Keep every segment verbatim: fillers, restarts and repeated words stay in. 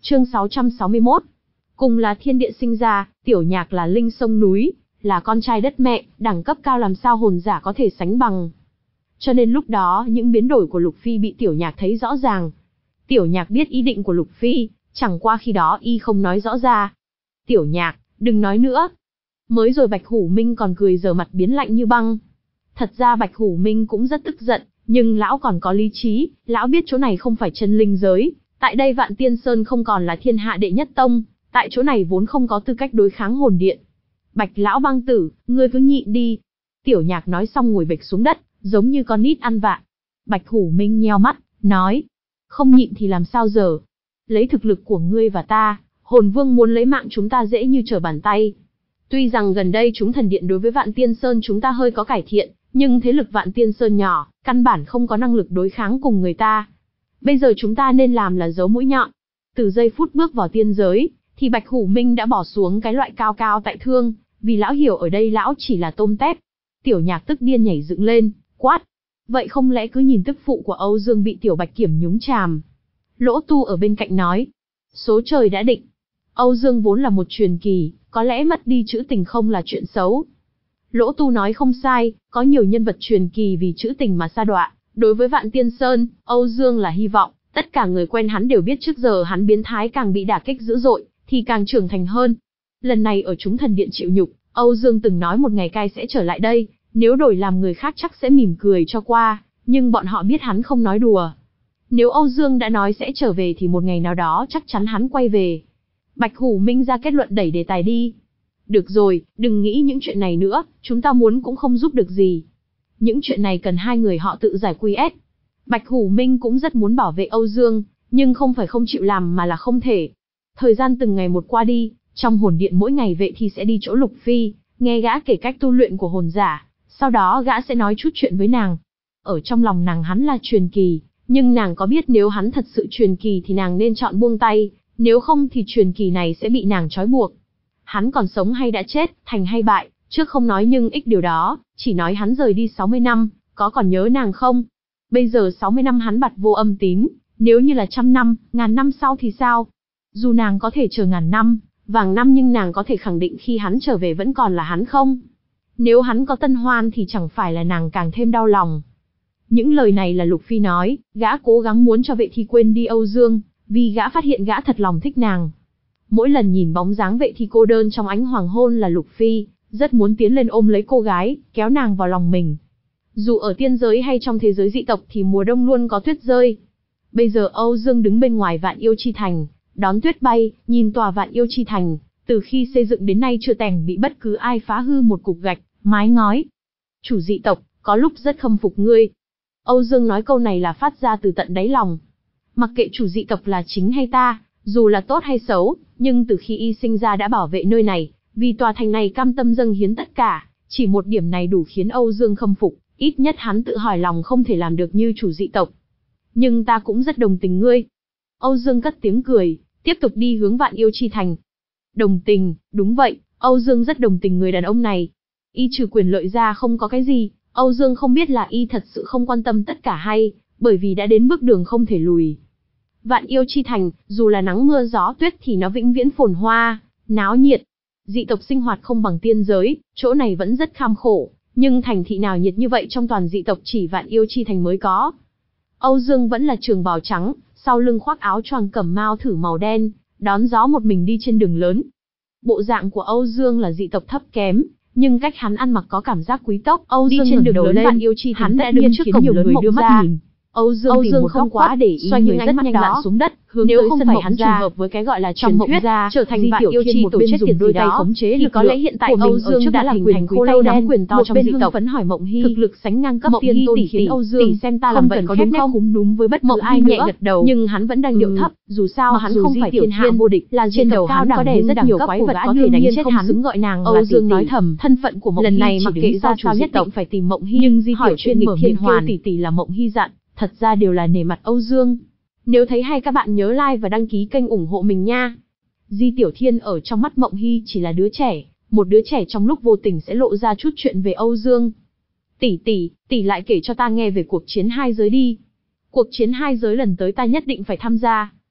Chương sáu trăm sáu mươi mốt. Cùng là thiên địa sinh ra, Tiểu Nhạc là linh sông núi, là con trai đất mẹ, đẳng cấp cao làm sao hồn giả có thể sánh bằng. Cho nên lúc đó những biến đổi của Lục Phi bị Tiểu Nhạc thấy rõ ràng. Tiểu Nhạc biết ý định của Lục Phi, chẳng qua khi đó y không nói rõ ra. Tiểu Nhạc, đừng nói nữa. Mới rồi Bạch Hủ Minh còn cười giờ mặt biến lạnh như băng. Thật ra Bạch Hủ Minh cũng rất tức giận, nhưng lão còn có lý trí, lão biết chỗ này không phải chân linh giới. Tại đây Vạn Tiên Sơn không còn là thiên hạ đệ nhất tông, tại chỗ này vốn không có tư cách đối kháng hồn điện. Bạch lão băng tử, ngươi cứ nhịn đi. Tiểu Nhạc nói xong ngồi bệt xuống đất, giống như con nít ăn vạ. Bạch Hủ Minh nheo mắt, nói, không nhịn thì làm sao giờ? Lấy thực lực của ngươi và ta, hồn vương muốn lấy mạng chúng ta dễ như trở bàn tay. Tuy rằng gần đây chúng thần điện đối với Vạn Tiên Sơn chúng ta hơi có cải thiện, nhưng thế lực Vạn Tiên Sơn nhỏ, căn bản không có năng lực đối kháng cùng người ta. Bây giờ chúng ta nên làm là giấu mũi nhọn. Từ giây phút bước vào tiên giới, thì Bạch Hủ Minh đã bỏ xuống cái loại cao cao tại thương, vì lão hiểu ở đây lão chỉ là tôm tép. Tiểu Nhạc tức điên nhảy dựng lên, quát. Vậy không lẽ cứ nhìn tức phụ của Âu Dương bị Tiểu Bạch Kiểm nhúng chàm? Lỗ Tu ở bên cạnh nói. Số trời đã định. Âu Dương vốn là một truyền kỳ, có lẽ mất đi trữ tình không là chuyện xấu. Lỗ Tu nói không sai, có nhiều nhân vật truyền kỳ vì trữ tình mà sa đọa. Đối với Vạn Tiên Sơn, Âu Dương là hy vọng, tất cả người quen hắn đều biết trước giờ hắn biến thái càng bị đả kích dữ dội, thì càng trưởng thành hơn. Lần này ở chúng thần điện chịu nhục, Âu Dương từng nói một ngày cai sẽ trở lại đây, nếu đổi làm người khác chắc sẽ mỉm cười cho qua, nhưng bọn họ biết hắn không nói đùa. Nếu Âu Dương đã nói sẽ trở về thì một ngày nào đó chắc chắn hắn quay về. Bạch Hủ Minh ra kết luận đẩy đề tài đi. Được rồi, đừng nghĩ những chuyện này nữa, chúng ta muốn cũng không giúp được gì. Những chuyện này cần hai người họ tự giải quyết. Bạch Hủ Minh cũng rất muốn bảo vệ Âu Dương, nhưng không phải không chịu làm mà là không thể. Thời gian từng ngày một qua đi, trong hồn điện mỗi ngày vệ thi sẽ đi chỗ Lục Phi, nghe gã kể cách tu luyện của hồn giả, sau đó gã sẽ nói chút chuyện với nàng. Ở trong lòng nàng hắn là truyền kỳ, nhưng nàng có biết nếu hắn thật sự truyền kỳ thì nàng nên chọn buông tay, nếu không thì truyền kỳ này sẽ bị nàng trói buộc. Hắn còn sống hay đã chết, thành hay bại, trước không nói nhưng ích điều đó, chỉ nói hắn rời đi sáu mươi năm, có còn nhớ nàng không? Bây giờ sáu mươi năm hắn bặt vô âm tín, nếu như là trăm năm, ngàn năm sau thì sao? Dù nàng có thể chờ ngàn năm, vàng năm nhưng nàng có thể khẳng định khi hắn trở về vẫn còn là hắn không? Nếu hắn có tân hoan thì chẳng phải là nàng càng thêm đau lòng. Những lời này là Lục Phi nói, gã cố gắng muốn cho vệ thi quên đi Âu Dương, vì gã phát hiện gã thật lòng thích nàng. Mỗi lần nhìn bóng dáng vệ thi cô đơn trong ánh hoàng hôn là Lục Phi rất muốn tiến lên ôm lấy cô gái, kéo nàng vào lòng mình. Dù ở tiên giới hay trong thế giới dị tộc thì mùa đông luôn có tuyết rơi. Bây giờ Âu Dương đứng bên ngoài Vạn Yêu Chi Thành, đón tuyết bay, nhìn tòa Vạn Yêu Chi Thành, từ khi xây dựng đến nay chưa từng bị bất cứ ai phá hư một cục gạch, mái ngói. Chủ dị tộc, có lúc rất khâm phục ngươi. Âu Dương nói câu này là phát ra từ tận đáy lòng. Mặc kệ chủ dị tộc là chính hay ta, dù là tốt hay xấu, nhưng từ khi y sinh ra đã bảo vệ nơi này, vì tòa thành này cam tâm dâng hiến tất cả, chỉ một điểm này đủ khiến Âu Dương khâm phục, ít nhất hắn tự hỏi lòng không thể làm được như chủ dị tộc. Nhưng ta cũng rất đồng tình ngươi. Âu Dương cất tiếng cười, tiếp tục đi hướng Vạn Yêu Chi Thành. Đồng tình, đúng vậy, Âu Dương rất đồng tình người đàn ông này. Y trừ quyền lợi ra không có cái gì, Âu Dương không biết là y thật sự không quan tâm tất cả hay, bởi vì đã đến bước đường không thể lùi. Vạn Yêu Chi Thành, dù là nắng mưa gió tuyết thì nó vĩnh viễn phồn hoa, náo nhiệt. Dị tộc sinh hoạt không bằng tiên giới, chỗ này vẫn rất kham khổ, nhưng thành thị nào nhiệt như vậy trong toàn dị tộc chỉ Vạn Yêu Chi Thành mới có. Âu Dương vẫn là trường bào trắng, sau lưng khoác áo choàng cẩm mao thử màu đen, đón gió một mình đi trên đường lớn. Bộ dạng của Âu Dương là dị tộc thấp kém, nhưng cách hắn ăn mặc có cảm giác quý tộc. Âu Dương đi trên đường lớn Vạn Yêu Chi Thành, hắn đã đứng trước cổng nhiều người đưa mắt nhìn. Âu Dương, Âu Dương không quá để ý, xoay người rất nhanh lặn xuống đất, hướng nếu tới không phải hắn trùng hợp với cái gọi là trong mộng ra, trở thành Vạn Yêu Chi một bên dùng đôi tay khống chế thì có lẽ hiện tại Âu Dương đã là quyền khô lâu nắm quyền to trong dị tộc. Phấn hỏi Mộng Hi, thực lực sánh ngang cấp tiên tôn khiến Âu Dương xem ta làm vậy có đúng không? Cũng đúng với bất Mộng Hi nhẹ gật đầu, nhưng hắn vẫn đang điệu thấp, dù sao hắn không phải thiên hạ vô địch, là trên đầu hắn có đè rất nhiều quái vật có thể đánh chết hắn. Xứng gọi nàng Âu Dương nói thầm, thân phận của Mộng Hi lần này mặc kệ ra sao nhất định phải tìm Mộng Hi, nhưng Di Tiểu chuyên mở miệng kêu tỷ tỷ là Mộng Hi dặn. Thật ra đều là nể mặt Âu Dương. Nếu thấy hay các bạn nhớ like và đăng ký kênh ủng hộ mình nha. Di Tiểu Thiên ở trong mắt Mộng Hi chỉ là đứa trẻ, một đứa trẻ trong lúc vô tình sẽ lộ ra chút chuyện về Âu Dương. Tỷ tỷ, tỷ lại kể cho ta nghe về cuộc chiến hai giới đi. Cuộc chiến hai giới lần tới ta nhất định phải tham gia.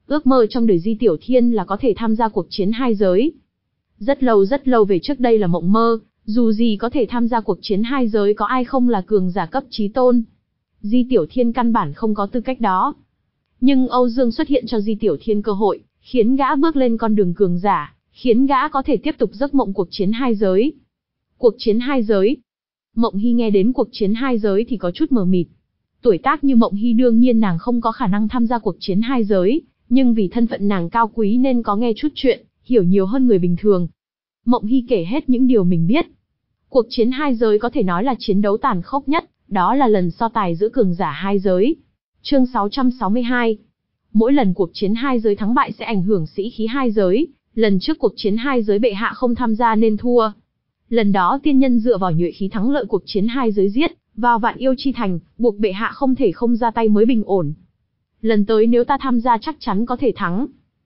Ước mơ trong đời Di Tiểu Thiên là có thể tham gia cuộc chiến hai giới. Rất lâu rất lâu về trước đây là mộng mơ, dù gì có thể tham gia cuộc chiến hai giới có ai không là cường giả cấp chí tôn. Di Tiểu Thiên căn bản không có tư cách đó. Nhưng Âu Dương xuất hiện cho Di Tiểu Thiên cơ hội, khiến gã bước lên con đường cường giả, khiến gã có thể tiếp tục giấc mộng cuộc chiến hai giới. Cuộc chiến hai giới. Mộng Hy nghe đến cuộc chiến hai giới thì có chút mờ mịt. Tuổi tác như Mộng Hy đương nhiên nàng không có khả năng tham gia cuộc chiến hai giới, nhưng vì thân phận nàng cao quý nên có nghe chút chuyện, hiểu nhiều hơn người bình thường. Mộng Hy kể hết những điều mình biết. Cuộc chiến hai giới có thể nói là chiến đấu tàn khốc nhất, đó là lần so tài giữa cường giả hai giới. Chương sáu trăm sáu mươi hai. Mỗi lần cuộc chiến hai giới thắng bại sẽ ảnh hưởng sĩ khí hai giới, lần trước cuộc chiến hai giới bệ hạ không tham gia nên thua. Lần đó tiên nhân dựa vào nhuệ khí thắng lợi cuộc chiến hai giới giết vào Vạn Yêu Chi Thành, buộc bệ hạ không thể không ra tay mới bình ổn. Lần tới nếu ta tham gia chắc chắn có thể thắng.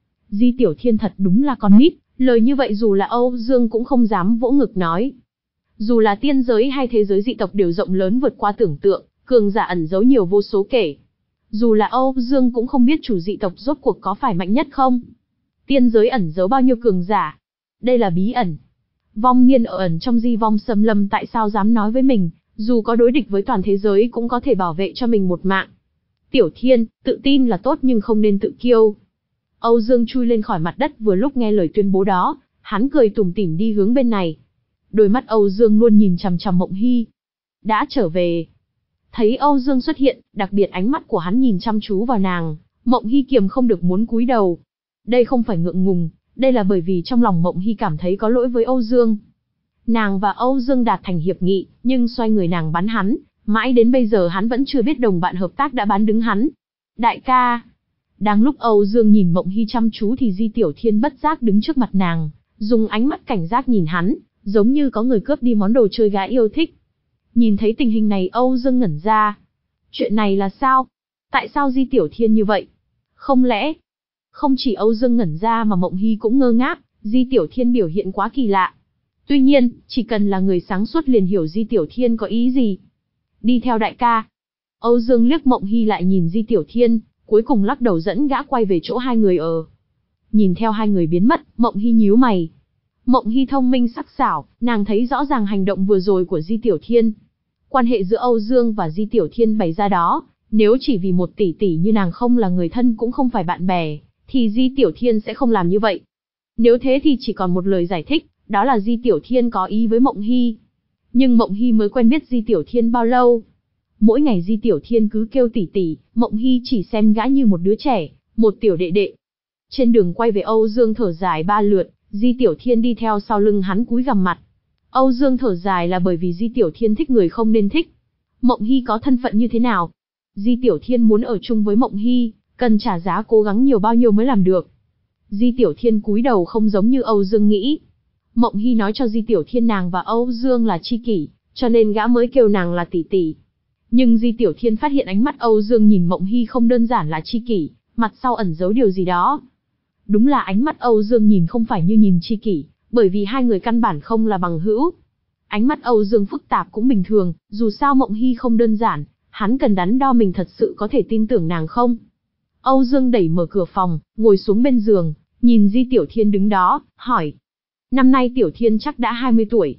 Di Tiểu Thiên thật đúng là con nít, lời như vậy dù là Âu Dương cũng không dám vỗ ngực nói. Dù là tiên giới hay thế giới dị tộc đều rộng lớn vượt qua tưởng tượng, cường giả ẩn giấu nhiều vô số kể. Dù là Âu Dương cũng không biết chủ dị tộc rốt cuộc có phải mạnh nhất không. Tiên giới ẩn giấu bao nhiêu cường giả? Đây là bí ẩn. Vong niên ở ẩn trong di vong xâm lâm tại sao dám nói với mình, dù có đối địch với toàn thế giới cũng có thể bảo vệ cho mình một mạng. Tiểu Thiên, tự tin là tốt nhưng không nên tự kiêu. Âu Dương chui lên khỏi mặt đất vừa lúc nghe lời tuyên bố đó, hắn cười tủm tỉm đi hướng bên này. Đôi mắt Âu Dương luôn nhìn chằm chằm Mộng Hy. Đã trở về. Thấy Âu Dương xuất hiện, đặc biệt ánh mắt của hắn nhìn chăm chú vào nàng, Mộng Hy kiềm không được muốn cúi đầu. Đây không phải ngượng ngùng, đây là bởi vì trong lòng Mộng Hy cảm thấy có lỗi với Âu Dương. Nàng và Âu Dương đạt thành hiệp nghị, nhưng xoay người nàng bắn hắn, mãi đến bây giờ hắn vẫn chưa biết đồng bạn hợp tác đã bán đứng hắn. Đại ca. Đang lúc Âu Dương nhìn Mộng Hy chăm chú thì Di Tiểu Thiên bất giác đứng trước mặt nàng, dùng ánh mắt cảnh giác nhìn hắn, giống như có người cướp đi món đồ chơi gái yêu thích. Nhìn thấy tình hình này Âu Dương ngẩn ra. Chuyện này là sao? Tại sao Di Tiểu Thiên như vậy? Không lẽ... Không chỉ Âu Dương ngẩn ra mà Mộng Hy cũng ngơ ngác, Di Tiểu Thiên biểu hiện quá kỳ lạ. Tuy nhiên, chỉ cần là người sáng suốt liền hiểu Di Tiểu Thiên có ý gì. Đi theo đại ca. Âu Dương liếc Mộng Hy lại nhìn Di Tiểu Thiên, cuối cùng lắc đầu dẫn gã quay về chỗ hai người ở. Nhìn theo hai người biến mất, Mộng Hy nhíu mày. Mộng Hy thông minh sắc sảo, nàng thấy rõ ràng hành động vừa rồi của Di Tiểu Thiên. Quan hệ giữa Âu Dương và Di Tiểu Thiên bày ra đó, nếu chỉ vì một tỷ tỷ như nàng không là người thân cũng không phải bạn bè, thì Di Tiểu Thiên sẽ không làm như vậy. Nếu thế thì chỉ còn một lời giải thích, đó là Di Tiểu Thiên có ý với Mộng Hy. Nhưng Mộng Hy mới quen biết Di Tiểu Thiên bao lâu? Mỗi ngày Di Tiểu Thiên cứ kêu tỷ tỷ, Mộng Hy chỉ xem gã như một đứa trẻ, một tiểu đệ đệ. Trên đường quay về Âu Dương thở dài ba lượt, Di Tiểu Thiên đi theo sau lưng hắn cúi gằm mặt. Âu Dương thở dài là bởi vì Di Tiểu Thiên thích người không nên thích. Mộng Hy có thân phận như thế nào? Di Tiểu Thiên muốn ở chung với Mộng Hy, cần trả giá cố gắng nhiều bao nhiêu mới làm được. Di Tiểu Thiên cúi đầu không giống như Âu Dương nghĩ. Mộng Hy nói cho Di Tiểu Thiên nàng và Âu Dương là tri kỷ, cho nên gã mới kêu nàng là tỷ tỷ. Nhưng Di Tiểu Thiên phát hiện ánh mắt Âu Dương nhìn Mộng Hy không đơn giản là tri kỷ, mặt sau ẩn giấu điều gì đó. Đúng là ánh mắt Âu Dương nhìn không phải như nhìn tri kỷ, bởi vì hai người căn bản không là bằng hữu. Ánh mắt Âu Dương phức tạp cũng bình thường, dù sao Mộng Hy không đơn giản, hắn cần đắn đo mình thật sự có thể tin tưởng nàng không. Âu Dương đẩy mở cửa phòng, ngồi xuống bên giường, nhìn Di Tiểu Thiên đứng đó, hỏi. Năm nay Tiểu Thiên chắc đã hai mươi tuổi.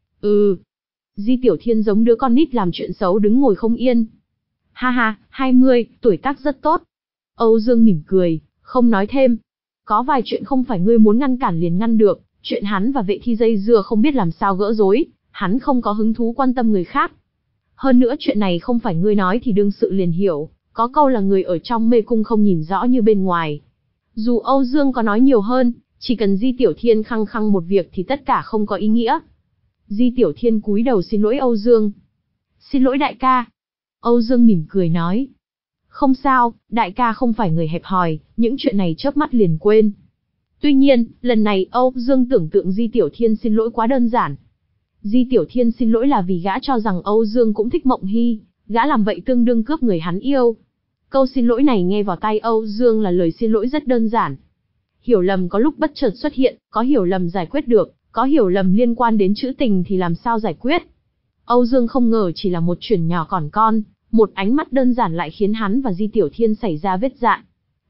Ừ. Di Tiểu Thiên giống đứa con nít làm chuyện xấu đứng ngồi không yên. Ha ha, hai mươi, tuổi tác rất tốt. Âu Dương mỉm cười, không nói thêm. Có vài chuyện không phải ngươi muốn ngăn cản liền ngăn được, chuyện hắn và vệ thi dây dưa không biết làm sao gỡ rối, hắn không có hứng thú quan tâm người khác. Hơn nữa chuyện này không phải ngươi nói thì đương sự liền hiểu, có câu là người ở trong mê cung không nhìn rõ như bên ngoài. Dù Âu Dương có nói nhiều hơn, chỉ cần Di Tiểu Thiên khăng khăng một việc thì tất cả không có ý nghĩa. Di Tiểu Thiên cúi đầu xin lỗi Âu Dương. Xin lỗi đại ca. Âu Dương mỉm cười nói. Không sao, đại ca không phải người hẹp hòi, những chuyện này chớp mắt liền quên. Tuy nhiên, lần này Âu Dương tưởng tượng Di Tiểu Thiên xin lỗi quá đơn giản. Di Tiểu Thiên xin lỗi là vì gã cho rằng Âu Dương cũng thích Mộng Hy, gã làm vậy tương đương cướp người hắn yêu. Câu xin lỗi này nghe vào tai Âu Dương là lời xin lỗi rất đơn giản. Hiểu lầm có lúc bất chợt xuất hiện, có hiểu lầm giải quyết được, có hiểu lầm liên quan đến trữ tình thì làm sao giải quyết. Âu Dương không ngờ chỉ là một chuyện nhỏ còn con, một ánh mắt đơn giản lại khiến hắn và Di Tiểu Thiên xảy ra vết dạn.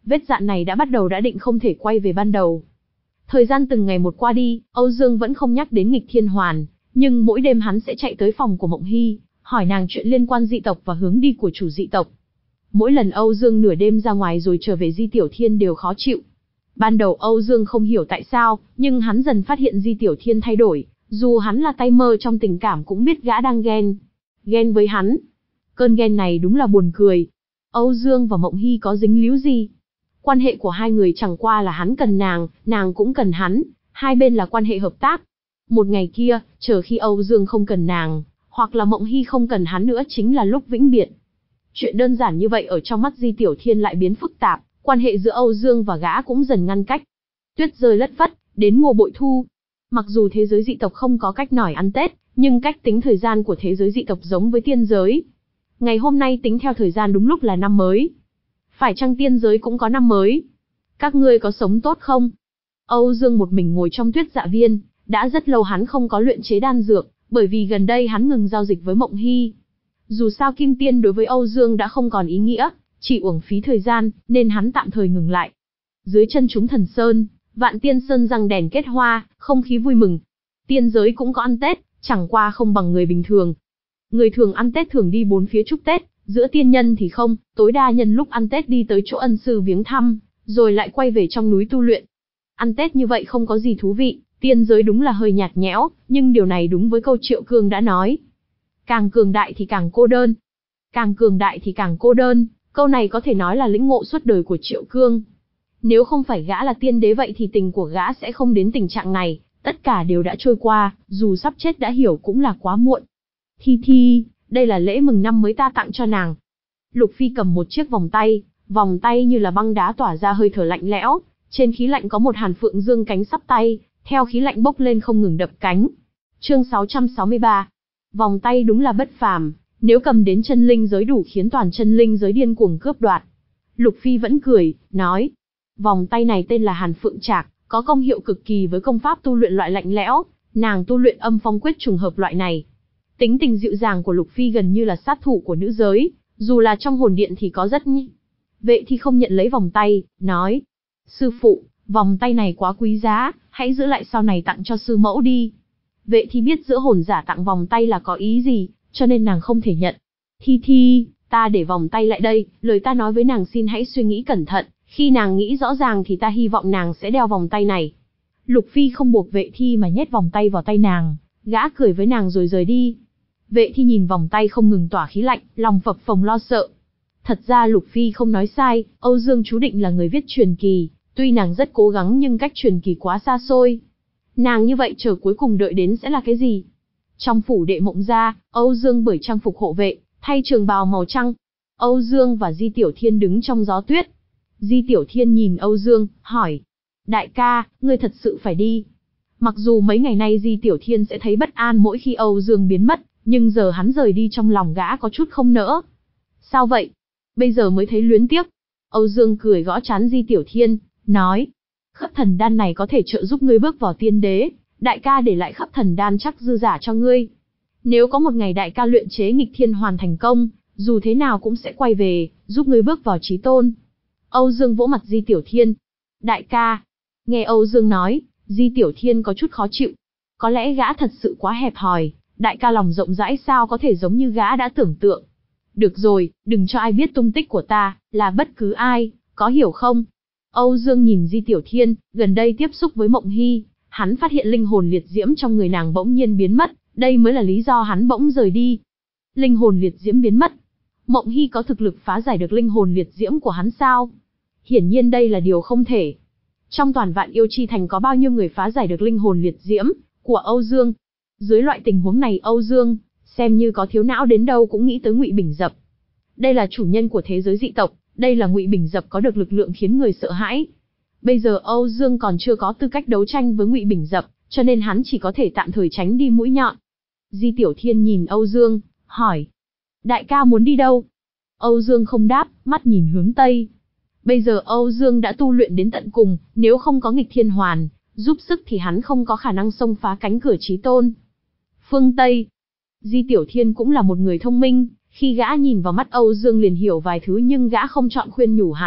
vết dạn này đã bắt đầu đã định không thể quay về ban đầu. Thời gian từng ngày một qua đi, Âu Dương vẫn không nhắc đến nghịch thiên hoàn, nhưng mỗi đêm hắn sẽ chạy tới phòng của Mộng Hy, hỏi nàng chuyện liên quan dị tộc và hướng đi của chủ dị tộc. Mỗi lần Âu Dương nửa đêm ra ngoài rồi trở về Di Tiểu Thiên đều khó chịu. Ban đầu Âu Dương không hiểu tại sao, nhưng hắn dần phát hiện Di Tiểu Thiên thay đổi, dù hắn là tay mơ trong tình cảm cũng biết gã đang ghen. Ghen với hắn. Cơn ghen này đúng là buồn cười. Âu Dương và Mộng Hy có dính líu gì? Quan hệ của hai người chẳng qua là hắn cần nàng, nàng cũng cần hắn, hai bên là quan hệ hợp tác. Một ngày kia, chờ khi Âu Dương không cần nàng, hoặc là Mộng Hy không cần hắn nữa chính là lúc vĩnh biệt. Chuyện đơn giản như vậy ở trong mắt Di Tiểu Thiên lại biến phức tạp, quan hệ giữa Âu Dương và gã cũng dần ngăn cách. Tuyết rơi lất phất, đến mùa bội thu. Mặc dù thế giới dị tộc không có cách nỏi ăn Tết, nhưng cách tính thời gian của thế giới dị tộc giống với tiên giới. Ngày hôm nay tính theo thời gian đúng lúc là năm mới. Phải chăng tiên giới cũng có năm mới? Các ngươi có sống tốt không? Âu Dương một mình ngồi trong tuyết dạ viên, đã rất lâu hắn không có luyện chế đan dược, bởi vì gần đây hắn ngừng giao dịch với Mộng Hy. Dù sao kim tiên đối với Âu Dương đã không còn ý nghĩa, chỉ uổng phí thời gian, nên hắn tạm thời ngừng lại. Dưới chân chúng thần sơn, Vạn Tiên Sơn răng đèn kết hoa, không khí vui mừng. Tiên giới cũng có ăn Tết, chẳng qua không bằng người bình thường. Người thường ăn Tết thường đi bốn phía chúc Tết, giữa tiên nhân thì không, tối đa nhân lúc ăn Tết đi tới chỗ ân sư viếng thăm, rồi lại quay về trong núi tu luyện. Ăn Tết như vậy không có gì thú vị, tiên giới đúng là hơi nhạt nhẽo, nhưng điều này đúng với câu Triệu Cương đã nói. Càng cường đại thì càng cô đơn. Càng cường đại thì càng cô đơn, câu này có thể nói là lĩnh ngộ suốt đời của Triệu Cương. Nếu không phải gã là tiên đế vậy thì tình của gã sẽ không đến tình trạng này, tất cả đều đã trôi qua, dù sắp chết đã hiểu cũng là quá muộn. Thi Thi, đây là lễ mừng năm mới ta tặng cho nàng. Lục Phi cầm một chiếc vòng tay, vòng tay như là băng đá tỏa ra hơi thở lạnh lẽo, trên khí lạnh có một hàn phượng dương cánh sắp tay, theo khí lạnh bốc lên không ngừng đập cánh. Chương sáu trăm sáu mươi ba. Vòng tay đúng là bất phàm, nếu cầm đến chân linh giới đủ khiến toàn chân linh giới điên cuồng cướp đoạt. Lục Phi vẫn cười, nói, vòng tay này tên là Hàn Phượng Trạc, có công hiệu cực kỳ với công pháp tu luyện loại lạnh lẽo, nàng tu luyện âm phong quyết trùng hợp loại này. Tính tình dịu dàng của Lục Phi gần như là sát thủ của nữ giới, dù là trong hồn điện thì có rất nhị. Vệ Thi không nhận lấy vòng tay, nói, sư phụ, vòng tay này quá quý giá, hãy giữ lại sau này tặng cho sư mẫu đi. Vệ Thi biết giữa hồn giả tặng vòng tay là có ý gì, cho nên nàng không thể nhận. Thi Thi, ta để vòng tay lại đây, lời ta nói với nàng xin hãy suy nghĩ cẩn thận, khi nàng nghĩ rõ ràng thì ta hy vọng nàng sẽ đeo vòng tay này. Lục Phi không buộc Vệ Thi mà nhét vòng tay vào tay nàng, gã cười với nàng rồi rời đi. Vệ Thi nhìn vòng tay không ngừng tỏa khí lạnh, lòng phập phồng lo sợ. Thật ra Lục Phi không nói sai, Âu Dương chú định là người viết truyền kỳ, tuy nàng rất cố gắng nhưng cách truyền kỳ quá xa xôi. Nàng như vậy chờ cuối cùng đợi đến sẽ là cái gì? Trong phủ đệ Mộng gia, Âu Dương bởi trang phục hộ vệ, thay trường bào màu trắng. Âu Dương và Di Tiểu Thiên đứng trong gió tuyết. Di Tiểu Thiên nhìn Âu Dương, hỏi, đại ca, ngươi thật sự phải đi. Mặc dù mấy ngày nay Di Tiểu Thiên sẽ thấy bất an mỗi khi Âu Dương biến mất, nhưng giờ hắn rời đi trong lòng gã có chút không nỡ. Sao vậy? Bây giờ mới thấy luyến tiếc. Âu Dương cười gõ trán Di Tiểu Thiên, nói, khắp thần đan này có thể trợ giúp ngươi bước vào tiên đế, đại ca để lại khắp thần đan chắc dư giả cho ngươi. Nếu có một ngày đại ca luyện chế nghịch thiên hoàn thành công, dù thế nào cũng sẽ quay về, giúp ngươi bước vào chí tôn. Âu Dương vỗ mặt Di Tiểu Thiên. Đại ca. Nghe Âu Dương nói, Di Tiểu Thiên có chút khó chịu. Có lẽ gã thật sự quá hẹp hòi, đại ca lòng rộng rãi sao có thể giống như gã đã tưởng tượng. Được rồi, đừng cho ai biết tung tích của ta, là bất cứ ai, có hiểu không? Âu Dương nhìn Di Tiểu Thiên, gần đây tiếp xúc với Mộng Hy, hắn phát hiện linh hồn liệt diễm trong người nàng bỗng nhiên biến mất, đây mới là lý do hắn bỗng rời đi. Linh hồn liệt diễm biến mất. Mộng Hy có thực lực phá giải được linh hồn liệt diễm của hắn sao? Hiển nhiên đây là điều không thể. Trong toàn vạn yêu chi thành có bao nhiêu người phá giải được linh hồn liệt diễm của Âu Dương? Dưới loại tình huống này Âu Dương, xem như có thiếu não đến đâu cũng nghĩ tới Ngụy Bình Dập. Đây là chủ nhân của thế giới dị tộc, đây là Ngụy Bình Dập có được lực lượng khiến người sợ hãi. Bây giờ Âu Dương còn chưa có tư cách đấu tranh với Ngụy Bình Dập, cho nên hắn chỉ có thể tạm thời tránh đi mũi nhọn. Di Tiểu Thiên nhìn Âu Dương, hỏi, đại ca muốn đi đâu? Âu Dương không đáp, mắt nhìn hướng Tây. Bây giờ Âu Dương đã tu luyện đến tận cùng, nếu không có nghịch thiên hoàn, giúp sức thì hắn không có khả năng xông phá cánh cửa chí tôn. Phương Tây. Di Tiểu Thiên cũng là một người thông minh, khi gã nhìn vào mắt Âu Dương liền hiểu vài thứ nhưng gã không chọn khuyên nhủ hắn,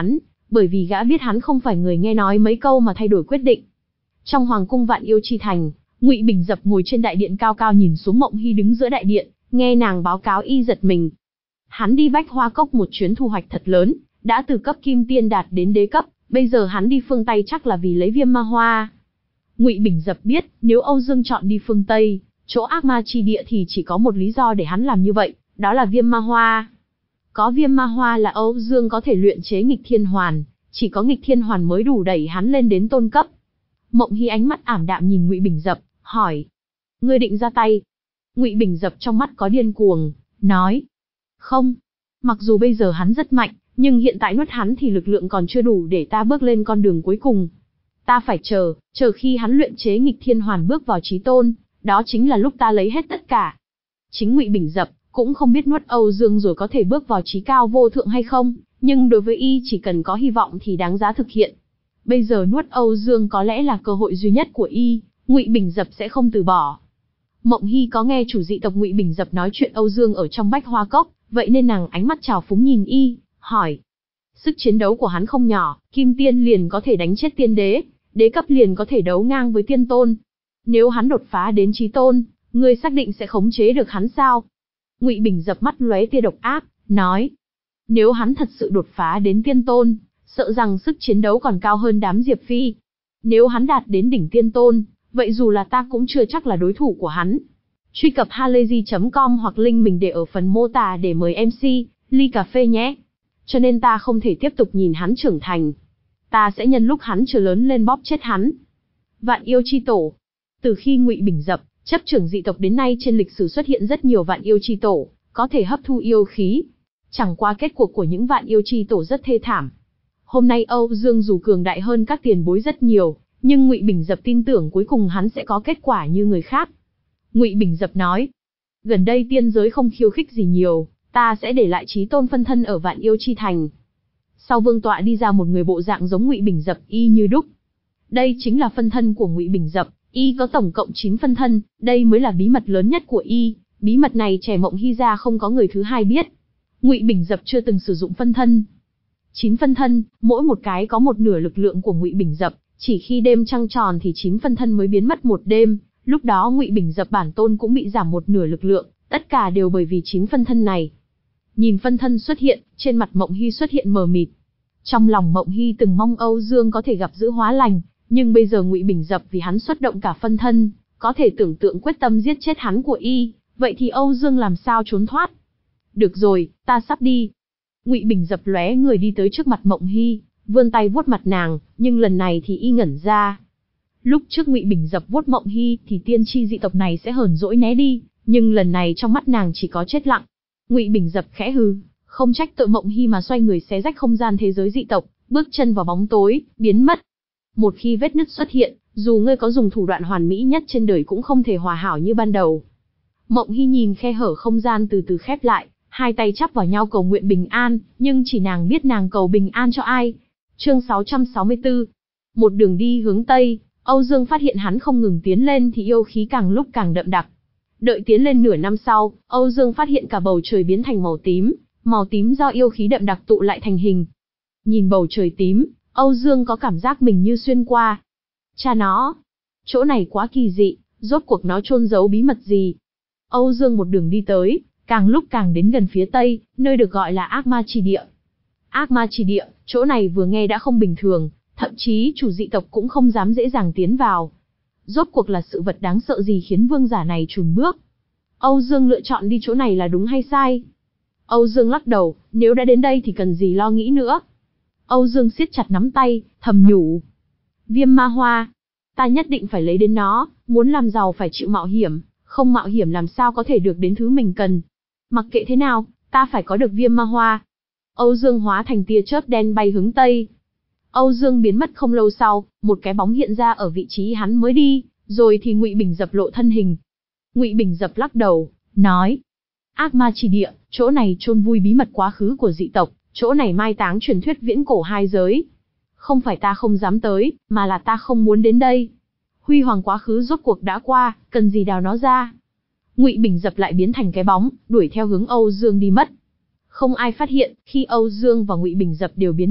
bởi vì gã biết hắn không phải người nghe nói mấy câu mà thay đổi quyết định. Trong hoàng cung Vạn Yêu Chi Thành, Ngụy Bình Dập ngồi trên đại điện cao cao nhìn xuống Mộng Hy đứng giữa đại điện, nghe nàng báo cáo y giật mình. Hắn đi Bách Hoa Cốc một chuyến thu hoạch thật lớn, đã từ cấp kim tiên đạt đến đế cấp, bây giờ hắn đi phương Tây chắc là vì lấy Viêm Ma Hoa. Ngụy Bình Dập biết, nếu Âu Dương chọn đi phương Tây, chỗ ác ma chi địa thì chỉ có một lý do để hắn làm như vậy, đó là Viêm Ma Hoa. Có Viêm Ma Hoa là Âu Dương có thể luyện chế nghịch thiên hoàn, chỉ có nghịch thiên hoàn mới đủ đẩy hắn lên đến tôn cấp. Mộng Hy ánh mắt ảm đạm nhìn Ngụy Bình Dập, hỏi: "Ngươi định ra tay?" Ngụy Bình Dập trong mắt có điên cuồng, nói: "Không. Mặc dù bây giờ hắn rất mạnh, nhưng hiện tại nuốt hắn thì lực lượng còn chưa đủ để ta bước lên con đường cuối cùng. Ta phải chờ, chờ khi hắn luyện chế nghịch thiên hoàn bước vào chí tôn, đó chính là lúc ta lấy hết tất cả." Chính Ngụy Bình Dập cũng không biết nuốt Âu Dương rồi có thể bước vào chí cao vô thượng hay không, nhưng đối với y chỉ cần có hy vọng thì đáng giá thực hiện. Bây giờ nuốt Âu Dương có lẽ là cơ hội duy nhất của y, Ngụy Bình Dập sẽ không từ bỏ. Mộng Hy có nghe chủ dị tộc Ngụy Bình Dập nói chuyện Âu Dương ở trong Bách Hoa Cốc, vậy nên nàng ánh mắt trào phúng nhìn y, hỏi: "Sức chiến đấu của hắn không nhỏ, kim tiên liền có thể đánh chết tiên đế, đế cấp liền có thể đấu ngang với tiên tôn. Nếu hắn đột phá đến chí tôn, ngươi xác định sẽ khống chế được hắn sao?" Ngụy Bình Dập mắt lóe tia độc ác, nói: "Nếu hắn thật sự đột phá đến tiên tôn, sợ rằng sức chiến đấu còn cao hơn đám Diệp Phi. Nếu hắn đạt đến đỉnh tiên tôn, vậy dù là ta cũng chưa chắc là đối thủ của hắn." Truy cập halayzi chấm com hoặc link mình để ở phần mô tả để mời em xê, ly cà phê nhé. Cho nên ta không thể tiếp tục nhìn hắn trưởng thành. Ta sẽ nhân lúc hắn chưa lớn lên bóp chết hắn. Vạn Yêu Chi Tổ. Từ khi Ngụy Bình Dập chấp trưởng dị tộc đến nay, trên lịch sử xuất hiện rất nhiều Vạn Yêu Chi Tổ, có thể hấp thu yêu khí. Chẳng qua kết cuộc của những Vạn Yêu Chi Tổ rất thê thảm. Hôm nay Âu Dương dù cường đại hơn các tiền bối rất nhiều, nhưng Ngụy Bình Dập tin tưởng cuối cùng hắn sẽ có kết quả như người khác. Ngụy Bình Dập nói: "Gần đây tiên giới không khiêu khích gì nhiều, ta sẽ để lại chí tôn phân thân ở Vạn Yêu Chi Thành." Sau vương tọa đi ra một người bộ dạng giống Ngụy Bình Dập y như đúc. Đây chính là phân thân của Ngụy Bình Dập, y có tổng cộng chín phân thân, đây mới là bí mật lớn nhất của y, bí mật này trẻ Mộng Hy ra không có người thứ hai biết. Ngụy Bình Dập chưa từng sử dụng phân thân. chín phân thân, mỗi một cái có một nửa lực lượng của Ngụy Bình Dập, chỉ khi đêm trăng tròn thì chín phân thân mới biến mất một đêm, lúc đó Ngụy Bình Dập bản tôn cũng bị giảm một nửa lực lượng, tất cả đều bởi vì chín phân thân này. Nhìn phân thân xuất hiện, trên mặt Mộng Hy xuất hiện mờ mịt. Trong lòng Mộng Hy từng mong Âu Dương có thể gặp giữ hóa lành, nhưng bây giờ Ngụy Bình Dập vì hắn xuất động cả phân thân, có thể tưởng tượng quyết tâm giết chết hắn của y, vậy thì Âu Dương làm sao trốn thoát? Được rồi, ta sắp đi. Ngụy Bình Dập lóe người đi tới trước mặt Mộng Hy, vươn tay vuốt mặt nàng, nhưng lần này thì y ngẩn ra. Lúc trước Ngụy Bình Dập vuốt Mộng Hy thì tiên tri dị tộc này sẽ hờn dỗi né đi, nhưng lần này trong mắt nàng chỉ có chết lặng. Ngụy Bình Dập khẽ hừ, không trách tội Mộng Hy mà xoay người xé rách không gian thế giới dị tộc, bước chân vào bóng tối, biến mất. Một khi vết nứt xuất hiện, dù ngươi có dùng thủ đoạn hoàn mỹ nhất trên đời cũng không thể hòa hảo như ban đầu. Mộng Hy nhìn khe hở không gian từ từ khép lại, hai tay chắp vào nhau cầu nguyện bình an, nhưng chỉ nàng biết nàng cầu bình an cho ai. Chương sáu trăm sáu mươi tư. Một đường đi hướng Tây, Âu Dương phát hiện hắn không ngừng tiến lên thì yêu khí càng lúc càng đậm đặc. Đợi tiến lên nửa năm sau, Âu Dương phát hiện cả bầu trời biến thành màu tím, màu tím do yêu khí đậm đặc tụ lại thành hình. Nhìn bầu trời tím, Âu Dương có cảm giác mình như xuyên qua. Cha nó, chỗ này quá kỳ dị, rốt cuộc nó chôn giấu bí mật gì? Âu Dương một đường đi tới, càng lúc càng đến gần phía Tây, nơi được gọi là Ác Ma Chi Địa. Ác Ma Chi Địa, chỗ này vừa nghe đã không bình thường, thậm chí chủ dị tộc cũng không dám dễ dàng tiến vào. Rốt cuộc là sự vật đáng sợ gì khiến vương giả này chùn bước? Âu Dương lựa chọn đi chỗ này là đúng hay sai? Âu Dương lắc đầu, nếu đã đến đây thì cần gì lo nghĩ nữa. Âu Dương siết chặt nắm tay, thầm nhủ. Viêm ma hoa, ta nhất định phải lấy đến nó, muốn làm giàu phải chịu mạo hiểm, không mạo hiểm làm sao có thể được đến thứ mình cần. Mặc kệ thế nào, ta phải có được viêm ma hoa. Âu Dương hóa thành tia chớp đen bay hướng Tây. Âu Dương biến mất không lâu sau, một cái bóng hiện ra ở vị trí hắn mới đi, rồi thì Ngụy Bình Dập lộ thân hình. Ngụy Bình Dập lắc đầu, nói: Ác Ma Chi Địa, chỗ này chôn vui bí mật quá khứ của dị tộc, chỗ này mai táng truyền thuyết viễn cổ hai giới. Không phải ta không dám tới, mà là ta không muốn đến đây. Huy hoàng quá khứ rốt cuộc đã qua, cần gì đào nó ra. Ngụy Bình Dập lại biến thành cái bóng, đuổi theo hướng Âu Dương đi mất. Không ai phát hiện, khi Âu Dương và Ngụy Bình Dập đều biến mất,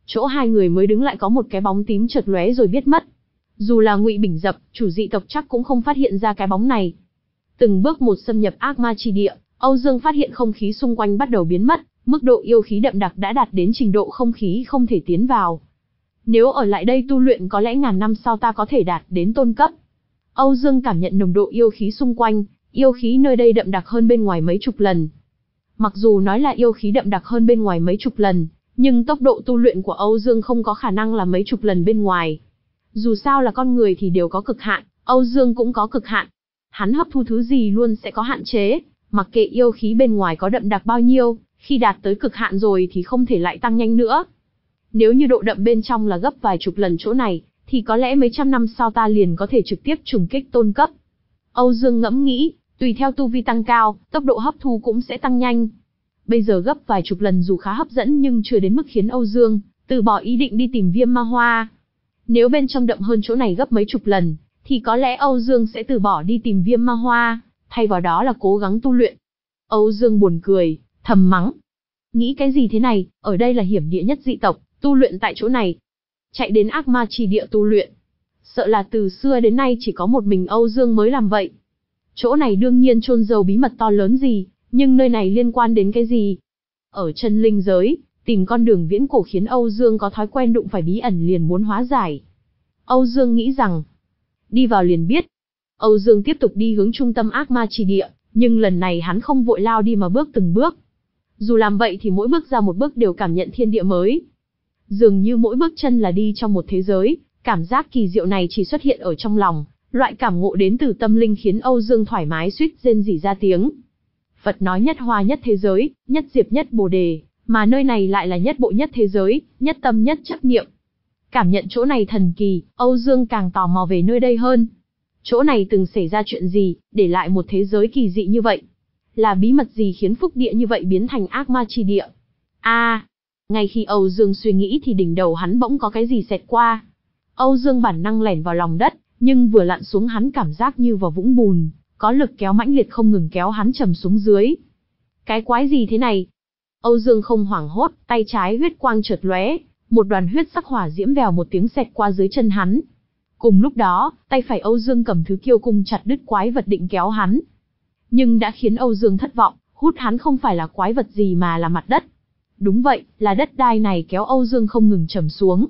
Chỗ hai người mới đứng lại có một cái bóng tím chợt lóe rồi biến mất. Dù là Ngụy Bình Dập, chủ dị tộc chắc cũng không phát hiện ra cái bóng này. Từng bước một xâm nhập ác ma chi địa, Âu Dương phát hiện không khí xung quanh bắt đầu biến mất, mức độ yêu khí đậm đặc đã đạt đến trình độ không khí không thể tiến vào. Nếu ở lại đây tu luyện có lẽ ngàn năm sau ta có thể đạt đến tôn cấp. Âu Dương cảm nhận nồng độ yêu khí xung quanh, yêu khí nơi đây đậm đặc hơn bên ngoài mấy chục lần. Mặc dù nói là yêu khí đậm đặc hơn bên ngoài mấy chục lần, nhưng tốc độ tu luyện của Âu Dương không có khả năng là mấy chục lần bên ngoài. Dù sao là con người thì đều có cực hạn, Âu Dương cũng có cực hạn. Hắn hấp thu thứ gì luôn sẽ có hạn chế, mặc kệ yêu khí bên ngoài có đậm đặc bao nhiêu, khi đạt tới cực hạn rồi thì không thể lại tăng nhanh nữa. Nếu như độ đậm bên trong là gấp vài chục lần chỗ này, thì có lẽ mấy trăm năm sau ta liền có thể trực tiếp trùng kích tôn cấp. Âu Dương ngẫm nghĩ, tùy theo tu vi tăng cao, tốc độ hấp thu cũng sẽ tăng nhanh. Bây giờ gấp vài chục lần dù khá hấp dẫn nhưng chưa đến mức khiến Âu Dương từ bỏ ý định đi tìm viêm ma hoa. Nếu bên trong đậm hơn chỗ này gấp mấy chục lần, thì có lẽ Âu Dương sẽ từ bỏ đi tìm viêm ma hoa, thay vào đó là cố gắng tu luyện. Âu Dương buồn cười, thầm mắng. Nghĩ cái gì thế này, ở đây là hiểm địa nhất dị tộc, tu luyện tại chỗ này. Chạy đến ác ma chi địa tu luyện. Sợ là từ xưa đến nay chỉ có một mình Âu Dương mới làm vậy. Chỗ này đương nhiên chôn giấu bí mật to lớn gì, nhưng nơi này liên quan đến cái gì? Ở chân linh giới, tìm con đường viễn cổ khiến Âu Dương có thói quen đụng phải bí ẩn liền muốn hóa giải. Âu Dương nghĩ rằng, đi vào liền biết. Âu Dương tiếp tục đi hướng trung tâm ác ma chi địa, nhưng lần này hắn không vội lao đi mà bước từng bước. Dù làm vậy thì mỗi bước ra một bước đều cảm nhận thiên địa mới. Dường như mỗi bước chân là đi trong một thế giới, cảm giác kỳ diệu này chỉ xuất hiện ở trong lòng, loại cảm ngộ đến từ tâm linh khiến Âu Dương thoải mái suýt rên rỉ ra tiếng. Phật nói nhất hoa nhất thế giới, nhất diệp nhất bồ đề, mà nơi này lại là nhất bộ nhất thế giới, nhất tâm nhất chấp niệm. Cảm nhận chỗ này thần kỳ, Âu Dương càng tò mò về nơi đây hơn. Chỗ này từng xảy ra chuyện gì, để lại một thế giới kỳ dị như vậy? Là bí mật gì khiến phúc địa như vậy biến thành ác ma chi địa? A, à, ngay khi Âu Dương suy nghĩ thì đỉnh đầu hắn bỗng có cái gì xẹt qua. Âu Dương bản năng lẻn vào lòng đất, nhưng vừa lặn xuống hắn cảm giác như vào vũng bùn, có lực kéo mãnh liệt không ngừng kéo hắn trầm xuống dưới. Cái quái gì thế này? Âu Dương không hoảng hốt, tay trái huyết quang chợt lóe, một đoàn huyết sắc hỏa diễm vèo một tiếng xẹt qua dưới chân hắn. Cùng lúc đó, tay phải Âu Dương cầm thứ kiêu cung chặt đứt quái vật định kéo hắn. Nhưng đã khiến Âu Dương thất vọng, hút hắn không phải là quái vật gì mà là mặt đất. Đúng vậy, là đất đai này kéo Âu Dương không ngừng trầm xuống.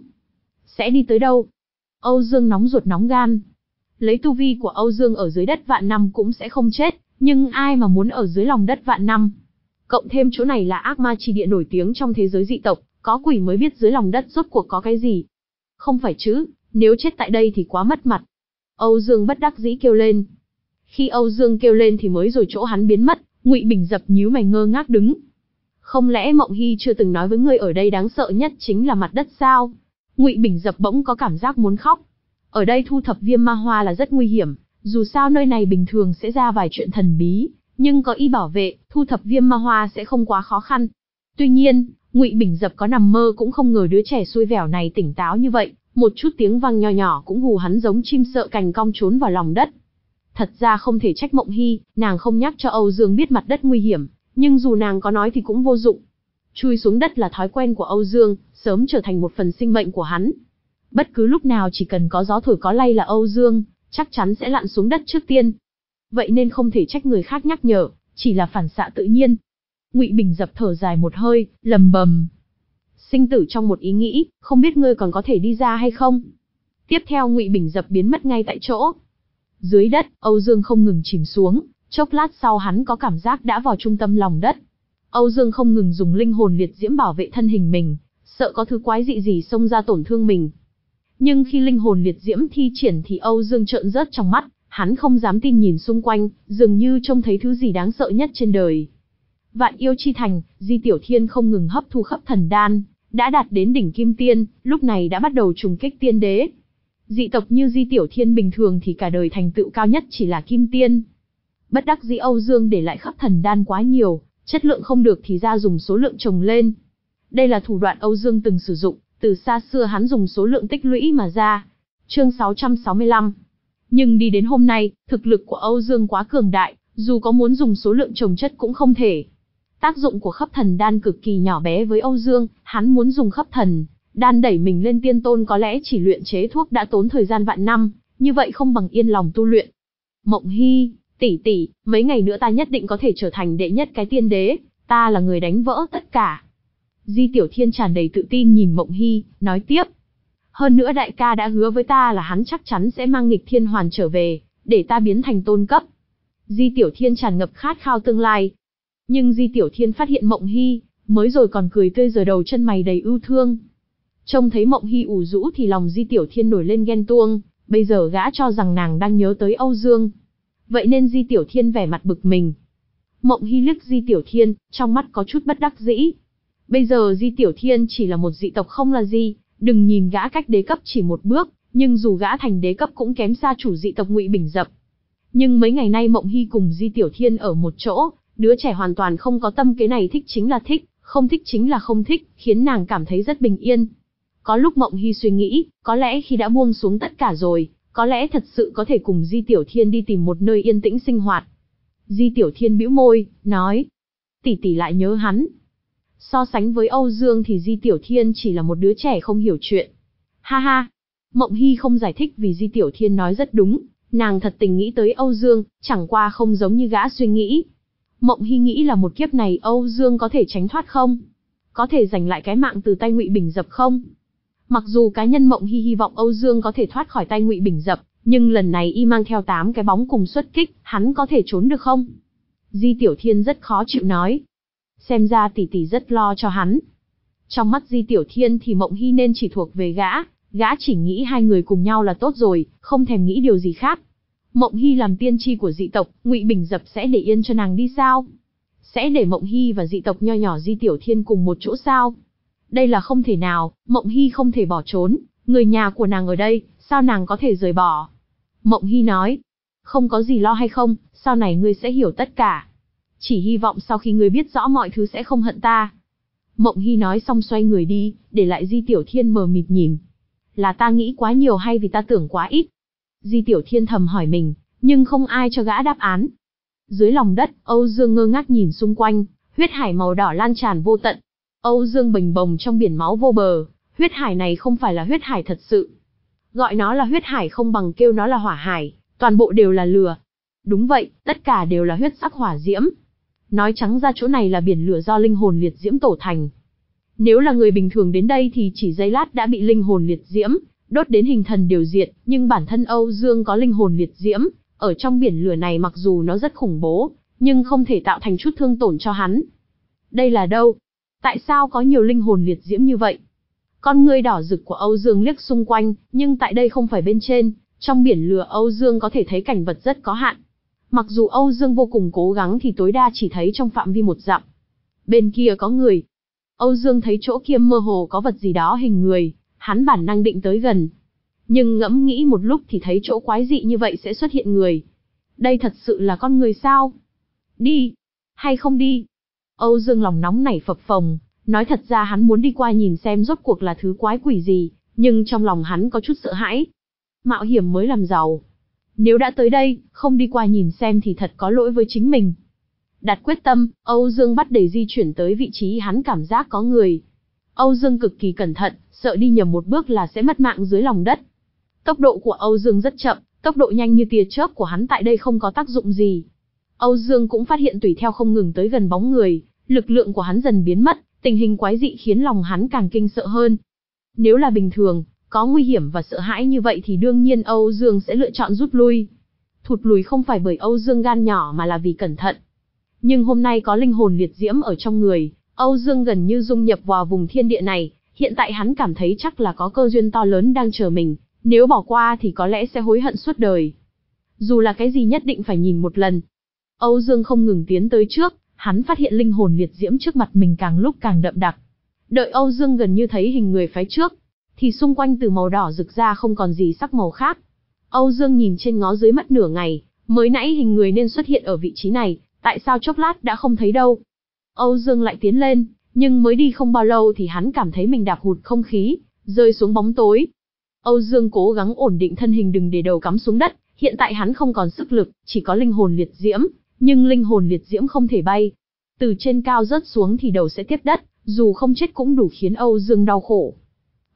Sẽ đi tới đâu? Âu Dương nóng ruột nóng gan. Lấy tu vi của Âu Dương ở dưới đất vạn năm cũng sẽ không chết, nhưng ai mà muốn ở dưới lòng đất vạn năm. Cộng thêm chỗ này là ác ma chi địa nổi tiếng trong thế giới dị tộc, có quỷ mới biết dưới lòng đất rốt cuộc có cái gì. Không phải chứ, nếu chết tại đây thì quá mất mặt. Âu Dương bất đắc dĩ kêu lên. Khi Âu Dương kêu lên thì mới rồi chỗ hắn biến mất, Ngụy Bình Dập nhíu mày ngơ ngác đứng. Không lẽ Mộng Hy chưa từng nói với ngươi ở đây đáng sợ nhất chính là mặt đất sao? Ngụy Bình Dập bỗng có cảm giác muốn khóc. Ở đây thu thập viêm ma hoa là rất nguy hiểm, dù sao nơi này bình thường sẽ ra vài chuyện thần bí, nhưng có y bảo vệ, thu thập viêm ma hoa sẽ không quá khó khăn. Tuy nhiên, Ngụy Bình Dập có nằm mơ cũng không ngờ đứa trẻ xui vẻo này tỉnh táo như vậy, một chút tiếng vang nho nhỏ cũng hù hắn giống chim sợ cành cong trốn vào lòng đất. Thật ra không thể trách Mộng Hy, nàng không nhắc cho Âu Dương biết mặt đất nguy hiểm, nhưng dù nàng có nói thì cũng vô dụng. Chui xuống đất là thói quen của Âu Dương, sớm trở thành một phần sinh mệnh của hắn. Bất cứ lúc nào chỉ cần có gió thổi có lay là Âu Dương chắc chắn sẽ lặn xuống đất trước tiên. Vậy nên không thể trách người khác nhắc nhở, chỉ là phản xạ tự nhiên. Ngụy Bình Dập thở dài một hơi, lầm bầm. Sinh tử trong một ý nghĩ, không biết ngươi còn có thể đi ra hay không? Tiếp theo Ngụy Bình Dập biến mất ngay tại chỗ. Dưới đất, Âu Dương không ngừng chìm xuống, chốc lát sau hắn có cảm giác đã vào trung tâm lòng đất. Âu Dương không ngừng dùng linh hồn liệt diễm bảo vệ thân hình mình, sợ có thứ quái dị gì xông ra tổn thương mình. Nhưng khi linh hồn liệt diễm thi triển thì Âu Dương trợn rớt trong mắt, hắn không dám tin nhìn xung quanh, dường như trông thấy thứ gì đáng sợ nhất trên đời. Vạn yêu chi thành, Di Tiểu Thiên không ngừng hấp thu khắp thần đan, đã đạt đến đỉnh kim tiên, lúc này đã bắt đầu trùng kích tiên đế. Dị tộc như Di Tiểu Thiên bình thường thì cả đời thành tựu cao nhất chỉ là kim tiên. Bất đắc dĩ Âu Dương để lại khắp thần đan quá nhiều, chất lượng không được thì ra dùng số lượng trồng lên. Đây là thủ đoạn Âu Dương từng sử dụng, từ xa xưa hắn dùng số lượng tích lũy mà ra. Chương sáu trăm sáu mươi lăm. Nhưng đi đến hôm nay, thực lực của Âu Dương quá cường đại, dù có muốn dùng số lượng trồng chất cũng không thể. Tác dụng của khắp thần đan cực kỳ nhỏ bé với Âu Dương, hắn muốn dùng khắp thần Đan đẩy mình lên tiên tôn có lẽ chỉ luyện chế thuốc đã tốn thời gian vạn năm, như vậy không bằng yên lòng tu luyện. Mộng Hy, tỷ tỷ, mấy ngày nữa ta nhất định có thể trở thành đệ nhất cái tiên đế, ta là người đánh vỡ tất cả. Di Tiểu Thiên tràn đầy tự tin nhìn Mộng Hy, nói tiếp. Hơn nữa đại ca đã hứa với ta là hắn chắc chắn sẽ mang nghịch thiên hoàn trở về, để ta biến thành tôn cấp. Di Tiểu Thiên tràn ngập khát khao tương lai. Nhưng Di Tiểu Thiên phát hiện Mộng Hy, mới rồi còn cười tươi giờ đầu chân mày đầy ưu thương. Trông thấy Mộng Hy ủ rũ thì lòng Di Tiểu Thiên nổi lên ghen tuông, bây giờ gã cho rằng nàng đang nhớ tới Âu Dương. Vậy nên Di Tiểu Thiên vẻ mặt bực mình. Mộng Hy liếc Di Tiểu Thiên, trong mắt có chút bất đắc dĩ. Bây giờ Di Tiểu Thiên chỉ là một dị tộc không là gì, đừng nhìn gã cách đế cấp chỉ một bước, nhưng dù gã thành đế cấp cũng kém xa chủ dị tộc Ngụy Bình Dập. Nhưng mấy ngày nay Mộng Hy cùng Di Tiểu Thiên ở một chỗ, đứa trẻ hoàn toàn không có tâm kế này, thích chính là thích, không thích chính là không thích, khiến nàng cảm thấy rất bình yên. Có lúc Mộng Hy suy nghĩ, có lẽ khi đã buông xuống tất cả rồi, có lẽ thật sự có thể cùng Di Tiểu Thiên đi tìm một nơi yên tĩnh sinh hoạt. Di Tiểu Thiên bĩu môi, nói, tỷ tỷ lại nhớ hắn. So sánh với Âu Dương thì Di Tiểu Thiên chỉ là một đứa trẻ không hiểu chuyện. Ha ha, Mộng Hy không giải thích vì Di Tiểu Thiên nói rất đúng, nàng thật tình nghĩ tới Âu Dương, chẳng qua không giống như gã suy nghĩ. Mộng Hy nghĩ là một kiếp này Âu Dương có thể tránh thoát không? Có thể giành lại cái mạng từ tay Ngụy Bình Dập không? Mặc dù cá nhân Mộng Hy hy vọng Âu Dương có thể thoát khỏi tay Ngụy Bình Dập, nhưng lần này y mang theo tám cái bóng cùng xuất kích, hắn có thể trốn được không? Di Tiểu Thiên rất khó chịu nói. Xem ra tỷ tỷ rất lo cho hắn. Trong mắt Di Tiểu Thiên thì Mộng Hy nên chỉ thuộc về gã, gã chỉ nghĩ hai người cùng nhau là tốt rồi, không thèm nghĩ điều gì khác. Mộng Hy làm tiên tri của dị tộc, Ngụy Bình Dập sẽ để yên cho nàng đi sao? Sẽ để Mộng Hy và dị tộc nho nhỏ Di Tiểu Thiên cùng một chỗ sao? Đây là không thể nào, Mộng Hy không thể bỏ trốn, người nhà của nàng ở đây, sao nàng có thể rời bỏ? Mộng Hy nói, không có gì lo hay không, sau này ngươi sẽ hiểu tất cả. Chỉ hy vọng sau khi ngươi biết rõ mọi thứ sẽ không hận ta. Mộng Hy nói xong xoay người đi, để lại Di Tiểu Thiên mờ mịt nhìn. Là ta nghĩ quá nhiều hay vì ta tưởng quá ít? Di Tiểu Thiên thầm hỏi mình, nhưng không ai cho gã đáp án. Dưới lòng đất, Âu Dương ngơ ngác nhìn xung quanh, huyết hải màu đỏ lan tràn vô tận. Âu Dương bềnh bồng trong biển máu vô bờ, huyết hải này không phải là huyết hải thật sự. Gọi nó là huyết hải không bằng kêu nó là hỏa hải, toàn bộ đều là lửa. Đúng vậy, tất cả đều là huyết sắc hỏa diễm. Nói trắng ra chỗ này là biển lửa do linh hồn liệt diễm tổ thành. Nếu là người bình thường đến đây thì chỉ giây lát đã bị linh hồn liệt diễm đốt đến hình thần đều diệt, nhưng bản thân Âu Dương có linh hồn liệt diễm, ở trong biển lửa này mặc dù nó rất khủng bố, nhưng không thể tạo thành chút thương tổn cho hắn. Đây là đâu? Tại sao có nhiều linh hồn liệt diễm như vậy? Con ngươi đỏ rực của Âu Dương liếc xung quanh, nhưng tại đây không phải bên trên, trong biển lửa Âu Dương có thể thấy cảnh vật rất có hạn. Mặc dù Âu Dương vô cùng cố gắng thì tối đa chỉ thấy trong phạm vi một dặm. Bên kia có người. Âu Dương thấy chỗ kia mơ hồ có vật gì đó hình người, hắn bản năng định tới gần. Nhưng ngẫm nghĩ một lúc thì thấy chỗ quái dị như vậy sẽ xuất hiện người. Đây thật sự là con người sao? Đi, hay không đi? Âu Dương lòng nóng nảy phập phồng, nói thật ra hắn muốn đi qua nhìn xem rốt cuộc là thứ quái quỷ gì, nhưng trong lòng hắn có chút sợ hãi. Mạo hiểm mới làm giàu. Nếu đã tới đây, không đi qua nhìn xem thì thật có lỗi với chính mình. Đặt quyết tâm, Âu Dương bắt đầy di chuyển tới vị trí hắn cảm giác có người. Âu Dương cực kỳ cẩn thận, sợ đi nhầm một bước là sẽ mất mạng dưới lòng đất. Tốc độ của Âu Dương rất chậm, tốc độ nhanh như tia chớp của hắn tại đây không có tác dụng gì. Âu Dương cũng phát hiện tùy theo không ngừng tới gần bóng người, lực lượng của hắn dần biến mất, tình hình quái dị khiến lòng hắn càng kinh sợ hơn. Nếu là bình thường, có nguy hiểm và sợ hãi như vậy thì đương nhiên Âu Dương sẽ lựa chọn rút lui. Thụt lùi không phải bởi Âu Dương gan nhỏ mà là vì cẩn thận. Nhưng hôm nay có linh hồn liệt diễm ở trong người, Âu Dương gần như dung nhập vào vùng thiên địa này, hiện tại hắn cảm thấy chắc là có cơ duyên to lớn đang chờ mình, nếu bỏ qua thì có lẽ sẽ hối hận suốt đời. Dù là cái gì nhất định phải nhìn một lần. Âu Dương không ngừng tiến tới trước, hắn phát hiện linh hồn liệt diễm trước mặt mình càng lúc càng đậm đặc. Đợi Âu Dương gần như thấy hình người phái trước, thì xung quanh từ màu đỏ rực ra không còn gì sắc màu khác. Âu Dương nhìn trên ngó dưới mất nửa ngày, mới nãy hình người nên xuất hiện ở vị trí này, tại sao chốc lát đã không thấy đâu. Âu Dương lại tiến lên, nhưng mới đi không bao lâu thì hắn cảm thấy mình đạp hụt không khí, rơi xuống bóng tối. Âu Dương cố gắng ổn định thân hình đừng để đầu cắm xuống đất, hiện tại hắn không còn sức lực, chỉ có linh hồn liệt diễm, nhưng linh hồn liệt diễm không thể bay. Từ trên cao rớt xuống thì đầu sẽ tiếp đất, dù không chết cũng đủ khiến Âu Dương đau khổ.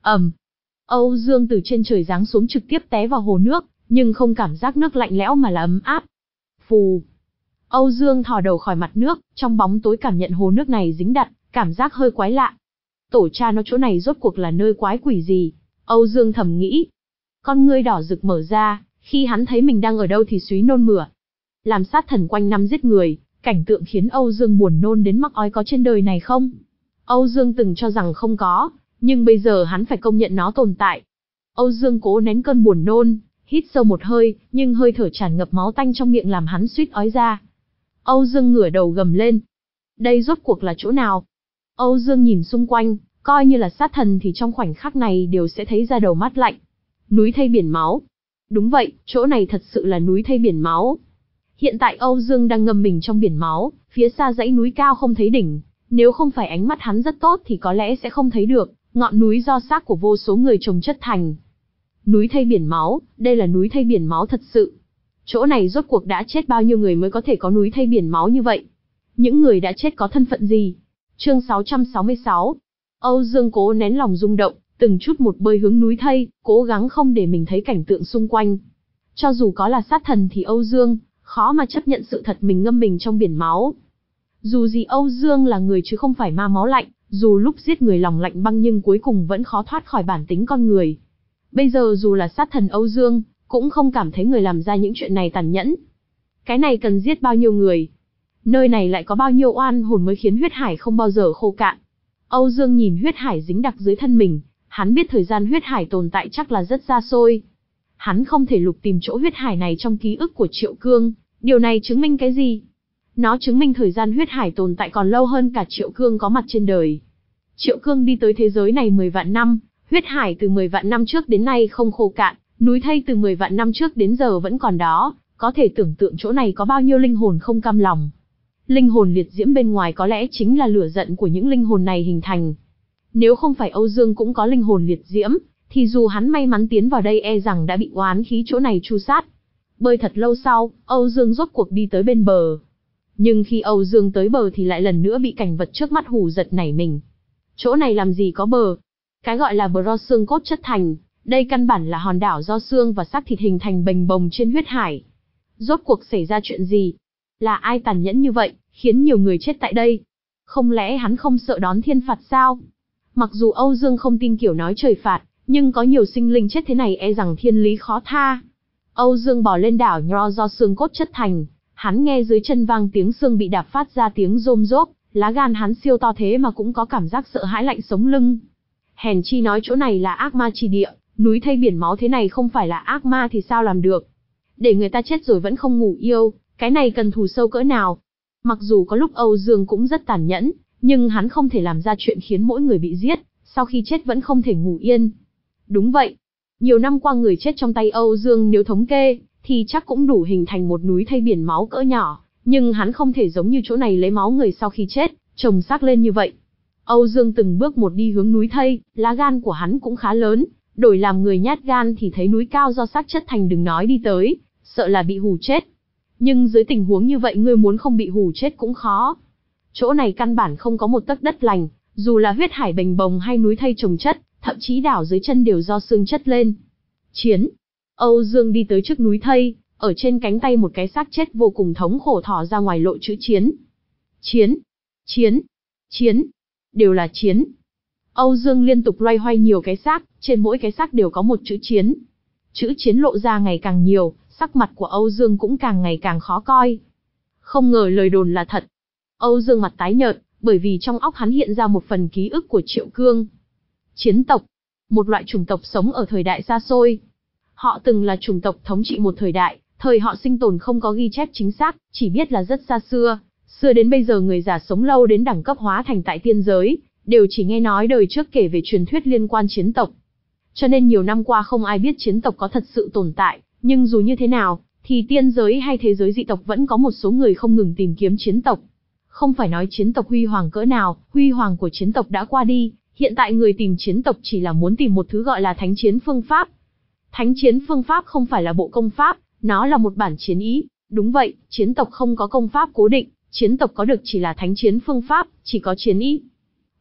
ầm, Âu Dương từ trên trời giáng xuống trực tiếp té vào hồ nước, nhưng không cảm giác nước lạnh lẽo mà là ấm áp. Phù. Âu Dương thò đầu khỏi mặt nước, trong bóng tối cảm nhận hồ nước này dính đặt, cảm giác hơi quái lạ. Tổ cha nó chỗ này rốt cuộc là nơi quái quỷ gì? Âu Dương thầm nghĩ. Con ngươi đỏ rực mở ra, khi hắn thấy mình đang ở đâu thì suýt nôn mửa. Làm sát thần quanh năm giết người, cảnh tượng khiến Âu Dương buồn nôn đến mắc ói có trên đời này không? Âu Dương từng cho rằng không có, nhưng bây giờ hắn phải công nhận nó tồn tại. Âu Dương cố nén cơn buồn nôn, hít sâu một hơi, nhưng hơi thở tràn ngập máu tanh trong miệng làm hắn suýt ói ra. Âu Dương ngửa đầu gầm lên. Đây rốt cuộc là chỗ nào? Âu Dương nhìn xung quanh, coi như là sát thần thì trong khoảnh khắc này đều sẽ thấy ra đầu mát lạnh. Núi thây biển máu. Đúng vậy, chỗ này thật sự là núi thây biển máu. Hiện tại Âu Dương đang ngâm mình trong biển máu, phía xa dãy núi cao không thấy đỉnh. Nếu không phải ánh mắt hắn rất tốt thì có lẽ sẽ không thấy được ngọn núi do xác của vô số người chồng chất thành. Núi thây biển máu, đây là núi thây biển máu thật sự. Chỗ này rốt cuộc đã chết bao nhiêu người mới có thể có núi thây biển máu như vậy? Những người đã chết có thân phận gì? Chương sáu trăm sáu mươi sáu. Âu Dương cố nén lòng rung động, từng chút một bơi hướng núi thây, cố gắng không để mình thấy cảnh tượng xung quanh. Cho dù có là sát thần thì Âu Dương khó mà chấp nhận sự thật mình ngâm mình trong biển máu. Dù gì Âu Dương là người chứ không phải ma máu lạnh, dù lúc giết người lòng lạnh băng nhưng cuối cùng vẫn khó thoát khỏi bản tính con người. Bây giờ dù là sát thần Âu Dương, cũng không cảm thấy người làm ra những chuyện này tàn nhẫn. Cái này cần giết bao nhiêu người? Nơi này lại có bao nhiêu oan hồn mới khiến huyết hải không bao giờ khô cạn? Âu Dương nhìn huyết hải dính đặc dưới thân mình, hắn biết thời gian huyết hải tồn tại chắc là rất xa xôi. Hắn không thể lục tìm chỗ huyết hải này trong ký ức của Triệu Cương, điều này chứng minh cái gì? Nó chứng minh thời gian huyết hải tồn tại còn lâu hơn cả Triệu Cương có mặt trên đời. Triệu Cương đi tới thế giới này mười vạn năm, huyết hải từ mười vạn năm trước đến nay không khô cạn, núi thây từ mười vạn năm trước đến giờ vẫn còn đó, có thể tưởng tượng chỗ này có bao nhiêu linh hồn không cam lòng. Linh hồn liệt diễm bên ngoài có lẽ chính là lửa giận của những linh hồn này hình thành. Nếu không phải Âu Dương cũng có linh hồn liệt diễm, thì dù hắn may mắn tiến vào đây e rằng đã bị oán khí chỗ này tru sát. Bơi thật lâu sau, Âu Dương rốt cuộc đi tới bên bờ. Nhưng khi Âu Dương tới bờ thì lại lần nữa bị cảnh vật trước mắt hù giật nảy mình. Chỗ này làm gì có bờ? Cái gọi là bờ do xương cốt chất thành, đây căn bản là hòn đảo do xương và xác thịt hình thành bềnh bồng trên huyết hải. Rốt cuộc xảy ra chuyện gì? Là ai tàn nhẫn như vậy, khiến nhiều người chết tại đây? Không lẽ hắn không sợ đón thiên phạt sao? Mặc dù Âu Dương không tin kiểu nói trời phạt, nhưng có nhiều sinh linh chết thế này e rằng thiên lý khó tha. Âu Dương bò lên đảo Nho do xương cốt chất thành, hắn nghe dưới chân vang tiếng xương bị đạp phát ra tiếng rôm rốp, lá gan hắn siêu to thế mà cũng có cảm giác sợ hãi lạnh sống lưng. Hèn chi nói chỗ này là ác ma chi địa, núi thây biển máu thế này không phải là ác ma thì sao làm được? Để người ta chết rồi vẫn không ngủ yêu, cái này cần thù sâu cỡ nào? Mặc dù có lúc Âu Dương cũng rất tàn nhẫn, nhưng hắn không thể làm ra chuyện khiến mỗi người bị giết, sau khi chết vẫn không thể ngủ yên. Đúng vậy, nhiều năm qua người chết trong tay Âu Dương nếu thống kê, thì chắc cũng đủ hình thành một núi thây biển máu cỡ nhỏ, nhưng hắn không thể giống như chỗ này lấy máu người sau khi chết, chồng xác lên như vậy. Âu Dương từng bước một đi hướng núi thây, lá gan của hắn cũng khá lớn, đổi làm người nhát gan thì thấy núi cao do xác chất thành đừng nói đi tới, sợ là bị hù chết. Nhưng dưới tình huống như vậy ngươi muốn không bị hù chết cũng khó. Chỗ này căn bản không có một tấc đất lành, dù là huyết hải bềnh bồng hay núi thây trồng chất, thậm chí đảo dưới chân đều do xương chất lên. Chiến. Âu Dương đi tới trước núi thây, ở trên cánh tay một cái xác chết vô cùng thống khổ thỏ ra ngoài lộ chữ chiến. Chiến. Chiến. Chiến. Đều là chiến. Âu Dương liên tục loay hoay nhiều cái xác, trên mỗi cái xác đều có một chữ chiến. Chữ chiến lộ ra ngày càng nhiều, sắc mặt của Âu Dương cũng càng ngày càng khó coi. Không ngờ lời đồn là thật. Âu Dương mặt tái nhợt, bởi vì trong óc hắn hiện ra một phần ký ức của Triệu Cương. Chiến tộc, một loại chủng tộc sống ở thời đại xa xôi. Họ từng là chủng tộc thống trị một thời đại, thời họ sinh tồn không có ghi chép chính xác, chỉ biết là rất xa xưa. Xưa đến bây giờ người già sống lâu đến đẳng cấp hóa thành tại tiên giới, đều chỉ nghe nói đời trước kể về truyền thuyết liên quan chiến tộc. Cho nên nhiều năm qua không ai biết chiến tộc có thật sự tồn tại, nhưng dù như thế nào, thì tiên giới hay thế giới dị tộc vẫn có một số người không ngừng tìm kiếm chiến tộc. Không phải nói chiến tộc huy hoàng cỡ nào, huy hoàng của chiến tộc đã qua đi, hiện tại người tìm chiến tộc chỉ là muốn tìm một thứ gọi là thánh chiến phương pháp. Thánh chiến phương pháp không phải là bộ công pháp, nó là một bản chiến ý. Đúng vậy, chiến tộc không có công pháp cố định, chiến tộc có được chỉ là thánh chiến phương pháp, chỉ có chiến ý.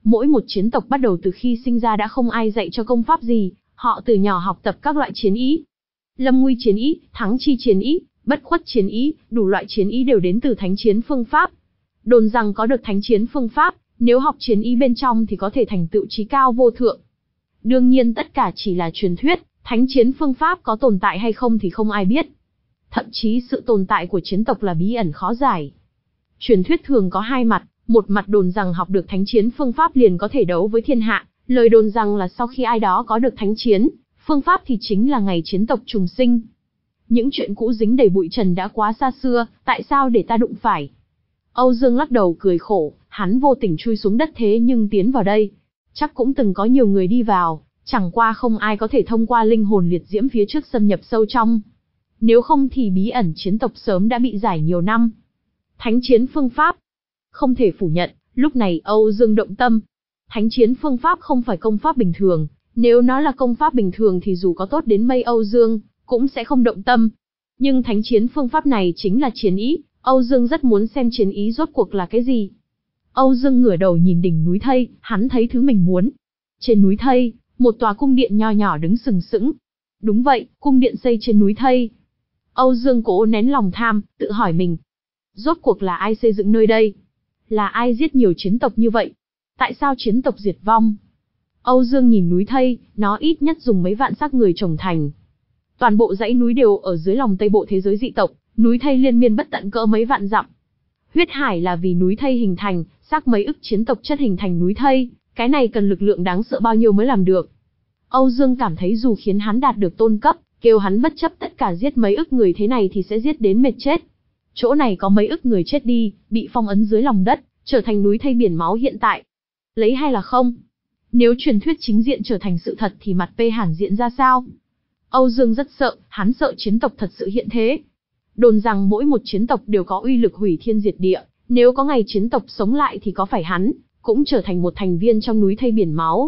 Mỗi một chiến tộc bắt đầu từ khi sinh ra đã không ai dạy cho công pháp gì, họ từ nhỏ học tập các loại chiến ý. Lâm nguy chiến ý, thắng chi chiến ý, bất khuất chiến ý, đủ loại chiến ý đều đến từ thánh chiến phương pháp. Đồn rằng có được thánh chiến phương pháp, nếu học chiến ý bên trong thì có thể thành tựu chí cao vô thượng. Đương nhiên tất cả chỉ là truyền thuyết, thánh chiến phương pháp có tồn tại hay không thì không ai biết. Thậm chí sự tồn tại của chiến tộc là bí ẩn khó giải. Truyền thuyết thường có hai mặt, một mặt đồn rằng học được thánh chiến phương pháp liền có thể đấu với thiên hạ, lời đồn rằng là sau khi ai đó có được thánh chiến phương pháp thì chính là ngày chiến tộc trùng sinh. Những chuyện cũ dính đầy bụi trần đã quá xa xưa, tại sao để ta đụng phải? Âu Dương lắc đầu cười khổ, hắn vô tình chui xuống đất thế nhưng tiến vào đây. Chắc cũng từng có nhiều người đi vào, chẳng qua không ai có thể thông qua linh hồn liệt diễm phía trước xâm nhập sâu trong. Nếu không thì bí ẩn chiến tộc sớm đã bị giải nhiều năm. Thánh chiến phương pháp. Không thể phủ nhận, lúc này Âu Dương động tâm. Thánh chiến phương pháp không phải công pháp bình thường, nếu nó là công pháp bình thường thì dù có tốt đến mây Âu Dương, cũng sẽ không động tâm. Nhưng thánh chiến phương pháp này chính là chiến ý, Âu Dương rất muốn xem chiến ý rốt cuộc là cái gì. Âu Dương ngửa đầu nhìn đỉnh núi Thây, hắn thấy thứ mình muốn. Trên núi Thây, một tòa cung điện nho nhỏ đứng sừng sững. Đúng vậy, cung điện xây trên núi Thây. Âu Dương cố nén lòng tham, tự hỏi mình. Rốt cuộc là ai xây dựng nơi đây? Là ai giết nhiều chiến tộc như vậy? Tại sao chiến tộc diệt vong? Âu Dương nhìn núi Thây, nó ít nhất dùng mấy vạn xác người trồng thành. Toàn bộ dãy núi đều ở dưới lòng Tây Bộ thế giới dị tộc, núi Thây liên miên bất tận cỡ mấy vạn dặm. Huyết hải là vì núi Thây hình thành, xác mấy ức chiến tộc chất hình thành núi Thây, cái này cần lực lượng đáng sợ bao nhiêu mới làm được. Âu Dương cảm thấy dù khiến hắn đạt được tôn cấp, kêu hắn bất chấp tất cả giết mấy ức người thế này thì sẽ giết đến mệt chết. Chỗ này có mấy ức người chết đi, bị phong ấn dưới lòng đất, trở thành núi Thây biển máu hiện tại. Lấy hay là không? Nếu truyền thuyết chính diện trở thành sự thật thì mặt P hàn diện ra sao? Âu Dương rất sợ, hắn sợ chiến tộc thật sự hiện thế. Đồn rằng mỗi một chiến tộc đều có uy lực hủy thiên diệt địa, nếu có ngày chiến tộc sống lại thì có phải hắn cũng trở thành một thành viên trong núi Thây biển máu.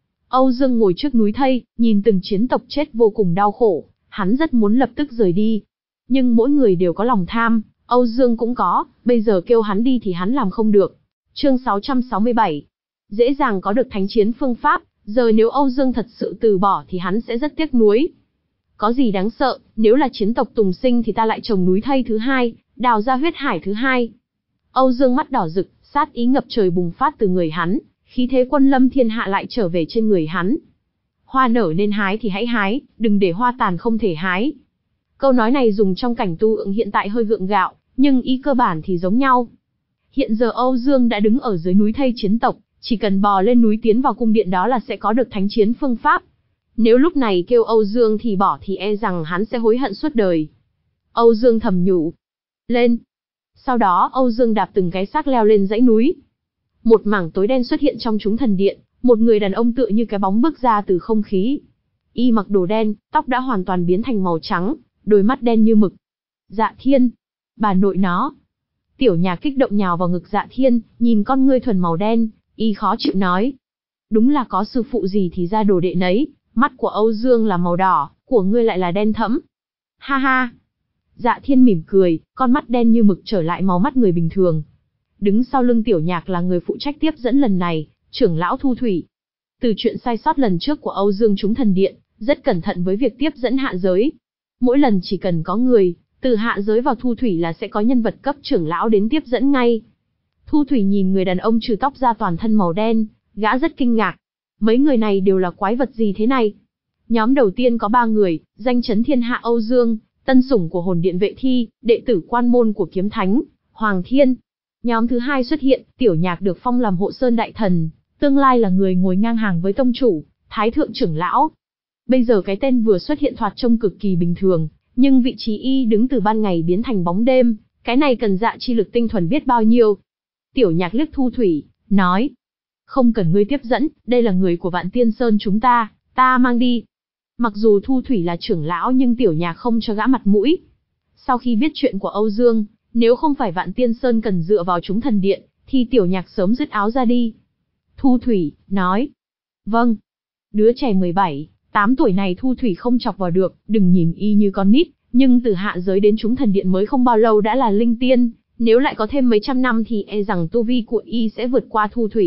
Âu Dương ngồi trước núi Thây, nhìn từng chiến tộc chết vô cùng đau khổ, hắn rất muốn lập tức rời đi. Nhưng mỗi người đều có lòng tham, Âu Dương cũng có, bây giờ kêu hắn đi thì hắn làm không được. Chương sáu trăm sáu mươi bảy. Dễ dàng có được thánh chiến phương pháp, giờ nếu Âu Dương thật sự từ bỏ thì hắn sẽ rất tiếc nuối. Có gì đáng sợ, nếu là chiến tộc Tùng Sinh thì ta lại trồng núi Thây thứ hai, đào ra huyết hải thứ hai. Âu Dương mắt đỏ rực, sát ý ngập trời bùng phát từ người hắn, khí thế quân lâm thiên hạ lại trở về trên người hắn. Hoa nở nên hái thì hãy hái, đừng để hoa tàn không thể hái. Câu nói này dùng trong cảnh tu ượng hiện tại hơi gượng gạo, nhưng ý cơ bản thì giống nhau. Hiện giờ Âu Dương đã đứng ở dưới núi Thây chiến tộc, chỉ cần bò lên núi tiến vào cung điện đó là sẽ có được thánh chiến phương pháp. Nếu lúc này kêu Âu Dương thì bỏ thì e rằng hắn sẽ hối hận suốt đời. Âu Dương thầm nhủ. Lên. Sau đó Âu Dương đạp từng cái xác leo lên dãy núi. Một mảng tối đen xuất hiện trong chúng thần điện, một người đàn ông tựa như cái bóng bước ra từ không khí. Y mặc đồ đen, tóc đã hoàn toàn biến thành màu trắng, đôi mắt đen như mực. Dạ Thiên. Bà nội nó. Tiểu Nhạc kích động nhào vào ngực Dạ Thiên, nhìn con ngươi thuần màu đen, y khó chịu nói. Đúng là có sư phụ gì thì ra đồ đệ nấy, mắt của Âu Dương là màu đỏ, của ngươi lại là đen thẫm. Ha ha. Dạ Thiên mỉm cười, con mắt đen như mực trở lại màu mắt người bình thường. Đứng sau lưng Tiểu Nhạc là người phụ trách tiếp dẫn lần này, trưởng lão Thu Thủy. Từ chuyện sai sót lần trước của Âu Dương trúng thần điện, rất cẩn thận với việc tiếp dẫn hạ giới. Mỗi lần chỉ cần có người từ hạ giới vào Thu Thủy là sẽ có nhân vật cấp trưởng lão đến tiếp dẫn ngay. Thu Thủy nhìn người đàn ông trừ tóc ra toàn thân màu đen, gã rất kinh ngạc. Mấy người này đều là quái vật gì thế này? Nhóm đầu tiên có ba người, danh chấn thiên hạ Âu Dương, tân sủng của hồn điện vệ thi, đệ tử quan môn của kiếm thánh, Hoàng Thiên. Nhóm thứ hai xuất hiện, Tiểu Nhạc được phong làm hộ sơn đại thần, tương lai là người ngồi ngang hàng với tông chủ, thái thượng trưởng lão. Bây giờ cái tên vừa xuất hiện thoạt trông cực kỳ bình thường, nhưng vị trí y đứng từ ban ngày biến thành bóng đêm, cái này cần dạ chi lực tinh thuần biết bao nhiêu. Tiểu Nhạc liếc Thu Thủy, nói. Không cần ngươi tiếp dẫn, đây là người của Vạn Tiên Sơn chúng ta, ta mang đi. Mặc dù Thu Thủy là trưởng lão nhưng Tiểu Nhạc không cho gã mặt mũi. Sau khi biết chuyện của Âu Dương, nếu không phải Vạn Tiên Sơn cần dựa vào chúng thần điện, thì Tiểu Nhạc sớm dứt áo ra đi. Thu Thủy, nói. Vâng. Đứa trẻ mười bảy, tám tuổi này Thu Thủy không chọc vào được, đừng nhìn y như con nít, nhưng từ hạ giới đến chúng thần điện mới không bao lâu đã là linh tiên, nếu lại có thêm mấy trăm năm thì e rằng tu vi của y sẽ vượt qua Thu Thủy,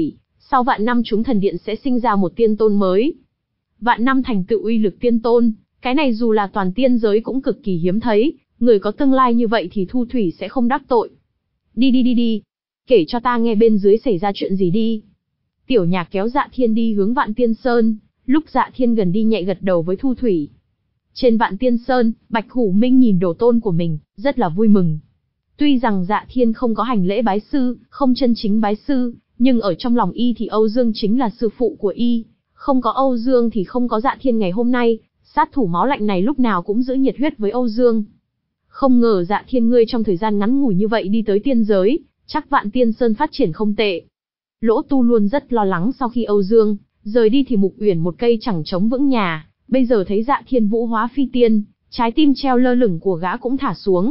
sau vạn năm chúng thần điện sẽ sinh ra một tiên tôn mới. Vạn năm thành tựu uy lực tiên tôn, cái này dù là toàn tiên giới cũng cực kỳ hiếm thấy, người có tương lai như vậy thì Thu Thủy sẽ không đắc tội. Đi đi đi đi, kể cho ta nghe bên dưới xảy ra chuyện gì đi. Tiểu Nhạc kéo Dạ Thiên đi hướng Vạn Tiên Sơn, lúc Dạ Thiên gần đi nhẹ gật đầu với Thu Thủy. Trên Vạn Tiên Sơn, Bạch Hủ Minh nhìn đồ tôn của mình, rất là vui mừng. Tuy rằng Dạ Thiên không có hành lễ bái sư, không chân chính bái sư, nhưng ở trong lòng y thì Âu Dương chính là sư phụ của y. Không có Âu Dương thì không có Dạ Thiên ngày hôm nay, sát thủ máu lạnh này lúc nào cũng giữ nhiệt huyết với Âu Dương. Không ngờ Dạ Thiên ngươi trong thời gian ngắn ngủi như vậy đi tới tiên giới, chắc Vạn Tiên Sơn phát triển không tệ. Lỗ Tu luôn rất lo lắng sau khi Âu Dương rời đi thì Mục Uyển một cây chẳng chống vững nhà, bây giờ thấy Dạ Thiên vũ hóa phi tiên, trái tim treo lơ lửng của gã cũng thả xuống.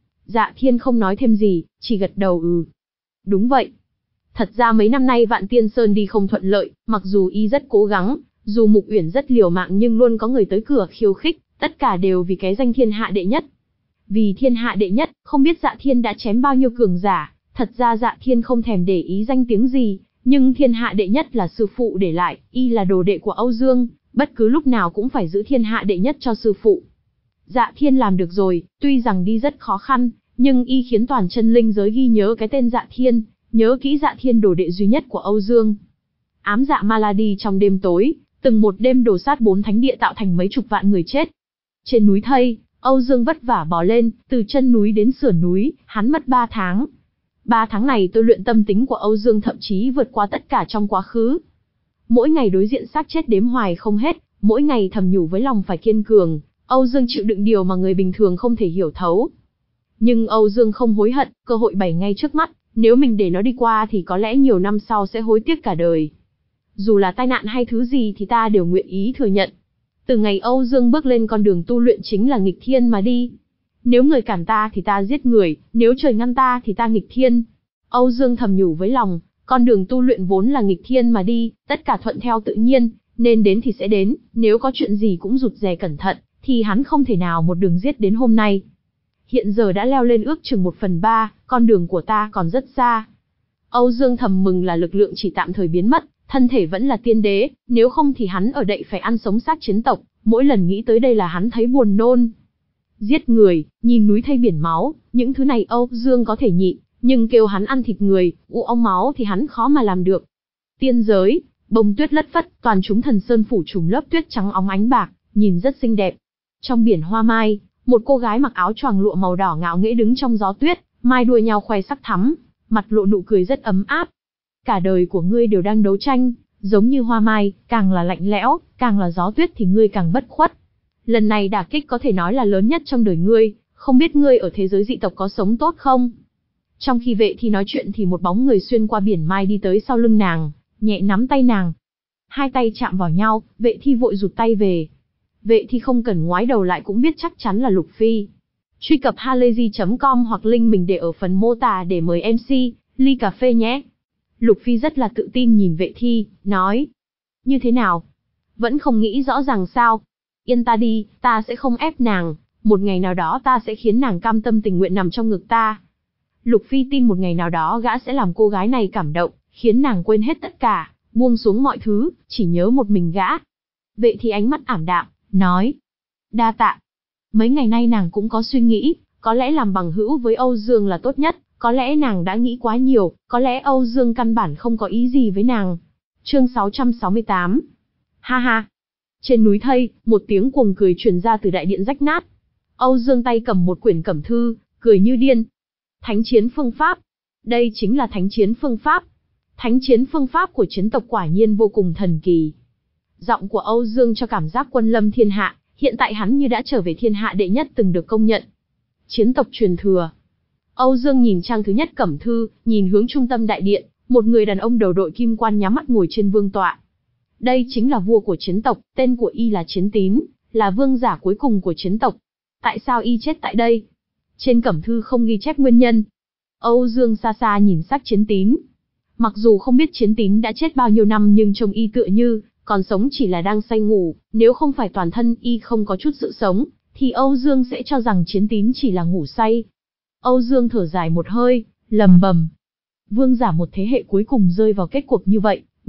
Dạ Thiên không nói thêm gì, chỉ gật đầu ừ. Đúng vậy. Thật ra mấy năm nay Vạn Tiên Sơn đi không thuận lợi, mặc dù y rất cố gắng, dù Mục Uyển rất liều mạng nhưng luôn có người tới cửa khiêu khích, tất cả đều vì cái danh thiên hạ đệ nhất. Vì thiên hạ đệ nhất, không biết Dạ Thiên đã chém bao nhiêu cường giả, thật ra Dạ Thiên không thèm để ý danh tiếng gì, nhưng thiên hạ đệ nhất là sư phụ để lại, y là đồ đệ của Âu Dương, bất cứ lúc nào cũng phải giữ thiên hạ đệ nhất cho sư phụ. Dạ Thiên làm được rồi, tuy rằng đi rất khó khăn, nhưng y khiến toàn chân linh giới ghi nhớ cái tên Dạ Thiên, nhớ kỹ Dạ Thiên đồ đệ duy nhất của Âu Dương. Ám dạ Maladi trong đêm tối, từng một đêm đổ sát bốn thánh địa tạo thành mấy chục vạn người chết. Trên núi thây, Âu Dương vất vả bò lên, từ chân núi đến sườn núi, hắn mất ba tháng. Ba tháng này tôi luyện tâm tính của Âu Dương thậm chí vượt qua tất cả trong quá khứ. Mỗi ngày đối diện xác chết đếm hoài không hết, mỗi ngày thầm nhủ với lòng phải kiên cường, Âu Dương chịu đựng điều mà người bình thường không thể hiểu thấu. Nhưng Âu Dương không hối hận, cơ hội bày ngay trước mắt, nếu mình để nó đi qua thì có lẽ nhiều năm sau sẽ hối tiếc cả đời. Dù là tai nạn hay thứ gì thì ta đều nguyện ý thừa nhận. Từ ngày Âu Dương bước lên con đường tu luyện chính là nghịch thiên mà đi. Nếu người cản ta thì ta giết người, nếu trời ngăn ta thì ta nghịch thiên. Âu Dương thầm nhủ với lòng, con đường tu luyện vốn là nghịch thiên mà đi, tất cả thuận theo tự nhiên, nên đến thì sẽ đến, nếu có chuyện gì cũng rụt rè cẩn thận, thì hắn không thể nào một đường giết đến hôm nay. Hiện giờ đã leo lên ước chừng một phần ba, con đường của ta còn rất xa. Âu Dương thầm mừng là lực lượng chỉ tạm thời biến mất, thân thể vẫn là tiên đế, nếu không thì hắn ở đây phải ăn sống xác chiến tộc, mỗi lần nghĩ tới đây là hắn thấy buồn nôn. Giết người, nhìn núi thây biển máu, những thứ này Âu Dương có thể nhịn, nhưng kêu hắn ăn thịt người, ụ ong máu thì hắn khó mà làm được. Tiên giới, bông tuyết lất phất, toàn chúng thần sơn phủ trùm lớp tuyết trắng óng ánh bạc, nhìn rất xinh đẹp. Trong biển hoa mai, một cô gái mặc áo choàng lụa màu đỏ ngạo nghễ đứng trong gió tuyết, mai đuôi nhau khoe sắc thắm, mặt lộ nụ cười rất ấm áp. Cả đời của ngươi đều đang đấu tranh, giống như hoa mai, càng là lạnh lẽo, càng là gió tuyết thì ngươi càng bất khuất. Lần này đả kích có thể nói là lớn nhất trong đời ngươi, không biết ngươi ở thế giới dị tộc có sống tốt không? Trong khi Vệ Thi nói chuyện thì một bóng người xuyên qua biển mai đi tới sau lưng nàng, nhẹ nắm tay nàng. Hai tay chạm vào nhau, Vệ Thi vội rụt tay về. Vệ Thi không cần ngoái đầu lại cũng biết chắc chắn là Lục Phi. Truy cập halayzi chấm com hoặc link mình để ở phần mô tả để mời em xê, ly cà phê nhé. Lục Phi rất là tự tin nhìn Vệ Thi, nói. Như thế nào? Vẫn không nghĩ rõ ràng sao? Yên ta đi, ta sẽ không ép nàng, một ngày nào đó ta sẽ khiến nàng cam tâm tình nguyện nằm trong ngực ta. Lục Phi tin một ngày nào đó gã sẽ làm cô gái này cảm động, khiến nàng quên hết tất cả, buông xuống mọi thứ, chỉ nhớ một mình gã. Vệ Thi ánh mắt ảm đạm, nói. Đa tạ. Mấy ngày nay nàng cũng có suy nghĩ, có lẽ làm bằng hữu với Âu Dương là tốt nhất, có lẽ nàng đã nghĩ quá nhiều, có lẽ Âu Dương căn bản không có ý gì với nàng. Chương sáu trăm sáu mươi tám. Ha ha. Trên núi thây, một tiếng cuồng cười truyền ra từ đại điện rách nát. Âu Dương tay cầm một quyển cẩm thư, cười như điên. Thánh chiến phương pháp. Đây chính là thánh chiến phương pháp. Thánh chiến phương pháp của chiến tộc quả nhiên vô cùng thần kỳ. Giọng của Âu Dương cho cảm giác quân lâm thiên hạ, hiện tại hắn như đã trở về thiên hạ đệ nhất từng được công nhận. Chiến tộc truyền thừa. Âu Dương nhìn trang thứ nhất cẩm thư, nhìn hướng trung tâm đại điện, một người đàn ông đầu đội kim quan nhắm mắt ngồi trên vương tọa. Đây chính là vua của chiến tộc, tên của y là Chiến Tín, là vương giả cuối cùng của chiến tộc. Tại sao y chết tại đây? Trên cẩm thư không ghi chép nguyên nhân. Âu Dương xa xa nhìn sắc Chiến Tín. Mặc dù không biết Chiến Tín đã chết bao nhiêu năm nhưng trông y tựa như còn sống chỉ là đang say ngủ, nếu không phải toàn thân y không có chút sự sống, thì Âu Dương sẽ cho rằng Chiến Tín chỉ là ngủ say. Âu Dương thở dài một hơi, lầm bầm. Vương giả một thế hệ cuối cùng rơi vào kết cục như vậy,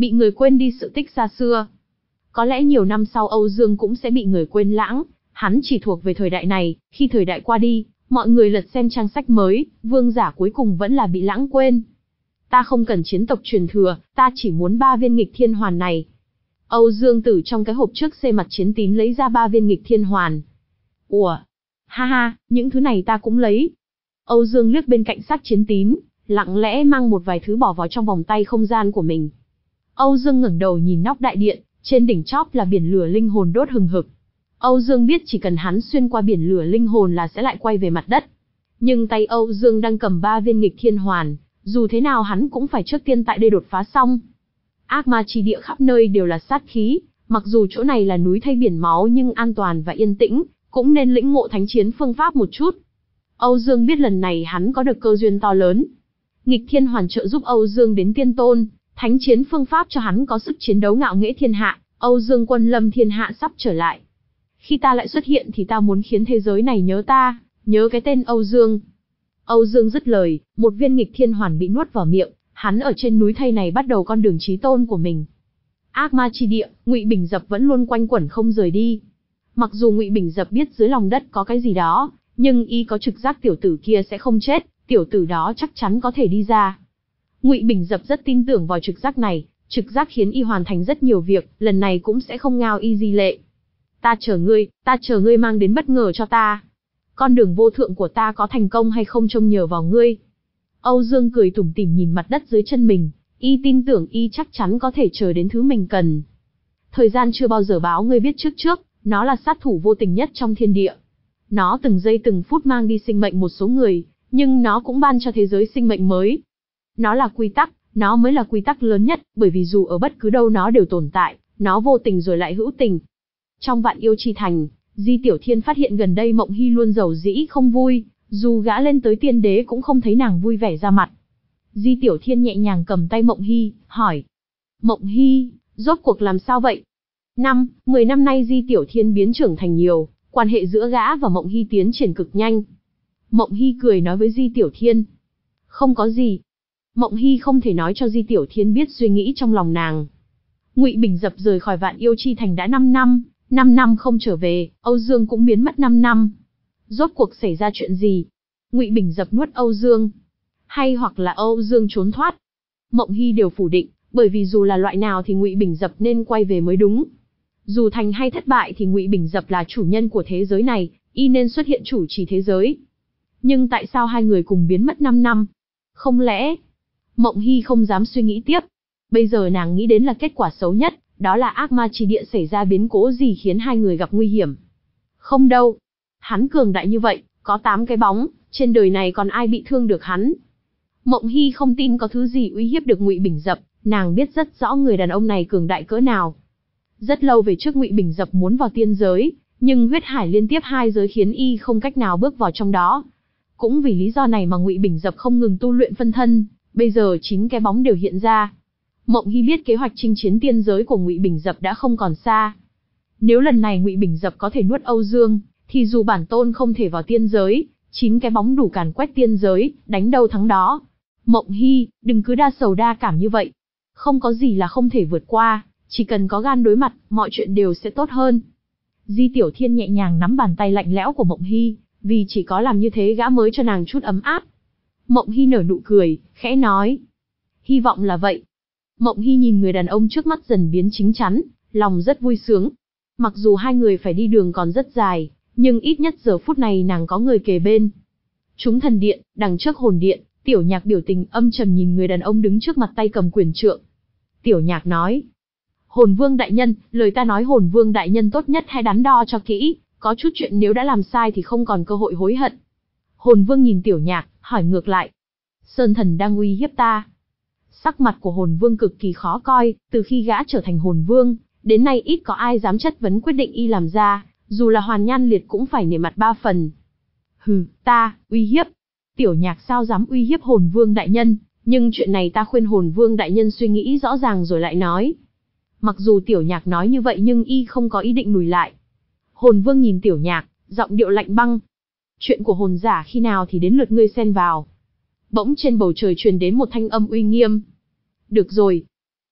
bị người quên đi sự tích xa xưa. Có lẽ nhiều năm sau Âu Dương cũng sẽ bị người quên lãng, hắn chỉ thuộc về thời đại này, khi thời đại qua đi, mọi người lật xem trang sách mới, vương giả cuối cùng vẫn là bị lãng quên. Ta không cần chiến tộc truyền thừa, ta chỉ muốn ba viên nghịch thiên hoàn này. Âu Dương từ trong cái hộp trước xê mặt chiến tín lấy ra ba viên nghịch thiên hoàn. Ủa? Ha ha, những thứ này ta cũng lấy. Âu Dương liếc bên cạnh xác chiến tín, lặng lẽ mang một vài thứ bỏ vào trong vòng tay không gian của mình. Âu Dương ngẩng đầu nhìn nóc đại điện, trên đỉnh chóp là biển lửa linh hồn đốt hừng hực. Âu Dương biết chỉ cần hắn xuyên qua biển lửa linh hồn là sẽ lại quay về mặt đất. Nhưng tay Âu Dương đang cầm ba viên nghịch thiên hoàn, dù thế nào hắn cũng phải trước tiên tại đây đột phá xong. Ác ma chi địa khắp nơi đều là sát khí, mặc dù chỗ này là núi thay biển máu nhưng an toàn và yên tĩnh, cũng nên lĩnh ngộ thánh chiến phương pháp một chút. Âu Dương biết lần này hắn có được cơ duyên to lớn. Nghịch thiên hoàn trợ giúp Âu Dương đến tiên tôn, thánh chiến phương pháp cho hắn có sức chiến đấu ngạo nghễ thiên hạ, Âu Dương quân lâm thiên hạ sắp trở lại. Khi ta lại xuất hiện thì ta muốn khiến thế giới này nhớ ta, nhớ cái tên Âu Dương. Âu Dương dứt lời, một viên nghịch thiên hoàn bị nuốt vào miệng, hắn ở trên núi thây này bắt đầu con đường chí tôn của mình. Ác ma chi địa, Ngụy Bình Dập vẫn luôn quanh quẩn không rời đi. Mặc dù Ngụy Bình Dập biết dưới lòng đất có cái gì đó, nhưng y có trực giác tiểu tử kia sẽ không chết, tiểu tử đó chắc chắn có thể đi ra. Ngụy Bình Dập rất tin tưởng vào trực giác này, trực giác khiến y hoàn thành rất nhiều việc, lần này cũng sẽ không ngao y di lệ. Ta chờ ngươi, ta chờ ngươi mang đến bất ngờ cho ta. Con đường vô thượng của ta có thành công hay không trông nhờ vào ngươi. Âu Dương cười tủm tỉm nhìn mặt đất dưới chân mình, y tin tưởng y chắc chắn có thể chờ đến thứ mình cần. Thời gian chưa bao giờ báo ngươi biết trước trước, nó là sát thủ vô tình nhất trong thiên địa. Nó từng giây từng phút mang đi sinh mệnh một số người, nhưng nó cũng ban cho thế giới sinh mệnh mới. Nó là quy tắc, nó mới là quy tắc lớn nhất, bởi vì dù ở bất cứ đâu nó đều tồn tại, nó vô tình rồi lại hữu tình. Trong Vạn Yêu Chi Thành, Di Tiểu Thiên phát hiện gần đây Mộng Hy luôn giàu dĩ không vui, dù gã lên tới tiên đế cũng không thấy nàng vui vẻ ra mặt. Di Tiểu Thiên nhẹ nhàng cầm tay Mộng Hy, hỏi. Mộng Hy, rốt cuộc làm sao vậy? Năm, mười năm nay Di Tiểu Thiên biến trưởng thành nhiều, quan hệ giữa gã và Mộng Hy tiến triển cực nhanh. Mộng Hy cười nói với Di Tiểu Thiên. Không có gì. Mộng Hy không thể nói cho Di Tiểu Thiên biết suy nghĩ trong lòng nàng. Ngụy Bình Dập rời khỏi Vạn Yêu Chi Thành đã năm năm, năm năm không trở về, Âu Dương cũng biến mất năm năm. Rốt cuộc xảy ra chuyện gì? Ngụy Bình Dập nuốt Âu Dương, hay hoặc là Âu Dương trốn thoát? Mộng Hy đều phủ định, bởi vì dù là loại nào thì Ngụy Bình Dập nên quay về mới đúng. Dù thành hay thất bại thì Ngụy Bình Dập là chủ nhân của thế giới này, y nên xuất hiện chủ trì thế giới. Nhưng tại sao hai người cùng biến mất năm năm? Không lẽ... Mộng Hy không dám suy nghĩ tiếp. Bây giờ nàng nghĩ đến là kết quả xấu nhất, đó là ác ma chi địa xảy ra biến cố gì khiến hai người gặp nguy hiểm. Không đâu. Hắn cường đại như vậy, có tám cái bóng, trên đời này còn ai bị thương được hắn. Mộng Hy không tin có thứ gì uy hiếp được Ngụy Bình Dập, nàng biết rất rõ người đàn ông này cường đại cỡ nào. Rất lâu về trước Ngụy Bình Dập muốn vào tiên giới, nhưng huyết hải liên tiếp hai giới khiến y không cách nào bước vào trong đó. Cũng vì lý do này mà Ngụy Bình Dập không ngừng tu luyện phân thân, bây giờ chín cái bóng đều hiện ra. Mộng Hy biết kế hoạch chinh chiến tiên giới của Ngụy Bình Dập đã không còn xa. Nếu lần này Ngụy Bình Dập có thể nuốt Âu Dương, thì dù bản tôn không thể vào tiên giới, chín cái bóng đủ càn quét tiên giới, đánh đâu thắng đó. Mộng Hy, đừng cứ đa sầu đa cảm như vậy. Không có gì là không thể vượt qua, chỉ cần có gan đối mặt, mọi chuyện đều sẽ tốt hơn. Di Tiểu Thiên nhẹ nhàng nắm bàn tay lạnh lẽo của Mộng Hy, vì chỉ có làm như thế gã mới cho nàng chút ấm áp. Mộng Hy nở nụ cười, khẽ nói. Hy vọng là vậy. Mộng Hy nhìn người đàn ông trước mắt dần biến chính chắn, lòng rất vui sướng. Mặc dù hai người phải đi đường còn rất dài, nhưng ít nhất giờ phút này nàng có người kề bên. Chúng thần điện, đằng trước hồn điện, Tiểu Nhạc biểu tình âm trầm nhìn người đàn ông đứng trước mặt tay cầm quyền trượng. Tiểu Nhạc nói. Hồn Vương đại nhân, lời ta nói Hồn Vương đại nhân tốt nhất hãy đắn đo cho kỹ, có chút chuyện nếu đã làm sai thì không còn cơ hội hối hận. Hồn Vương nhìn Tiểu Nhạc, hỏi ngược lại. Sơn thần đang uy hiếp ta. Sắc mặt của Hồn Vương cực kỳ khó coi, từ khi gã trở thành Hồn Vương, đến nay ít có ai dám chất vấn quyết định y làm ra, dù là Hoàn Nhan Liệt cũng phải nể mặt ba phần. Hừ, ta, uy hiếp. Tiểu Nhạc sao dám uy hiếp Hồn Vương đại nhân, nhưng chuyện này ta khuyên Hồn Vương đại nhân suy nghĩ rõ ràng rồi lại nói. Mặc dù Tiểu Nhạc nói như vậy nhưng y không có ý định lùi lại. Hồn Vương nhìn Tiểu Nhạc, giọng điệu lạnh băng. Chuyện của hồn giả khi nào thì đến lượt ngươi xen vào. Bỗng trên bầu trời truyền đến một thanh âm uy nghiêm. Được rồi.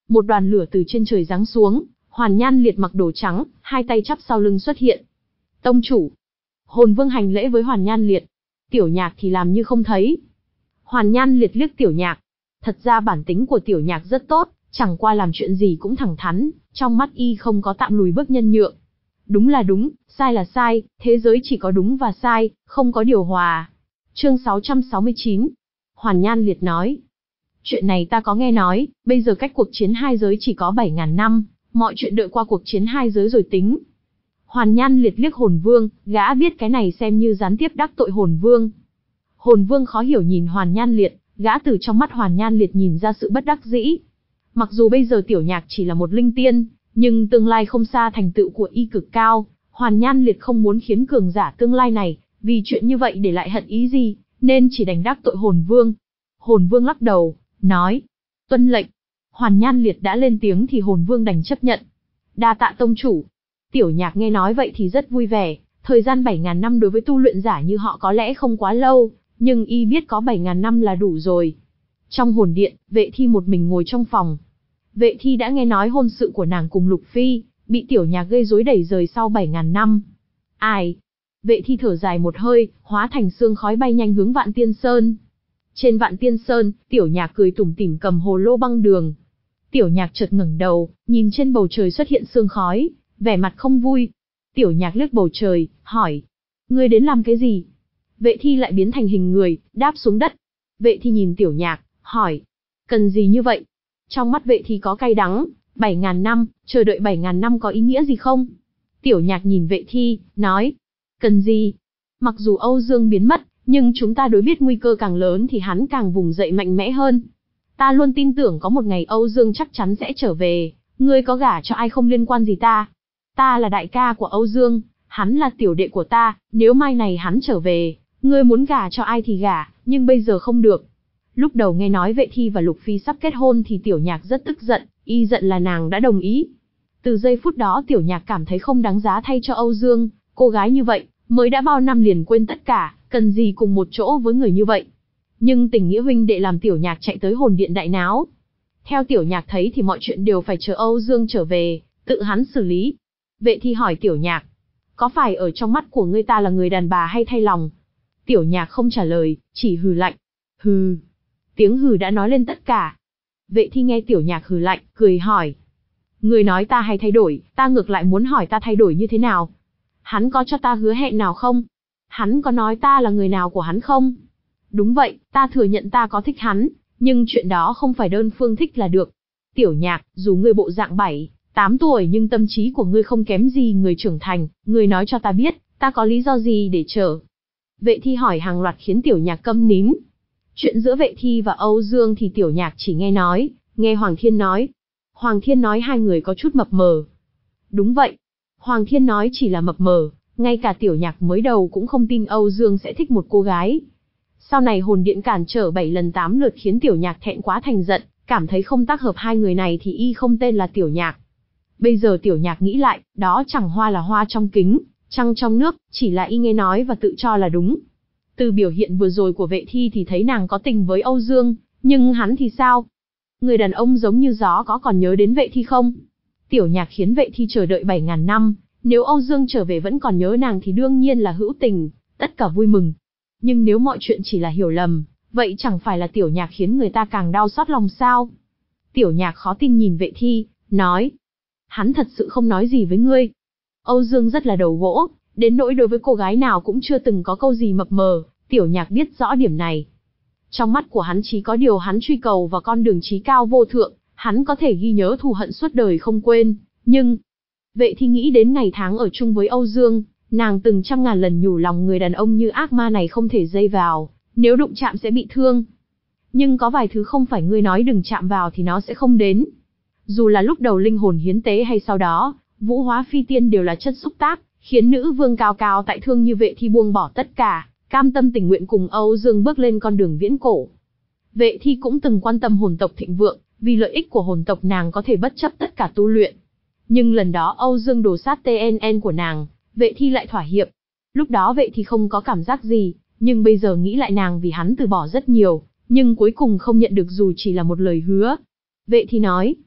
Một đoàn lửa từ trên trời giáng xuống, Hoàn Nhan Liệt mặc đồ trắng, hai tay chắp sau lưng xuất hiện. Tông chủ. Hồn Vương hành lễ với Hoàn Nhan Liệt. Tiểu Nhạc thì làm như không thấy. Hoàn Nhan Liệt liếc Tiểu Nhạc. Thật ra bản tính của Tiểu Nhạc rất tốt, chẳng qua làm chuyện gì cũng thẳng thắn, trong mắt y không có tạm lùi bước nhân nhượng. Đúng là đúng, sai là sai, thế giới chỉ có đúng và sai, không có điều hòa. Chương sáu trăm sáu mươi chín. Hoàn Nhan Liệt nói. Chuyện này ta có nghe nói, bây giờ cách cuộc chiến hai giới chỉ có bảy ngàn năm, mọi chuyện đợi qua cuộc chiến hai giới rồi tính. Hoàn Nhan Liệt liếc Hồn Vương, gã biết cái này xem như gián tiếp đắc tội Hồn Vương. Hồn Vương khó hiểu nhìn Hoàn Nhan Liệt, gã từ trong mắt Hoàn Nhan Liệt nhìn ra sự bất đắc dĩ. Mặc dù bây giờ Tiểu Nhạc chỉ là một linh tiên, nhưng tương lai không xa thành tựu của y cực cao, Hoàn Nhan Liệt không muốn khiến cường giả tương lai này, vì chuyện như vậy để lại hận ý gì, nên chỉ đành đắc tội Hồn Vương. Hồn Vương lắc đầu, nói, tuân lệnh. Hoàn Nhan Liệt đã lên tiếng thì Hồn Vương đành chấp nhận. Đa tạ tông chủ. Tiểu Nhạc nghe nói vậy thì rất vui vẻ, thời gian bảy ngàn năm đối với tu luyện giả như họ có lẽ không quá lâu, nhưng y biết có bảy ngàn năm là đủ rồi. Trong hồn điện, Vệ Thi một mình ngồi trong phòng. Vệ Thi đã nghe nói hôn sự của nàng cùng Lục Phi, bị Tiểu Nhạc gây rối đẩy rời sau bảy ngàn năm. Ai? Vệ Thi thở dài một hơi, hóa thành sương khói bay nhanh hướng Vạn Tiên Sơn. Trên Vạn Tiên Sơn, Tiểu Nhạc cười tủm tỉm cầm hồ lô băng đường. Tiểu Nhạc chợt ngẩng đầu, nhìn trên bầu trời xuất hiện sương khói, vẻ mặt không vui. Tiểu Nhạc liếc bầu trời, hỏi, ngươi đến làm cái gì? Vệ Thi lại biến thành hình người, đáp xuống đất. Vệ Thi nhìn Tiểu Nhạc, hỏi, cần gì như vậy? Trong mắt Vệ Thi có cay đắng, bảy ngàn năm, chờ đợi bảy ngàn năm có ý nghĩa gì không? Tiểu Nhạc nhìn Vệ Thi, nói, cần gì? Mặc dù Âu Dương biến mất, nhưng chúng ta đối biết nguy cơ càng lớn thì hắn càng vùng dậy mạnh mẽ hơn. Ta luôn tin tưởng có một ngày Âu Dương chắc chắn sẽ trở về, ngươi có gả cho ai không liên quan gì ta. Ta là đại ca của Âu Dương, hắn là tiểu đệ của ta, nếu mai này hắn trở về, ngươi muốn gả cho ai thì gả, nhưng bây giờ không được. Lúc đầu nghe nói Vệ Thi và Lục Phi sắp kết hôn thì Tiểu Nhạc rất tức giận, y giận là nàng đã đồng ý. Từ giây phút đó Tiểu Nhạc cảm thấy không đáng giá thay cho Âu Dương, cô gái như vậy, mới đã bao năm liền quên tất cả, cần gì cùng một chỗ với người như vậy. Nhưng tình nghĩa huynh đệ làm Tiểu Nhạc chạy tới hồn điện đại náo. Theo Tiểu Nhạc thấy thì mọi chuyện đều phải chờ Âu Dương trở về, tự hắn xử lý. Vệ Thi hỏi Tiểu Nhạc, có phải ở trong mắt của ngươi ta là người đàn bà hay thay lòng? Tiểu Nhạc không trả lời, chỉ hừ lạnh. Hừ. Tiếng hừ đã nói lên tất cả. Vệ Thi nghe Tiểu Nhạc hừ lạnh, cười hỏi. Ngươi nói ta hay thay đổi, ta ngược lại muốn hỏi ta thay đổi như thế nào? Hắn có cho ta hứa hẹn nào không? Hắn có nói ta là người nào của hắn không? Đúng vậy, ta thừa nhận ta có thích hắn, nhưng chuyện đó không phải đơn phương thích là được. Tiểu Nhạc, dù ngươi bộ dạng bảy, tám tuổi nhưng tâm trí của ngươi không kém gì người trưởng thành, ngươi nói cho ta biết, ta có lý do gì để chờ. Vệ Thi hỏi hàng loạt khiến Tiểu Nhạc câm nín. Chuyện giữa Vệ Thi và Âu Dương thì Tiểu Nhạc chỉ nghe nói, nghe Hoàng Thiên nói. Hoàng Thiên nói hai người có chút mập mờ. Đúng vậy. Hoàng Thiên nói chỉ là mập mờ, ngay cả Tiểu Nhạc mới đầu cũng không tin Âu Dương sẽ thích một cô gái. Sau này hồn điện cản trở bảy lần tám lượt khiến Tiểu Nhạc thẹn quá thành giận, cảm thấy không tác hợp hai người này thì y không tên là Tiểu Nhạc. Bây giờ Tiểu Nhạc nghĩ lại, đó chẳng hoa là hoa trong kính, trăng trong nước, chỉ là y nghe nói và tự cho là đúng. Từ biểu hiện vừa rồi của Vệ Thi thì thấy nàng có tình với Âu Dương, nhưng hắn thì sao? Người đàn ông giống như gió có còn nhớ đến Vệ Thi không? Tiểu Nhạc khiến Vệ Thi chờ đợi bảy ngàn năm, nếu Âu Dương trở về vẫn còn nhớ nàng thì đương nhiên là hữu tình, tất cả vui mừng. Nhưng nếu mọi chuyện chỉ là hiểu lầm, vậy chẳng phải là Tiểu Nhạc khiến người ta càng đau xót lòng sao? Tiểu Nhạc khó tin nhìn Vệ Thi, nói. Hắn thật sự không nói gì với ngươi. Âu Dương rất là đầu gỗ, đến nỗi đối với cô gái nào cũng chưa từng có câu gì mập mờ, Tiểu Nhạc biết rõ điểm này. Trong mắt của hắn chỉ có điều hắn truy cầu vào con đường chí cao vô thượng, hắn có thể ghi nhớ thù hận suốt đời không quên, nhưng... Vệ Thi nghĩ đến ngày tháng ở chung với Âu Dương, nàng từng trăm ngàn lần nhủ lòng người đàn ông như ác ma này không thể dây vào, nếu đụng chạm sẽ bị thương. Nhưng có vài thứ không phải ngươi nói đừng chạm vào thì nó sẽ không đến. Dù là lúc đầu linh hồn hiến tế hay sau đó, vũ hóa phi tiên đều là chất xúc tác, khiến nữ vương cao cao tại thương như Vệ Thi buông bỏ tất cả, cam tâm tình nguyện cùng Âu Dương bước lên con đường viễn cổ. Vệ Thi cũng từng quan tâm hồn tộc thịnh vượng, vì lợi ích của hồn tộc nàng có thể bất chấp tất cả tu luyện. Nhưng lần đó Âu Dương đổ sát tê en en của nàng, Vệ Thi lại thỏa hiệp. Lúc đó Vệ Thi không có cảm giác gì, nhưng bây giờ nghĩ lại nàng vì hắn từ bỏ rất nhiều, nhưng cuối cùng không nhận được dù chỉ là một lời hứa. Vệ Thi nói,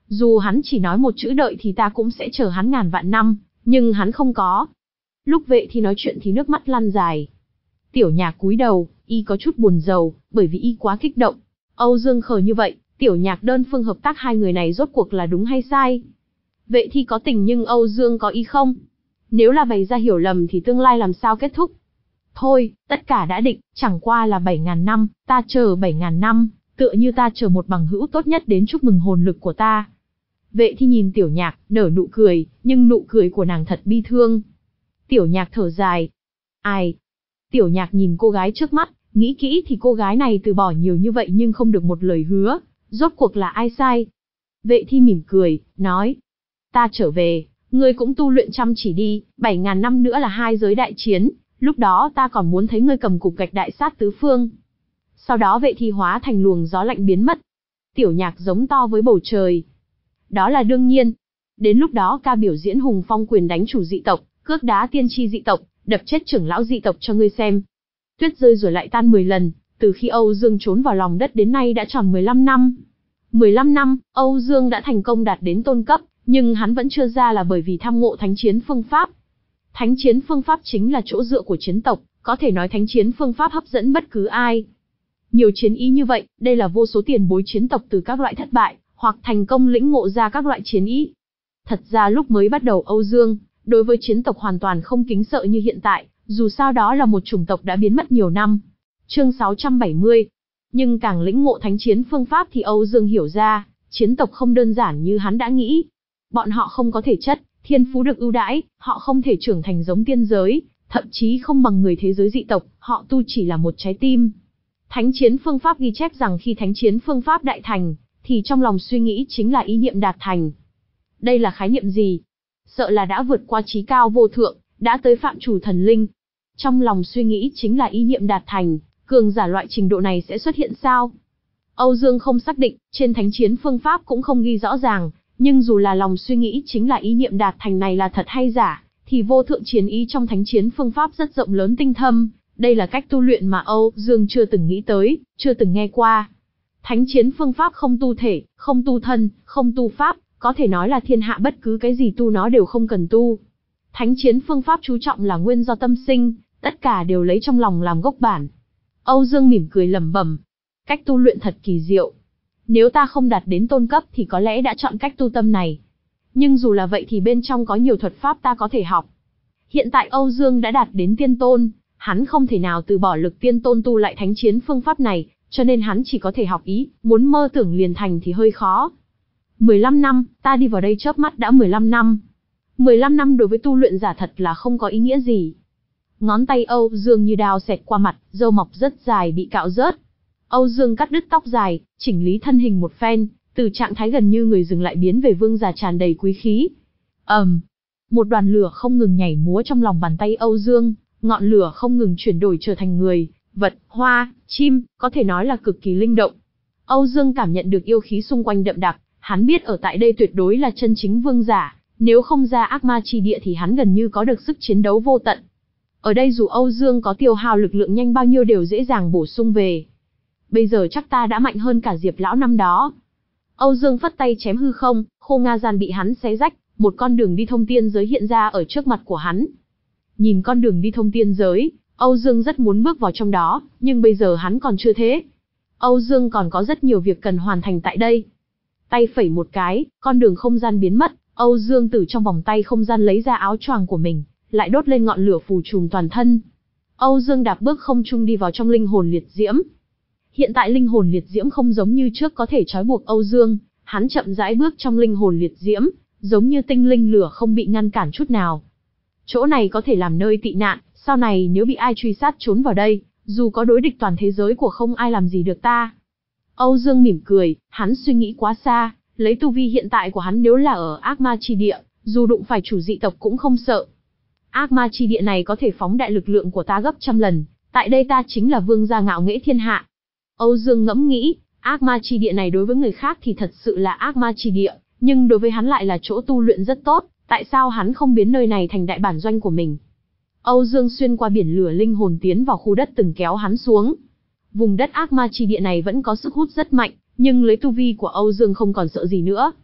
Dù hắn chỉ nói một chữ đợi thì ta cũng sẽ chờ hắn ngàn vạn năm, nhưng hắn không có. Lúc Vệ Thi nói chuyện thì nước mắt lăn dài. Tiểu Nhạc cúi đầu, y có chút buồn rầu, bởi vì y quá kích động. Âu Dương khờ như vậy, Tiểu Nhạc đơn phương hợp tác hai người này rốt cuộc là đúng hay sai? Vệ Thi có tình nhưng Âu Dương có ý không? Nếu là bày ra hiểu lầm thì tương lai làm sao kết thúc? Thôi, tất cả đã định, chẳng qua là bảy ngàn năm, ta chờ bảy ngàn năm, tựa như ta chờ một bằng hữu tốt nhất đến chúc mừng hồn lực của ta. Vệ Thi nhìn Tiểu Nhạc, nở nụ cười, nhưng nụ cười của nàng thật bi thương. Tiểu Nhạc thở dài. Ai? Tiểu Nhạc nhìn cô gái trước mắt, nghĩ kỹ thì cô gái này từ bỏ nhiều như vậy nhưng không được một lời hứa, rốt cuộc là ai sai? Vệ Thi mỉm cười, nói. Ta trở về, ngươi cũng tu luyện chăm chỉ đi, bảy ngàn năm nữa là hai giới đại chiến, lúc đó ta còn muốn thấy ngươi cầm cục gạch đại sát tứ phương. Sau đó Vệ Thi hóa thành luồng gió lạnh biến mất. Tiểu Nhạc giống to với bầu trời. Đó là đương nhiên. Đến lúc đó ca biểu diễn hùng phong quyền đánh chủ dị tộc, cước đá tiên tri dị tộc, đập chết trưởng lão dị tộc cho ngươi xem. Tuyết rơi rồi lại tan mười lần, từ khi Âu Dương trốn vào lòng đất đến nay đã tròn mười lăm năm. mười lăm năm, Âu Dương đã thành công đạt đến tôn cấp, nhưng hắn vẫn chưa ra là bởi vì tham ngộ thánh chiến phương pháp. Thánh chiến phương pháp chính là chỗ dựa của chiến tộc, có thể nói thánh chiến phương pháp hấp dẫn bất cứ ai. Nhiều chiến ý như vậy, đây là vô số tiền bối chiến tộc từ các loại thất bại, hoặc thành công lĩnh ngộ ra các loại chiến ý. Thật ra lúc mới bắt đầu Âu Dương, đối với chiến tộc hoàn toàn không kính sợ như hiện tại, dù sao đó là một chủng tộc đã biến mất nhiều năm. Chương sáu trăm bảy mươi. Nhưng càng lĩnh ngộ thánh chiến phương pháp thì Âu Dương hiểu ra, chiến tộc không đơn giản như hắn đã nghĩ. Bọn họ không có thể chất, thiên phú được ưu đãi, họ không thể trưởng thành giống tiên giới, thậm chí không bằng người thế giới dị tộc, họ tu chỉ là một trái tim. Thánh chiến phương pháp ghi chép rằng khi thánh chiến phương pháp đại thành, thì trong lòng suy nghĩ chính là ý niệm đạt thành. Đây là khái niệm gì? Sợ là đã vượt qua trí cao vô thượng, đã tới phạm chủ thần linh. Trong lòng suy nghĩ chính là ý niệm đạt thành, cường giả loại trình độ này sẽ xuất hiện sao? Âu Dương không xác định, trên thánh chiến phương pháp cũng không ghi rõ ràng, nhưng dù là lòng suy nghĩ chính là ý niệm đạt thành này là thật hay giả, thì vô thượng chiến ý trong thánh chiến phương pháp rất rộng lớn tinh thâm, đây là cách tu luyện mà Âu Dương chưa từng nghĩ tới, chưa từng nghe qua. Thánh chiến phương pháp không tu thể, không tu thân, không tu pháp, có thể nói là thiên hạ bất cứ cái gì tu nó đều không cần tu. Thánh chiến phương pháp chú trọng là nguyên do tâm sinh, tất cả đều lấy trong lòng làm gốc bản. Âu Dương mỉm cười lẩm bẩm, cách tu luyện thật kỳ diệu. Nếu ta không đạt đến tôn cấp thì có lẽ đã chọn cách tu tâm này. Nhưng dù là vậy thì bên trong có nhiều thuật pháp ta có thể học. Hiện tại Âu Dương đã đạt đến tiên tôn, hắn không thể nào từ bỏ lực tiên tôn tu lại thánh chiến phương pháp này, cho nên hắn chỉ có thể học ý, muốn mơ tưởng liền thành thì hơi khó. mười lăm năm, ta đi vào đây chớp mắt đã mười lăm năm. mười lăm năm đối với tu luyện giả thật là không có ý nghĩa gì. Ngón tay Âu Dương như đao xẹt qua mặt, râu mọc rất dài bị cạo rớt. Âu Dương cắt đứt tóc dài, chỉnh lý thân hình một phen, từ trạng thái gần như người dừng lại biến về vương giả tràn đầy quý khí. ầm, um, một đoàn lửa không ngừng nhảy múa trong lòng bàn tay Âu Dương, ngọn lửa không ngừng chuyển đổi trở thành người, vật, hoa, chim, có thể nói là cực kỳ linh động. Âu Dương cảm nhận được yêu khí xung quanh đậm đặc, hắn biết ở tại đây tuyệt đối là chân chính vương giả, nếu không ra ác ma chi địa thì hắn gần như có được sức chiến đấu vô tận. Ở đây dù Âu Dương có tiêu hao lực lượng nhanh bao nhiêu đều dễ dàng bổ sung về. Bây giờ chắc ta đã mạnh hơn cả Diệp lão năm đó. Âu Dương phất tay chém hư không, khô nga gian bị hắn xé rách, một con đường đi thông tiên giới hiện ra ở trước mặt của hắn. Nhìn con đường đi thông tiên giới, Âu Dương rất muốn bước vào trong đó, nhưng bây giờ hắn còn chưa thế. Âu Dương còn có rất nhiều việc cần hoàn thành tại đây. Tay phẩy một cái, con đường không gian biến mất, Âu Dương từ trong vòng tay không gian lấy ra áo choàng của mình, lại đốt lên ngọn lửa phù trùm toàn thân. Âu Dương đạp bước không trung đi vào trong linh hồn liệt diễm. Hiện tại linh hồn liệt diễm không giống như trước có thể trói buộc Âu Dương, hắn chậm rãi bước trong linh hồn liệt diễm, giống như tinh linh lửa không bị ngăn cản chút nào. Chỗ này có thể làm nơi tị nạn, sau này nếu bị ai truy sát trốn vào đây, dù có đối địch toàn thế giới của không ai làm gì được ta. Âu Dương mỉm cười, hắn suy nghĩ quá xa, lấy tu vi hiện tại của hắn nếu là ở ác ma chi địa, dù đụng phải chủ dị tộc cũng không sợ. Ác ma chi địa này có thể phóng đại lực lượng của ta gấp trăm lần, tại đây ta chính là vương gia ngạo nghễ thiên hạ. Âu Dương ngẫm nghĩ, ác ma chi địa này đối với người khác thì thật sự là ác ma chi địa, nhưng đối với hắn lại là chỗ tu luyện rất tốt, tại sao hắn không biến nơi này thành đại bản doanh của mình? Âu Dương xuyên qua biển lửa linh hồn tiến vào khu đất từng kéo hắn xuống. Vùng đất ác ma chi địa này vẫn có sức hút rất mạnh, nhưng lấy tu vi của Âu Dương không còn sợ gì nữa.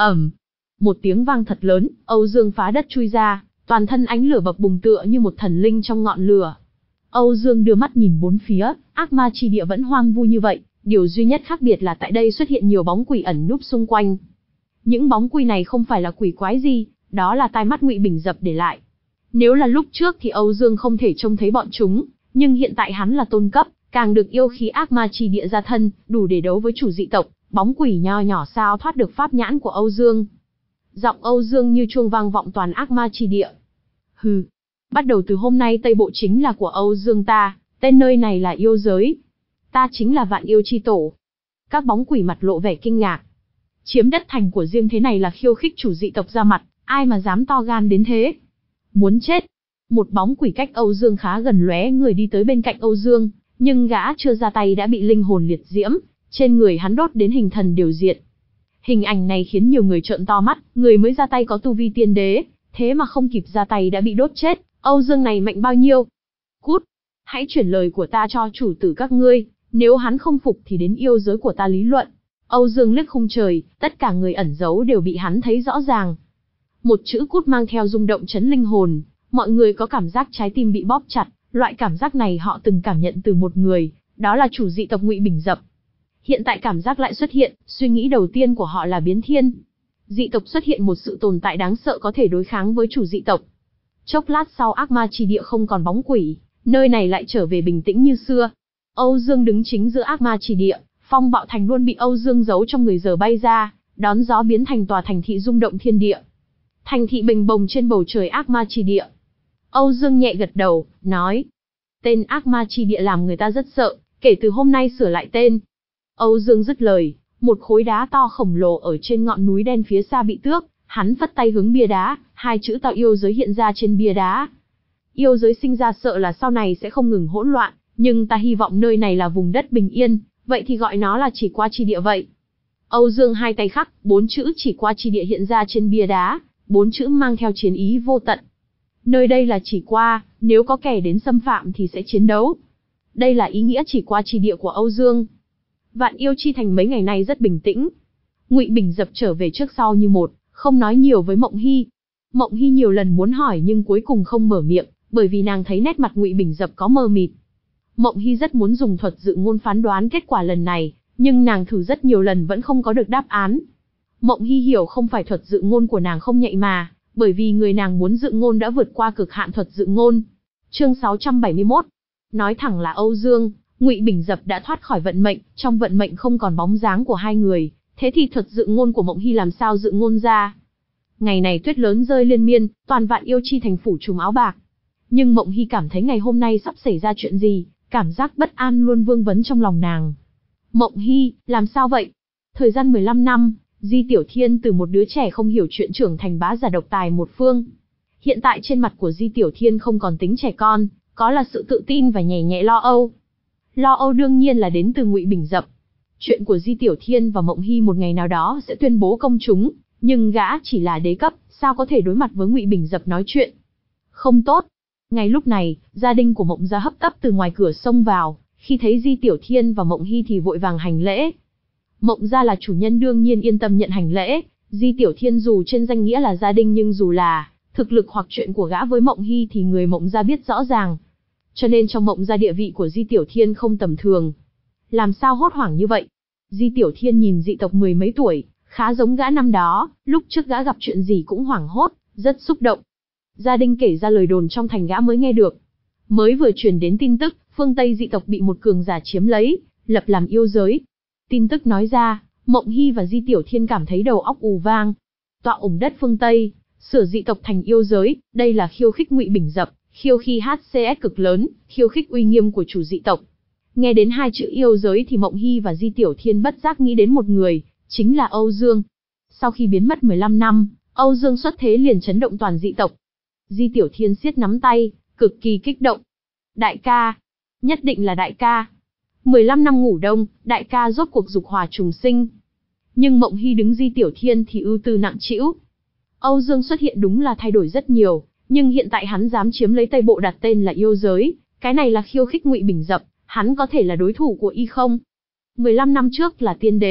Ầm, một tiếng vang thật lớn, Âu Dương phá đất chui ra, toàn thân ánh lửa bập bùng tựa như một thần linh trong ngọn lửa. Âu Dương đưa mắt nhìn bốn phía, ác ma chi địa vẫn hoang vu như vậy, điều duy nhất khác biệt là tại đây xuất hiện nhiều bóng quỷ ẩn núp xung quanh. Những bóng quỷ này không phải là quỷ quái gì, đó là tai mắt Ngụy Bình Dập để lại. Nếu là lúc trước thì Âu Dương không thể trông thấy bọn chúng, nhưng hiện tại hắn là tôn cấp, càng được yêu khí ác ma chi địa ra thân, đủ để đấu với chủ dị tộc, bóng quỷ nho nhỏ sao thoát được pháp nhãn của Âu Dương. Giọng Âu Dương như chuông vang vọng toàn ác ma chi địa. Hừ, bắt đầu từ hôm nay Tây Bộ chính là của Âu Dương ta, tên nơi này là yêu giới. Ta chính là Vạn Yêu chi tổ. Các bóng quỷ mặt lộ vẻ kinh ngạc. Chiếm đất thành của riêng thế này là khiêu khích chủ dị tộc ra mặt, ai mà dám to gan đến thế. Muốn chết. Một bóng quỷ cách Âu Dương khá gần lóe người đi tới bên cạnh Âu Dương, nhưng gã chưa ra tay đã bị linh hồn liệt diễm, trên người hắn đốt đến hình thần đều diệt. Hình ảnh này khiến nhiều người trợn to mắt, người mới ra tay có tu vi tiên đế, thế mà không kịp ra tay đã bị đốt chết, Âu Dương này mạnh bao nhiêu? Cút, hãy chuyển lời của ta cho chủ tử các ngươi, nếu hắn không phục thì đến yêu giới của ta lý luận. Âu Dương liếc khung trời, tất cả người ẩn giấu đều bị hắn thấy rõ ràng. Một chữ cút mang theo rung động chấn linh hồn, mọi người có cảm giác trái tim bị bóp chặt, loại cảm giác này họ từng cảm nhận từ một người, đó là chủ dị tộc Ngụy Bình Dập. Hiện tại cảm giác lại xuất hiện, suy nghĩ đầu tiên của họ là biến thiên. Dị tộc xuất hiện một sự tồn tại đáng sợ có thể đối kháng với chủ dị tộc. Chốc lát sau ác ma chi địa không còn bóng quỷ, nơi này lại trở về bình tĩnh như xưa. Âu Dương đứng chính giữa ác ma chi địa, phong bạo thành luôn bị Âu Dương giấu trong người giờ bay ra, đón gió biến thành tòa thành thị rung động thiên địa. Thành thị bình bồng trên bầu trời ác ma chi địa. Âu Dương nhẹ gật đầu, nói. Tên ác ma chi địa làm người ta rất sợ, kể từ hôm nay sửa lại tên. Âu Dương dứt lời, một khối đá to khổng lồ ở trên ngọn núi đen phía xa bị tước, hắn phất tay hướng bia đá, hai chữ tạo yêu giới hiện ra trên bia đá. Yêu giới sinh ra sợ là sau này sẽ không ngừng hỗn loạn, nhưng ta hy vọng nơi này là vùng đất bình yên, vậy thì gọi nó là chỉ qua chi địa vậy. Âu Dương hai tay khắc, bốn chữ chỉ qua chi địa hiện ra trên bia đá, bốn chữ mang theo chiến ý vô tận. Nơi đây là chỉ qua, nếu có kẻ đến xâm phạm thì sẽ chiến đấu. Đây là ý nghĩa chỉ qua chi địa của Âu Dương. Vạn Yêu chi thành mấy ngày nay rất bình tĩnh. Ngụy Bình Dập trở về trước sau như một, không nói nhiều với Mộng Hy. Mộng Hy nhiều lần muốn hỏi nhưng cuối cùng không mở miệng, bởi vì nàng thấy nét mặt Ngụy Bình Dập có mờ mịt. Mộng Hy rất muốn dùng thuật dự ngôn phán đoán kết quả lần này, nhưng nàng thử rất nhiều lần vẫn không có được đáp án. Mộng Hy hiểu không phải thuật dự ngôn của nàng không nhạy mà, bởi vì người nàng muốn dự ngôn đã vượt qua cực hạn thuật dự ngôn. Chương sáu trăm bảy mươi mốt. Nói thẳng là Âu Dương, Ngụy Bình Dập đã thoát khỏi vận mệnh, trong vận mệnh không còn bóng dáng của hai người, thế thì thuật dự ngôn của Mộng Hy làm sao dự ngôn ra? Ngày này tuyết lớn rơi liên miên, toàn Vạn Yêu chi thành phủ trùm áo bạc. Nhưng Mộng Hy cảm thấy ngày hôm nay sắp xảy ra chuyện gì, cảm giác bất an luôn vương vấn trong lòng nàng. Mộng Hy, làm sao vậy? Thời gian mười lăm năm, Di Tiểu Thiên từ một đứa trẻ không hiểu chuyện trưởng thành bá giả độc tài một phương. Hiện tại trên mặt của Di Tiểu Thiên không còn tính trẻ con, có là sự tự tin và nhẹ nhẹ lo âu. Lo âu đương nhiên là đến từ Ngụy Bình Dập. Chuyện của Di Tiểu Thiên và Mộng Hy một ngày nào đó sẽ tuyên bố công chúng, nhưng gã chỉ là đế cấp, sao có thể đối mặt với Ngụy Bình Dập nói chuyện? Không tốt. Ngay lúc này, gia đình của Mộng gia hấp tấp từ ngoài cửa xông vào, khi thấy Di Tiểu Thiên và Mộng Hy thì vội vàng hành lễ. Mộng gia là chủ nhân đương nhiên yên tâm nhận hành lễ, Di Tiểu Thiên dù trên danh nghĩa là gia đình nhưng dù là thực lực hoặc chuyện của gã với Mộng Hy thì người Mộng gia biết rõ ràng. Cho nên trong Mộng gia địa vị của Di Tiểu Thiên không tầm thường. Làm sao hốt hoảng như vậy? Di Tiểu Thiên nhìn dị tộc mười mấy tuổi, khá giống gã năm đó, lúc trước gã gặp chuyện gì cũng hoảng hốt, rất xúc động. Gia đình kể ra lời đồn trong thành gã mới nghe được. Mới vừa truyền đến tin tức, phương Tây dị tộc bị một cường giả chiếm lấy, lập làm yêu giới. Tin tức nói ra, Mộng Hy và Di Tiểu Thiên cảm thấy đầu óc ù vang. Tọa ủng đất phương Tây, sửa dị tộc thành yêu giới, đây là khiêu khích Ngụy Bình Dập, khiêu khi hát xê ét cực lớn, khiêu khích uy nghiêm của chủ dị tộc. Nghe đến hai chữ yêu giới thì Mộng Hy và Di Tiểu Thiên bất giác nghĩ đến một người, chính là Âu Dương. Sau khi biến mất mười lăm năm, Âu Dương xuất thế liền chấn động toàn dị tộc. Di Tiểu Thiên siết nắm tay, cực kỳ kích động. Đại ca, nhất định là đại ca. mười lăm năm ngủ đông, đại ca rốt cuộc dục hỏa trùng sinh. Nhưng Mộng Hy đứng Di Tiểu Thiên thì ưu tư nặng trĩu. Âu Dương xuất hiện đúng là thay đổi rất nhiều, nhưng hiện tại hắn dám chiếm lấy Tây Bộ đặt tên là yêu giới, cái này là khiêu khích Ngụy Bình Dập, hắn có thể là đối thủ của y không? mười lăm năm trước là tiên đế,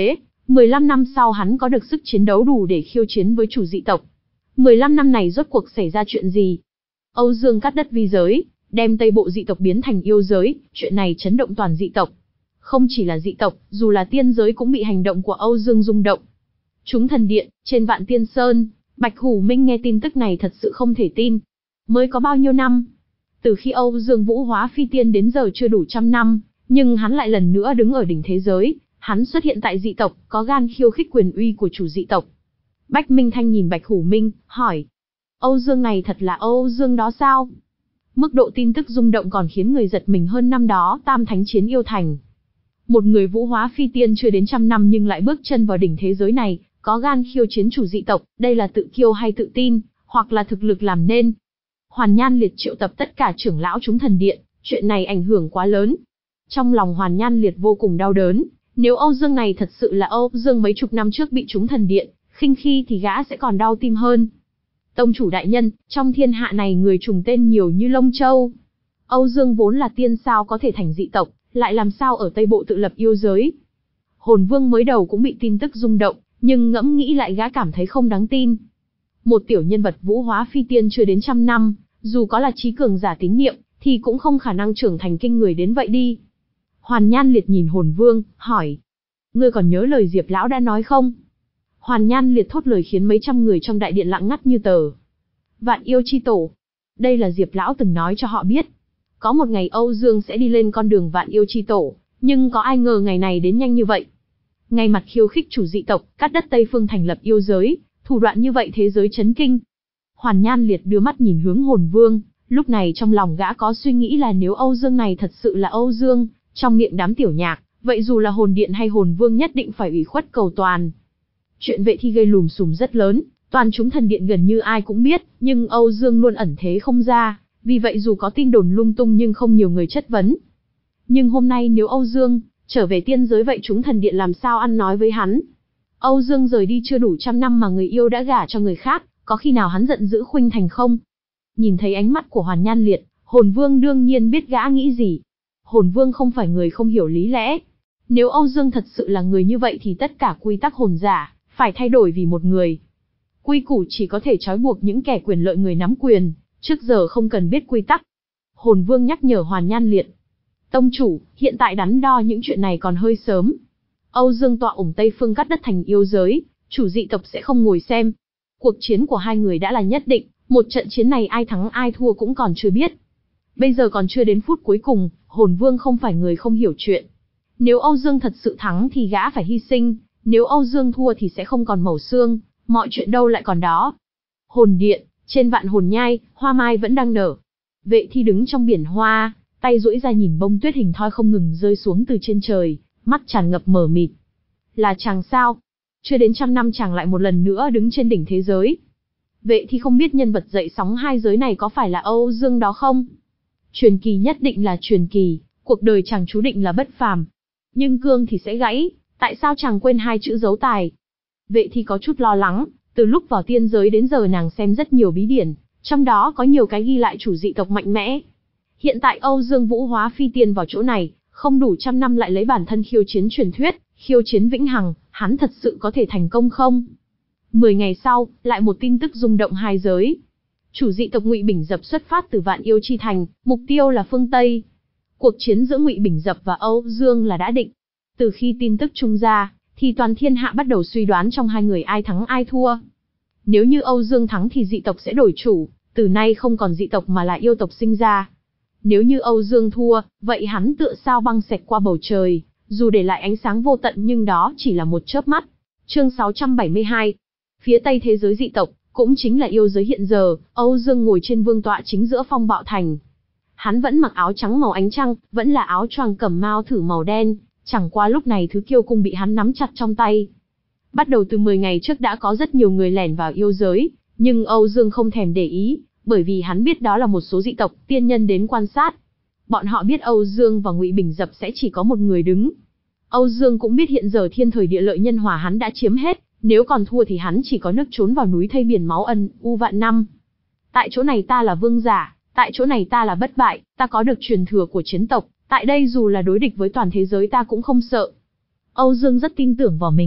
mười lăm năm sau hắn có được sức chiến đấu đủ để khiêu chiến với chủ dị tộc. mười lăm năm này rốt cuộc xảy ra chuyện gì? Âu Dương cắt đất vi giới, đem Tây Bộ dị tộc biến thành yêu giới, chuyện này chấn động toàn dị tộc. Không chỉ là dị tộc, dù là tiên giới cũng bị hành động của Âu Dương rung động. Chúng thần điện, trên Vạn Tiên Sơn, Bạch Hủ Minh nghe tin tức này thật sự không thể tin. Mới có bao nhiêu năm? Từ khi Âu Dương vũ hóa phi tiên đến giờ chưa đủ trăm năm, nhưng hắn lại lần nữa đứng ở đỉnh thế giới, hắn xuất hiện tại dị tộc, có gan khiêu khích quyền uy của chủ dị tộc. Bách Minh Thanh nhìn Bạch Hủ Minh, hỏi. Âu Dương này thật là Âu Dương đó sao? Mức độ tin tức rung động còn khiến người giật mình hơn năm đó Tam Thánh chiến yêu thành. Một người vũ hóa phi tiên chưa đến trăm năm nhưng lại bước chân vào đỉnh thế giới này, có gan khiêu chiến chủ dị tộc, đây là tự kiêu hay tự tin, hoặc là thực lực làm nên. Hoàn Nhan Liệt triệu tập tất cả trưởng lão chúng thần điện, chuyện này ảnh hưởng quá lớn. Trong lòng Hoàn Nhan Liệt vô cùng đau đớn, nếu Âu Dương này thật sự là Âu Dương mấy chục năm trước bị chúng thần điện khinh khi thì gã sẽ còn đau tim hơn. Tông chủ đại nhân, trong thiên hạ này người trùng tên nhiều như lông châu. Âu Dương vốn là tiên sao có thể thành dị tộc, lại làm sao ở Tây Bộ tự lập yêu giới. Hồn Vương mới đầu cũng bị tin tức rung động, nhưng ngẫm nghĩ lại gã cảm thấy không đáng tin. Một tiểu nhân vật vũ hóa phi tiên chưa đến trăm năm, dù có là trí cường giả tín niệm, thì cũng không khả năng trưởng thành kinh người đến vậy đi. Hoàn Nhan Liệt nhìn Hồn Vương, hỏi. Ngươi còn nhớ lời Diệp Lão đã nói không? Hoàn Nhan Liệt thốt lời khiến mấy trăm người trong đại điện lặng ngắt như tờ. Vạn yêu chi tổ. Đây là Diệp Lão từng nói cho họ biết. Có một ngày Âu Dương sẽ đi lên con đường vạn yêu chi tổ, nhưng có ai ngờ ngày này đến nhanh như vậy. Ngay mặt khiêu khích chủ dị tộc, cắt đất Tây Phương thành lập yêu giới, thủ đoạn như vậy thế giới chấn kinh. Hoàn Nhan Liệt đưa mắt nhìn hướng Hồn Vương, lúc này trong lòng gã có suy nghĩ là nếu Âu Dương này thật sự là Âu Dương, trong miệng đám tiểu nhạc, vậy dù là hồn điện hay Hồn Vương nhất định phải ủy khuất cầu toàn. Chuyện vệ thi gây lùm xùm rất lớn, toàn chúng thần điện gần như ai cũng biết, nhưng Âu Dương luôn ẩn thế không ra, vì vậy dù có tin đồn lung tung nhưng không nhiều người chất vấn. Nhưng hôm nay nếu Âu Dương trở về tiên giới vậy chúng thần điện làm sao ăn nói với hắn? Âu Dương rời đi chưa đủ trăm năm mà người yêu đã gả cho người khác, có khi nào hắn giận dữ khuynh thành không? Nhìn thấy ánh mắt của Hoàn Nhan Liệt, Hồn Vương đương nhiên biết gã nghĩ gì. Hồn Vương không phải người không hiểu lý lẽ. Nếu Âu Dương thật sự là người như vậy thì tất cả quy tắc hồn giả phải thay đổi vì một người. Quy củ chỉ có thể trói buộc những kẻ quyền lợi người nắm quyền, trước giờ không cần biết quy tắc. Hồn Vương nhắc nhở Hoàn Nhan Liệt. Tông chủ, hiện tại đắn đo những chuyện này còn hơi sớm. Âu Dương tọa ủng Tây Phương cắt đất thành yêu giới, chủ dị tộc sẽ không ngồi xem. Cuộc chiến của hai người đã là nhất định, một trận chiến này ai thắng ai thua cũng còn chưa biết. Bây giờ còn chưa đến phút cuối cùng, Hồn Vương không phải người không hiểu chuyện. Nếu Âu Dương thật sự thắng thì gã phải hy sinh, nếu Âu Dương thua thì sẽ không còn mẩu xương, mọi chuyện đâu lại còn đó. Hồn điện, trên Vạn Hồn Nhai, hoa mai vẫn đang nở. Vệ thi đứng trong biển hoa, tay duỗi ra nhìn bông tuyết hình thoi không ngừng rơi xuống từ trên trời, mắt tràn ngập mờ mịt. Là chàng sao? Chưa đến trăm năm chàng lại một lần nữa đứng trên đỉnh thế giới. Vệ thi không biết nhân vật dậy sóng hai giới này có phải là Âu Dương đó không? Truyền kỳ nhất định là truyền kỳ, cuộc đời chàng chú định là bất phàm. Nhưng cương thì sẽ gãy, tại sao chàng quên hai chữ dấu tài? Vệ thi có chút lo lắng, từ lúc vào tiên giới đến giờ nàng xem rất nhiều bí điển, trong đó có nhiều cái ghi lại chủ dị tộc mạnh mẽ. Hiện tại Âu Dương vũ hóa phi tiên vào chỗ này, không đủ trăm năm lại lấy bản thân khiêu chiến truyền thuyết, khiêu chiến vĩnh hằng, hắn thật sự có thể thành công không? Mười ngày sau, lại một tin tức rung động hai giới. Chủ dị tộc Ngụy Bình Dập xuất phát từ Vạn Yêu Chi Thành, mục tiêu là phương Tây. Cuộc chiến giữa Ngụy Bình Dập và Âu Dương là đã định. Từ khi tin tức trung ra, thì toàn thiên hạ bắt đầu suy đoán trong hai người ai thắng ai thua. Nếu như Âu Dương thắng thì dị tộc sẽ đổi chủ, từ nay không còn dị tộc mà là yêu tộc sinh ra. Nếu như Âu Dương thua, vậy hắn tựa sao băng xẹt qua bầu trời, dù để lại ánh sáng vô tận nhưng đó chỉ là một chớp mắt. Chương sáu trăm bảy mươi hai. Phía Tây thế giới dị tộc, cũng chính là yêu giới hiện giờ, Âu Dương ngồi trên vương tọa chính giữa Phong Bạo Thành. Hắn vẫn mặc áo trắng màu ánh trăng, vẫn là áo choàng cẩm mao thử màu đen, chẳng qua lúc này thứ kiêu cung bị hắn nắm chặt trong tay. Bắt đầu từ mười ngày trước đã có rất nhiều người lẻn vào yêu giới, nhưng Âu Dương không thèm để ý, bởi vì hắn biết đó là một số dị tộc, tiên nhân đến quan sát. Bọn họ biết Âu Dương và Ngụy Bình Dập sẽ chỉ có một người đứng. Âu Dương cũng biết hiện giờ thiên thời địa lợi nhân hòa hắn đã chiếm hết, nếu còn thua thì hắn chỉ có nước trốn vào núi thây biển máu ân u vạn năm. Tại chỗ này ta là vương giả, tại chỗ này ta là bất bại, ta có được truyền thừa của chiến tộc, tại đây dù là đối địch với toàn thế giới ta cũng không sợ. Âu Dương rất tin tưởng vào mình,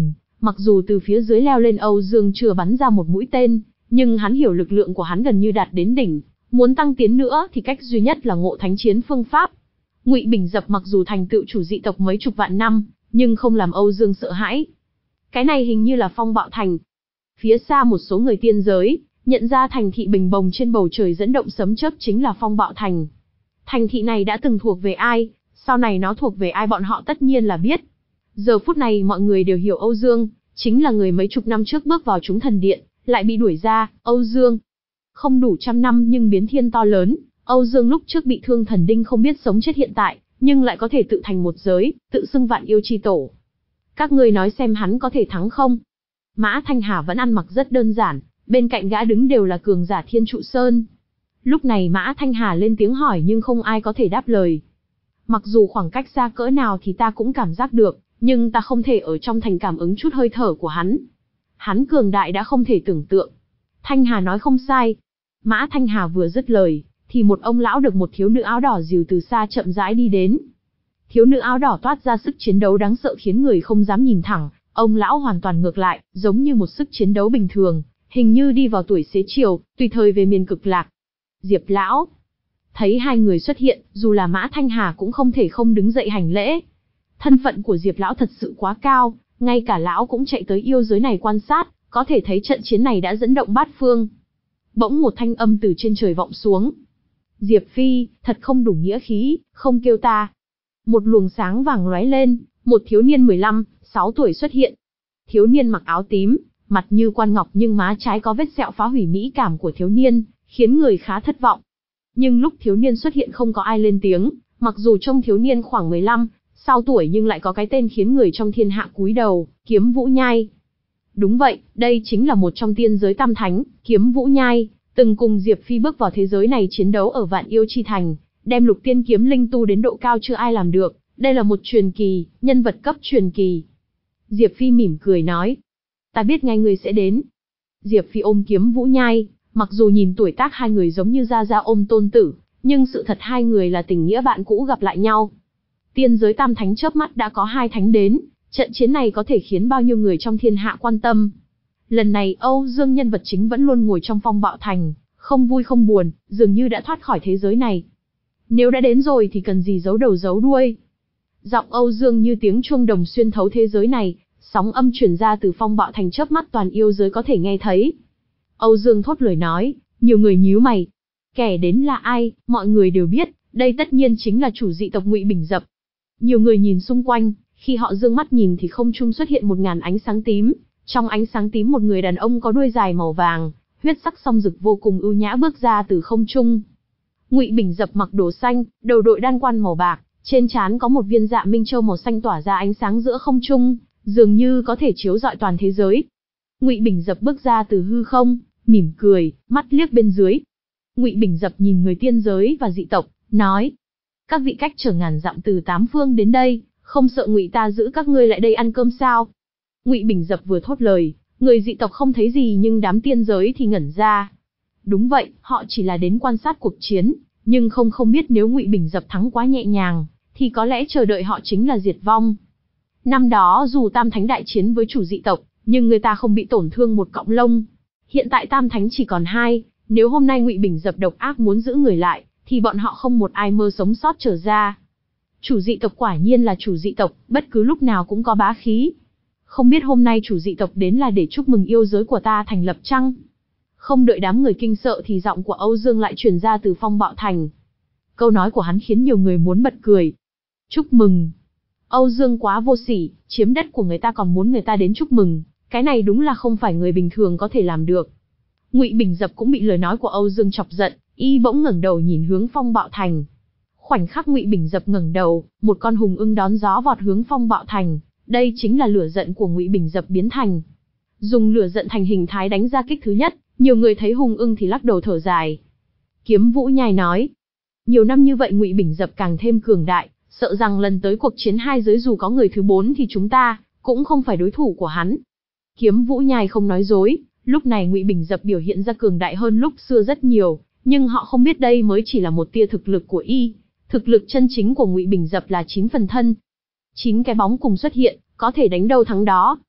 Mặc dù từ phía dưới leo lên Âu Dương chưa bắn ra một mũi tên, nhưng hắn hiểu lực lượng của hắn gần như đạt đến đỉnh, muốn tăng tiến nữa thì cách duy nhất là ngộ thánh chiến phương pháp. Ngụy Bình Dập mặc dù thành tựu chủ dị tộc mấy chục vạn năm, nhưng không làm Âu Dương sợ hãi. Cái này hình như là Phong Bạo Thành. Phía xa một số người tiên giới, nhận ra thành thị bình bồng trên bầu trời dẫn động sấm chớp chính là Phong Bạo Thành. Thành thị này đã từng thuộc về ai, sau này nó thuộc về ai bọn họ tất nhiên là biết. Giờ phút này mọi người đều hiểu Âu Dương, chính là người mấy chục năm trước bước vào chúng thần điện, lại bị đuổi ra. Âu Dương, không đủ trăm năm nhưng biến thiên to lớn. Âu Dương lúc trước bị thương thần đinh không biết sống chết hiện tại, nhưng lại có thể tự thành một giới, tự xưng vạn yêu chi tổ. Các ngươi nói xem hắn có thể thắng không? Mã Thanh Hà vẫn ăn mặc rất đơn giản, bên cạnh gã đứng đều là cường giả Thiên Trụ Sơn. Lúc này Mã Thanh Hà lên tiếng hỏi nhưng không ai có thể đáp lời. Mặc dù khoảng cách xa cỡ nào thì ta cũng cảm giác được, nhưng ta không thể ở trong thành cảm ứng chút hơi thở của hắn. Hắn cường đại đã không thể tưởng tượng. Thanh Hà nói không sai. Mã Thanh Hà vừa dứt lời, thì một ông lão được một thiếu nữ áo đỏ dìu từ xa chậm rãi đi đến. Thiếu nữ áo đỏ toát ra sức chiến đấu đáng sợ khiến người không dám nhìn thẳng, ông lão hoàn toàn ngược lại, giống như một sức chiến đấu bình thường, hình như đi vào tuổi xế chiều, tùy thời về miền cực lạc. Diệp lão. Thấy hai người xuất hiện, dù là Mã Thanh Hà cũng không thể không đứng dậy hành lễ. Thân phận của Diệp lão thật sự quá cao, ngay cả lão cũng chạy tới yêu giới này quan sát, có thể thấy trận chiến này đã dẫn động bát phương. Bỗng một thanh âm từ trên trời vọng xuống. Diệp Phi, thật không đủ nghĩa khí, không kêu ta. Một luồng sáng vàng lóe lên, một thiếu niên mười lăm, sáu tuổi xuất hiện. Thiếu niên mặc áo tím, mặt như quan ngọc nhưng má trái có vết sẹo phá hủy mỹ cảm của thiếu niên, khiến người khá thất vọng. Nhưng lúc thiếu niên xuất hiện không có ai lên tiếng, mặc dù trông thiếu niên khoảng mười lăm, sáu tuổi nhưng lại có cái tên khiến người trong thiên hạ cúi đầu, Kiếm Vũ Nhai. Đúng vậy, đây chính là một trong tiên giới tam thánh, Kiếm Vũ Nhai, từng cùng Diệp Phi bước vào thế giới này chiến đấu ở Vạn Yêu Chi Thành, đem lục tiên kiếm linh tu đến độ cao chưa ai làm được, đây là một truyền kỳ, nhân vật cấp truyền kỳ. Diệp Phi mỉm cười nói, ta biết ngay người sẽ đến. Diệp Phi ôm Kiếm Vũ Nhai, mặc dù nhìn tuổi tác hai người giống như gia gia ôm tôn tử, nhưng sự thật hai người là tình nghĩa bạn cũ gặp lại nhau. Tiên giới tam thánh chớp mắt đã có hai thánh đến, trận chiến này có thể khiến bao nhiêu người trong thiên hạ quan tâm. Lần này Âu Dương nhân vật chính vẫn luôn ngồi trong Phong Bạo Thành, không vui không buồn, dường như đã thoát khỏi thế giới này. Nếu đã đến rồi thì cần gì giấu đầu giấu đuôi. Giọng Âu Dương như tiếng chuông đồng xuyên thấu thế giới này, sóng âm truyền ra từ Phong Bạo Thành chớp mắt toàn yêu giới có thể nghe thấy. Âu Dương thốt lời nói, nhiều người nhíu mày. Kẻ đến là ai, mọi người đều biết, đây tất nhiên chính là chủ dị tộc Ngụy Bình Dập. Nhiều người nhìn xung quanh, khi họ dương mắt nhìn thì không trung xuất hiện một ngàn ánh sáng tím. Trong ánh sáng tím một người đàn ông có đuôi dài màu vàng, huyết sắc song rực vô cùng ưu nhã bước ra từ không trung. Ngụy Bình Dập mặc đồ xanh, đầu đội đan quan màu bạc, trên trán có một viên dạ minh châu màu xanh tỏa ra ánh sáng giữa không trung, dường như có thể chiếu rọi toàn thế giới. Ngụy Bình Dập bước ra từ hư không, mỉm cười, mắt liếc bên dưới. Ngụy Bình Dập nhìn người tiên giới và dị tộc, nói: các vị cách trở ngàn dặm từ tám phương đến đây, không sợ Ngụy ta giữ các ngươi lại đây ăn cơm sao? Ngụy Bình Dập vừa thốt lời, người dị tộc không thấy gì nhưng đám tiên giới thì ngẩn ra. Đúng vậy, họ chỉ là đến quan sát cuộc chiến, nhưng không không biết nếu Ngụy Bình Dập thắng quá nhẹ nhàng, thì có lẽ chờ đợi họ chính là diệt vong. Năm đó dù Tam Thánh đại chiến với chủ dị tộc, nhưng người ta không bị tổn thương một cọng lông. Hiện tại Tam Thánh chỉ còn hai, nếu hôm nay Ngụy Bình Dập độc ác muốn giữ người lại, thì bọn họ không một ai mơ sống sót trở ra. Chủ dị tộc quả nhiên là chủ dị tộc, bất cứ lúc nào cũng có bá khí. Không biết hôm nay chủ dị tộc đến là để chúc mừng yêu giới của ta thành lập chăng? Không đợi đám người kinh sợ thì giọng của Âu Dương lại truyền ra từ Phong Bạo Thành. Câu nói của hắn khiến nhiều người muốn bật cười. Chúc mừng. Âu Dương quá vô sỉ, chiếm đất của người ta còn muốn người ta đến chúc mừng, cái này đúng là không phải người bình thường có thể làm được. Ngụy Bình Dập cũng bị lời nói của Âu Dương chọc giận, y bỗng ngẩng đầu nhìn hướng Phong Bạo Thành. Khoảnh khắc Ngụy Bình Dập ngẩng đầu, một con hùng ưng đón gió vọt hướng Phong Bạo Thành, đây chính là lửa giận của Ngụy Bình Dập biến thành. Dùng lửa giận thành hình thái đánh ra kích thứ nhất, nhiều người thấy hùng ưng thì lắc đầu thở dài. Kiếm Vũ Nhai nói, nhiều năm như vậy Ngụy Bình Dập càng thêm cường đại, sợ rằng lần tới cuộc chiến hai giới dù có người thứ bốn thì chúng ta cũng không phải đối thủ của hắn. Kiếm Vũ Nhai không nói dối, lúc này Ngụy Bình Dập biểu hiện ra cường đại hơn lúc xưa rất nhiều, nhưng họ không biết đây mới chỉ là một tia thực lực của y, thực lực chân chính của Ngụy Bình Dập là chín phần thân. Chín cái bóng cùng xuất hiện, có thể đánh đâu thắng đó.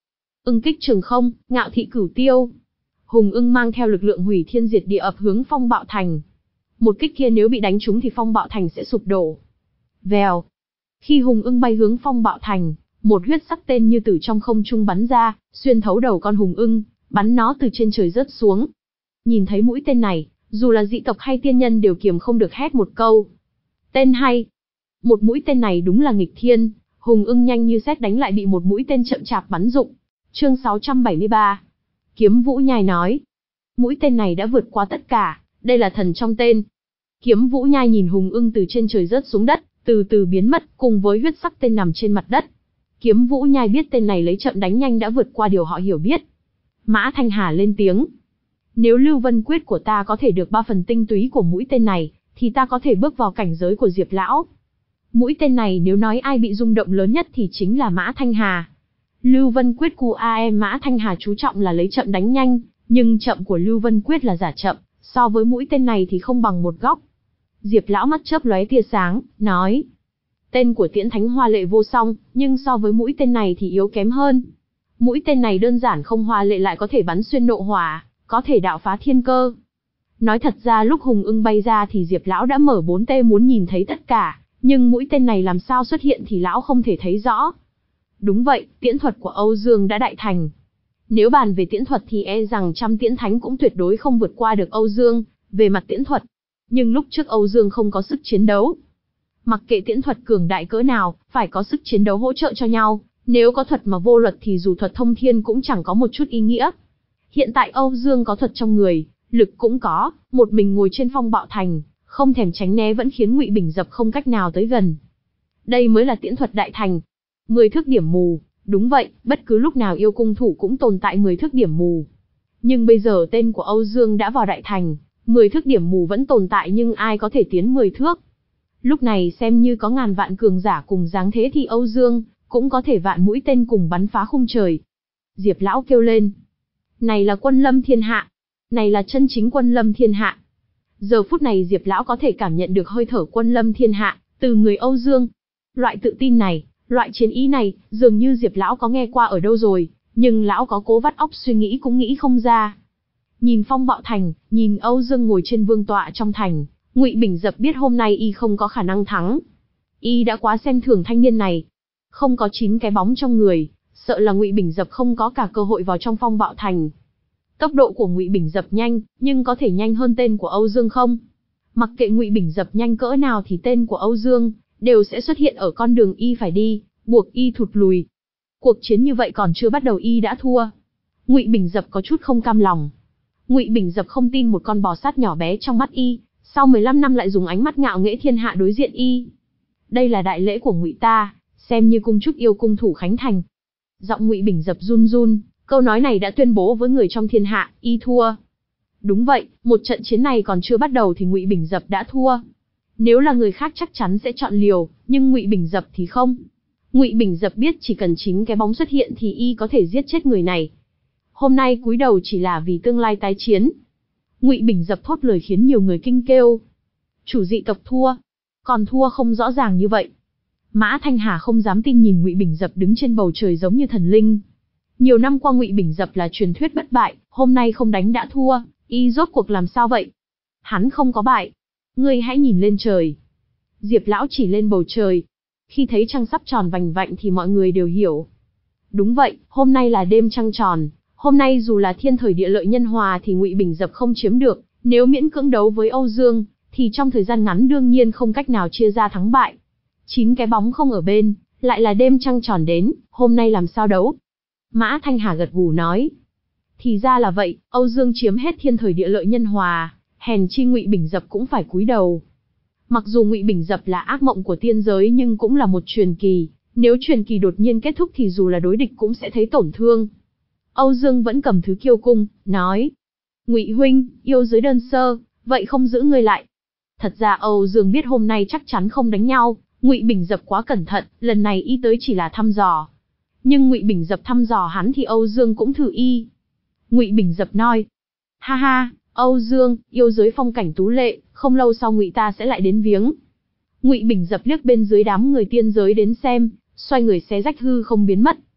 Ưng kích trường không, ngạo thị cửu tiêu. Hùng ưng mang theo lực lượng hủy thiên diệt địa ập hướng Phong Bạo Thành. Một kích kia nếu bị đánh trúng thì Phong Bạo Thành sẽ sụp đổ. Vèo. Khi hùng ưng bay hướng Phong Bạo Thành, một huyết sắc tên như từ trong không trung bắn ra, xuyên thấu đầu con hùng ưng, bắn nó từ trên trời rớt xuống. Nhìn thấy mũi tên này, dù là dị tộc hay tiên nhân đều kiềm không được hét một câu. Tên hay. Một mũi tên này đúng là nghịch thiên, hùng ưng nhanh như sét đánh lại bị một mũi tên chậm chạp bắn rụng. Chương sáu trăm bảy mươi ba. Kiếm Vũ Nhai nói. Mũi tên này đã vượt qua tất cả, đây là thần trong tên. Kiếm Vũ Nhai nhìn hùng ưng từ trên trời rớt xuống đất, từ từ biến mất, cùng với huyết sắc tên nằm trên mặt đất. Kiếm Vũ Nhai biết tên này lấy chậm đánh nhanh đã vượt qua điều họ hiểu biết. Mã Thanh Hà lên tiếng. Nếu Lưu Vân Quyết của ta có thể được ba phần tinh túy của mũi tên này, thì ta có thể bước vào cảnh giới của Diệp Lão. Mũi tên này nếu nói ai bị rung động lớn nhất thì chính là Mã Thanh Hà. Lưu Vân Quyết của a em Mã Thanh Hà chú trọng là lấy chậm đánh nhanh, nhưng chậm của Lưu Vân Quyết là giả chậm, so với mũi tên này thì không bằng một góc. Diệp Lão mắt chớp lóe tia sáng, nói. Tên của Tiễn Thánh hoa lệ vô song, nhưng so với mũi tên này thì yếu kém hơn. Mũi tên này đơn giản không hoa lệ lại có thể bắn xuyên nộ hỏa, có thể đạo phá thiên cơ. Nói thật ra lúc hùng ưng bay ra thì Diệp Lão đã mở bốn T muốn nhìn thấy tất cả, nhưng mũi tên này làm sao xuất hiện thì Lão không thể thấy rõ. Đúng vậy, tiễn thuật của Âu Dương đã đại thành. Nếu bàn về tiễn thuật thì e rằng trăm tiễn thánh cũng tuyệt đối không vượt qua được Âu Dương, về mặt tiễn thuật. Nhưng lúc trước Âu Dương không có sức chiến đấu. Mặc kệ tiễn thuật cường đại cỡ nào, phải có sức chiến đấu hỗ trợ cho nhau, nếu có thuật mà vô luật thì dù thuật thông thiên cũng chẳng có một chút ý nghĩa. Hiện tại Âu Dương có thuật trong người, lực cũng có, một mình ngồi trên Phong Bạo Thành, không thèm tránh né vẫn khiến Ngụy Bình Dập không cách nào tới gần. Đây mới là tiễn thuật đại thành. Mười thước điểm mù, đúng vậy, bất cứ lúc nào yêu cung thủ cũng tồn tại mười thước điểm mù. Nhưng bây giờ tên của Âu Dương đã vào đại thành, mười thước điểm mù vẫn tồn tại nhưng ai có thể tiến mười thước. Lúc này xem như có ngàn vạn cường giả cùng dáng thế thì Âu Dương cũng có thể vạn mũi tên cùng bắn phá khung trời. Diệp Lão kêu lên. Này là quân lâm thiên hạ. Này là chân chính quân lâm thiên hạ. Giờ phút này Diệp Lão có thể cảm nhận được hơi thở quân lâm thiên hạ từ người Âu Dương. Loại tự tin này, loại chiến ý này, dường như Diệp Lão có nghe qua ở đâu rồi, nhưng Lão có cố vắt óc suy nghĩ cũng nghĩ không ra. Nhìn Phong Bạo Thành, nhìn Âu Dương ngồi trên vương tọa trong thành, Ngụy Bình Dập biết hôm nay y không có khả năng thắng. Y đã quá xem thường thanh niên này. Không có chín cái bóng trong người, sợ là Ngụy Bình Dập không có cả cơ hội vào trong Phong Bạo Thành. Tốc độ của Ngụy Bình Dập nhanh, nhưng có thể nhanh hơn tên của Âu Dương không? Mặc kệ Ngụy Bình Dập nhanh cỡ nào thì tên của Âu Dương đều sẽ xuất hiện ở con đường y phải đi, buộc y thụt lùi. Cuộc chiến như vậy còn chưa bắt đầu y đã thua. Ngụy Bình Dập có chút không cam lòng. Ngụy Bình Dập không tin một con bò sát nhỏ bé trong mắt y, sau mười lăm năm lại dùng ánh mắt ngạo nghễ thiên hạ đối diện y. Đây là đại lễ của Ngụy ta, xem như cung chúc yêu cung thủ khánh thành. Giọng Ngụy Bình Dập run run, câu nói này đã tuyên bố với người trong thiên hạ, y thua. Đúng vậy, một trận chiến này còn chưa bắt đầu thì Ngụy Bình Dập đã thua. Nếu là người khác chắc chắn sẽ chọn liều, nhưng Ngụy Bình Dập thì không. Ngụy Bình Dập biết chỉ cần chín cái bóng xuất hiện thì y có thể giết chết người này. Hôm nay cúi đầu chỉ là vì tương lai tái chiến. Ngụy Bình Dập thốt lời khiến nhiều người kinh kêu. Chủ dị tộc thua, còn thua không rõ ràng như vậy. Mã Thanh Hà không dám tin nhìn Ngụy Bình Dập đứng trên bầu trời giống như thần linh. Nhiều năm qua Ngụy Bình Dập là truyền thuyết bất bại, hôm nay không đánh đã thua, y rốt cuộc làm sao vậy? Hắn không có bại. Ngươi hãy nhìn lên trời. Diệp Lão chỉ lên bầu trời. Khi thấy trăng sắp tròn vành vạnh thì mọi người đều hiểu. Đúng vậy, hôm nay là đêm trăng tròn. Hôm nay dù là thiên thời địa lợi nhân hòa thì Ngụy Bình Dập không chiếm được, nếu miễn cưỡng đấu với Âu Dương, thì trong thời gian ngắn đương nhiên không cách nào chia ra thắng bại. Chín cái bóng không ở bên, lại là đêm trăng tròn đến, hôm nay làm sao đấu? Mã Thanh Hà gật gù nói. Thì ra là vậy, Âu Dương chiếm hết thiên thời địa lợi nhân hòa, hèn chi Ngụy Bình Dập cũng phải cúi đầu. Mặc dù Ngụy Bình Dập là ác mộng của tiên giới nhưng cũng là một truyền kỳ, nếu truyền kỳ đột nhiên kết thúc thì dù là đối địch cũng sẽ thấy tổn thương. Âu Dương vẫn cầm thứ kiêu cung, nói. Ngụy huynh, yêu giới đơn sơ, vậy không giữ ngươi lại. Thật ra Âu Dương biết hôm nay chắc chắn không đánh nhau, Ngụy Bình Dập quá cẩn thận, lần này y tới chỉ là thăm dò. Nhưng Ngụy Bình Dập thăm dò hắn thì Âu Dương cũng thử y. Ngụy Bình Dập nói. Ha ha, Âu Dương, yêu giới phong cảnh tú lệ, không lâu sau Ngụy ta sẽ lại đến viếng. Ngụy Bình Dập liếc bên dưới đám người tiên giới đến xem, xoay người xé rách hư không biến mất.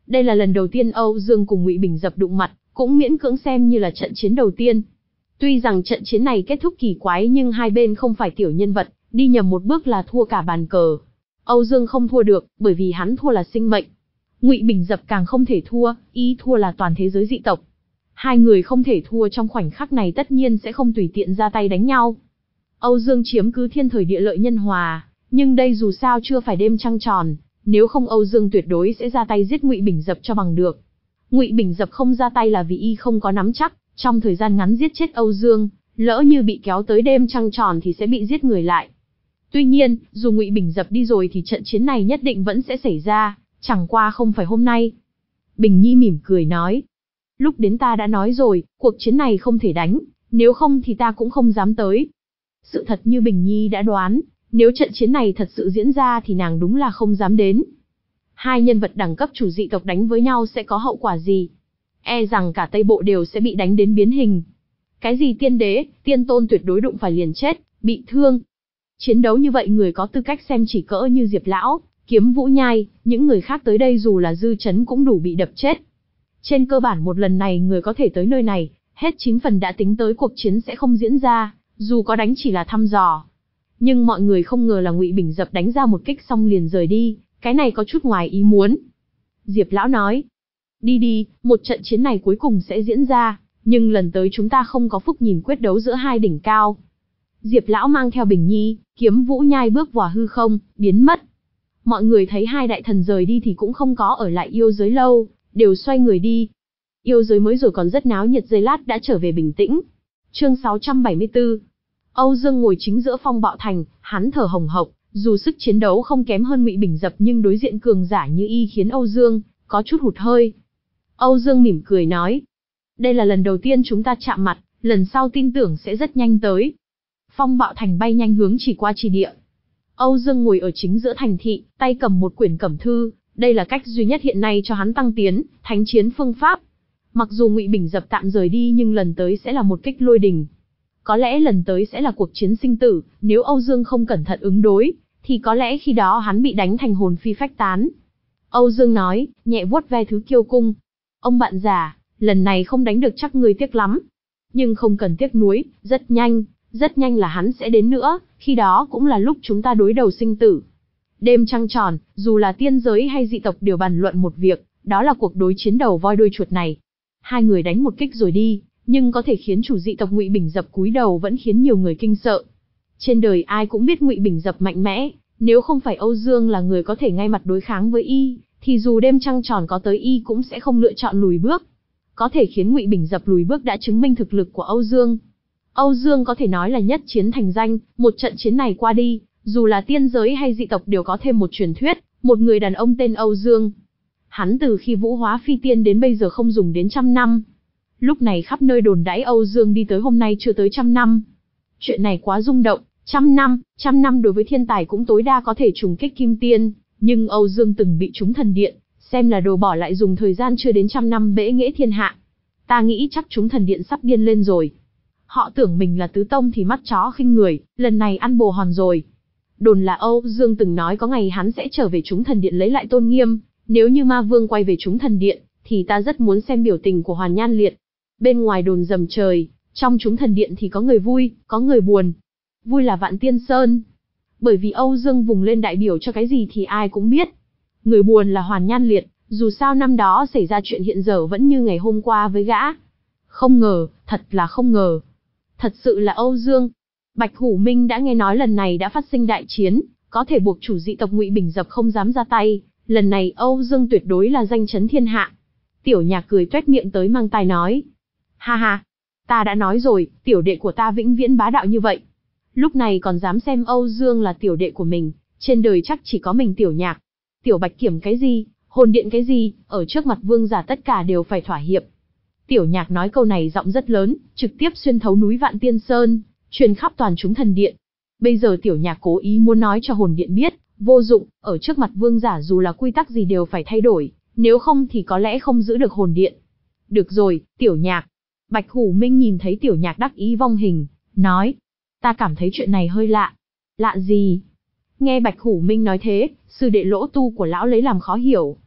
Đây là lần đầu tiên Âu Dương cùng Ngụy Bình Dập đụng mặt, cũng miễn cưỡng xem như là trận chiến đầu tiên. Tuy rằng trận chiến này kết thúc kỳ quái nhưng hai bên không phải tiểu nhân vật, đi nhầm một bước là thua cả bàn cờ. Âu Dương không thua được, bởi vì hắn thua là sinh mệnh. Ngụy Bình Dập càng không thể thua, ý thua là toàn thế giới dị tộc. Hai người không thể thua trong khoảnh khắc này tất nhiên sẽ không tùy tiện ra tay đánh nhau. Âu Dương chiếm cứ thiên thời địa lợi nhân hòa, nhưng đây dù sao chưa phải đêm trăng tròn, nếu không Âu Dương tuyệt đối sẽ ra tay giết Ngụy Bình Dập cho bằng được. Ngụy Bình Dập không ra tay là vì y không có nắm chắc, trong thời gian ngắn giết chết Âu Dương, lỡ như bị kéo tới đêm trăng tròn thì sẽ bị giết người lại. Tuy nhiên, dù Ngụy Bình Dập đi rồi thì trận chiến này nhất định vẫn sẽ xảy ra, chẳng qua không phải hôm nay. Bình Nhi mỉm cười nói. Lúc đến ta đã nói rồi, cuộc chiến này không thể đánh, nếu không thì ta cũng không dám tới. Sự thật như Bình Nhi đã đoán, nếu trận chiến này thật sự diễn ra thì nàng đúng là không dám đến. Hai nhân vật đẳng cấp chủ dị tộc đánh với nhau sẽ có hậu quả gì? E rằng cả Tây Bộ đều sẽ bị đánh đến biến hình. Cái gì tiên đế, tiên tôn tuyệt đối đụng phải liền chết, bị thương. Chiến đấu như vậy người có tư cách xem chỉ cỡ như Diệp Lão, Kiếm Vũ Nhai, những người khác tới đây dù là dư chấn cũng đủ bị đập chết. Trên cơ bản một lần này người có thể tới nơi này, hết chín phần đã tính tới cuộc chiến sẽ không diễn ra, dù có đánh chỉ là thăm dò. Nhưng mọi người không ngờ là Ngụy Bình Dập đánh ra một kích xong liền rời đi, cái này có chút ngoài ý muốn. Diệp Lão nói, đi đi, một trận chiến này cuối cùng sẽ diễn ra, nhưng lần tới chúng ta không có phúc nhìn quyết đấu giữa hai đỉnh cao. Diệp Lão mang theo Bình Nhi, Kiếm Vũ Nhai bước vào hư không, biến mất. Mọi người thấy hai đại thần rời đi thì cũng không có ở lại yêu giới lâu, đều xoay người đi. Yêu giới mới rồi còn rất náo nhiệt, giây lát đã trở về bình tĩnh. Chương sáu trăm bảy mươi tư. Âu Dương ngồi chính giữa phong bạo thành, hắn thở hồng hộc, dù sức chiến đấu không kém hơn Ngụy Bình Dập nhưng đối diện cường giả như y khiến Âu Dương có chút hụt hơi. Âu Dương mỉm cười nói, đây là lần đầu tiên chúng ta chạm mặt, lần sau tin tưởng sẽ rất nhanh tới. Phong bạo thành bay nhanh hướng chỉ qua chi địa. Âu Dương ngồi ở chính giữa thành thị, tay cầm một quyển cẩm thư, đây là cách duy nhất hiện nay cho hắn tăng tiến, thánh chiến phương pháp. Mặc dù Ngụy Bình Dập tạm rời đi nhưng lần tới sẽ là một kích lôi đình. Có lẽ lần tới sẽ là cuộc chiến sinh tử, nếu Âu Dương không cẩn thận ứng đối, thì có lẽ khi đó hắn bị đánh thành hồn phi phách tán. Âu Dương nói, nhẹ vuốt ve thứ kiêu cung. Ông bạn già, lần này không đánh được chắc ngươi tiếc lắm. Nhưng không cần tiếc nuối, rất nhanh, rất nhanh là hắn sẽ đến nữa, khi đó cũng là lúc chúng ta đối đầu sinh tử. Đêm trăng tròn, dù là tiên giới hay dị tộc đều bàn luận một việc, đó là cuộc đối chiến đầu voi đuôi chuột này. Hai người đánh một kích rồi đi, nhưng có thể khiến chủ dị tộc Ngụy Bình Dập cúi đầu vẫn khiến nhiều người kinh sợ. Trên đời ai cũng biết Ngụy Bình Dập mạnh mẽ, nếu không phải Âu Dương là người có thể ngay mặt đối kháng với y, thì dù đêm trăng tròn có tới y cũng sẽ không lựa chọn lùi bước. Có thể khiến Ngụy Bình Dập lùi bước đã chứng minh thực lực của Âu Dương. Âu Dương có thể nói là nhất chiến thành danh, một trận chiến này qua đi, dù là tiên giới hay dị tộc đều có thêm một truyền thuyết, một người đàn ông tên Âu Dương. Hắn từ khi vũ hóa phi tiên đến bây giờ không dùng đến trăm năm. Lúc này khắp nơi đồn đãi Âu Dương đi tới hôm nay chưa tới trăm năm. Chuyện này quá rung động, trăm năm, trăm năm đối với thiên tài cũng tối đa có thể trùng kích kim tiên, nhưng Âu Dương từng bị trúng thần điện, xem là đồ bỏ lại dùng thời gian chưa đến trăm năm bẽ nghễ thiên hạ. Ta nghĩ chắc chúng thần điện sắp điên lên rồi. Họ tưởng mình là tứ tông thì mắt chó khinh người, lần này ăn bồ hòn rồi. Đồn là Âu Dương từng nói có ngày hắn sẽ trở về chúng thần điện lấy lại tôn nghiêm, nếu như ma vương quay về chúng thần điện, thì ta rất muốn xem biểu tình của Hoàn Nhan Liệt. Bên ngoài đồn dầm trời, trong chúng thần điện thì có người vui, có người buồn. Vui là Vạn Tiên Sơn, bởi vì Âu Dương vùng lên đại biểu cho cái gì thì ai cũng biết. Người buồn là Hoàn Nhan Liệt, dù sao năm đó xảy ra chuyện hiện giờ vẫn như ngày hôm qua với gã. Không ngờ, thật là không ngờ. Thật sự là Âu Dương. Bạch Hủ Minh đã nghe nói lần này đã phát sinh đại chiến, có thể buộc chủ dị tộc Ngụy Bình Dập không dám ra tay, lần này Âu Dương tuyệt đối là danh chấn thiên hạ. Tiểu Nhạc cười toét miệng tới mang tai nói. Ha ha, ta đã nói rồi, tiểu đệ của ta vĩnh viễn bá đạo như vậy. Lúc này còn dám xem Âu Dương là tiểu đệ của mình, trên đời chắc chỉ có mình Tiểu Nhạc. Tiểu Bạch Kiểm cái gì, hồn điện cái gì, ở trước mặt vương giả tất cả đều phải thỏa hiệp. Tiểu Nhạc nói câu này giọng rất lớn, trực tiếp xuyên thấu núi Vạn Tiên Sơn, truyền khắp toàn chúng thần điện. Bây giờ Tiểu Nhạc cố ý muốn nói cho hồn điện biết, vô dụng, ở trước mặt vương giả dù là quy tắc gì đều phải thay đổi, nếu không thì có lẽ không giữ được hồn điện. Được rồi, Tiểu Nhạc. Bạch Hủ Minh nhìn thấy Tiểu Nhạc đắc ý vong hình, nói. Ta cảm thấy chuyện này hơi lạ. Lạ gì? Nghe Bạch Hủ Minh nói thế, sư đệ Lỗ Tu của lão lấy làm khó hiểu.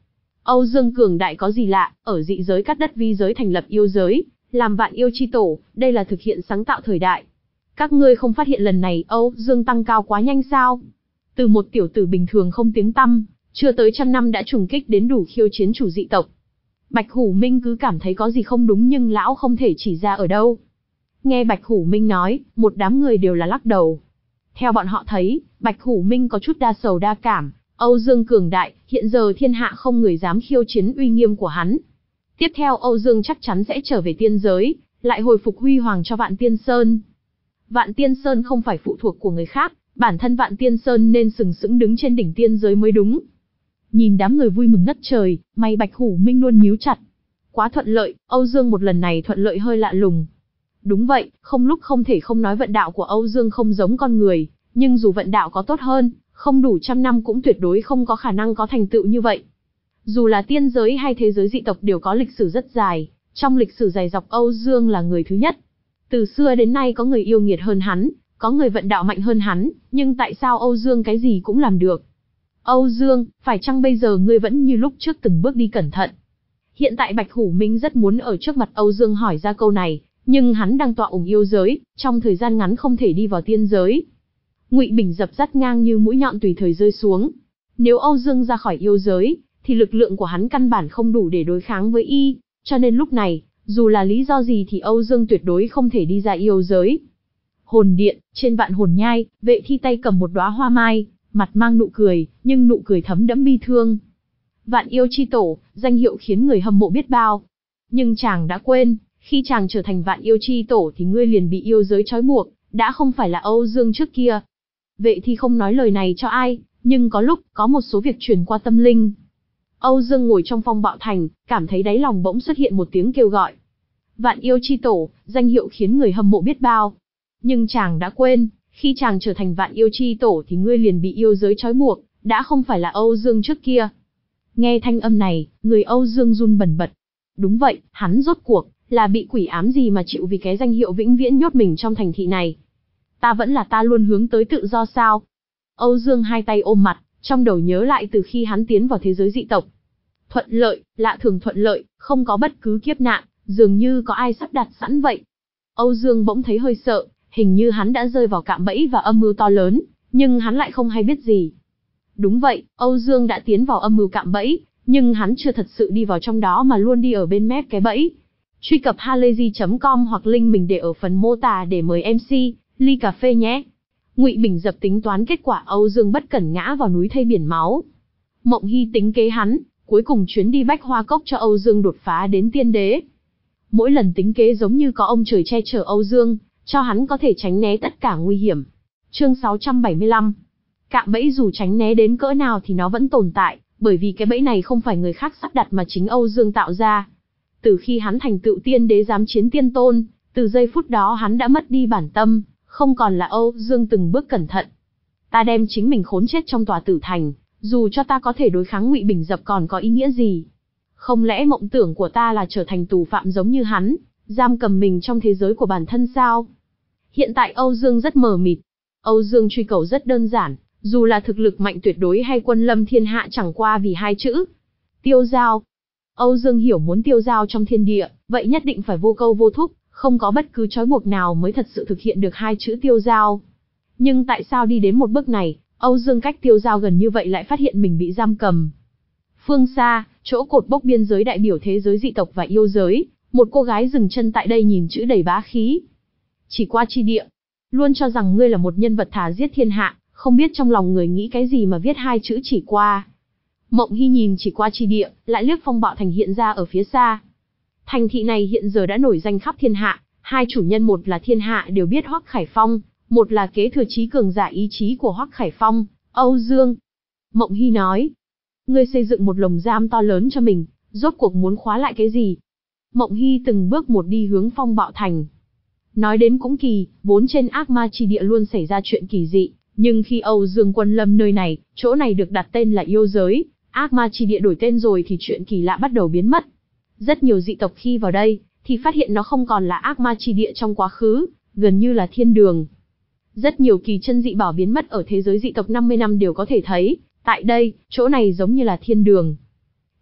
Âu Dương cường đại có gì lạ, ở dị giới cắt đất vi giới thành lập yêu giới, làm vạn yêu chi tổ, đây là thực hiện sáng tạo thời đại. Các ngươi không phát hiện lần này Âu Dương tăng cao quá nhanh sao? Từ một tiểu tử bình thường không tiếng tăm, chưa tới trăm năm đã trùng kích đến đủ khiêu chiến chủ dị tộc. Bạch Hủ Minh cứ cảm thấy có gì không đúng nhưng lão không thể chỉ ra ở đâu. Nghe Bạch Hủ Minh nói, một đám người đều là lắc đầu. Theo bọn họ thấy, Bạch Hủ Minh có chút đa sầu đa cảm, Âu Dương cường đại, hiện giờ thiên hạ không người dám khiêu chiến uy nghiêm của hắn. Tiếp theo Âu Dương chắc chắn sẽ trở về tiên giới, lại hồi phục huy hoàng cho Vạn Tiên Sơn. Vạn Tiên Sơn không phải phụ thuộc của người khác, bản thân Vạn Tiên Sơn nên sừng sững đứng trên đỉnh tiên giới mới đúng. Nhìn đám người vui mừng ngất trời, mày Bạch Hủ Minh luôn nhíu chặt. Quá thuận lợi, Âu Dương một lần này thuận lợi hơi lạ lùng. Đúng vậy, không lúc không thể không nói vận đạo của Âu Dương không giống con người, nhưng dù vận đạo có tốt hơn, không đủ trăm năm cũng tuyệt đối không có khả năng có thành tựu như vậy. Dù là tiên giới hay thế giới dị tộc đều có lịch sử rất dài, trong lịch sử dài dọc Âu Dương là người thứ nhất. Từ xưa đến nay có người yêu nghiệt hơn hắn, có người vận đạo mạnh hơn hắn, nhưng tại sao Âu Dương cái gì cũng làm được? Âu Dương, phải chăng bây giờ ngươi vẫn như lúc trước từng bước đi cẩn thận? Hiện tại Bạch Hủ Minh rất muốn ở trước mặt Âu Dương hỏi ra câu này, nhưng hắn đang tọa ủng yêu giới, trong thời gian ngắn không thể đi vào tiên giới. Ngụy Bình dập dắt ngang như mũi nhọn tùy thời rơi xuống. Nếu Âu Dương ra khỏi yêu giới, thì lực lượng của hắn căn bản không đủ để đối kháng với y, cho nên lúc này, dù là lý do gì thì Âu Dương tuyệt đối không thể đi ra yêu giới. Hồn điện, trên Vạn Hồn Nhai, Vệ Thi tay cầm một đóa hoa mai, mặt mang nụ cười, nhưng nụ cười thấm đẫm bi thương. Vạn yêu chi tổ, danh hiệu khiến người hâm mộ biết bao. Nhưng chàng đã quên, khi chàng trở thành Vạn yêu chi tổ thì ngươi liền bị yêu giới trói buộc, đã không phải là Âu Dương trước kia. Vệ Thi không nói lời này cho ai, nhưng có lúc, có một số việc truyền qua tâm linh. Âu Dương ngồi trong phong bạo thành, cảm thấy đáy lòng bỗng xuất hiện một tiếng kêu gọi. Vạn yêu chi tổ, danh hiệu khiến người hâm mộ biết bao. Nhưng chàng đã quên, khi chàng trở thành Vạn yêu chi tổ thì ngươi liền bị yêu giới trói buộc, đã không phải là Âu Dương trước kia. Nghe thanh âm này, người Âu Dương run bần bật. Đúng vậy, hắn rốt cuộc, là bị quỷ ám gì mà chịu vì cái danh hiệu vĩnh viễn nhốt mình trong thành thị này. Ta vẫn là ta luôn hướng tới tự do sao? Âu Dương hai tay ôm mặt, trong đầu nhớ lại từ khi hắn tiến vào thế giới dị tộc. Thuận lợi, lạ thường thuận lợi, không có bất cứ kiếp nạn, dường như có ai sắp đặt sẵn vậy. Âu Dương bỗng thấy hơi sợ, hình như hắn đã rơi vào cạm bẫy và âm mưu to lớn, nhưng hắn lại không hay biết gì. Đúng vậy, Âu Dương đã tiến vào âm mưu cạm bẫy, nhưng hắn chưa thật sự đi vào trong đó mà luôn đi ở bên mép cái bẫy. Truy cập halayzi chấm com hoặc link mình để ở phần mô tả để mời em xê, ly cà phê nhé. Ngụy Bình dập tính toán kết quả Âu Dương bất cẩn ngã vào núi thây biển máu. Mộng Hy tính kế hắn, cuối cùng chuyến đi Bách Hoa Cốc cho Âu Dương đột phá đến tiên đế. Mỗi lần tính kế giống như có ông trời che chở Âu Dương, cho hắn có thể tránh né tất cả nguy hiểm. Chương sáu trăm bảy mươi lăm. Cạm bẫy dù tránh né đến cỡ nào thì nó vẫn tồn tại, bởi vì cái bẫy này không phải người khác sắp đặt mà chính Âu Dương tạo ra. Từ khi hắn thành tựu tiên đế dám chiến tiên tôn, từ giây phút đó hắn đã mất đi bản tâm, không còn là Âu Dương từng bước cẩn thận. Ta đem chính mình khốn chết trong tòa tử thành, dù cho ta có thể đối kháng Ngụy Bình dập còn có ý nghĩa gì? Không lẽ mộng tưởng của ta là trở thành tù phạm giống như hắn, giam cầm mình trong thế giới của bản thân sao? Hiện tại Âu Dương rất mờ mịt. Âu Dương truy cầu rất đơn giản, dù là thực lực mạnh tuyệt đối hay quân lâm thiên hạ chẳng qua vì hai chữ. Tiêu dao. Âu Dương hiểu muốn tiêu dao trong thiên địa, vậy nhất định phải vô câu vô thúc, không có bất cứ trói buộc nào mới thật sự thực hiện được hai chữ tiêu dao. Nhưng tại sao đi đến một bước này, Âu Dương cách tiêu dao gần như vậy lại phát hiện mình bị giam cầm? Phương xa, chỗ cột mốc biên giới đại biểu thế giới dị tộc và yêu giới, một cô gái dừng chân tại đây nhìn chữ đầy bá khí. Chỉ qua chi địa, luôn cho rằng ngươi là một nhân vật thà giết thiên hạ, không biết trong lòng người nghĩ cái gì mà viết hai chữ chỉ qua. Mộng Hy nhìn chỉ qua chi địa, lại liếc phong bạo thành hiện ra ở phía xa. Thành thị này hiện giờ đã nổi danh khắp thiên hạ, hai chủ nhân một là thiên hạ đều biết Hoắc Khải Phong, một là kế thừa chí cường giả ý chí của Hoắc Khải Phong, Âu Dương. Mộng Hy nói, ngươi xây dựng một lồng giam to lớn cho mình, rốt cuộc muốn khóa lại cái gì? Mộng Hy từng bước một đi hướng phong bạo thành. Nói đến cũng kỳ, vốn trên ác ma chi địa luôn xảy ra chuyện kỳ dị, nhưng khi Âu Dương quân lâm nơi này, chỗ này được đặt tên là yêu giới, ác ma chi địa đổi tên rồi thì chuyện kỳ lạ bắt đầu biến mất. Rất nhiều dị tộc khi vào đây, thì phát hiện nó không còn là ác ma chi địa trong quá khứ, gần như là thiên đường. Rất nhiều kỳ chân dị bảo biến mất ở thế giới dị tộc năm mươi năm đều có thể thấy, tại đây, chỗ này giống như là thiên đường.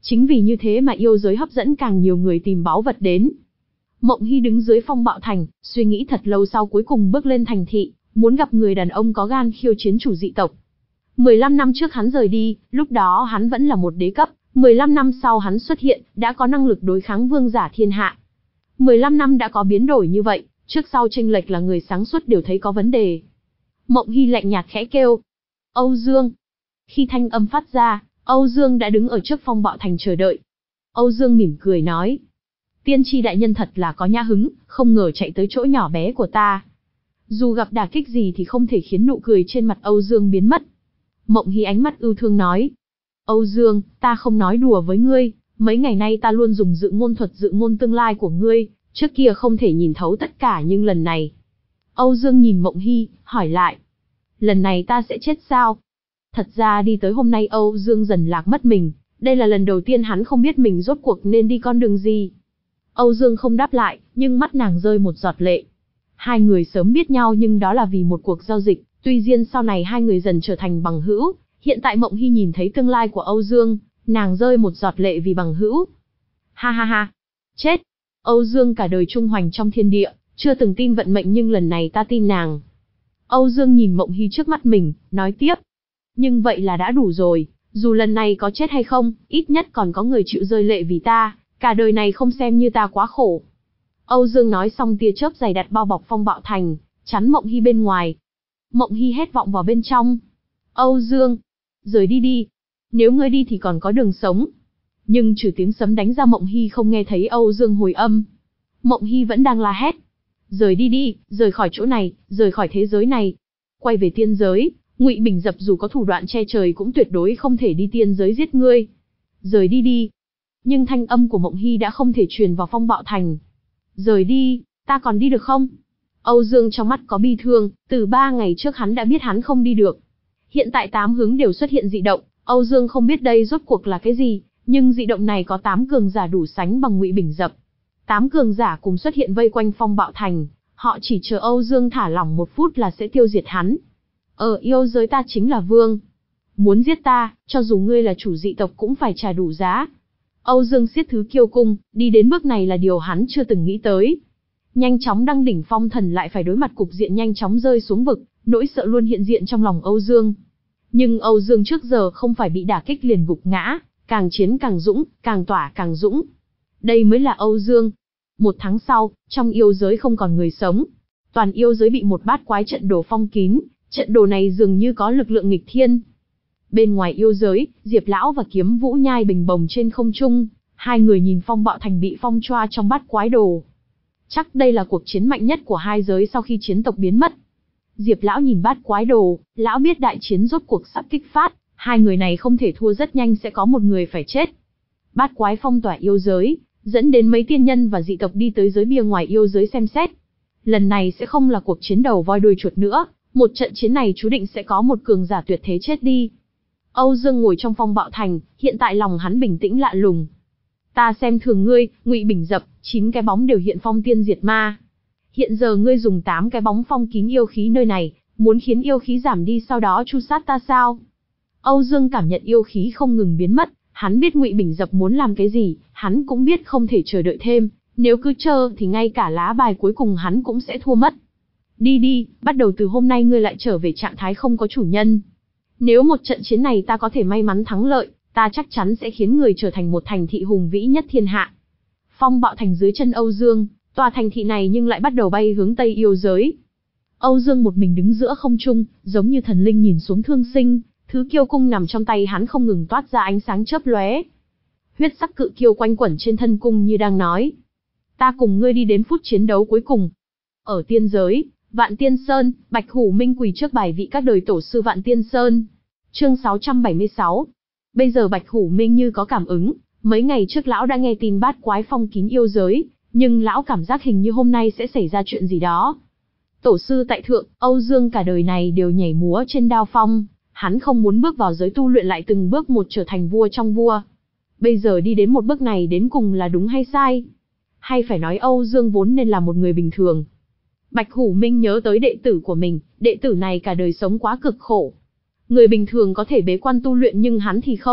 Chính vì như thế mà yêu giới hấp dẫn càng nhiều người tìm báu vật đến. Mộng Hy đứng dưới phong bạo thành, suy nghĩ thật lâu sau cuối cùng bước lên thành thị, muốn gặp người đàn ông có gan khiêu chiến chủ dị tộc. mười lăm năm trước hắn rời đi, lúc đó hắn vẫn là một đế cấp, mười lăm năm sau hắn xuất hiện, đã có năng lực đối kháng vương giả thiên hạ. mười lăm năm đã có biến đổi như vậy, trước sau chênh lệch là người sáng suốt đều thấy có vấn đề. Mộng Hy lạnh nhạt khẽ kêu, Âu Dương. Khi thanh âm phát ra, Âu Dương đã đứng ở trước phong bạo thành chờ đợi. Âu Dương mỉm cười nói, tiên tri đại nhân thật là có nhã hứng, không ngờ chạy tới chỗ nhỏ bé của ta. Dù gặp đả kích gì thì không thể khiến nụ cười trên mặt Âu Dương biến mất. Mộng Hy ánh mắt ưu thương nói, Âu Dương, ta không nói đùa với ngươi, mấy ngày nay ta luôn dùng dự ngôn thuật dự ngôn tương lai của ngươi, trước kia không thể nhìn thấu tất cả nhưng lần này. Âu Dương nhìn Mộng Hy, hỏi lại, lần này ta sẽ chết sao? Thật ra đi tới hôm nay Âu Dương dần lạc mất mình, đây là lần đầu tiên hắn không biết mình rốt cuộc nên đi con đường gì. Âu Dương không đáp lại, nhưng mắt nàng rơi một giọt lệ. Hai người sớm biết nhau nhưng đó là vì một cuộc giao dịch, tuy nhiên sau này hai người dần trở thành bằng hữu, hiện tại Mộng Hy nhìn thấy tương lai của Âu Dương, nàng rơi một giọt lệ vì bằng hữu. Ha ha ha, chết. Âu Dương cả đời trung hoành trong thiên địa, chưa từng tin vận mệnh nhưng lần này ta tin nàng. Âu Dương nhìn Mộng Hy trước mắt mình, nói tiếp. Nhưng vậy là đã đủ rồi, dù lần này có chết hay không, ít nhất còn có người chịu rơi lệ vì ta, cả đời này không xem như ta quá khổ. Âu Dương nói xong tia chớp dày đặc bao bọc phong bạo thành, chắn Mộng Hy bên ngoài. Mộng Hy hét vọng vào bên trong. Âu Dương, rời đi đi. Nếu ngươi đi thì còn có đường sống. Nhưng trừ tiếng sấm đánh ra Mộng Hy không nghe thấy Âu Dương hồi âm. Mộng Hy vẫn đang la hét. Rời đi đi, rời khỏi chỗ này, rời khỏi thế giới này. Quay về tiên giới, Ngụy Bình Dập dù có thủ đoạn che trời cũng tuyệt đối không thể đi tiên giới giết ngươi. Rời đi đi. Nhưng thanh âm của Mộng Hy đã không thể truyền vào phong bạo thành. Rời đi, ta còn đi được không? Âu Dương trong mắt có bi thương, từ ba ngày trước hắn đã biết hắn không đi được. Hiện tại tám hướng đều xuất hiện dị động, Âu Dương không biết đây rốt cuộc là cái gì, nhưng dị động này có tám cường giả đủ sánh bằng Ngụy Bình Dập. Tám cường giả cùng xuất hiện vây quanh phong bạo thành, họ chỉ chờ Âu Dương thả lỏng một phút là sẽ tiêu diệt hắn. Ở yêu giới ta chính là vương. Muốn giết ta, cho dù ngươi là chủ dị tộc cũng phải trả đủ giá. Âu Dương siết thứ kiêu cung, đi đến bước này là điều hắn chưa từng nghĩ tới. Nhanh chóng đăng đỉnh phong thần lại phải đối mặt cục diện nhanh chóng rơi xuống vực, nỗi sợ luôn hiện diện trong lòng Âu Dương. Nhưng Âu Dương trước giờ không phải bị đả kích liền gục ngã, càng chiến càng dũng, càng tỏa càng dũng. Đây mới là Âu Dương. Một tháng sau, trong yêu giới không còn người sống. Toàn yêu giới bị một bát quái trận đồ phong kín, trận đồ này dường như có lực lượng nghịch thiên. Bên ngoài yêu giới, Diệp Lão và Kiếm Vũ nhai bình bồng trên không trung, hai người nhìn phong bạo thành bị phong choa trong bát quái đồ. Chắc đây là cuộc chiến mạnh nhất của hai giới sau khi chiến tộc biến mất. Diệp Lão nhìn bát quái đồ, lão biết đại chiến rốt cuộc sắp kích phát, hai người này không thể thua, rất nhanh sẽ có một người phải chết. Bát quái phong tỏa yêu giới, dẫn đến mấy tiên nhân và dị tộc đi tới giới bia ngoài yêu giới xem xét. Lần này sẽ không là cuộc chiến đầu voi đuôi chuột nữa, một trận chiến này chú định sẽ có một cường giả tuyệt thế chết đi. Âu Dương ngồi trong phong bạo thành, hiện tại lòng hắn bình tĩnh lạ lùng. Ta xem thường ngươi, Ngụy Bình Dập, chín cái bóng đều hiện phong tiên diệt ma. Hiện giờ ngươi dùng tám cái bóng phong kín yêu khí nơi này, muốn khiến yêu khí giảm đi sau đó chu sát ta sao? Âu Dương cảm nhận yêu khí không ngừng biến mất, hắn biết Ngụy Bình Dập muốn làm cái gì, hắn cũng biết không thể chờ đợi thêm, nếu cứ chờ thì ngay cả lá bài cuối cùng hắn cũng sẽ thua mất. Đi đi, bắt đầu từ hôm nay ngươi lại trở về trạng thái không có chủ nhân. Nếu một trận chiến này ta có thể may mắn thắng lợi, ta chắc chắn sẽ khiến người trở thành một thành thị hùng vĩ nhất thiên hạ. Phong bạo thành dưới chân Âu Dương, tòa thành thị này nhưng lại bắt đầu bay hướng Tây yêu giới. Âu Dương một mình đứng giữa không trung, giống như thần linh nhìn xuống thương sinh, thứ kiêu cung nằm trong tay hắn không ngừng toát ra ánh sáng chớp lóe. Huyết sắc cự kiêu quanh quẩn trên thân cung như đang nói: ta cùng ngươi đi đến phút chiến đấu cuối cùng. Ở tiên giới, Vạn Tiên Sơn, Bạch Hủ Minh quỳ trước bài vị các đời tổ sư Vạn Tiên Sơn. Chương sáu trăm bảy mươi sáu. Bây giờ Bạch Hủ Minh như có cảm ứng, mấy ngày trước lão đã nghe tin bát quái phong kín yêu giới, nhưng lão cảm giác hình như hôm nay sẽ xảy ra chuyện gì đó. Tổ sư tại thượng, Âu Dương cả đời này đều nhảy múa trên đao phong, hắn không muốn bước vào giới tu luyện lại từng bước một trở thành vua trong vua. Bây giờ đi đến một bước này đến cùng là đúng hay sai? Hay phải nói Âu Dương vốn nên là một người bình thường? Bạch Hủ Minh nhớ tới đệ tử của mình, đệ tử này cả đời sống quá cực khổ. Người bình thường có thể bế quan tu luyện nhưng hắn thì không,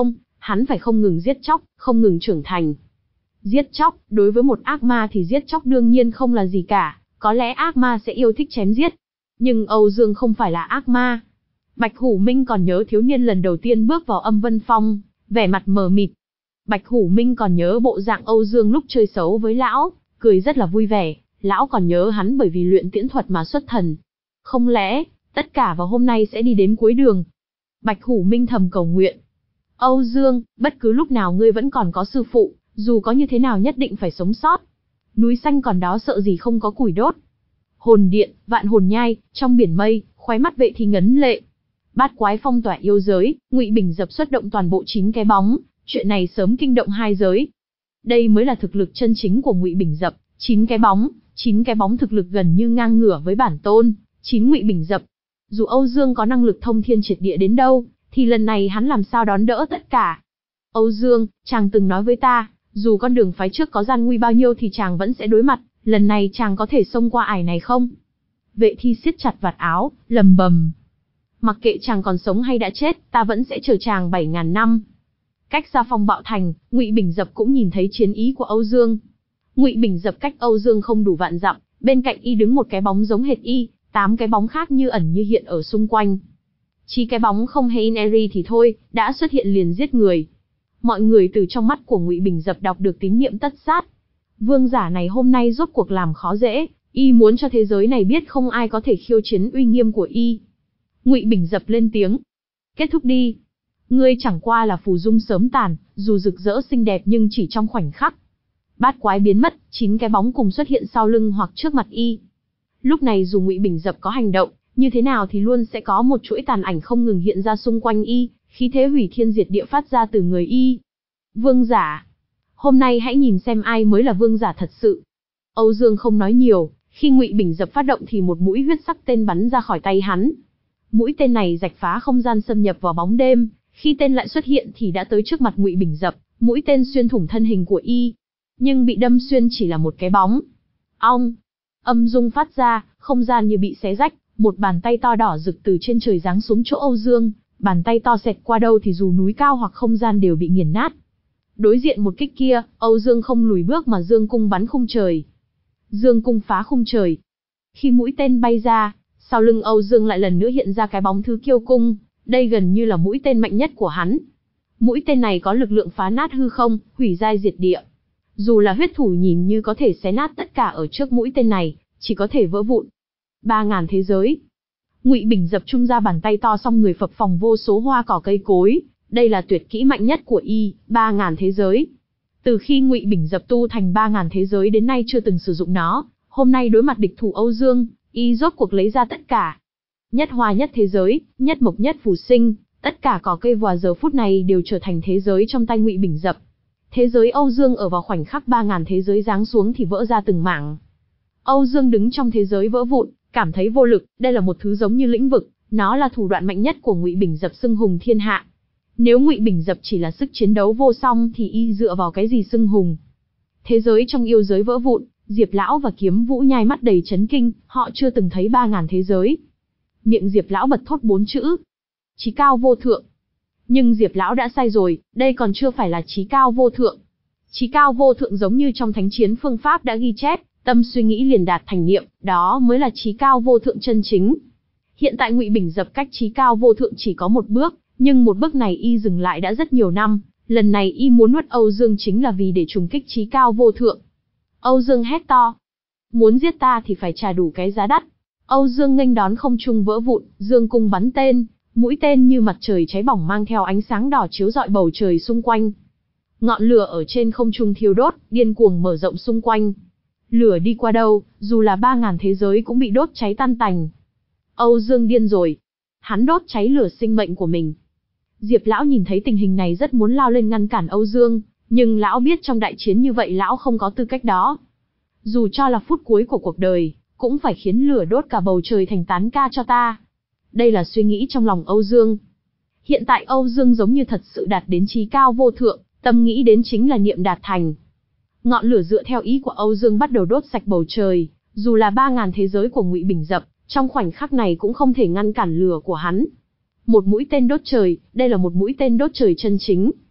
hắn phải không ngừng giết chóc, không ngừng trưởng thành. Giết chóc, đối với một ác ma thì giết chóc đương nhiên không là gì cả, có lẽ ác ma sẽ yêu thích chém giết. Nhưng Âu Dương không phải là ác ma. Bạch Hủ Minh còn nhớ thiếu niên lần đầu tiên bước vào Âm Vân Phong, vẻ mặt mờ mịt. Bạch Hủ Minh còn nhớ bộ dạng Âu Dương lúc chơi xấu với lão, cười rất là vui vẻ, lão còn nhớ hắn bởi vì luyện tiễn thuật mà xuất thần. Không lẽ, tất cả vào hôm nay sẽ đi đến cuối đường? Bạch Hủ Minh thầm cầu nguyện. Âu Dương, bất cứ lúc nào ngươi vẫn còn có sư phụ, dù có như thế nào nhất định phải sống sót. Núi xanh còn đó sợ gì không có củi đốt. Hồn điện, vạn hồn nhai, trong biển mây, khóe mắt Vệ Thi ngấn lệ. Bát quái phong tỏa yêu giới, Ngụy Bình dập xuất động toàn bộ chín cái bóng, chuyện này sớm kinh động hai giới. Đây mới là thực lực chân chính của Ngụy Bình dập, chín cái bóng, chín cái bóng thực lực gần như ngang ngửa với bản tôn, chín Ngụy Bình dập. Dù Âu Dương có năng lực thông thiên triệt địa đến đâu, thì lần này hắn làm sao đón đỡ tất cả. Âu Dương, chàng từng nói với ta, dù con đường phái trước có gian nguy bao nhiêu thì chàng vẫn sẽ đối mặt, lần này chàng có thể xông qua ải này không? Vệ Thi siết chặt vạt áo, lầm bầm. Mặc kệ chàng còn sống hay đã chết, ta vẫn sẽ chờ chàng bảy ngàn năm. Cách xa Phong Bạo Thành, Ngụy Bình dập cũng nhìn thấy chiến ý của Âu Dương. Ngụy Bình dập cách Âu Dương không đủ vạn dặm, bên cạnh y đứng một cái bóng giống hệt y, tám cái bóng khác như ẩn như hiện ở xung quanh. Chỉ cái bóng không hay Ineri thì thôi, đã xuất hiện liền giết người. Mọi người từ trong mắt của Ngụy Bình dập đọc được tín niệm tất sát. Vương giả này hôm nay rốt cuộc làm khó dễ, y muốn cho thế giới này biết không ai có thể khiêu chiến uy nghiêm của y. Ngụy Bình dập lên tiếng. Kết thúc đi. Ngươi chẳng qua là phù dung sớm tàn, dù rực rỡ xinh đẹp nhưng chỉ trong khoảnh khắc. Bát quái biến mất, chín cái bóng cùng xuất hiện sau lưng hoặc trước mặt y. Lúc này dù Ngụy Bình dập có hành động, như thế nào thì luôn sẽ có một chuỗi tàn ảnh không ngừng hiện ra xung quanh y, khí thế hủy thiên diệt địa phát ra từ người y. Vương giả. Hôm nay hãy nhìn xem ai mới là vương giả thật sự. Âu Dương không nói nhiều, khi Ngụy Bình dập phát động thì một mũi huyết sắc tên bắn ra khỏi tay hắn. Mũi tên này rạch phá không gian xâm nhập vào bóng đêm, khi tên lại xuất hiện thì đã tới trước mặt Ngụy Bình dập, mũi tên xuyên thủng thân hình của y, nhưng bị đâm xuyên chỉ là một cái bóng. Ong, âm dung phát ra, không gian như bị xé rách, một bàn tay to đỏ rực từ trên trời giáng xuống chỗ Âu Dương, bàn tay to xẹt qua đâu thì dù núi cao hoặc không gian đều bị nghiền nát. Đối diện một kích kia, Âu Dương không lùi bước mà dương cung bắn khung trời. Dương cung phá khung trời. Khi mũi tên bay ra, sau lưng Âu Dương lại lần nữa hiện ra cái bóng thứ kiêu cung, đây gần như là mũi tên mạnh nhất của hắn. Mũi tên này có lực lượng phá nát hư không, hủy giai diệt địa. Dù là huyết thủ nhìn như có thể xé nát tất cả ở trước mũi tên này, chỉ có thể vỡ vụn. Ba ngàn thế giới. Ngụy Bình dập trung ra bàn tay to xong người phập phồng vô số hoa cỏ cây cối, đây là tuyệt kỹ mạnh nhất của y, ba ngàn thế giới. Từ khi Ngụy Bình dập tu thành ba ngàn thế giới đến nay chưa từng sử dụng nó, hôm nay đối mặt địch thủ Âu Dương, y rốt cuộc lấy ra tất cả. Nhất hoa nhất thế giới, nhất mộc nhất phù sinh, tất cả cỏ cây vào giờ phút này đều trở thành thế giới trong tay Ngụy Bình dập. Thế giới Âu Dương ở vào khoảnh khắc ba ngàn thế giới giáng xuống thì vỡ ra từng mảng. Âu Dương đứng trong thế giới vỡ vụn, cảm thấy vô lực, đây là một thứ giống như lĩnh vực, nó là thủ đoạn mạnh nhất của Ngụy Bình dập xưng hùng thiên hạ. Nếu Ngụy Bình dập chỉ là sức chiến đấu vô song thì y dựa vào cái gì xưng hùng? Thế giới trong yêu giới vỡ vụn, Diệp lão và Kiếm Vũ nhai mắt đầy chấn kinh, họ chưa từng thấy ba ngàn thế giới. Miệng Diệp lão bật thốt bốn chữ: chí cao vô thượng. Nhưng Diệp lão đã sai rồi, đây còn chưa phải là chí cao vô thượng. Chí cao vô thượng giống như trong thánh chiến phương pháp đã ghi chép, tâm suy nghĩ liền đạt thành niệm, đó mới là chí cao vô thượng chân chính. Hiện tại Ngụy Bình dập cách chí cao vô thượng chỉ có một bước, nhưng một bước này y dừng lại đã rất nhiều năm, lần này y muốn nuốt Âu Dương chính là vì để trùng kích chí cao vô thượng. Âu Dương hét to: muốn giết ta thì phải trả đủ cái giá đắt. Âu Dương nghênh đón không trung vỡ vụn, dương cung bắn tên, mũi tên như mặt trời cháy bỏng mang theo ánh sáng đỏ chiếu rọi bầu trời xung quanh. Ngọn lửa ở trên không trung thiêu đốt, điên cuồng mở rộng xung quanh. Lửa đi qua đâu, dù là ba ngàn thế giới cũng bị đốt cháy tan tành. Âu Dương điên rồi. Hắn đốt cháy lửa sinh mệnh của mình. Diệp lão nhìn thấy tình hình này rất muốn lao lên ngăn cản Âu Dương, nhưng lão biết trong đại chiến như vậy lão không có tư cách đó. Dù cho là phút cuối của cuộc đời, cũng phải khiến lửa đốt cả bầu trời thành tán ca cho ta. Đây là suy nghĩ trong lòng Âu Dương. Hiện tại Âu Dương giống như thật sự đạt đến chí cao vô thượng, tâm nghĩ đến chính là niệm đạt thành. Ngọn lửa dựa theo ý của Âu Dương bắt đầu đốt sạch bầu trời, dù là ba ngàn thế giới của Ngụy Bình dập, trong khoảnh khắc này cũng không thể ngăn cản lửa của hắn. Một mũi tên đốt trời, đây là một mũi tên đốt trời chân chính.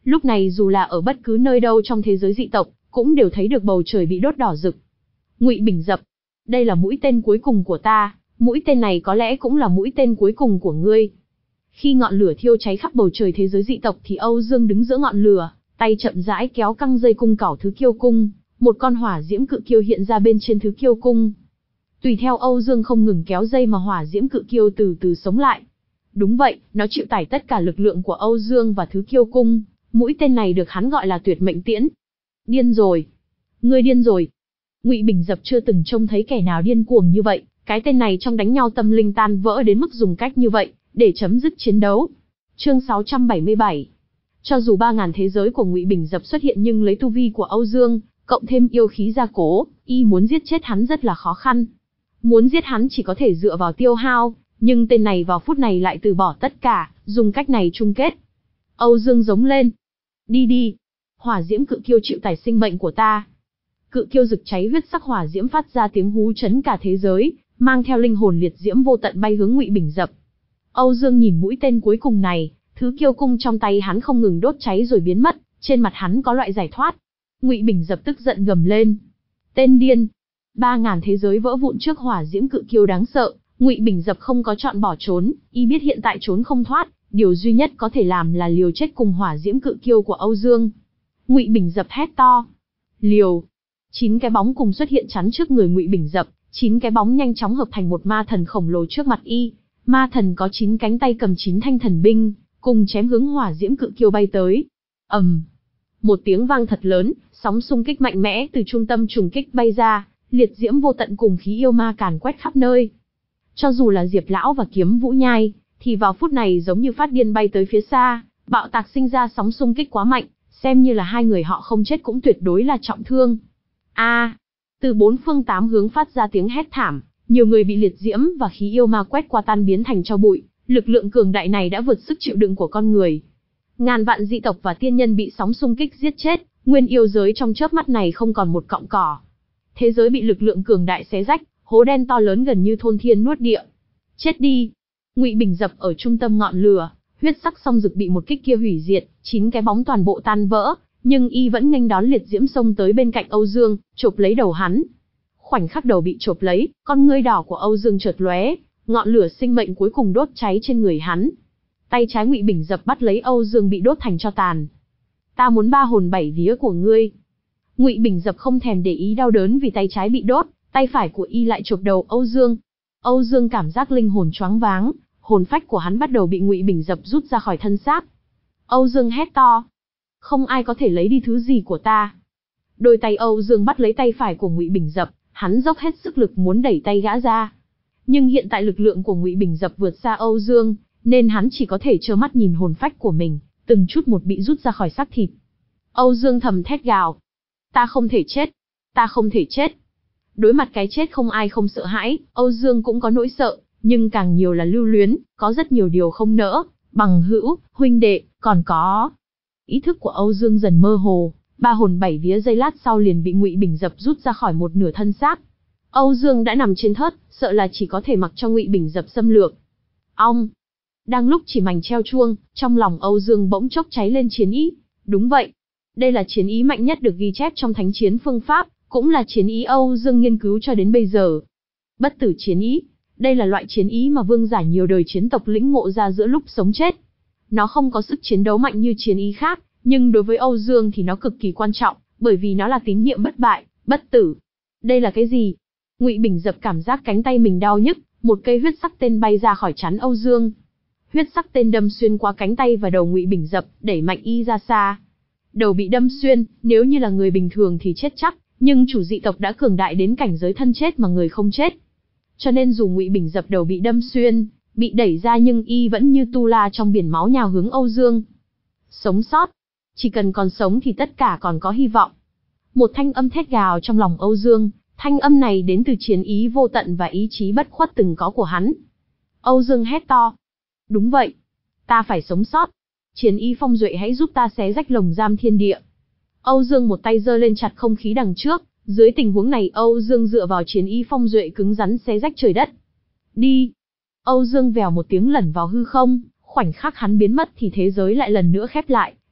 Lúc này dù là ở bất cứ nơi đâu trong thế giới dị tộc, cũng đều thấy được bầu trời bị đốt đỏ rực. Ngụy Bình Dập, đây là mũi tên cuối cùng của ta, mũi tên này có lẽ cũng là mũi tên cuối cùng của ngươi. Khi ngọn lửa thiêu cháy khắp bầu trời thế giới dị tộc thì Âu Dương đứng giữa ngọn lửa, tay chậm rãi kéo căng dây cung cẩu thứ kiêu cung, một con hỏa diễm cự kiêu hiện ra bên trên thứ kiêu cung. Tùy theo Âu Dương không ngừng kéo dây mà hỏa diễm cự kiêu từ từ sống lại. Đúng vậy, nó chịu tải tất cả lực lượng của Âu Dương và thứ kiêu cung, mũi tên này được hắn gọi là tuyệt mệnh tiễn. Điên rồi, ngươi điên rồi. Ngụy Bình Dập chưa từng trông thấy kẻ nào điên cuồng như vậy, cái tên này trong đánh nhau tâm linh tan vỡ đến mức dùng cách như vậy để chấm dứt chiến đấu. Chương sáu trăm bảy mươi bảy. Cho dù ba ngàn thế giới của Ngụy Bình Dập xuất hiện nhưng lấy tu vi của Âu Dương, cộng thêm yêu khí gia cố, y muốn giết chết hắn rất là khó khăn. Muốn giết hắn chỉ có thể dựa vào tiêu hao, nhưng tên này vào phút này lại từ bỏ tất cả, dùng cách này chung kết. Âu Dương giống lên. Đi đi. Hỏa diễm cự kiêu chịu tải sinh mệnh của ta. Cự kiêu rực cháy huyết sắc hỏa diễm phát ra tiếng hú chấn cả thế giới, mang theo linh hồn liệt diễm vô tận bay hướng Ngụy Bình Dập. Âu Dương nhìn mũi tên cuối cùng này, thứ kiêu cung trong tay hắn không ngừng đốt cháy rồi biến mất, trên mặt hắn có loại giải thoát. Ngụy Bình Dập tức giận gầm lên. Tên điên. Ba ngàn thế giới vỡ vụn trước hỏa diễm cự kiêu đáng sợ, Ngụy Bình Dập không có chọn bỏ trốn, y biết hiện tại trốn không thoát, điều duy nhất có thể làm là liều chết cùng hỏa diễm cự kiêu của Âu Dương. Ngụy Bình Dập hét to. Liều. Chín cái bóng cùng xuất hiện chắn trước người Ngụy Bình Dập, chín cái bóng nhanh chóng hợp thành một ma thần khổng lồ trước mặt y. Ma thần có chín cánh tay cầm chín thanh thần binh, cùng chém hướng hỏa diễm cự kiêu bay tới. ầm, um. Một tiếng vang thật lớn, sóng xung kích mạnh mẽ từ trung tâm trùng kích bay ra, liệt diễm vô tận cùng khí yêu ma càn quét khắp nơi. Cho dù là Diệp Lão và Kiếm Vũ Nhai, thì vào phút này giống như phát điên bay tới phía xa, bạo tạc sinh ra sóng xung kích quá mạnh, xem như là hai người họ không chết cũng tuyệt đối là trọng thương. A! À, từ bốn phương tám hướng phát ra tiếng hét thảm, nhiều người bị liệt diễm và khí yêu ma quét qua tan biến thành tro bụi, lực lượng cường đại này đã vượt sức chịu đựng của con người. Ngàn vạn dị tộc và tiên nhân bị sóng xung kích giết chết, nguyên yêu giới trong chớp mắt này không còn một cọng cỏ. Thế giới bị lực lượng cường đại xé rách, hố đen to lớn gần như thôn thiên nuốt địa. Chết đi! Ngụy Bình Dập ở trung tâm ngọn lửa, huyết sắc song rực bị một kích kia hủy diệt, chín cái bóng toàn bộ tan vỡ, nhưng y vẫn nghênh đón liệt diễm xông tới bên cạnh Âu Dương, chộp lấy đầu hắn. Khoảnh khắc đầu bị chộp lấy, con ngươi đỏ của Âu Dương chợt lóe, ngọn lửa sinh mệnh cuối cùng đốt cháy trên người hắn. Tay trái Ngụy Bình Dập bắt lấy Âu Dương bị đốt thành tro tàn. Ta muốn ba hồn bảy vía của ngươi. Ngụy Bình Dập không thèm để ý đau đớn vì tay trái bị đốt, tay phải của y lại chộp đầu Âu Dương. Âu Dương cảm giác linh hồn choáng váng, hồn phách của hắn bắt đầu bị Ngụy Bình Dập rút ra khỏi thân xác. Âu Dương hét to. Không ai có thể lấy đi thứ gì của ta. Đôi tay Âu Dương bắt lấy tay phải của Ngụy Bình Dập, hắn dốc hết sức lực muốn đẩy tay gã ra. Nhưng hiện tại lực lượng của Ngụy Bình Dập vượt xa Âu Dương, nên hắn chỉ có thể trơ mắt nhìn hồn phách của mình, từng chút một bị rút ra khỏi xác thịt. Âu Dương thầm thét gào. Ta không thể chết. Ta không thể chết. Đối mặt cái chết không ai không sợ hãi, Âu Dương cũng có nỗi sợ, nhưng càng nhiều là lưu luyến, có rất nhiều điều không nỡ, bằng hữu, huynh đệ, còn có... Ý thức của Âu Dương dần mơ hồ, ba hồn bảy vía giây lát sau liền bị Ngụy Bình Dập rút ra khỏi một nửa thân xác. Âu Dương đã nằm trên thớt, sợ là chỉ có thể mặc cho Ngụy Bình Dập xâm lược. Ong! Đang lúc chỉ mảnh treo chuông, trong lòng Âu Dương bỗng chốc cháy lên chiến ý. Đúng vậy, đây là chiến ý mạnh nhất được ghi chép trong thánh chiến phương pháp, cũng là chiến ý Âu Dương nghiên cứu cho đến bây giờ. Bất tử chiến ý, đây là loại chiến ý mà vương giả nhiều đời chiến tộc lĩnh ngộ ra giữa lúc sống chết. Nó không có sức chiến đấu mạnh như chiến ý khác, nhưng đối với Âu Dương thì nó cực kỳ quan trọng, bởi vì nó là tín niệm bất bại, bất tử. Đây là cái gì? Ngụy Bình Dập cảm giác cánh tay mình đau nhức, một cây huyết sắc tên bay ra khỏi trán Âu Dương. Huyết sắc tên đâm xuyên qua cánh tay và đầu Ngụy Bình Dập, đẩy mạnh y ra xa. Đầu bị đâm xuyên, nếu như là người bình thường thì chết chắc, nhưng chủ dị tộc đã cường đại đến cảnh giới thân chết mà người không chết. Cho nên dù Ngụy Bình Dập đầu bị đâm xuyên, bị đẩy ra nhưng y vẫn như tu la trong biển máu nhào hướng Âu Dương. Sống sót, chỉ cần còn sống thì tất cả còn có hy vọng. Một thanh âm thét gào trong lòng Âu Dương, thanh âm này đến từ chiến ý vô tận và ý chí bất khuất từng có của hắn. Âu Dương hét to. Đúng vậy, ta phải sống sót. Chiến ý phong duệ hãy giúp ta xé rách lồng giam thiên địa. Âu Dương một tay giơ lên chặt không khí đằng trước, dưới tình huống này Âu Dương dựa vào chiến ý phong duệ cứng rắn xé rách trời đất. Đi! Âu Dương vèo một tiếng lẩn vào hư không, khoảnh khắc hắn biến mất thì thế giới lại lần nữa khép lại,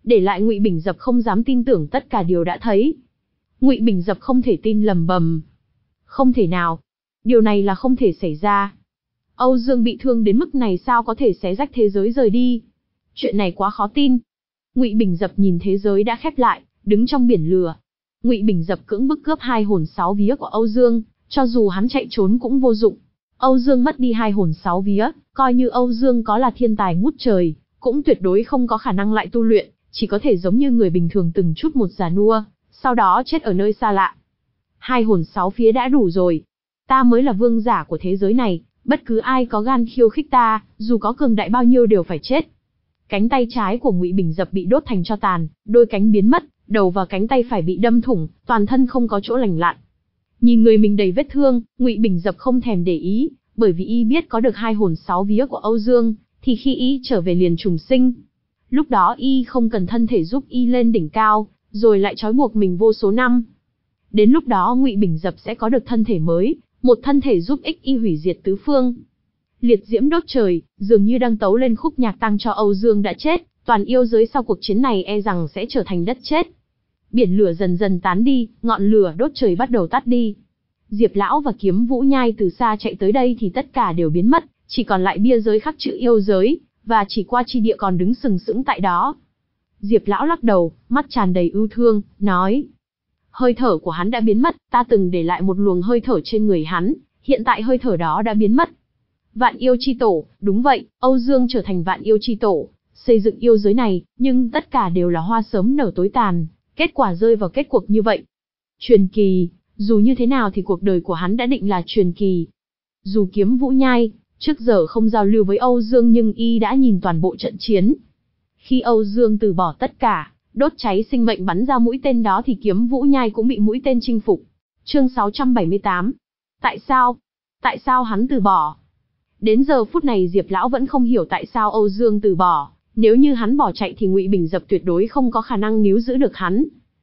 để lại Ngụy Bình Dập không dám tin tưởng tất cả điều đã thấy. Ngụy Bình Dập không thể tin, lầm bầm. Không thể nào. Điều này là không thể xảy ra. Âu Dương bị thương đến mức này sao có thể xé rách thế giới rời đi? Chuyện này quá khó tin. Ngụy Bình Dập nhìn thế giới đã khép lại, đứng trong biển lửa. Ngụy Bình Dập cưỡng bức cướp hai hồn sáu vía của Âu Dương, cho dù hắn chạy trốn cũng vô dụng. Âu Dương mất đi hai hồn sáu vía, coi như Âu Dương có là thiên tài ngút trời, cũng tuyệt đối không có khả năng lại tu luyện, chỉ có thể giống như người bình thường từng chút một già nua, sau đó chết ở nơi xa lạ. Hai hồn sáu vía đã đủ rồi. Ta mới là vương giả của thế giới này, bất cứ ai có gan khiêu khích ta, dù có cường đại bao nhiêu đều phải chết. Cánh tay trái của Ngụy Bình Dập bị đốt thành tro tàn, đôi cánh biến mất, đầu và cánh tay phải bị đâm thủng, toàn thân không có chỗ lành lặn. Nhìn người mình đầy vết thương, Ngụy Bình Dập không thèm để ý, bởi vì y biết có được hai hồn sáu vía của Âu Dương, thì khi y trở về liền trùng sinh. Lúc đó y không cần thân thể giúp y lên đỉnh cao, rồi lại trói buộc mình vô số năm. Đến lúc đó Ngụy Bình Dập sẽ có được thân thể mới, một thân thể giúp ích y hủy diệt tứ phương. Liệt diễm đốt trời, dường như đang tấu lên khúc nhạc tang cho Âu Dương đã chết, toàn yêu giới sau cuộc chiến này e rằng sẽ trở thành đất chết. Biển lửa dần dần tán đi, ngọn lửa đốt trời bắt đầu tắt đi. Diệp Lão và Kiếm Vũ Nhai từ xa chạy tới đây thì tất cả đều biến mất, chỉ còn lại bia giới khắc chữ yêu giới, và chỉ qua chi địa còn đứng sừng sững tại đó. Diệp Lão lắc đầu, mắt tràn đầy ưu thương, nói: hơi thở của hắn đã biến mất, ta từng để lại một luồng hơi thở trên người hắn, hiện tại hơi thở đó đã biến mất. Vạn yêu chi tổ, đúng vậy, Âu Dương trở thành vạn yêu chi tổ, xây dựng yêu giới này, nhưng tất cả đều là hoa sớm nở tối tàn, kết quả rơi vào kết cuộc như vậy. Truyền kỳ, dù như thế nào thì cuộc đời của hắn đã định là truyền kỳ. Dù Kiếm Vũ Nhai, trước giờ không giao lưu với Âu Dương nhưng y đã nhìn toàn bộ trận chiến. Khi Âu Dương từ bỏ tất cả, đốt cháy sinh mệnh bắn ra mũi tên đó thì Kiếm Vũ Nhai cũng bị mũi tên chinh phục. Chương sáu trăm bảy mươi tám. Tại sao? Tại sao hắn từ bỏ? Đến giờ phút này Diệp Lão vẫn không hiểu tại sao Âu Dương từ bỏ, nếu như hắn bỏ chạy thì Ngụy Bình Dập tuyệt đối không có khả năng níu giữ được hắn.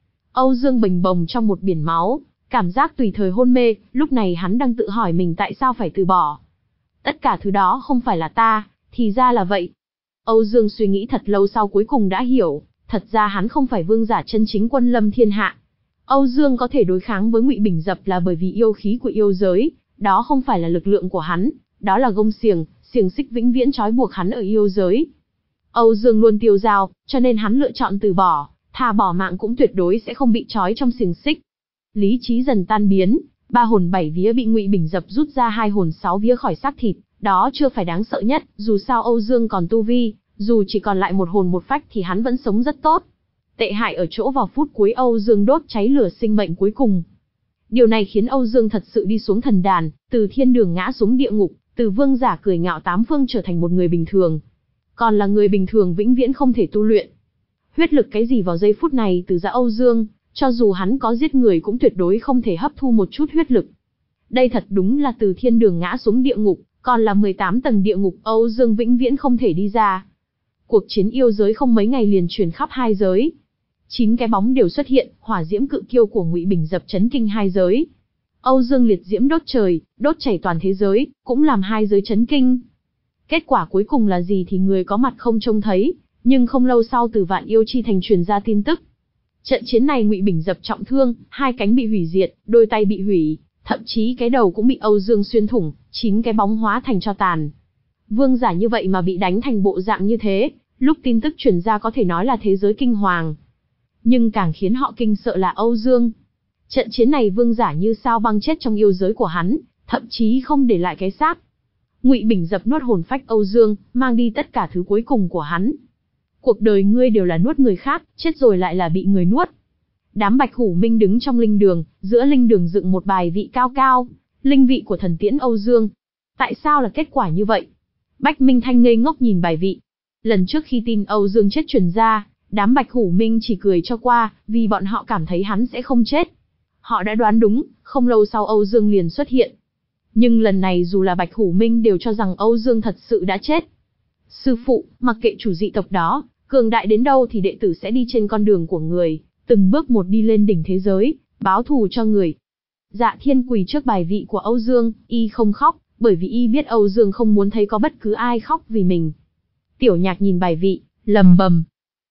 Âu Dương bềnh bồng trong một biển máu, cảm giác tùy thời hôn mê, lúc này hắn đang tự hỏi mình tại sao phải từ bỏ. Tất cả thứ đó không phải là ta, thì ra là vậy. Âu Dương suy nghĩ thật lâu sau cuối cùng đã hiểu, thật ra hắn không phải vương giả chân chính quân lâm thiên hạ. Âu Dương có thể đối kháng với Ngụy Bình Dập là bởi vì yêu khí của yêu giới, đó không phải là lực lượng của hắn, đó là gông xiềng, xiềng xích vĩnh viễn trói buộc hắn ở yêu giới. Âu Dương luôn tiêu dao, cho nên hắn lựa chọn từ bỏ, thà bỏ mạng cũng tuyệt đối sẽ không bị trói trong xiềng xích. Lý trí dần tan biến, ba hồn bảy vía bị Ngụy Bình Dập rút ra hai hồn sáu vía khỏi xác thịt, đó chưa phải đáng sợ nhất, dù sao Âu Dương còn tu vi, dù chỉ còn lại một hồn một phách thì hắn vẫn sống rất tốt. Tệ hại ở chỗ vào phút cuối Âu Dương đốt cháy lửa sinh mệnh cuối cùng. Điều này khiến Âu Dương thật sự đi xuống thần đàn, từ thiên đường ngã xuống địa ngục, từ vương giả cười ngạo tám phương trở thành một người bình thường. Còn là người bình thường vĩnh viễn không thể tu luyện. Huyết lực cái gì vào giây phút này từ ra Âu Dương, cho dù hắn có giết người cũng tuyệt đối không thể hấp thu một chút huyết lực. Đây thật đúng là từ thiên đường ngã xuống địa ngục, còn là mười tám tầng địa ngục Âu Dương vĩnh viễn không thể đi ra. Cuộc chiến yêu giới không mấy ngày liền truyền khắp hai giới. Chín cái bóng đều xuất hiện, hỏa diễm cự kiêu của Ngụy Bình Dập chấn kinh hai giới. Âu Dương liệt diễm đốt trời, đốt chảy toàn thế giới, cũng làm hai giới chấn kinh. Kết quả cuối cùng là gì thì người có mặt không trông thấy, nhưng không lâu sau từ Vạn Yêu Chi Thành truyền ra tin tức. Trận chiến này Ngụy Bình Dập trọng thương, hai cánh bị hủy diệt, đôi tay bị hủy, thậm chí cái đầu cũng bị Âu Dương xuyên thủng, chín cái bóng hóa thành tro tàn. Vương giả như vậy mà bị đánh thành bộ dạng như thế, lúc tin tức truyền ra có thể nói là thế giới kinh hoàng. Nhưng càng khiến họ kinh sợ là Âu Dương. Trận chiến này vương giả như sao băng chết trong yêu giới của hắn, thậm chí không để lại cái xác. Ngụy Bình Dập nuốt hồn phách Âu Dương, mang đi tất cả thứ cuối cùng của hắn. Cuộc đời ngươi đều là nuốt người khác, chết rồi lại là bị người nuốt. Đám Bạch Hủ Minh đứng trong linh đường, giữa linh đường dựng một bài vị cao cao, linh vị của thần tiễn Âu Dương. Tại sao là kết quả như vậy? Bách Minh Thanh ngây ngốc nhìn bài vị. Lần trước khi tin Âu Dương chết truyền ra, đám Bạch Hủ Minh chỉ cười cho qua, vì bọn họ cảm thấy hắn sẽ không chết. Họ đã đoán đúng, không lâu sau Âu Dương liền xuất hiện. Nhưng lần này dù là Bạch Hủ Minh đều cho rằng Âu Dương thật sự đã chết. Sư phụ, mặc kệ chủ dị tộc đó, cường đại đến đâu thì đệ tử sẽ đi trên con đường của người, từng bước một đi lên đỉnh thế giới, báo thù cho người. Dạ Thiên quỳ trước bài vị của Âu Dương, y không khóc, bởi vì y biết Âu Dương không muốn thấy có bất cứ ai khóc vì mình. Tiểu Nhạc nhìn bài vị, lầm bầm.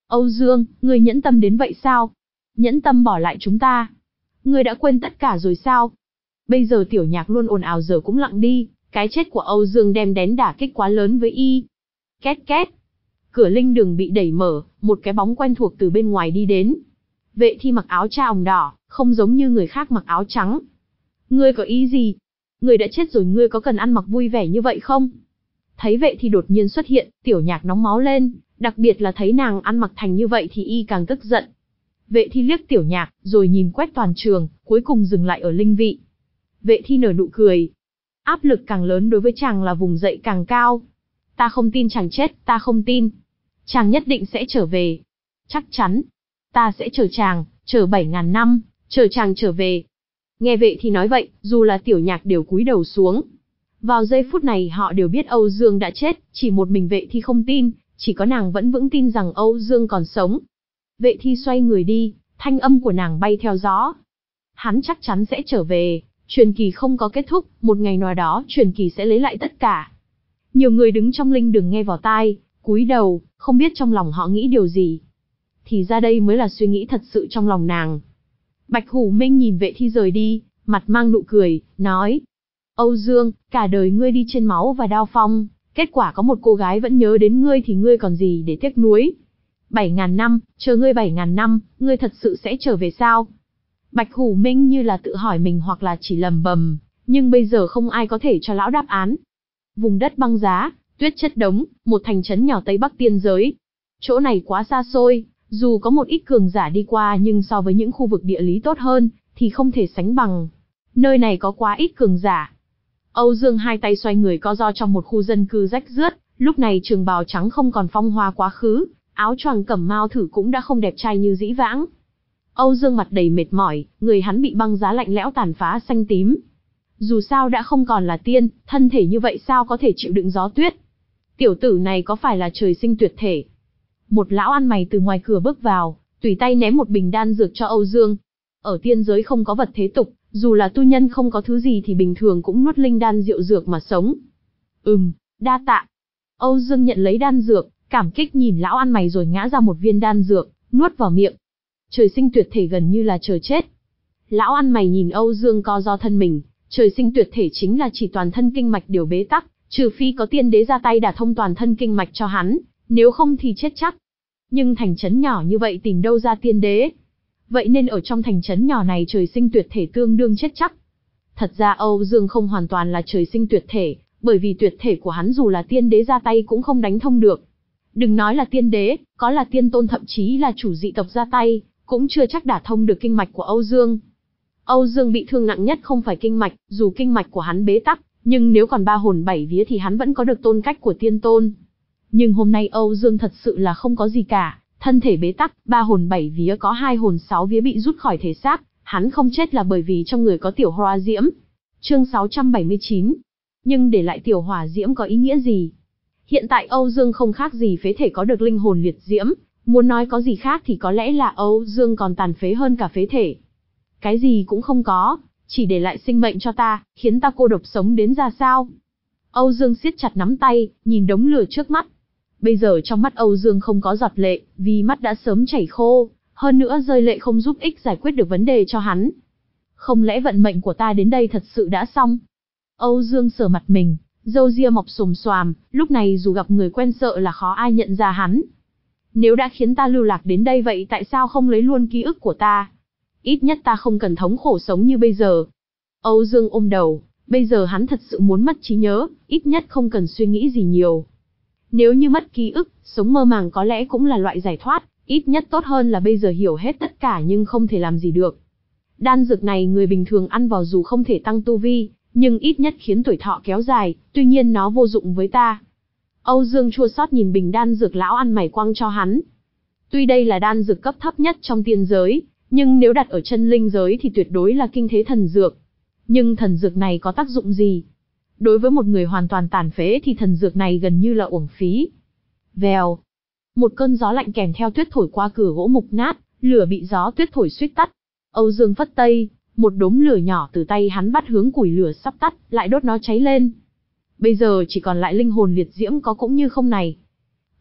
Âu Dương, ngươi nhẫn tâm đến vậy sao? Nhẫn tâm bỏ lại chúng ta? Ngươi đã quên tất cả rồi sao? Bây giờ Tiểu Nhạc luôn ồn ào giờ cũng lặng đi, cái chết của Âu Dương đem đến đả kích quá lớn với y. Két két. Cửa linh đường bị đẩy mở, một cái bóng quen thuộc từ bên ngoài đi đến. Vệ Thi mặc áo cha ồng đỏ, không giống như người khác mặc áo trắng. Ngươi có ý gì? Ngươi đã chết rồi, ngươi có cần ăn mặc vui vẻ như vậy không? Thấy Vệ Thi đột nhiên xuất hiện, Tiểu Nhạc nóng máu lên, đặc biệt là thấy nàng ăn mặc thành như vậy thì y càng tức giận. Vệ Thi liếc Tiểu Nhạc, rồi nhìn quét toàn trường, cuối cùng dừng lại ở linh vị. Vệ Thi nở nụ cười. Áp lực càng lớn đối với chàng là vùng dậy càng cao. Ta không tin chàng chết, ta không tin. Chàng nhất định sẽ trở về. Chắc chắn. Ta sẽ chờ chàng, chờ bảy ngàn năm, chờ chàng trở về. Nghe Vệ Thi nói vậy, dù là Tiểu Nhạc đều cúi đầu xuống. Vào giây phút này họ đều biết Âu Dương đã chết, chỉ một mình Vệ Thi không tin, chỉ có nàng vẫn vững tin rằng Âu Dương còn sống. Vệ Thi xoay người đi, thanh âm của nàng bay theo gió. Hắn chắc chắn sẽ trở về, truyền kỳ không có kết thúc, một ngày nào đó truyền kỳ sẽ lấy lại tất cả. Nhiều người đứng trong linh đường nghe vào tai, cúi đầu, không biết trong lòng họ nghĩ điều gì. Thì ra đây mới là suy nghĩ thật sự trong lòng nàng. Bạch Hủ Minh nhìn Vệ Thi rời đi, mặt mang nụ cười, nói: Âu Dương, cả đời ngươi đi trên máu và đao phong, kết quả có một cô gái vẫn nhớ đến ngươi thì ngươi còn gì để tiếc nuối. Bảy ngàn năm, chờ ngươi bảy ngàn năm, ngươi thật sự sẽ trở về sao? Bạch Hủ Minh như là tự hỏi mình hoặc là chỉ lầm bầm, nhưng bây giờ không ai có thể cho lão đáp án. Vùng đất băng giá, tuyết chất đống, một thành trấn nhỏ Tây Bắc tiên giới. Chỗ này quá xa xôi, dù có một ít cường giả đi qua nhưng so với những khu vực địa lý tốt hơn, thì không thể sánh bằng. Nơi này có quá ít cường giả. Âu Dương hai tay xoay người co ro trong một khu dân cư rách rưới, lúc này trường bào trắng không còn phong hoa quá khứ, áo choàng cẩm mao thử cũng đã không đẹp trai như dĩ vãng. Âu Dương mặt đầy mệt mỏi, người hắn bị băng giá lạnh lẽo tàn phá xanh tím. Dù sao đã không còn là tiên, thân thể như vậy sao có thể chịu đựng gió tuyết. Tiểu tử này có phải là trời sinh tuyệt thể? Một lão ăn mày từ ngoài cửa bước vào, tùy tay ném một bình đan dược cho Âu Dương. Ở tiên giới không có vật thế tục, dù là tu nhân không có thứ gì thì bình thường cũng nuốt linh đan rượu dược mà sống. Ừm, đa tạ. Âu Dương nhận lấy đan dược, cảm kích nhìn lão ăn mày rồi ngã ra một viên đan dược, nuốt vào miệng. Trời sinh tuyệt thể gần như là chờ chết. Lão ăn mày nhìn Âu Dương co ro thân mình, trời sinh tuyệt thể chính là chỉ toàn thân kinh mạch đều bế tắc, trừ phi có tiên đế ra tay đả thông toàn thân kinh mạch cho hắn, nếu không thì chết chắc. Nhưng thành trấn nhỏ như vậy tìm đâu ra tiên đế? Vậy nên ở trong thành trấn nhỏ này trời sinh tuyệt thể tương đương chết chắc. Thật ra Âu Dương không hoàn toàn là trời sinh tuyệt thể, bởi vì tuyệt thể của hắn dù là tiên đế ra tay cũng không đánh thông được. Đừng nói là tiên đế, có là tiên tôn thậm chí là chủ dị tộc ra tay, cũng chưa chắc đả thông được kinh mạch của Âu Dương. Âu Dương bị thương nặng nhất không phải kinh mạch, dù kinh mạch của hắn bế tắc, nhưng nếu còn ba hồn bảy vía thì hắn vẫn có được tôn cách của tiên tôn. Nhưng hôm nay Âu Dương thật sự là không có gì cả, thân thể bế tắc, ba hồn bảy vía có hai hồn sáu vía bị rút khỏi thể xác, hắn không chết là bởi vì trong người có tiểu hỏa diễm. Chương sáu trăm bảy mươi chín. Nhưng để lại tiểu hỏa diễm có ý nghĩa gì? Hiện tại Âu Dương không khác gì phế thể có được linh hồn liệt diễm, muốn nói có gì khác thì có lẽ là Âu Dương còn tàn phế hơn cả phế thể. Cái gì cũng không có, chỉ để lại sinh mệnh cho ta, khiến ta cô độc sống đến ra sao? Âu Dương siết chặt nắm tay, nhìn đống lửa trước mắt. Bây giờ trong mắt Âu Dương không có giọt lệ, vì mắt đã sớm chảy khô, hơn nữa rơi lệ không giúp ích giải quyết được vấn đề cho hắn. Không lẽ vận mệnh của ta đến đây thật sự đã xong? Âu Dương sờ mặt mình, râu ria mọc xồm xoàm, lúc này dù gặp người quen sợ là khó ai nhận ra hắn. Nếu đã khiến ta lưu lạc đến đây vậy tại sao không lấy luôn ký ức của ta? Ít nhất ta không cần thống khổ sống như bây giờ. Âu Dương ôm đầu, bây giờ hắn thật sự muốn mất trí nhớ, ít nhất không cần suy nghĩ gì nhiều. Nếu như mất ký ức, sống mơ màng có lẽ cũng là loại giải thoát, ít nhất tốt hơn là bây giờ hiểu hết tất cả nhưng không thể làm gì được. Đan dược này người bình thường ăn vào dù không thể tăng tu vi, nhưng ít nhất khiến tuổi thọ kéo dài, tuy nhiên nó vô dụng với ta. Âu Dương chua xót nhìn bình đan dược lão ăn mày quăng cho hắn. Tuy đây là đan dược cấp thấp nhất trong tiên giới, nhưng nếu đặt ở chân linh giới thì tuyệt đối là kinh thế thần dược. Nhưng thần dược này có tác dụng gì? Đối với một người hoàn toàn tàn phế thì thần dược này gần như là uổng phí. Vèo. Một cơn gió lạnh kèm theo tuyết thổi qua cửa gỗ mục nát, lửa bị gió tuyết thổi suýt tắt. Âu Dương phất tay, một đốm lửa nhỏ từ tay hắn bắt hướng củi lửa sắp tắt, lại đốt nó cháy lên. Bây giờ chỉ còn lại linh hồn liệt diễm có cũng như không này.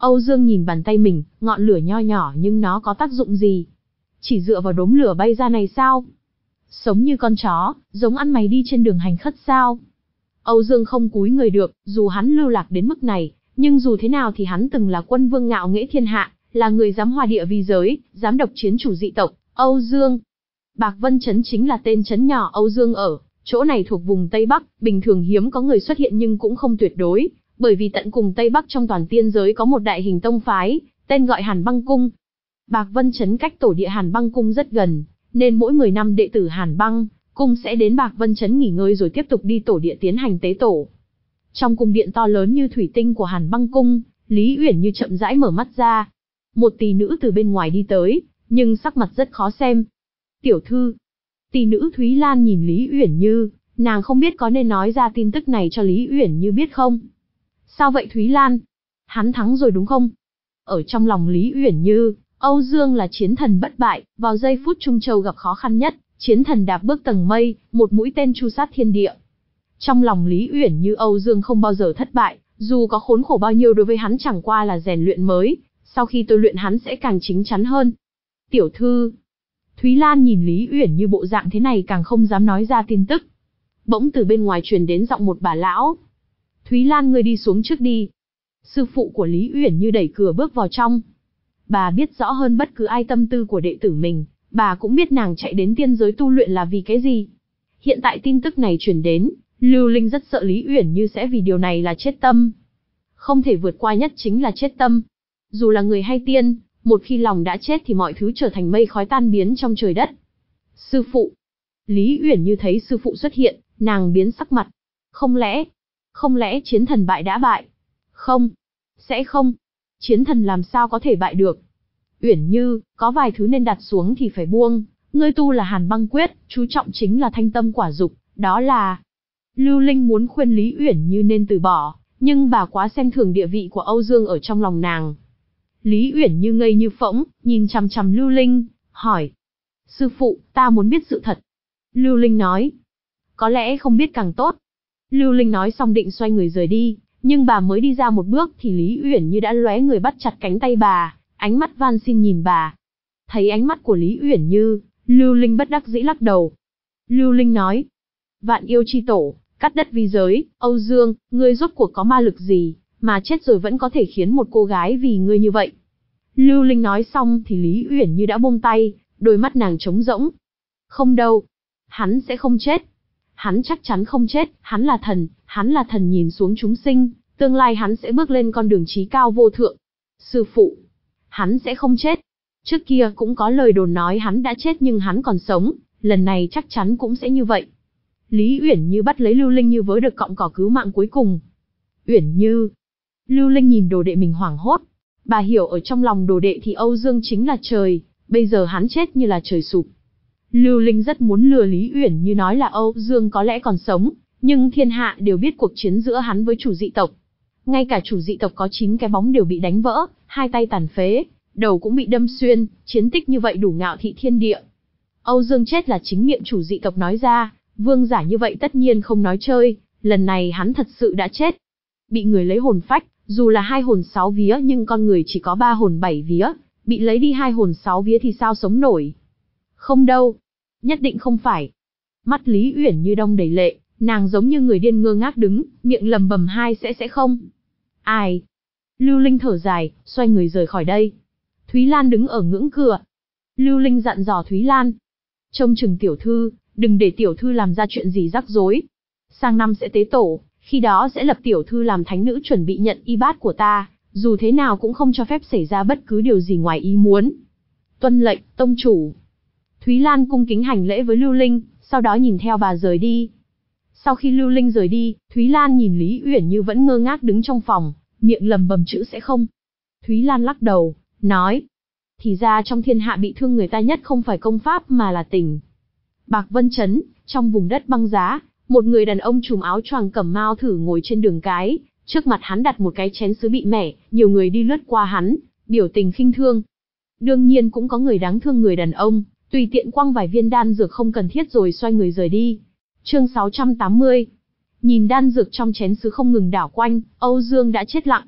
Âu Dương nhìn bàn tay mình, ngọn lửa nho nhỏ nhưng nó có tác dụng gì? Chỉ dựa vào đốm lửa bay ra này sao? Sống như con chó, giống ăn mày đi trên đường hành khất sao? Âu Dương không cúi người được, dù hắn lưu lạc đến mức này, nhưng dù thế nào thì hắn từng là quân vương ngạo nghễ thiên hạ, là người dám hòa địa vi giới, dám độc chiến chủ dị tộc. Âu Dương. Bạc Vân Trấn chính là tên trấn nhỏ Âu Dương ở, chỗ này thuộc vùng Tây Bắc, bình thường hiếm có người xuất hiện nhưng cũng không tuyệt đối, bởi vì tận cùng Tây Bắc trong toàn tiên giới có một đại hình tông phái, tên gọi Hàn Băng Cung. Bạc Vân Trấn cách tổ địa Hàn Băng Cung rất gần, nên mỗi mười năm đệ tử Hàn Băng Cung sẽ đến Bạc Vân Trấn nghỉ ngơi rồi tiếp tục đi tổ địa tiến hành tế tổ. Trong cung điện to lớn như thủy tinh của Hàn Băng Cung, Lý Uyển Như chậm rãi mở mắt ra. Một tỷ nữ từ bên ngoài đi tới, nhưng sắc mặt rất khó xem. Tiểu thư. Tỷ nữ Thúy Lan nhìn Lý Uyển Như, nàng không biết có nên nói ra tin tức này cho Lý Uyển Như biết không. Sao vậy Thúy Lan? Hắn thắng rồi đúng không? Ở trong lòng Lý Uyển Như, Âu Dương là chiến thần bất bại, vào giây phút Trung Châu gặp khó khăn nhất, chiến thần đạp bước tầng mây, một mũi tên tru sát thiên địa. Trong lòng Lý Uyển Như Âu Dương không bao giờ thất bại, dù có khốn khổ bao nhiêu đối với hắn chẳng qua là rèn luyện mới, sau khi tôi luyện hắn sẽ càng chín chắn hơn. Tiểu thư. Thúy Lan nhìn Lý Uyển Như bộ dạng thế này càng không dám nói ra tin tức. Bỗng từ bên ngoài truyền đến giọng một bà lão. Thúy Lan ngươi đi xuống trước đi. Sư phụ của Lý Uyển Như đẩy cửa bước vào trong. Bà biết rõ hơn bất cứ ai tâm tư của đệ tử mình, bà cũng biết nàng chạy đến tiên giới tu luyện là vì cái gì. Hiện tại tin tức này truyền đến, Lưu Linh rất sợ Lý Uyển Như sẽ vì điều này là chết tâm. Không thể vượt qua nhất chính là chết tâm. Dù là người hay tiên, một khi lòng đã chết thì mọi thứ trở thành mây khói tan biến trong trời đất. Sư phụ. Lý Uyển Như thấy sư phụ xuất hiện, nàng biến sắc mặt. Không lẽ, không lẽ chiến thần bại đã bại? Không, sẽ không. Chiến thần làm sao có thể bại được? Uyển Như, có vài thứ nên đặt xuống thì phải buông. Ngươi tu là Hàn Băng Quyết, chú trọng chính là thanh tâm quả dục, đó là... Lưu Linh muốn khuyên Lý Uyển Như nên từ bỏ, nhưng bà quá xem thường địa vị của Âu Dương ở trong lòng nàng. Lý Uyển Như ngây như phỗng, nhìn chằm chằm Lưu Linh, hỏi. Sư phụ, ta muốn biết sự thật. Lưu Linh nói. Có lẽ không biết càng tốt. Lưu Linh nói xong định xoay người rời đi, nhưng bà mới đi ra một bước thì Lý Uyển Như đã lóe người bắt chặt cánh tay bà, ánh mắt van xin nhìn bà. Thấy ánh mắt của Lý Uyển Như, Lưu Linh bất đắc dĩ lắc đầu. Lưu Linh nói. Vạn yêu chi tổ, cắt đất vi giới, Âu Dương, ngươi rốt cuộc có ma lực gì, mà chết rồi vẫn có thể khiến một cô gái vì ngươi như vậy. Lưu Linh nói xong thì Lý Uyển Như đã buông tay, đôi mắt nàng trống rỗng. Không đâu, hắn sẽ không chết. Hắn chắc chắn không chết, hắn là thần, hắn là thần nhìn xuống chúng sinh, tương lai hắn sẽ bước lên con đường chí cao vô thượng. Sư phụ, hắn sẽ không chết. Trước kia cũng có lời đồn nói hắn đã chết nhưng hắn còn sống, lần này chắc chắn cũng sẽ như vậy. Lý Uyển Như bắt lấy Lưu Linh như với được cọng cỏ cứu mạng cuối cùng. Uyển Như. Lưu Linh nhìn đồ đệ mình hoảng hốt. Bà hiểu ở trong lòng đồ đệ thì Âu Dương chính là trời, bây giờ hắn chết như là trời sụp. Lưu Linh rất muốn lừa Lý Uyển Như nói là Âu Dương có lẽ còn sống, nhưng thiên hạ đều biết cuộc chiến giữa hắn với chủ dị tộc. Ngay cả chủ dị tộc có chín cái bóng đều bị đánh vỡ, hai tay tàn phế, đầu cũng bị đâm xuyên, chiến tích như vậy đủ ngạo thị thiên địa. Âu Dương chết là chính miệng chủ dị tộc nói ra, vương giả như vậy tất nhiên không nói chơi, lần này hắn thật sự đã chết. Bị người lấy hồn phách, dù là hai hồn sáu vía nhưng con người chỉ có ba hồn bảy vía, bị lấy đi hai hồn sáu vía thì sao sống nổi? Không đâu, nhất định không phải. Mắt Lý Uyển Như đong đầy lệ, nàng giống như người điên ngơ ngác đứng, miệng lầm bầm hai sẽ sẽ không. Ai? Lưu Linh thở dài, xoay người rời khỏi đây. Thúy Lan đứng ở ngưỡng cửa. Lưu Linh dặn dò Thúy Lan. Trông chừng tiểu thư, đừng để tiểu thư làm ra chuyện gì rắc rối. Sang năm sẽ tế tổ, khi đó sẽ lập tiểu thư làm thánh nữ chuẩn bị nhận y bát của ta, dù thế nào cũng không cho phép xảy ra bất cứ điều gì ngoài ý muốn. Tuân lệnh, tông chủ. Thúy Lan cung kính hành lễ với Lưu Linh, sau đó nhìn theo bà rời đi. Sau khi Lưu Linh rời đi, Thúy Lan nhìn Lý Uyển Như vẫn ngơ ngác đứng trong phòng, miệng lầm bầm chữ sẽ không. Thúy Lan lắc đầu, nói. Thì ra trong thiên hạ bị thương người ta nhất không phải công pháp mà là tình. Bạc Vân Trấn, trong vùng đất băng giá, một người đàn ông trùm áo choàng cẩm mao thử ngồi trên đường cái, trước mặt hắn đặt một cái chén sứ bị mẻ, nhiều người đi lướt qua hắn, biểu tình khinh thương. Đương nhiên cũng có người đáng thương người đàn ông, tùy tiện quăng vài viên đan dược không cần thiết rồi xoay người rời đi. Chương sáu trăm tám mươi. Nhìn đan dược trong chén sứ không ngừng đảo quanh, Âu Dương đã chết lặng.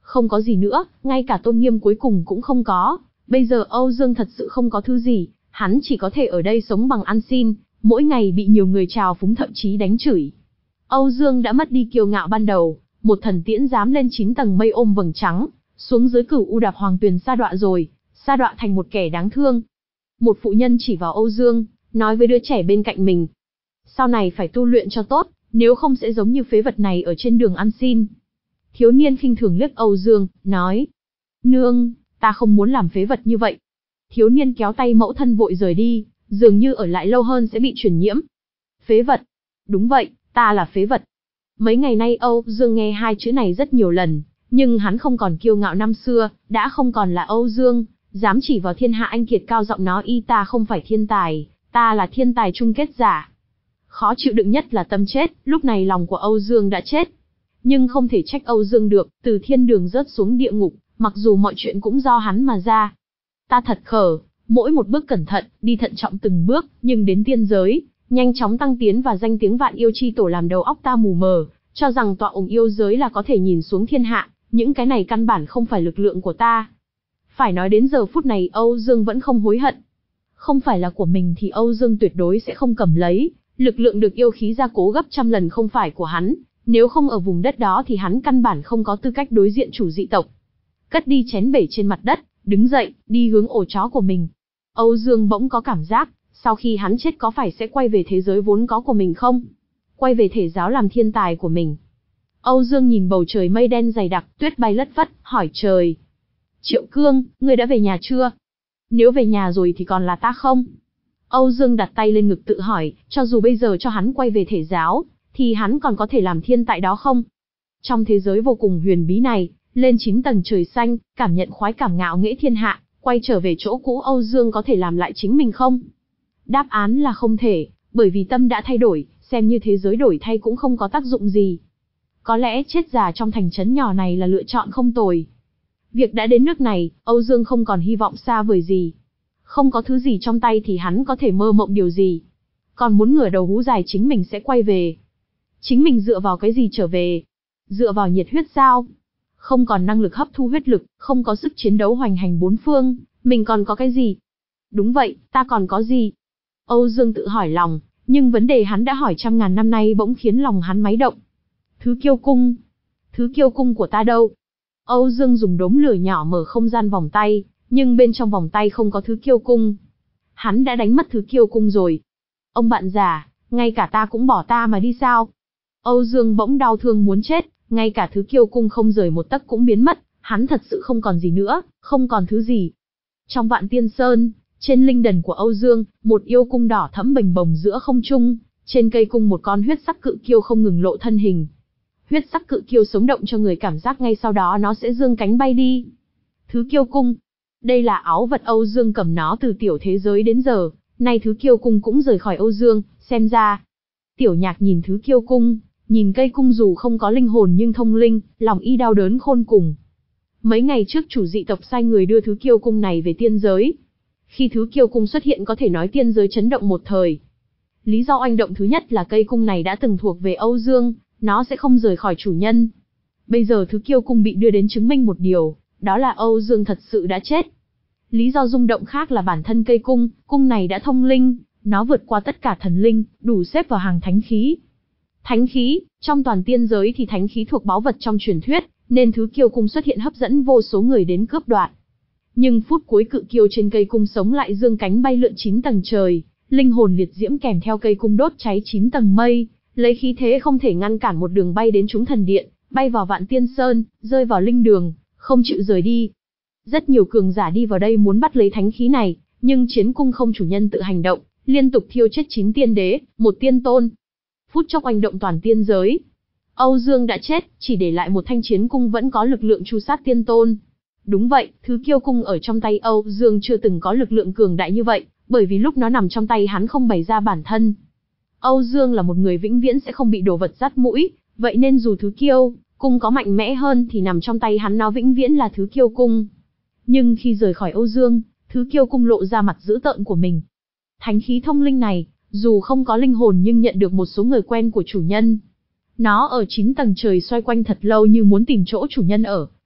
Không có gì nữa, ngay cả tôn nghiêm cuối cùng cũng không có. Bây giờ Âu Dương thật sự không có thứ gì, hắn chỉ có thể ở đây sống bằng ăn xin, mỗi ngày bị nhiều người trào phúng thậm chí đánh chửi. Âu Dương đã mất đi kiêu ngạo ban đầu, một thần tiễn dám lên chín tầng mây ôm vầng trắng, xuống dưới Cửu U Đạp Hoàng Tuyền sa đọa rồi, sa đọa thành một kẻ đáng thương. Một phụ nhân chỉ vào Âu Dương, nói với đứa trẻ bên cạnh mình. Sau này phải tu luyện cho tốt, nếu không sẽ giống như phế vật này ở trên đường ăn xin. Thiếu niên khinh thường liếc Âu Dương, nói. Nương, ta không muốn làm phế vật như vậy. Thiếu niên kéo tay mẫu thân vội rời đi, dường như ở lại lâu hơn sẽ bị truyền nhiễm. Phế vật. Đúng vậy, ta là phế vật. Mấy ngày nay Âu Dương nghe hai chữ này rất nhiều lần, nhưng hắn không còn kiêu ngạo năm xưa, đã không còn là Âu Dương, dám chỉ vào thiên hạ anh kiệt cao giọng nói y ta không phải thiên tài, ta là thiên tài chung kết giả. Khó chịu đựng nhất là tâm chết, lúc này lòng của Âu Dương đã chết. Nhưng không thể trách Âu Dương được, từ thiên đường rớt xuống địa ngục, mặc dù mọi chuyện cũng do hắn mà ra. Ta thật khờ, mỗi một bước cẩn thận, đi thận trọng từng bước, nhưng đến tiên giới, nhanh chóng tăng tiến và danh tiếng vạn yêu chi tổ làm đầu óc ta mù mờ, cho rằng tọa ủng yêu giới là có thể nhìn xuống thiên hạ, những cái này căn bản không phải lực lượng của ta. Phải nói đến giờ phút này Âu Dương vẫn không hối hận. Không phải là của mình thì Âu Dương tuyệt đối sẽ không cầm lấy, lực lượng được yêu khí gia cố gấp trăm lần không phải của hắn, nếu không ở vùng đất đó thì hắn căn bản không có tư cách đối diện chủ dị tộc. Cất đi chén bể trên mặt đất, đứng dậy, đi hướng ổ chó của mình. Âu Dương bỗng có cảm giác, sau khi hắn chết có phải sẽ quay về thế giới vốn có của mình không? Quay về thể giáo làm thiên tài của mình. Âu Dương nhìn bầu trời mây đen dày đặc, tuyết bay lất phất, hỏi trời. Triệu Cương, ngươi đã về nhà chưa? Nếu về nhà rồi thì còn là ta không? Âu Dương đặt tay lên ngực tự hỏi, cho dù bây giờ cho hắn quay về thể giáo, thì hắn còn có thể làm thiên tại đó không? Trong thế giới vô cùng huyền bí này, lên chín tầng trời xanh, cảm nhận khoái cảm ngạo nghễ thiên hạ, quay trở về chỗ cũ Âu Dương có thể làm lại chính mình không? Đáp án là không thể, bởi vì tâm đã thay đổi, xem như thế giới đổi thay cũng không có tác dụng gì. Có lẽ chết già trong thành trấn nhỏ này là lựa chọn không tồi. Việc đã đến nước này, Âu Dương không còn hy vọng xa vời gì. Không có thứ gì trong tay thì hắn có thể mơ mộng điều gì. Còn muốn ngửa đầu hú dài chính mình sẽ quay về. Chính mình dựa vào cái gì trở về? Dựa vào nhiệt huyết sao? Không còn năng lực hấp thu huyết lực, không có sức chiến đấu hoành hành bốn phương, mình còn có cái gì? Đúng vậy, ta còn có gì? Âu Dương tự hỏi lòng, nhưng vấn đề hắn đã hỏi trăm ngàn năm nay bỗng khiến lòng hắn máy động. Thứ kiêu cung. Thứ kiêu cung của ta đâu? Âu Dương dùng đốm lửa nhỏ mở không gian vòng tay, nhưng bên trong vòng tay không có thứ kiêu cung. Hắn đã đánh mất thứ kiêu cung rồi. Ông bạn già, ngay cả ta cũng bỏ ta mà đi sao? Âu Dương bỗng đau thương muốn chết, ngay cả thứ kiêu cung không rời một tấc cũng biến mất, hắn thật sự không còn gì nữa, không còn thứ gì. Trong Vạn Tiên Sơn, trên linh đần của Âu Dương, một yêu cung đỏ thẫm bềnh bồng giữa không trung, trên cây cung một con huyết sắc cự kiêu không ngừng lộ thân hình. Huyết sắc cự kiêu sống động cho người cảm giác ngay sau đó nó sẽ dương cánh bay đi. Thứ kiêu cung. Đây là áo vật Âu Dương cầm nó từ tiểu thế giới đến giờ, nay thứ kiêu cung cũng rời khỏi Âu Dương, xem ra. Tiểu Nhạc nhìn thứ kiêu cung, nhìn cây cung dù không có linh hồn nhưng thông linh, lòng y đau đớn khôn cùng. Mấy ngày trước chủ dị tộc sai người đưa thứ kiêu cung này về tiên giới. Khi thứ kiêu cung xuất hiện có thể nói tiên giới chấn động một thời. Lý do oanh động thứ nhất là cây cung này đã từng thuộc về Âu Dương, nó sẽ không rời khỏi chủ nhân. Bây giờ thứ kiêu cung bị đưa đến chứng minh một điều, đó là Âu Dương thật sự đã chết. Lý do rung động khác là bản thân cây cung, cung này đã thông linh, nó vượt qua tất cả thần linh, đủ xếp vào hàng thánh khí. Thánh khí, trong toàn tiên giới thì thánh khí thuộc báu vật trong truyền thuyết, nên thứ kiêu cung xuất hiện hấp dẫn vô số người đến cướp đoạt. Nhưng phút cuối cự kiêu trên cây cung sống lại dương cánh bay lượn chín tầng trời, linh hồn liệt diễm kèm theo cây cung đốt cháy chín tầng mây, lấy khí thế không thể ngăn cản một đường bay đến chúng thần điện, bay vào Vạn Tiên Sơn, rơi vào linh đường, không chịu rời đi. Rất nhiều cường giả đi vào đây muốn bắt lấy thánh khí này, nhưng chiến cung không chủ nhân tự hành động, liên tục thiêu chết chín tiên đế, một tiên tôn. Phút chốc oanh động toàn tiên giới. Âu Dương đã chết, chỉ để lại một thanh chiến cung vẫn có lực lượng tru sát tiên tôn. Đúng vậy, thứ kiêu cung ở trong tay Âu Dương chưa từng có lực lượng cường đại như vậy, bởi vì lúc nó nằm trong tay hắn không bày ra bản thân. Âu Dương là một người vĩnh viễn sẽ không bị đồ vật dắt mũi, vậy nên dù thứ kiêu cung có mạnh mẽ hơn thì nằm trong tay hắn nó vĩnh viễn là thứ kiêu cung. Nhưng khi rời khỏi Âu Dương, thứ kiêu cung lộ ra mặt dữ tợn của mình. Thánh khí thông linh này, dù không có linh hồn nhưng nhận được một số người quen của chủ nhân. Nó ở chín tầng trời xoay quanh thật lâu như muốn tìm chỗ chủ nhân ở,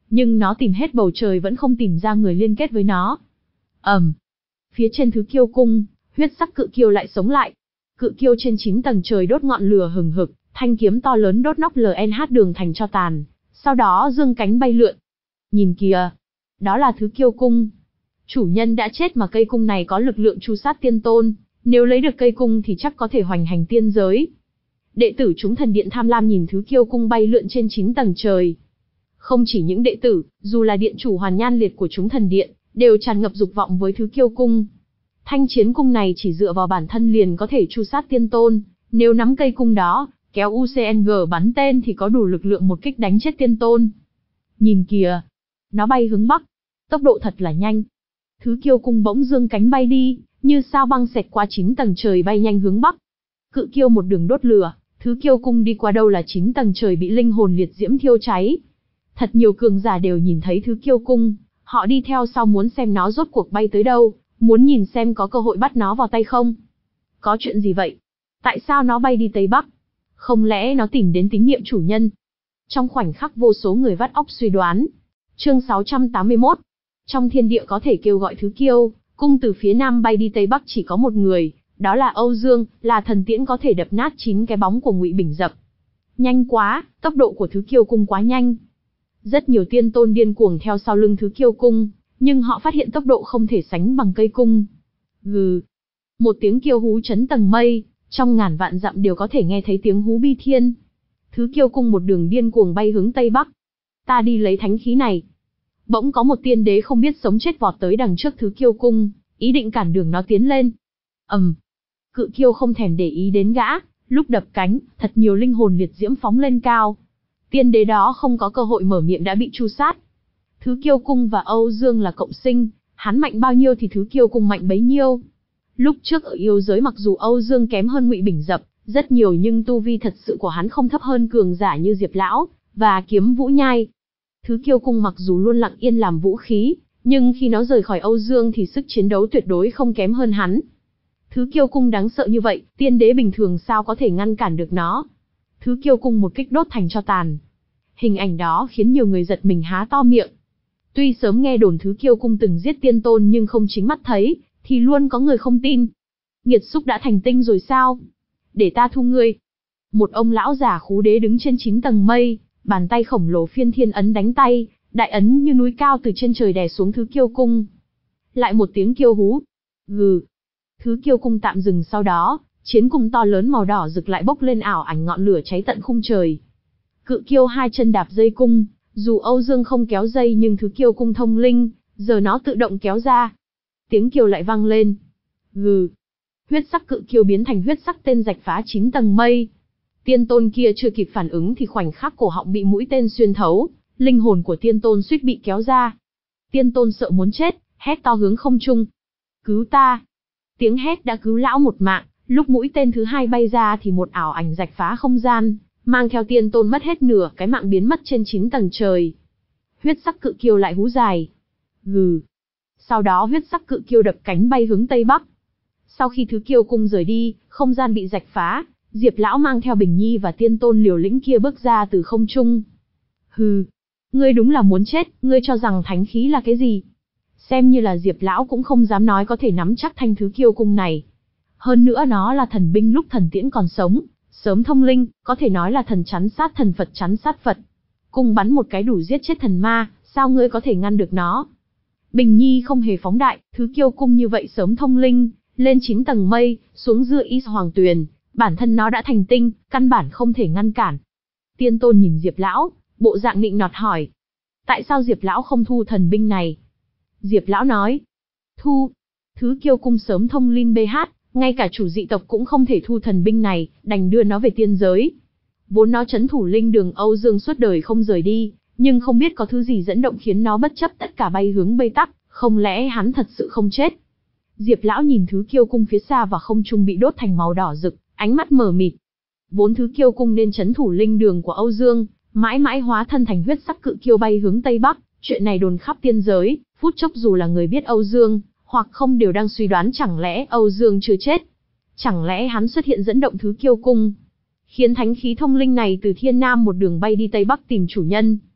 nhưng nó tìm hết bầu trời vẫn không tìm ra người liên kết với nó. ầm, um, phía trên thứ kiêu cung, huyết sắc cự kiêu lại sống lại. Cự kiêu trên chín tầng trời đốt ngọn lửa hừng hực, thanh kiếm to lớn đốt nóc lờ en hát đường thành cho tàn, sau đó dương cánh bay lượn. Nhìn kìa, đó là thứ kiêu cung. Chủ nhân đã chết mà cây cung này có lực lượng tru sát tiên tôn, nếu lấy được cây cung thì chắc có thể hoành hành tiên giới. Đệ tử chúng thần điện tham lam nhìn thứ kiêu cung bay lượn trên chín tầng trời. Không chỉ những đệ tử, dù là điện chủ Hoàn Nhan Liệt của chúng thần điện, đều tràn ngập dục vọng với thứ kiêu cung. Thanh chiến cung này chỉ dựa vào bản thân liền có thể tru sát tiên tôn, nếu nắm cây cung đó, kéo u xê en giê bắn tên thì có đủ lực lượng một kích đánh chết tiên tôn. Nhìn kìa, nó bay hướng bắc, tốc độ thật là nhanh. Thứ kiêu cung bỗng dương cánh bay đi, như sao băng xẹt qua chín tầng trời bay nhanh hướng bắc. Cự kiêu một đường đốt lửa, thứ kiêu cung đi qua đâu là chín tầng trời bị linh hồn liệt diễm thiêu cháy. Thật nhiều cường giả đều nhìn thấy thứ kiêu cung, họ đi theo sau muốn xem nó rốt cuộc bay tới đâu, muốn nhìn xem có cơ hội bắt nó vào tay không. Có chuyện gì vậy? Tại sao nó bay đi Tây Bắc? Không lẽ nó tìm đến tín nhiệm chủ nhân? Trong khoảnh khắc vô số người vắt óc suy đoán. Chương sáu trăm tám mươi mốt. Trong thiên địa có thể kêu gọi thứ kiêu, cung từ phía nam bay đi Tây Bắc chỉ có một người, đó là Âu Dương, là thần tiễn có thể đập nát chín cái bóng của Ngụy Bình Dập. Nhanh quá, tốc độ của thứ kiêu cung quá nhanh. Rất nhiều tiên tôn điên cuồng theo sau lưng thứ kiêu cung, nhưng họ phát hiện tốc độ không thể sánh bằng cây cung. Gừ. Một tiếng kiêu hú chấn tầng mây, trong ngàn vạn dặm đều có thể nghe thấy tiếng hú bi thiên. Thứ kiêu cung một đường điên cuồng bay hướng Tây Bắc. Ta đi lấy thánh khí này. Bỗng có một tiên đế không biết sống chết vọt tới đằng trước thứ kiêu cung, ý định cản đường nó tiến lên. ầm, um, cự kiêu không thèm để ý đến gã, lúc đập cánh, thật nhiều linh hồn liệt diễm phóng lên cao. Tiên đế đó không có cơ hội mở miệng đã bị tru sát. Thứ kiêu cung và Âu Dương là cộng sinh, hắn mạnh bao nhiêu thì thứ kiêu cung mạnh bấy nhiêu. Lúc trước ở yêu giới mặc dù Âu Dương kém hơn Ngụy Bình Dập rất nhiều nhưng tu vi thật sự của hắn không thấp hơn cường giả như Diệp Lão và Kiếm Vũ Nhai. Thứ kiêu cung mặc dù luôn lặng yên làm vũ khí, nhưng khi nó rời khỏi Âu Dương thì sức chiến đấu tuyệt đối không kém hơn hắn. Thứ kiêu cung đáng sợ như vậy, tiên đế bình thường sao có thể ngăn cản được nó. Thứ kiêu cung một kích đốt thành tro tàn. Hình ảnh đó khiến nhiều người giật mình há to miệng. Tuy sớm nghe đồn thứ kiêu cung từng giết tiên tôn nhưng không chính mắt thấy, thì luôn có người không tin. Nghiệt xúc đã thành tinh rồi sao? Để ta thu ngươi. Một ông lão già khú đế đứng trên chín tầng mây, bàn tay khổng lồ phiên thiên ấn đánh tay, đại ấn như núi cao từ trên trời đè xuống thứ kiêu cung. Lại một tiếng kiêu hú. Gừ. Thứ kiêu cung tạm dừng, sau đó, chiến cung to lớn màu đỏ rực lại bốc lên ảo ảnh ngọn lửa cháy tận khung trời. Cự kiêu hai chân đạp dây cung, dù Âu Dương không kéo dây nhưng thứ kiêu cung thông linh, giờ nó tự động kéo ra. Tiếng kiêu lại vang lên. Gừ. Huyết sắc cự kiêu biến thành huyết sắc tên rạch phá chín tầng mây. Tiên tôn kia chưa kịp phản ứng thì khoảnh khắc cổ họng bị mũi tên xuyên thấu, linh hồn của tiên tôn suýt bị kéo ra. Tiên tôn sợ muốn chết, hét to hướng không trung. Cứu ta! Tiếng hét đã cứu lão một mạng, lúc mũi tên thứ hai bay ra thì một ảo ảnh rạch phá không gian, mang theo tiên tôn mất hết nửa cái mạng biến mất trên chín tầng trời. Huyết sắc cự kiêu lại hú dài. Gừ. Sau đó huyết sắc cự kiêu đập cánh bay hướng Tây Bắc. Sau khi thứ kiêu cung rời đi, không gian bị rạch phá, Diệp Lão mang theo Bình Nhi và tiên tôn liều lĩnh kia bước ra từ không trung. Hừ, ngươi đúng là muốn chết, ngươi cho rằng thánh khí là cái gì? Xem như là Diệp Lão cũng không dám nói có thể nắm chắc thanh thứ kiêu cung này. Hơn nữa nó là thần binh lúc thần tiễn còn sống, sớm thông linh, có thể nói là thần chắn sát thần, Phật chắn sát Phật. Cung bắn một cái đủ giết chết thần ma, sao ngươi có thể ngăn được nó? Bình Nhi không hề phóng đại, thứ kiêu cung như vậy sớm thông linh, lên chín tầng mây, xuống dưa y hoàng tuyền, bản thân nó đã thành tinh, căn bản không thể ngăn cản. Tiên tôn nhìn Diệp Lão, bộ dạng nịnh nọt hỏi. Tại sao Diệp Lão không thu thần binh này? Diệp Lão nói. Thu. Thứ kiêu cung sớm thông linh bê hát, ngay cả chủ dị tộc cũng không thể thu thần binh này, đành đưa nó về tiên giới. Vốn nó trấn thủ linh đường Âu Dương suốt đời không rời đi, nhưng không biết có thứ gì dẫn động khiến nó bất chấp tất cả bay hướng Tây Tắc, không lẽ hắn thật sự không chết? Diệp Lão nhìn thứ kiêu cung phía xa và không trung bị đốt thành màu đỏ rực, ánh mắt mờ mịt. Vốn thứ kiêu cung nên trấn thủ linh đường của Âu Dương, mãi mãi hóa thân thành huyết sắc cự kiêu bay hướng Tây Bắc, chuyện này đồn khắp tiên giới, phút chốc dù là người biết Âu Dương, hoặc không đều đang suy đoán chẳng lẽ Âu Dương chưa chết. Chẳng lẽ hắn xuất hiện dẫn động thứ kiêu cung, khiến thánh khí thông linh này từ thiên nam một đường bay đi Tây Bắc tìm chủ nhân.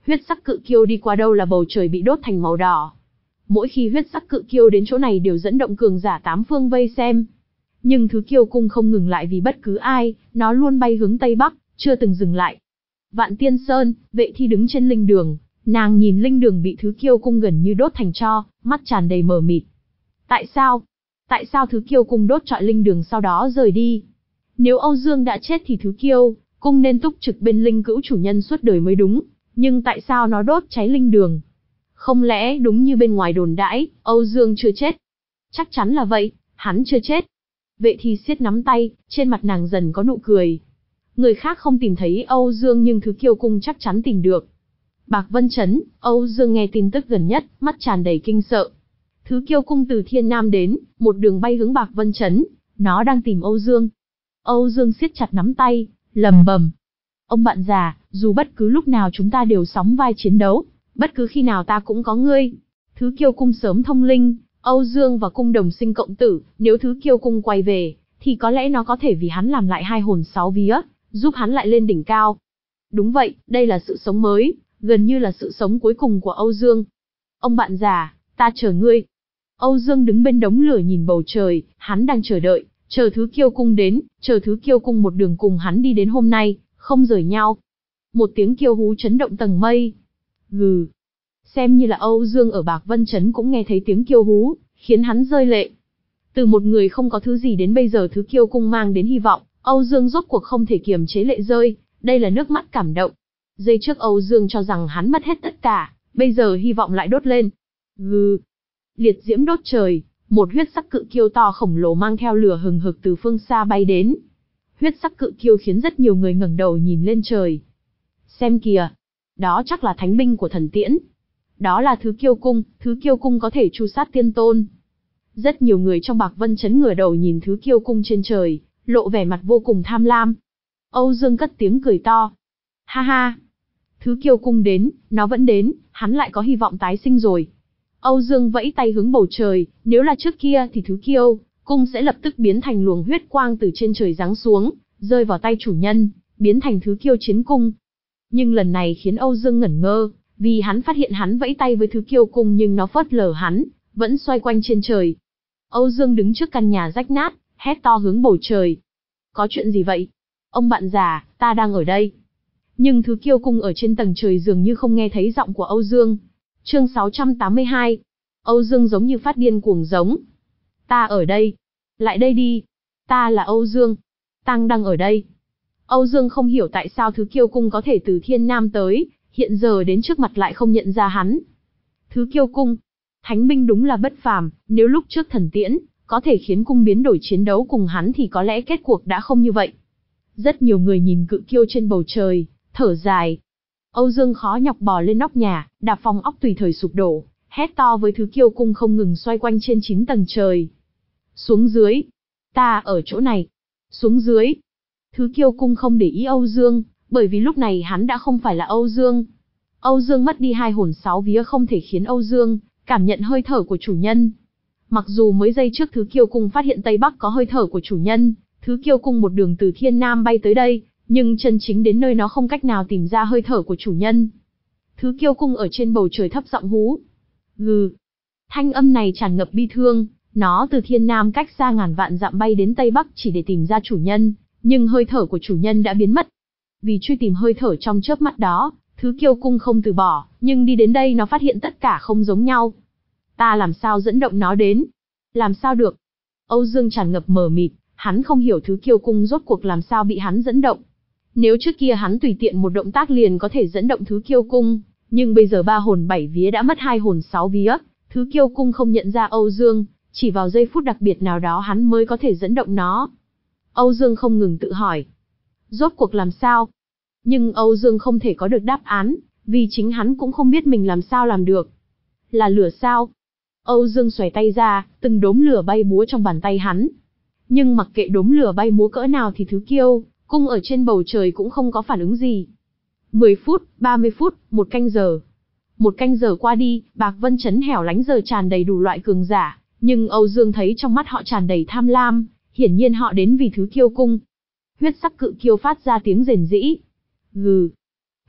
Huyết sắc cự kiêu đi qua đâu là bầu trời bị đốt thành màu đỏ. Mỗi khi huyết sắc cự kiêu đến chỗ này đều dẫn động cường giả tám phương vây xem. Nhưng thứ kiêu cung không ngừng lại vì bất cứ ai, nó luôn bay hướng Tây Bắc, chưa từng dừng lại. Vạn Tiên Sơn, Vệ Thi đứng trên linh đường, nàng nhìn linh đường bị thứ kiêu cung gần như đốt thành tro, mắt tràn đầy mờ mịt. Tại sao? Tại sao thứ kiêu cung đốt trọi linh đường sau đó rời đi? Nếu Âu Dương đã chết thì thứ kiêu cung nên túc trực bên linh cữu chủ nhân suốt đời mới đúng, nhưng tại sao nó đốt cháy linh đường? Không lẽ đúng như bên ngoài đồn đãi, Âu Dương chưa chết? Chắc chắn là vậy, hắn chưa chết. Vệ Thi siết nắm tay, trên mặt nàng dần có nụ cười. Người khác không tìm thấy Âu Dương nhưng thứ kiêu cung chắc chắn tìm được. Bạc Vân Chấn, Âu Dương nghe tin tức gần nhất, mắt tràn đầy kinh sợ. Thứ kiêu cung từ Thiên Nam đến, một đường bay hướng Bạc Vân Chấn, nó đang tìm Âu Dương. Âu Dương siết chặt nắm tay, lầm bầm. Ông bạn già, dù bất cứ lúc nào chúng ta đều sóng vai chiến đấu, bất cứ khi nào ta cũng có ngươi. Thứ kiêu cung sớm thông linh, Âu Dương và cung đồng sinh cộng tử, nếu thứ kiêu cung quay về, thì có lẽ nó có thể vì hắn làm lại hai hồn sáu vía, giúp hắn lại lên đỉnh cao. Đúng vậy, đây là sự sống mới, gần như là sự sống cuối cùng của Âu Dương. Ông bạn già, ta chờ ngươi. Âu Dương đứng bên đống lửa nhìn bầu trời, hắn đang chờ đợi, chờ thứ kiêu cung đến, chờ thứ kiêu cung một đường cùng hắn đi đến hôm nay, không rời nhau. Một tiếng kiêu hú chấn động tầng mây. Gừ. Xem như là Âu Dương ở Bạc Vân Chấn cũng nghe thấy tiếng kiêu hú, khiến hắn rơi lệ. Từ một người không có thứ gì đến bây giờ thứ kiêu cung mang đến hy vọng, Âu Dương rốt cuộc không thể kiềm chế lệ rơi, đây là nước mắt cảm động. Giây trước Âu Dương cho rằng hắn mất hết tất cả, bây giờ hy vọng lại đốt lên. Gừ. Liệt diễm đốt trời, một huyết sắc cự kiêu to khổng lồ mang theo lửa hừng hực từ phương xa bay đến. Huyết sắc cự kiêu khiến rất nhiều người ngẩng đầu nhìn lên trời. Xem kìa, đó chắc là thánh binh của thần tiễn. Đó là thứ kiêu cung, thứ kiêu cung có thể tru sát tiên tôn. Rất nhiều người trong Bạc Vân Chấn ngửa đầu nhìn thứ kiêu cung trên trời, lộ vẻ mặt vô cùng tham lam. Âu Dương cất tiếng cười to. Ha ha, thứ kiêu cung đến, nó vẫn đến, hắn lại có hy vọng tái sinh rồi. Âu Dương vẫy tay hướng bầu trời, nếu là trước kia thì thứ kiêu cung sẽ lập tức biến thành luồng huyết quang từ trên trời giáng xuống, rơi vào tay chủ nhân, biến thành thứ kiêu chiến cung. Nhưng lần này khiến Âu Dương ngẩn ngơ, vì hắn phát hiện hắn vẫy tay với thứ kiêu cung nhưng nó phớt lờ hắn, vẫn xoay quanh trên trời. Âu Dương đứng trước căn nhà rách nát, hét to hướng bầu trời. Có chuyện gì vậy? Ông bạn già, ta đang ở đây. Nhưng thứ kiêu cung ở trên tầng trời dường như không nghe thấy giọng của Âu Dương. Chương sáu trăm tám mươi hai. Âu Dương giống như phát điên cuồng giống. Ta ở đây. Lại đây đi. Ta là Âu Dương. Tăng đang ở đây. Âu Dương không hiểu tại sao thứ kiêu cung có thể từ Thiên Nam tới, hiện giờ đến trước mặt lại không nhận ra hắn. Thứ kiêu cung. Thánh binh đúng là bất phàm, nếu lúc trước thần tiễn, có thể khiến cung biến đổi chiến đấu cùng hắn thì có lẽ kết cuộc đã không như vậy. Rất nhiều người nhìn cự kiêu trên bầu trời, thở dài. Âu Dương khó nhọc bò lên nóc nhà, đạp phòng ốc tùy thời sụp đổ, hét to với thứ kiêu cung không ngừng xoay quanh trên chín tầng trời. Xuống dưới. Ta ở chỗ này. Xuống dưới. Thứ kiêu cung không để ý Âu Dương, bởi vì lúc này hắn đã không phải là Âu Dương. Âu Dương mất đi hai hồn sáu vía không thể khiến Âu Dương cảm nhận hơi thở của chủ nhân. Mặc dù mới giây trước thứ kiêu cung phát hiện Tây Bắc có hơi thở của chủ nhân, thứ kiêu cung một đường từ Thiên Nam bay tới đây, nhưng chân chính đến nơi nó không cách nào tìm ra hơi thở của chủ nhân. Thứ kiêu cung ở trên bầu trời thấp giọng hú. Gừ. Thanh âm này tràn ngập bi thương, nó từ Thiên Nam cách xa ngàn vạn dặm bay đến Tây Bắc chỉ để tìm ra chủ nhân, nhưng hơi thở của chủ nhân đã biến mất. Vì truy tìm hơi thở trong chớp mắt đó, thứ kiêu cung không từ bỏ, nhưng đi đến đây nó phát hiện tất cả không giống nhau. Ta làm sao dẫn động nó đến? Làm sao được? Âu Dương tràn ngập mờ mịt, hắn không hiểu thứ kiêu cung rốt cuộc làm sao bị hắn dẫn động. Nếu trước kia hắn tùy tiện một động tác liền có thể dẫn động thứ kiêu cung, nhưng bây giờ ba hồn bảy vía đã mất hai hồn sáu vía, thứ kiêu cung không nhận ra Âu Dương, chỉ vào giây phút đặc biệt nào đó hắn mới có thể dẫn động nó. Âu Dương không ngừng tự hỏi. Rốt cuộc làm sao? Nhưng Âu Dương không thể có được đáp án, vì chính hắn cũng không biết mình làm sao làm được. Là lửa sao? Âu Dương xoay tay ra, từng đốm lửa bay múa trong bàn tay hắn. Nhưng mặc kệ đốm lửa bay múa cỡ nào thì thứ kiêu cung ở trên bầu trời cũng không có phản ứng gì. mười phút, ba mươi phút, một canh giờ. Một canh giờ qua đi, Bạc Vân Chấn hẻo lánh giờ tràn đầy đủ loại cường giả, nhưng Âu Dương thấy trong mắt họ tràn đầy tham lam, hiển nhiên họ đến vì thứ kiêu cung. Huyết sắc cự kiêu phát ra tiếng rền rĩ. Gừ.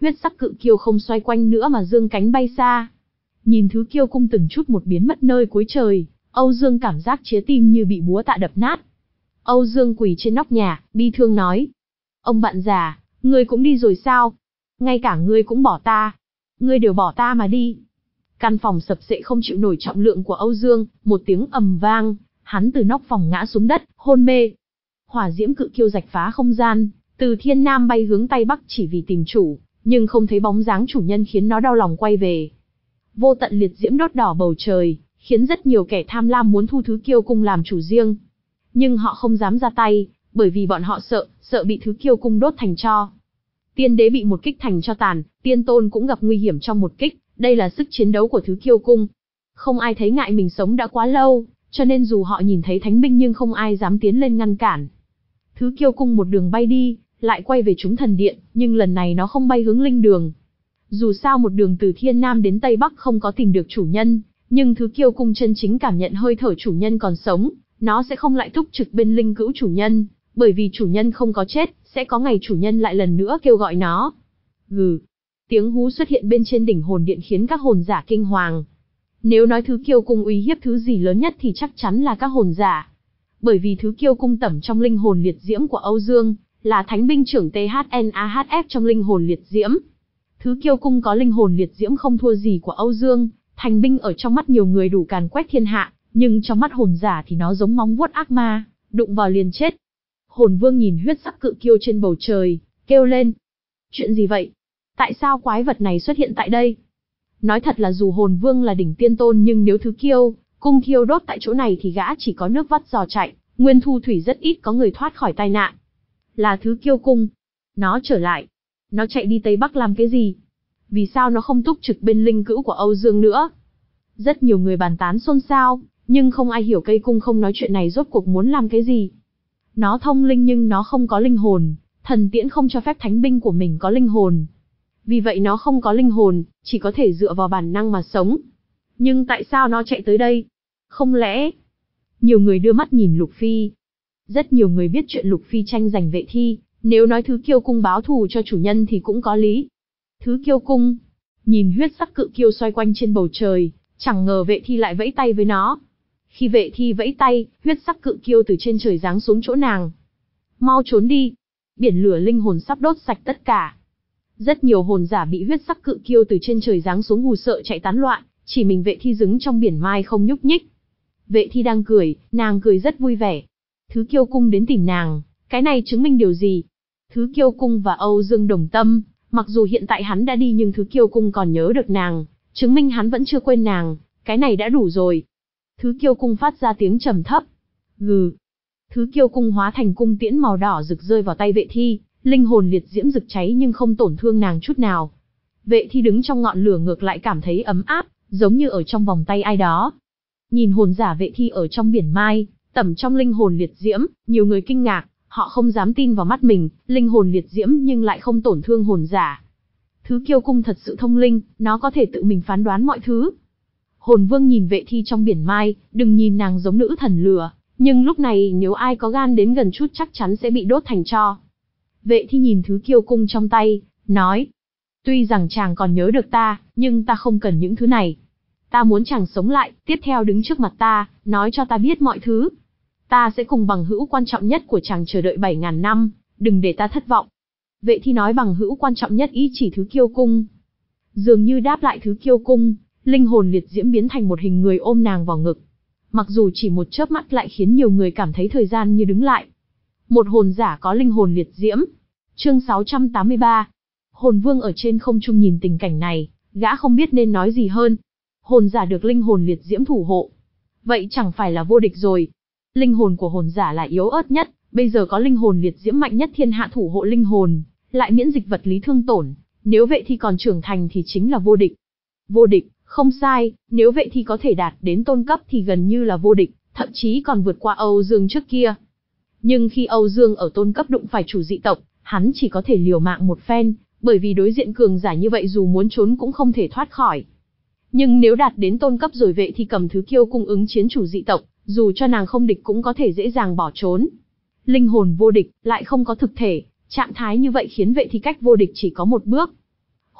huyết sắc cự kiêu không xoay quanh nữa mà dương cánh bay xa. Nhìn thứ kiêu cung từng chút một biến mất nơi cuối trời, Âu Dương cảm giác trái tim như bị búa tạ đập nát. Âu Dương quỳ trên nóc nhà, bi thương nói. Ông bạn già, ngươi cũng đi rồi sao? Ngay cả ngươi cũng bỏ ta. Ngươi đều bỏ ta mà đi. Căn phòng sập sệ không chịu nổi trọng lượng của Âu Dương, một tiếng ầm vang, hắn từ nóc phòng ngã xuống đất, hôn mê. Hỏa diễm cự kiêu rạch phá không gian, từ thiên nam bay hướng tây bắc chỉ vì tìm chủ, nhưng không thấy bóng dáng chủ nhân khiến nó đau lòng quay về. Vô tận liệt diễm đốt đỏ bầu trời, khiến rất nhiều kẻ tham lam muốn thu thứ kiêu cung làm chủ riêng. Nhưng họ không dám ra tay, bởi vì bọn họ sợ, sợ bị thứ kiêu cung đốt thành tro. Tiên đế bị một kích thành tro tàn, tiên tôn cũng gặp nguy hiểm trong một kích, đây là sức chiến đấu của thứ kiêu cung. Không ai thấy ngại mình sống đã quá lâu, cho nên dù họ nhìn thấy thánh binh nhưng không ai dám tiến lên ngăn cản. Thứ kiêu cung một đường bay đi, lại quay về chúng thần điện, nhưng lần này nó không bay hướng linh đường. Dù sao một đường từ thiên nam đến tây bắc không có tìm được chủ nhân, nhưng thứ kiêu cung chân chính cảm nhận hơi thở chủ nhân còn sống, nó sẽ không lại túc trực bên linh cữu chủ nhân, bởi vì chủ nhân không có chết, sẽ có ngày chủ nhân lại lần nữa kêu gọi nó. Gừ. Tiếng hú xuất hiện bên trên đỉnh hồn điện khiến các hồn giả kinh hoàng. Nếu nói thứ kiêu cung uy hiếp thứ gì lớn nhất thì chắc chắn là các hồn giả. Bởi vì thứ kiêu cung tẩm trong linh hồn liệt diễm của Âu Dương, là thánh binh trưởng tê hát en a hát ép trong linh hồn liệt diễm. Thứ kiêu cung có linh hồn liệt diễm không thua gì của Âu Dương, thành binh ở trong mắt nhiều người đủ càn quét thiên hạ, nhưng trong mắt hồn giả thì nó giống móng vuốt ác ma, đụng vào liền chết. Hồn vương nhìn huyết sắc cự kiêu trên bầu trời, kêu lên. Chuyện gì vậy? Tại sao quái vật này xuất hiện tại đây? Nói thật là dù hồn vương là đỉnh tiên tôn nhưng nếu thứ kiêu cung thiêu đốt tại chỗ này thì gã chỉ có nước vắt giò chạy, nguyên thu thủy rất ít có người thoát khỏi tai nạn. Là thứ kiêu cung. Nó trở lại. Nó chạy đi Tây Bắc làm cái gì? Vì sao nó không túc trực bên linh cữu của Âu Dương nữa? Rất nhiều người bàn tán xôn xao, nhưng không ai hiểu cây cung không nói chuyện này rốt cuộc muốn làm cái gì. Nó thông linh nhưng nó không có linh hồn, thần tiễn không cho phép thánh binh của mình có linh hồn. Vì vậy nó không có linh hồn, chỉ có thể dựa vào bản năng mà sống. Nhưng tại sao nó chạy tới đây? Không lẽ... Nhiều người đưa mắt nhìn Lục Phi. Rất nhiều người biết chuyện Lục Phi tranh giành vệ thi, nếu nói thứ kiêu cung báo thù cho chủ nhân thì cũng có lý. Thứ kiêu cung, nhìn huyết sắc cự kiêu xoay quanh trên bầu trời, chẳng ngờ vệ thi lại vẫy tay với nó. Khi vệ thi vẫy tay, huyết sắc cự kiêu từ trên trời giáng xuống chỗ nàng. Mau trốn đi, biển lửa linh hồn sắp đốt sạch tất cả. Rất nhiều hồn giả bị huyết sắc cự kiêu từ trên trời giáng xuống hù sợ chạy tán loạn, chỉ mình vệ thi đứng trong biển mai không nhúc nhích. Vệ thi đang cười, nàng cười rất vui vẻ. Thứ kiêu cung đến tìm nàng, cái này chứng minh điều gì? Thứ kiêu cung và Âu Dương đồng tâm, mặc dù hiện tại hắn đã đi nhưng thứ kiêu cung còn nhớ được nàng, chứng minh hắn vẫn chưa quên nàng, cái này đã đủ rồi. Thứ kiêu cung phát ra tiếng trầm thấp. Gừ. Thứ kiêu cung hóa thành cung tiễn màu đỏ rực rơi vào tay vệ thi, linh hồn liệt diễm rực cháy nhưng không tổn thương nàng chút nào. Vệ thi đứng trong ngọn lửa ngược lại cảm thấy ấm áp, giống như ở trong vòng tay ai đó. Nhìn hồn giả vệ thi ở trong biển mai, tẩm trong linh hồn liệt diễm, nhiều người kinh ngạc, họ không dám tin vào mắt mình, linh hồn liệt diễm nhưng lại không tổn thương hồn giả. Thứ kiêu cung thật sự thông linh, nó có thể tự mình phán đoán mọi thứ. Hồn vương nhìn vệ thi trong biển mai, đừng nhìn nàng giống nữ thần lửa, nhưng lúc này nếu ai có gan đến gần chút chắc chắn sẽ bị đốt thành tro. Vệ thi nhìn thứ kiêu cung trong tay, nói. Tuy rằng chàng còn nhớ được ta, nhưng ta không cần những thứ này. Ta muốn chàng sống lại, tiếp theo đứng trước mặt ta, nói cho ta biết mọi thứ. Ta sẽ cùng bằng hữu quan trọng nhất của chàng chờ đợi bảy ngàn năm, đừng để ta thất vọng. Vệ thi nói bằng hữu quan trọng nhất ý chỉ thứ kiêu cung. Dường như đáp lại thứ kiêu cung, linh hồn liệt diễm biến thành một hình người ôm nàng vào ngực. Mặc dù chỉ một chớp mắt lại khiến nhiều người cảm thấy thời gian như đứng lại. Một hồn giả có linh hồn liệt diễm. Chương sáu trăm tám mươi ba. Hồn vương ở trên không trung nhìn tình cảnh này, gã không biết nên nói gì hơn. Hồn giả được linh hồn liệt diễm thủ hộ. Vậy chẳng phải là vô địch rồi. Linh hồn của hồn giả là yếu ớt nhất, bây giờ có linh hồn liệt diễm mạnh nhất thiên hạ thủ hộ linh hồn, lại miễn dịch vật lý thương tổn. Nếu vệ thi còn trưởng thành thì chính là vô địch. Vô địch, không sai, nếu vệ thi có thể đạt đến tôn cấp thì gần như là vô địch, thậm chí còn vượt qua Âu Dương trước kia. Nhưng khi Âu Dương ở tôn cấp đụng phải chủ dị tộc, hắn chỉ có thể liều mạng một phen, bởi vì đối diện cường giả như vậy dù muốn trốn cũng không thể thoát khỏi. Nhưng nếu đạt đến tôn cấp rồi vệ thi cầm thứ kiêu cung ứng chiến chủ dị tộc, dù cho nàng không địch cũng có thể dễ dàng bỏ trốn. Linh hồn vô địch, lại không có thực thể, trạng thái như vậy khiến vệ thi cách vô địch chỉ có một bước.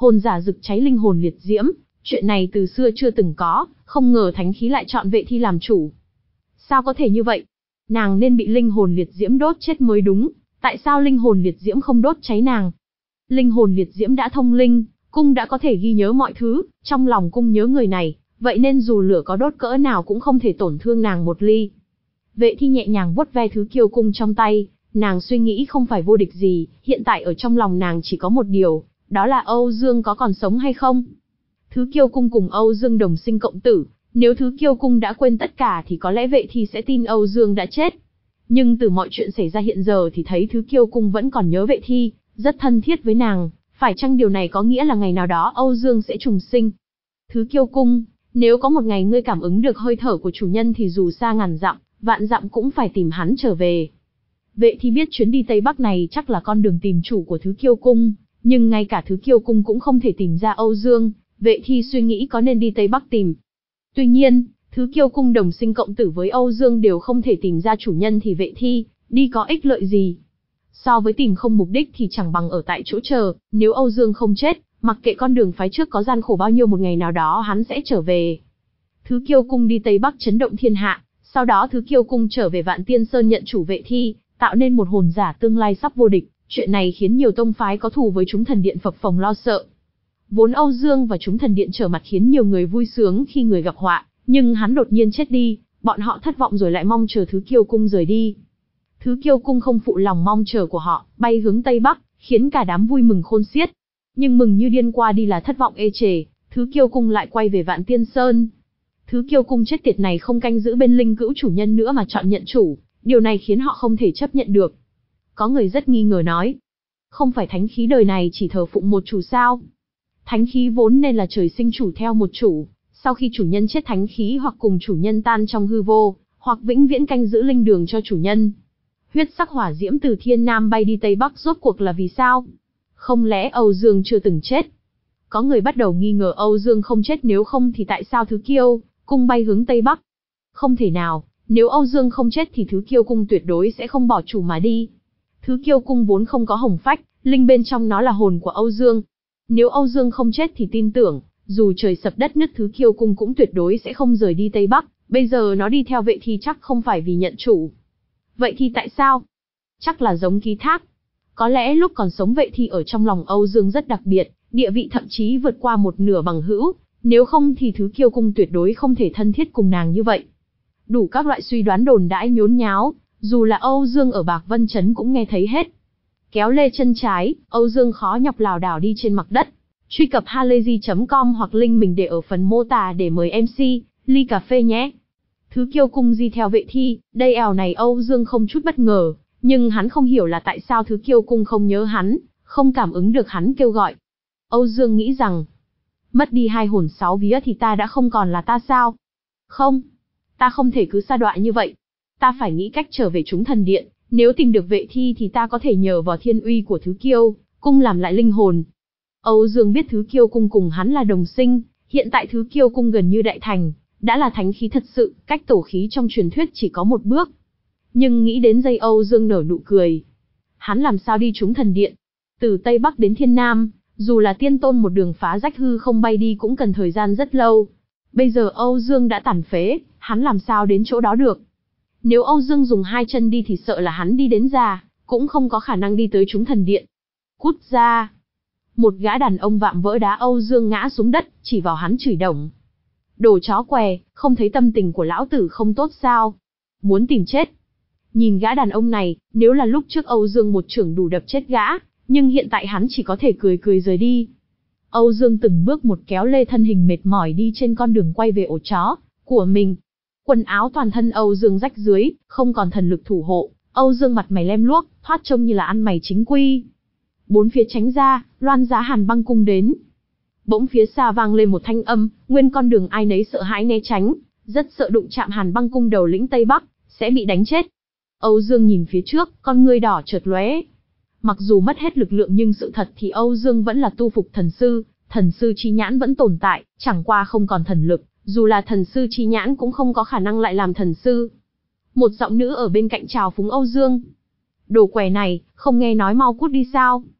Hồn giả rực cháy linh hồn liệt diễm, chuyện này từ xưa chưa từng có, không ngờ thánh khí lại chọn Vệ Thi làm chủ. Sao có thể như vậy? Nàng nên bị linh hồn liệt diễm đốt chết mới đúng, tại sao linh hồn liệt diễm không đốt cháy nàng? Linh hồn liệt diễm đã thông linh, cung đã có thể ghi nhớ mọi thứ, trong lòng cung nhớ người này, vậy nên dù lửa có đốt cỡ nào cũng không thể tổn thương nàng một ly. Vệ Thi nhẹ nhàng vuốt ve thứ kiêu cung trong tay, nàng suy nghĩ không phải vô địch gì, hiện tại ở trong lòng nàng chỉ có một điều, đó là Âu Dương có còn sống hay không. Thứ kiêu cung cùng Âu Dương đồng sinh cộng tử, nếu thứ kiêu cung đã quên tất cả thì có lẽ Vệ Thi sẽ tin Âu Dương đã chết. Nhưng từ mọi chuyện xảy ra hiện giờ thì thấy thứ kiêu cung vẫn còn nhớ Vệ Thi, rất thân thiết với nàng, phải chăng điều này có nghĩa là ngày nào đó Âu Dương sẽ trùng sinh? Thứ kiêu cung, nếu có một ngày ngươi cảm ứng được hơi thở của chủ nhân thì dù xa ngàn dặm, vạn dặm cũng phải tìm hắn trở về. Vệ Thi biết chuyến đi Tây Bắc này chắc là con đường tìm chủ của thứ kiêu cung, nhưng ngay cả thứ kiêu cung cũng không thể tìm ra Âu Dương, Vệ Thi suy nghĩ có nên đi Tây Bắc tìm. Tuy nhiên, thứ kiêu cung đồng sinh cộng tử với Âu Dương đều không thể tìm ra chủ nhân thì Vệ Thi, đi có ích lợi gì? So với tìm không mục đích thì chẳng bằng ở tại chỗ chờ, nếu Âu Dương không chết, mặc kệ con đường phái trước có gian khổ bao nhiêu một ngày nào đó hắn sẽ trở về. Thứ kiêu cung đi Tây Bắc chấn động thiên hạ, sau đó thứ kiêu cung trở về Vạn Tiên Sơn nhận chủ Vệ Thi, tạo nên một hồn giả tương lai sắp vô địch, chuyện này khiến nhiều tông phái có thù với chúng thần điện phập phồng lo sợ. Vốn Âu Dương và chúng thần điện trở mặt khiến nhiều người vui sướng khi người gặp họa, nhưng hắn đột nhiên chết đi, bọn họ thất vọng rồi lại mong chờ thứ kiêu cung rời đi. Thứ kiêu cung không phụ lòng mong chờ của họ, bay hướng Tây Bắc, khiến cả đám vui mừng khôn xiết. Nhưng mừng như điên qua đi là thất vọng ê chề, thứ kiêu cung lại quay về Vạn Tiên Sơn. Thứ kiêu cung chết tiệt này không canh giữ bên linh cữu chủ nhân nữa mà chọn nhận chủ, điều này khiến họ không thể chấp nhận được. Có người rất nghi ngờ nói, không phải thánh khí đời này chỉ thờ phụng một chủ sao? Thánh khí vốn nên là trời sinh chủ theo một chủ, sau khi chủ nhân chết thánh khí hoặc cùng chủ nhân tan trong hư vô, hoặc vĩnh viễn canh giữ linh đường cho chủ nhân. Huyết sắc hỏa diễm từ thiên nam bay đi Tây Bắc rốt cuộc là vì sao? Không lẽ Âu Dương chưa từng chết? Có người bắt đầu nghi ngờ Âu Dương không chết, nếu không thì tại sao thứ kiêu cung bay hướng Tây Bắc? Không thể nào, nếu Âu Dương không chết thì thứ kiêu cung tuyệt đối sẽ không bỏ chủ mà đi. Thứ kiêu cung vốn không có hồng phách, linh bên trong nó là hồn của Âu Dương. Nếu Âu Dương không chết thì tin tưởng, dù trời sập đất nứt thứ kiêu cung cũng tuyệt đối sẽ không rời đi Tây Bắc, bây giờ nó đi theo Vệ Thi chắc không phải vì nhận chủ. Vậy thì tại sao? Chắc là giống ký thác. Có lẽ lúc còn sống Vệ Thi ở trong lòng Âu Dương rất đặc biệt, địa vị thậm chí vượt qua một nửa bằng hữu, nếu không thì thứ kiêu cung tuyệt đối không thể thân thiết cùng nàng như vậy. Đủ các loại suy đoán đồn đãi nhốn nháo, dù là Âu Dương ở Bạc Vân Trấn cũng nghe thấy hết. Kéo lê chân trái, Âu Dương khó nhọc lảo đảo đi trên mặt đất. Truy cập halayzi chấm com hoặc link mình để ở phần mô tả để mời em xê, ly cà phê nhé. Thứ kiêu cung di theo Vệ Thi, đây ẻo này Âu Dương không chút bất ngờ, nhưng hắn không hiểu là tại sao thứ kiêu cung không nhớ hắn, không cảm ứng được hắn kêu gọi. Âu Dương nghĩ rằng, mất đi hai hồn sáu vía thì ta đã không còn là ta sao? Không, ta không thể cứ sa đọa như vậy. Ta phải nghĩ cách trở về chúng thần điện, nếu tìm được Vệ Thi thì ta có thể nhờ vào thiên uy của thứ kiêu cung làm lại linh hồn. Âu Dương biết thứ kiêu cung cùng hắn là đồng sinh, hiện tại thứ kiêu cung gần như đại thành, đã là thánh khí thật sự, cách tổ khí trong truyền thuyết chỉ có một bước. Nhưng nghĩ đến giây Âu Dương nở nụ cười. Hắn làm sao đi chúng thần điện? Từ Tây Bắc đến Thiên Nam, dù là tiên tôn một đường phá rách hư không bay đi cũng cần thời gian rất lâu. Bây giờ Âu Dương đã tàn phế, hắn làm sao đến chỗ đó được? Nếu Âu Dương dùng hai chân đi thì sợ là hắn đi đến già, cũng không có khả năng đi tới chúng thần điện. Cút ra! Một gã đàn ông vạm vỡ đá Âu Dương ngã xuống đất, chỉ vào hắn chửi đồng. Đồ chó què, không thấy tâm tình của lão tử không tốt sao? Muốn tìm chết. Nhìn gã đàn ông này, nếu là lúc trước Âu Dương một chưởng đủ đập chết gã, nhưng hiện tại hắn chỉ có thể cười cười rời đi. Âu Dương từng bước một kéo lê thân hình mệt mỏi đi trên con đường quay về ổ chó của mình. Quần áo toàn thân Âu Dương rách rưới, không còn thần lực thủ hộ, Âu Dương mặt mày lem luốc, thoát trông như là ăn mày chính quy. Bốn phía tránh ra, Loan Giá Hàn Băng cung đến. Bỗng phía xa vang lên một thanh âm, nguyên con đường ai nấy sợ hãi né tránh, rất sợ đụng chạm Hàn Băng cung đầu lĩnh Tây Bắc, sẽ bị đánh chết. Âu Dương nhìn phía trước, con ngươi đỏ chợt lóe. Mặc dù mất hết lực lượng nhưng sự thật thì Âu Dương vẫn là tu phục thần sư, thần sư chi nhãn vẫn tồn tại, chẳng qua không còn thần lực, dù là thần sư chi nhãn cũng không có khả năng lại làm thần sư. Một giọng nữ ở bên cạnh chào phúng Âu Dương. Đồ què này, không nghe nói mau cút đi sao?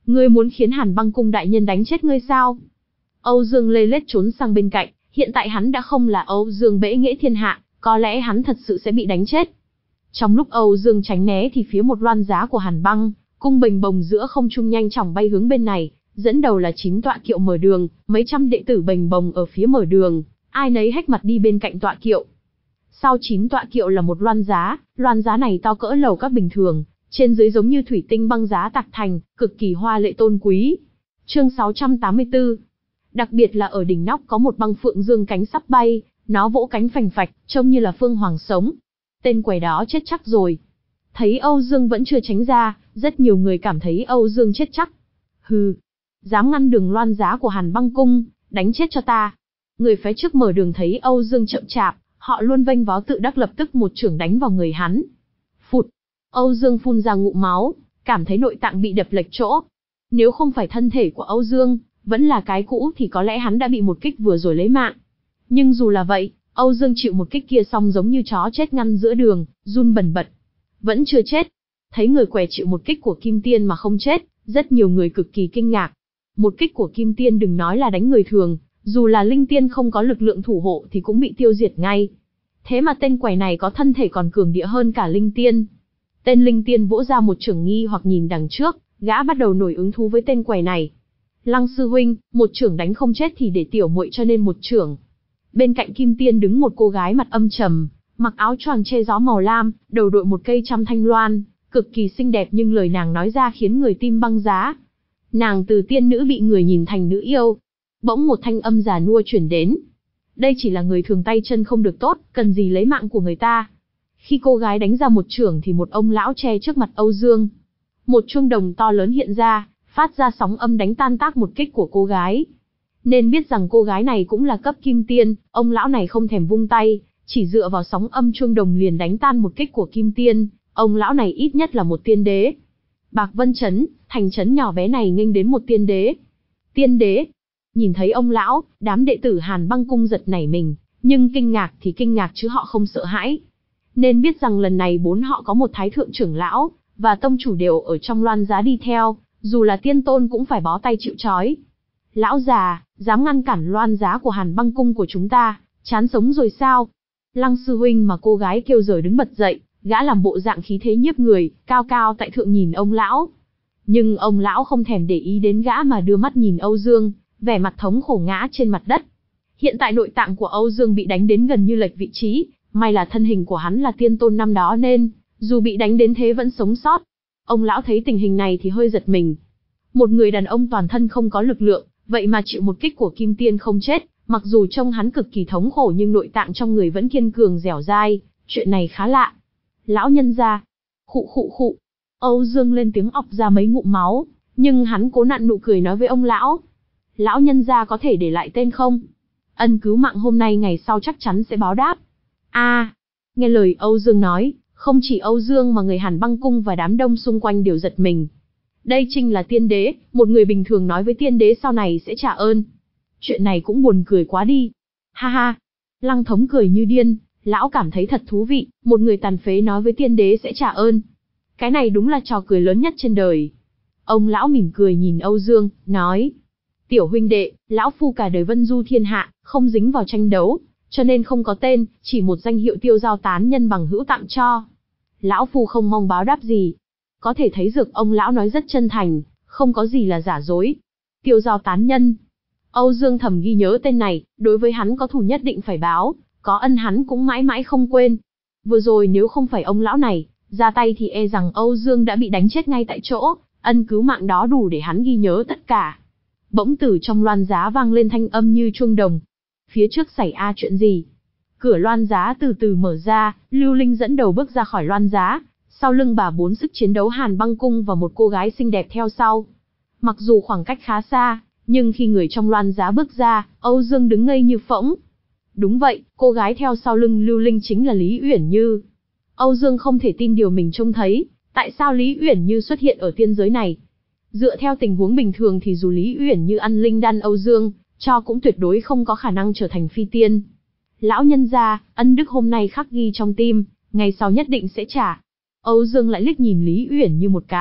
Ngươi muốn khiến Hàn Băng Cung đại nhân đánh chết ngươi sao? Âu Dương lê lết trốn sang bên cạnh, hiện tại hắn đã không là Âu Dương bẽ nghễ thiên hạ, có lẽ hắn thật sự sẽ bị đánh chết. Trong lúc Âu Dương tránh né thì phía một loan giá của Hàn Băng Cung bình bồng giữa không trung nhanh chóng bay hướng bên này, dẫn đầu là chín tọa kiệu mở đường, mấy trăm đệ tử bình bồng ở phía mở đường, ai nấy hách mặt đi bên cạnh tọa kiệu. Sau chín tọa kiệu là một loan giá, loan giá này to cỡ lầu các bình thường, trên dưới giống như thủy tinh băng giá tạc thành, cực kỳ hoa lệ tôn quý. Chương sáu trăm tám mươi tư. Đặc biệt là ở đỉnh nóc có một băng phượng dương cánh sắp bay, nó vỗ cánh phành phạch, trông như là phương hoàng sống. Tên quẻ đó chết chắc rồi. Thấy Âu Dương vẫn chưa tránh ra, rất nhiều người cảm thấy Âu Dương chết chắc. Hừ, dám ngăn đường loan giá của Hàn Băng Cung, đánh chết cho ta. Người phái trước mở đường thấy Âu Dương chậm chạp, họ luôn vênh váo tự đắc lập tức một chưởng đánh vào người hắn. Phụt, Âu Dương phun ra ngụm máu, cảm thấy nội tạng bị đập lệch chỗ. Nếu không phải thân thể của Âu Dương vẫn là cái cũ thì có lẽ hắn đã bị một kích vừa rồi lấy mạng. Nhưng dù là vậy, Âu Dương chịu một kích kia xong giống như chó chết ngăn giữa đường, run bần bật. Vẫn chưa chết. Thấy người què chịu một kích của Kim Tiên mà không chết, rất nhiều người cực kỳ kinh ngạc. Một kích của Kim Tiên đừng nói là đánh người thường, dù là linh tiên không có lực lượng thủ hộ thì cũng bị tiêu diệt ngay. Thế mà tên quẻ này có thân thể còn cường địa hơn cả linh tiên. Tên linh tiên vỗ ra một chưởng nghi hoặc nhìn đằng trước, gã bắt đầu nổi hứng thú với tên quẻ này. Lăng sư huynh, một chưởng đánh không chết thì để tiểu muội cho nên một chưởng. Bên cạnh Kim Tiên đứng một cô gái mặt âm trầm, mặc áo choàng che gió màu lam, đầu đội một cây trăm thanh loan, cực kỳ xinh đẹp nhưng lời nàng nói ra khiến người tim băng giá. Nàng từ tiên nữ bị người nhìn thành nữ yêu. Bỗng một thanh âm già nua chuyển đến. Đây chỉ là người thường tay chân không được tốt, cần gì lấy mạng của người ta. Khi cô gái đánh ra một chưởng thì một ông lão che trước mặt Âu Dương. Một chuông đồng to lớn hiện ra, phát ra sóng âm đánh tan tác một kích của cô gái. Nên biết rằng cô gái này cũng là cấp Kim Tiên, ông lão này không thèm vung tay, chỉ dựa vào sóng âm chuông đồng liền đánh tan một kích của Kim Tiên, ông lão này ít nhất là một tiên đế. Bạc Vân Trấn, thành trấn nhỏ bé này nghênh đến một tiên đế. Tiên đế? Nhìn thấy ông lão, đám đệ tử Hàn Băng Cung giật nảy mình, nhưng kinh ngạc thì kinh ngạc chứ họ không sợ hãi. Nên biết rằng lần này bốn họ có một thái thượng trưởng lão, và tông chủ đều ở trong loan giá đi theo, dù là tiên tôn cũng phải bó tay chịu trói. Lão già, dám ngăn cản loan giá của Hàn Băng Cung của chúng ta, chán sống rồi sao? Lăng sư huynh mà cô gái kêu rồi đứng bật dậy, gã làm bộ dạng khí thế nhiếp người, cao cao tại thượng nhìn ông lão. Nhưng ông lão không thèm để ý đến gã mà đưa mắt nhìn Âu Dương, vẻ mặt thống khổ ngã trên mặt đất. Hiện tại nội tạng của Âu Dương bị đánh đến gần như lệch vị trí, may là thân hình của hắn là tiên tôn năm đó nên, dù bị đánh đến thế vẫn sống sót. Ông lão thấy tình hình này thì hơi giật mình. Một người đàn ông toàn thân không có lực lượng, vậy mà chịu một kích của Kim Tiên không chết, mặc dù trông hắn cực kỳ thống khổ nhưng nội tạng trong người vẫn kiên cường dẻo dai, chuyện này khá lạ. Lão nhân gia, khụ khụ khụ, Âu Dương lên tiếng ọc ra mấy ngụm máu, nhưng hắn cố nặn nụ cười nói với ông lão. Lão nhân gia có thể để lại tên không? Ân cứu mạng hôm nay ngày sau chắc chắn sẽ báo đáp. A, à, nghe lời Âu Dương nói, không chỉ Âu Dương mà người Hàn Băng Cung và đám đông xung quanh đều giật mình. Đây chính là tiên đế, một người bình thường nói với tiên đế sau này sẽ trả ơn. Chuyện này cũng buồn cười quá đi. Ha ha, Lăng Thống cười như điên, lão cảm thấy thật thú vị, một người tàn phế nói với tiên đế sẽ trả ơn. Cái này đúng là trò cười lớn nhất trên đời. Ông lão mỉm cười nhìn Âu Dương, nói. Tiểu huynh đệ, lão phu cả đời vân du thiên hạ, không dính vào tranh đấu, cho nên không có tên, chỉ một danh hiệu tiêu giao tán nhân bằng hữu tặng cho. Lão phu không mong báo đáp gì. Có thể thấy được ông lão nói rất chân thành, không có gì là giả dối. Tiêu giao tán nhân. Âu Dương thầm ghi nhớ tên này, đối với hắn có thù nhất định phải báo, có ân hắn cũng mãi mãi không quên. Vừa rồi nếu không phải ông lão này ra tay thì e rằng Âu Dương đã bị đánh chết ngay tại chỗ, ân cứu mạng đó đủ để hắn ghi nhớ tất cả. Bỗng từ trong loan giá vang lên thanh âm như chuông đồng. Phía trước xảy ra chuyện gì? Cửa loan giá từ từ mở ra, Lưu Linh dẫn đầu bước ra khỏi loan giá, sau lưng bà bốn sức chiến đấu Hàn Băng Cung và một cô gái xinh đẹp theo sau. Mặc dù khoảng cách khá xa, nhưng khi người trong loan giá bước ra, Âu Dương đứng ngây như phỗng. Đúng vậy, cô gái theo sau lưng Lưu Linh chính là Lý Uyển Như. Âu Dương không thể tin điều mình trông thấy, tại sao Lý Uyển Như xuất hiện ở tiên giới này? Dựa theo tình huống bình thường thì dù Lý Uyển Như ăn linh đan Âu Dương cho cũng tuyệt đối không có khả năng trở thành phi tiên. Lão nhân gia, ân đức hôm nay khắc ghi trong tim, ngày sau nhất định sẽ trả. Âu Dương lại liếc nhìn Lý Uyển Như một cái,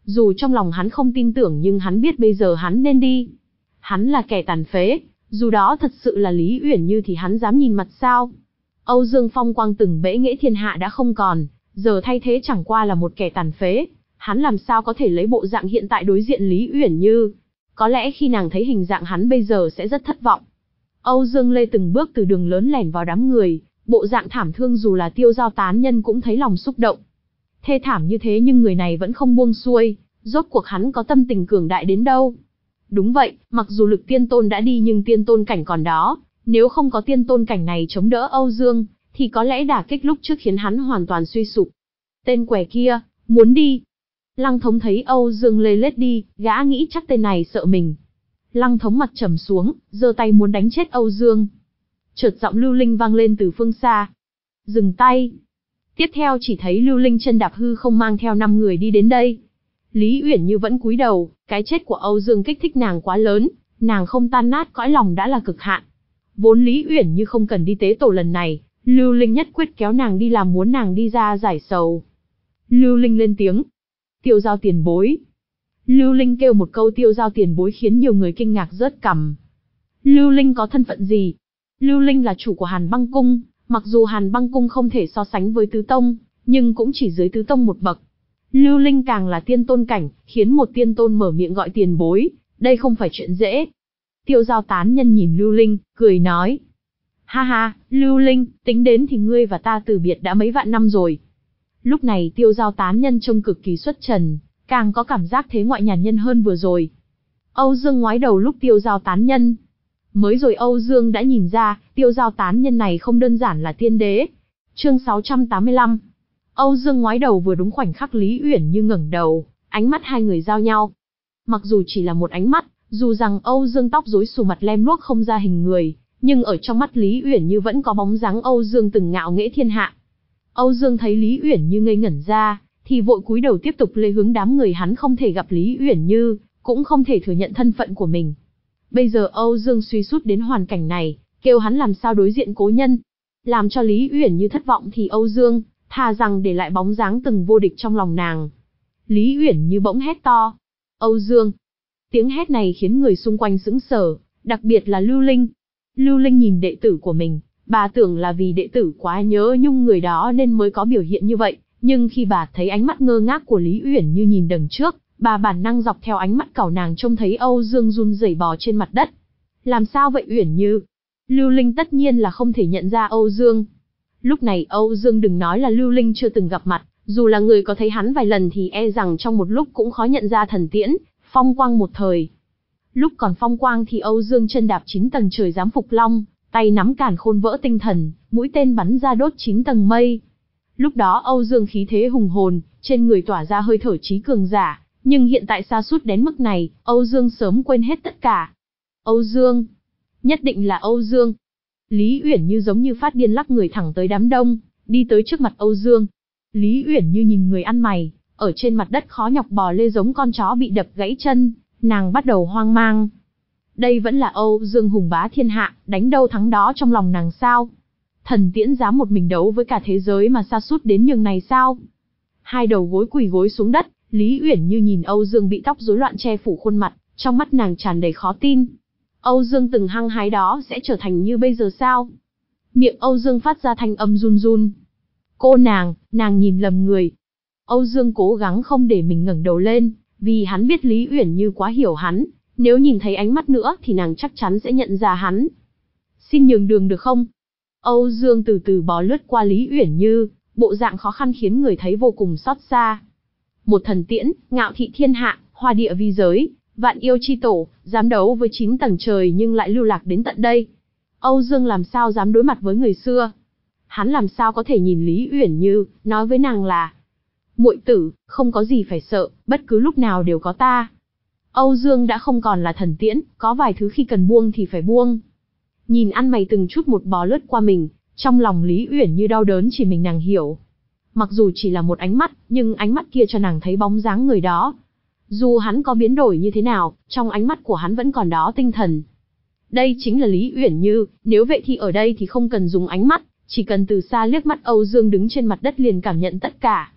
Dù trong lòng hắn không tin tưởng nhưng hắn biết bây giờ hắn nên đi. Hắn là kẻ tàn phế, dù đó thật sự là Lý Uyển Như thì hắn dám nhìn mặt sao? Âu Dương phong quang từng bẽ nghễ thiên hạ đã không còn, giờ thay thế chẳng qua là một kẻ tàn phế, hắn làm sao có thể lấy bộ dạng hiện tại đối diện Lý Uyển Như? Có lẽ khi nàng thấy hình dạng hắn bây giờ sẽ rất thất vọng. Âu Dương Lê từng bước từ đường lớn lẻn vào đám người, bộ dạng thảm thương dù là Tiêu Giao tán nhân cũng thấy lòng xúc động. Thê thảm như thế nhưng người này vẫn không buông xuôi, rốt cuộc hắn có tâm tình cường đại đến đâu. Đúng vậy, mặc dù lực tiên tôn đã đi nhưng tiên tôn cảnh còn đó, nếu không có tiên tôn cảnh này chống đỡ Âu Dương, thì có lẽ đả kích lúc trước khiến hắn hoàn toàn suy sụp. Tên quẻ kia, muốn đi. Lăng Thống thấy Âu Dương lê lết đi, gã nghĩ chắc tên này sợ mình. Lăng Thống mặt trầm xuống, giơ tay muốn đánh chết Âu Dương. Chợt giọng Lưu Linh vang lên từ phương xa. Dừng tay. Tiếp theo chỉ thấy Lưu Linh chân đạp hư không mang theo năm người đi đến đây. Lý Uyển Như vẫn cúi đầu, cái chết của Âu Dương kích thích nàng quá lớn, nàng không tan nát cõi lòng đã là cực hạn. Vốn Lý Uyển Như không cần đi tế tổ lần này, Lưu Linh nhất quyết kéo nàng đi làm muốn nàng đi ra giải sầu. Lưu Linh lên tiếng. Tiêu Giao tiền bối. Lưu Linh kêu một câu Tiêu Giao tiền bối khiến nhiều người kinh ngạc rớt cằm. Lưu Linh có thân phận gì? Lưu Linh là chủ của Hàn Băng Cung, mặc dù Hàn Băng Cung không thể so sánh với Tứ Tông, nhưng cũng chỉ dưới Tứ Tông một bậc. Lưu Linh càng là tiên tôn cảnh, khiến một tiên tôn mở miệng gọi tiền bối, đây không phải chuyện dễ. Tiêu Giao tán nhân nhìn Lưu Linh, cười nói. Ha ha, Lưu Linh, tính đến thì ngươi và ta từ biệt đã mấy vạn năm rồi. Lúc này Tiêu Giao tán nhân trông cực kỳ xuất trần, càng có cảm giác thế ngoại nhàn nhân hơn vừa rồi. Âu Dương ngoái đầu lúc Tiêu Giao tán nhân. Mới rồi Âu Dương đã nhìn ra, Tiêu Giao tán nhân này không đơn giản là tiên đế. Chương sáu trăm tám mươi lăm. Âu Dương ngoái đầu vừa đúng khoảnh khắc Lý Uyển Như ngẩng đầu, ánh mắt hai người giao nhau. Mặc dù chỉ là một ánh mắt, dù rằng Âu Dương tóc rối xù mặt lem luốc không ra hình người, nhưng ở trong mắt Lý Uyển Như vẫn có bóng dáng Âu Dương từng ngạo nghễ thiên hạ. Âu Dương thấy Lý Uyển Như ngây ngẩn ra, thì vội cúi đầu tiếp tục lê hướng đám người hắn không thể gặp Lý Uyển Như, cũng không thể thừa nhận thân phận của mình. Bây giờ Âu Dương suy sút đến hoàn cảnh này, kêu hắn làm sao đối diện cố nhân. Làm cho Lý Uyển Như thất vọng thì Âu Dương, thà rằng để lại bóng dáng từng vô địch trong lòng nàng. Lý Uyển Như bỗng hét to. Âu Dương! Tiếng hét này khiến người xung quanh sững sờ, đặc biệt là Lưu Linh. Lưu Linh nhìn đệ tử của mình, bà tưởng là vì đệ tử quá nhớ nhung người đó nên mới có biểu hiện như vậy, nhưng khi bà thấy ánh mắt ngơ ngác của Lý Uyển Như nhìn đằng trước, bà bản năng dọc theo ánh mắt cẩu nàng trông thấy Âu Dương run rẩy bò trên mặt đất. Làm sao vậy Uyển Như? Lưu Linh tất nhiên là không thể nhận ra Âu Dương. Lúc này Âu Dương đừng nói là Lưu Linh chưa từng gặp mặt, dù là người có thấy hắn vài lần thì e rằng trong một lúc cũng khó nhận ra thần tiễn, phong quang một thời. Lúc còn phong quang thì Âu Dương chân đạp chín tầng trời giám phục long, tay nắm càn khôn vỡ tinh thần, mũi tên bắn ra đốt chín tầng mây. Lúc đó Âu Dương khí thế hùng hồn, trên người tỏa ra hơi thở trí cường giả, nhưng hiện tại sa sút đến mức này, Âu Dương sớm quên hết tất cả. Âu Dương, nhất định là Âu Dương. Lý Uyển Như giống như phát điên lắc người thẳng tới đám đông, đi tới trước mặt Âu Dương. Lý Uyển Như nhìn người ăn mày, ở trên mặt đất khó nhọc bò lê giống con chó bị đập gãy chân, nàng bắt đầu hoang mang. Đây vẫn là Âu Dương hùng bá thiên hạ, đánh đâu thắng đó trong lòng nàng sao? Thần tiễn dám một mình đấu với cả thế giới mà sa sút đến nhường này sao? Hai đầu gối quỳ gối xuống đất, Lý Uyển Như nhìn Âu Dương bị tóc rối loạn che phủ khuôn mặt, trong mắt nàng tràn đầy khó tin. Âu Dương từng hăng hái đó sẽ trở thành như bây giờ sao? Miệng Âu Dương phát ra thanh âm run run. Cô nàng, nàng nhìn lầm người. Âu Dương cố gắng không để mình ngẩng đầu lên, vì hắn biết Lý Uyển Như quá hiểu hắn, nếu nhìn thấy ánh mắt nữa thì nàng chắc chắn sẽ nhận ra hắn. Xin nhường đường được không? Âu Dương từ từ bò lướt qua Lý Uyển Như, bộ dạng khó khăn khiến người thấy vô cùng xót xa. Một thần tiễn, ngạo thị thiên hạ, hoa địa vi giới, vạn yêu chi tổ, dám đấu với chín tầng trời nhưng lại lưu lạc đến tận đây. Âu Dương làm sao dám đối mặt với người xưa? Hắn làm sao có thể nhìn Lý Uyển Như, nói với nàng là: muội tử, không có gì phải sợ, bất cứ lúc nào đều có ta. Âu Dương đã không còn là thần tiễn, có vài thứ khi cần buông thì phải buông. Nhìn ăn mày từng chút một bò lướt qua mình, trong lòng Lý Uyển Như đau đớn chỉ mình nàng hiểu. Mặc dù chỉ là một ánh mắt, nhưng ánh mắt kia cho nàng thấy bóng dáng người đó. Dù hắn có biến đổi như thế nào, trong ánh mắt của hắn vẫn còn đó tinh thần. Đây chính là Lý Uyển Như, nếu vệ thị ở đây thì không cần dùng ánh mắt, chỉ cần từ xa liếc mắt Âu Dương đứng trên mặt đất liền cảm nhận tất cả.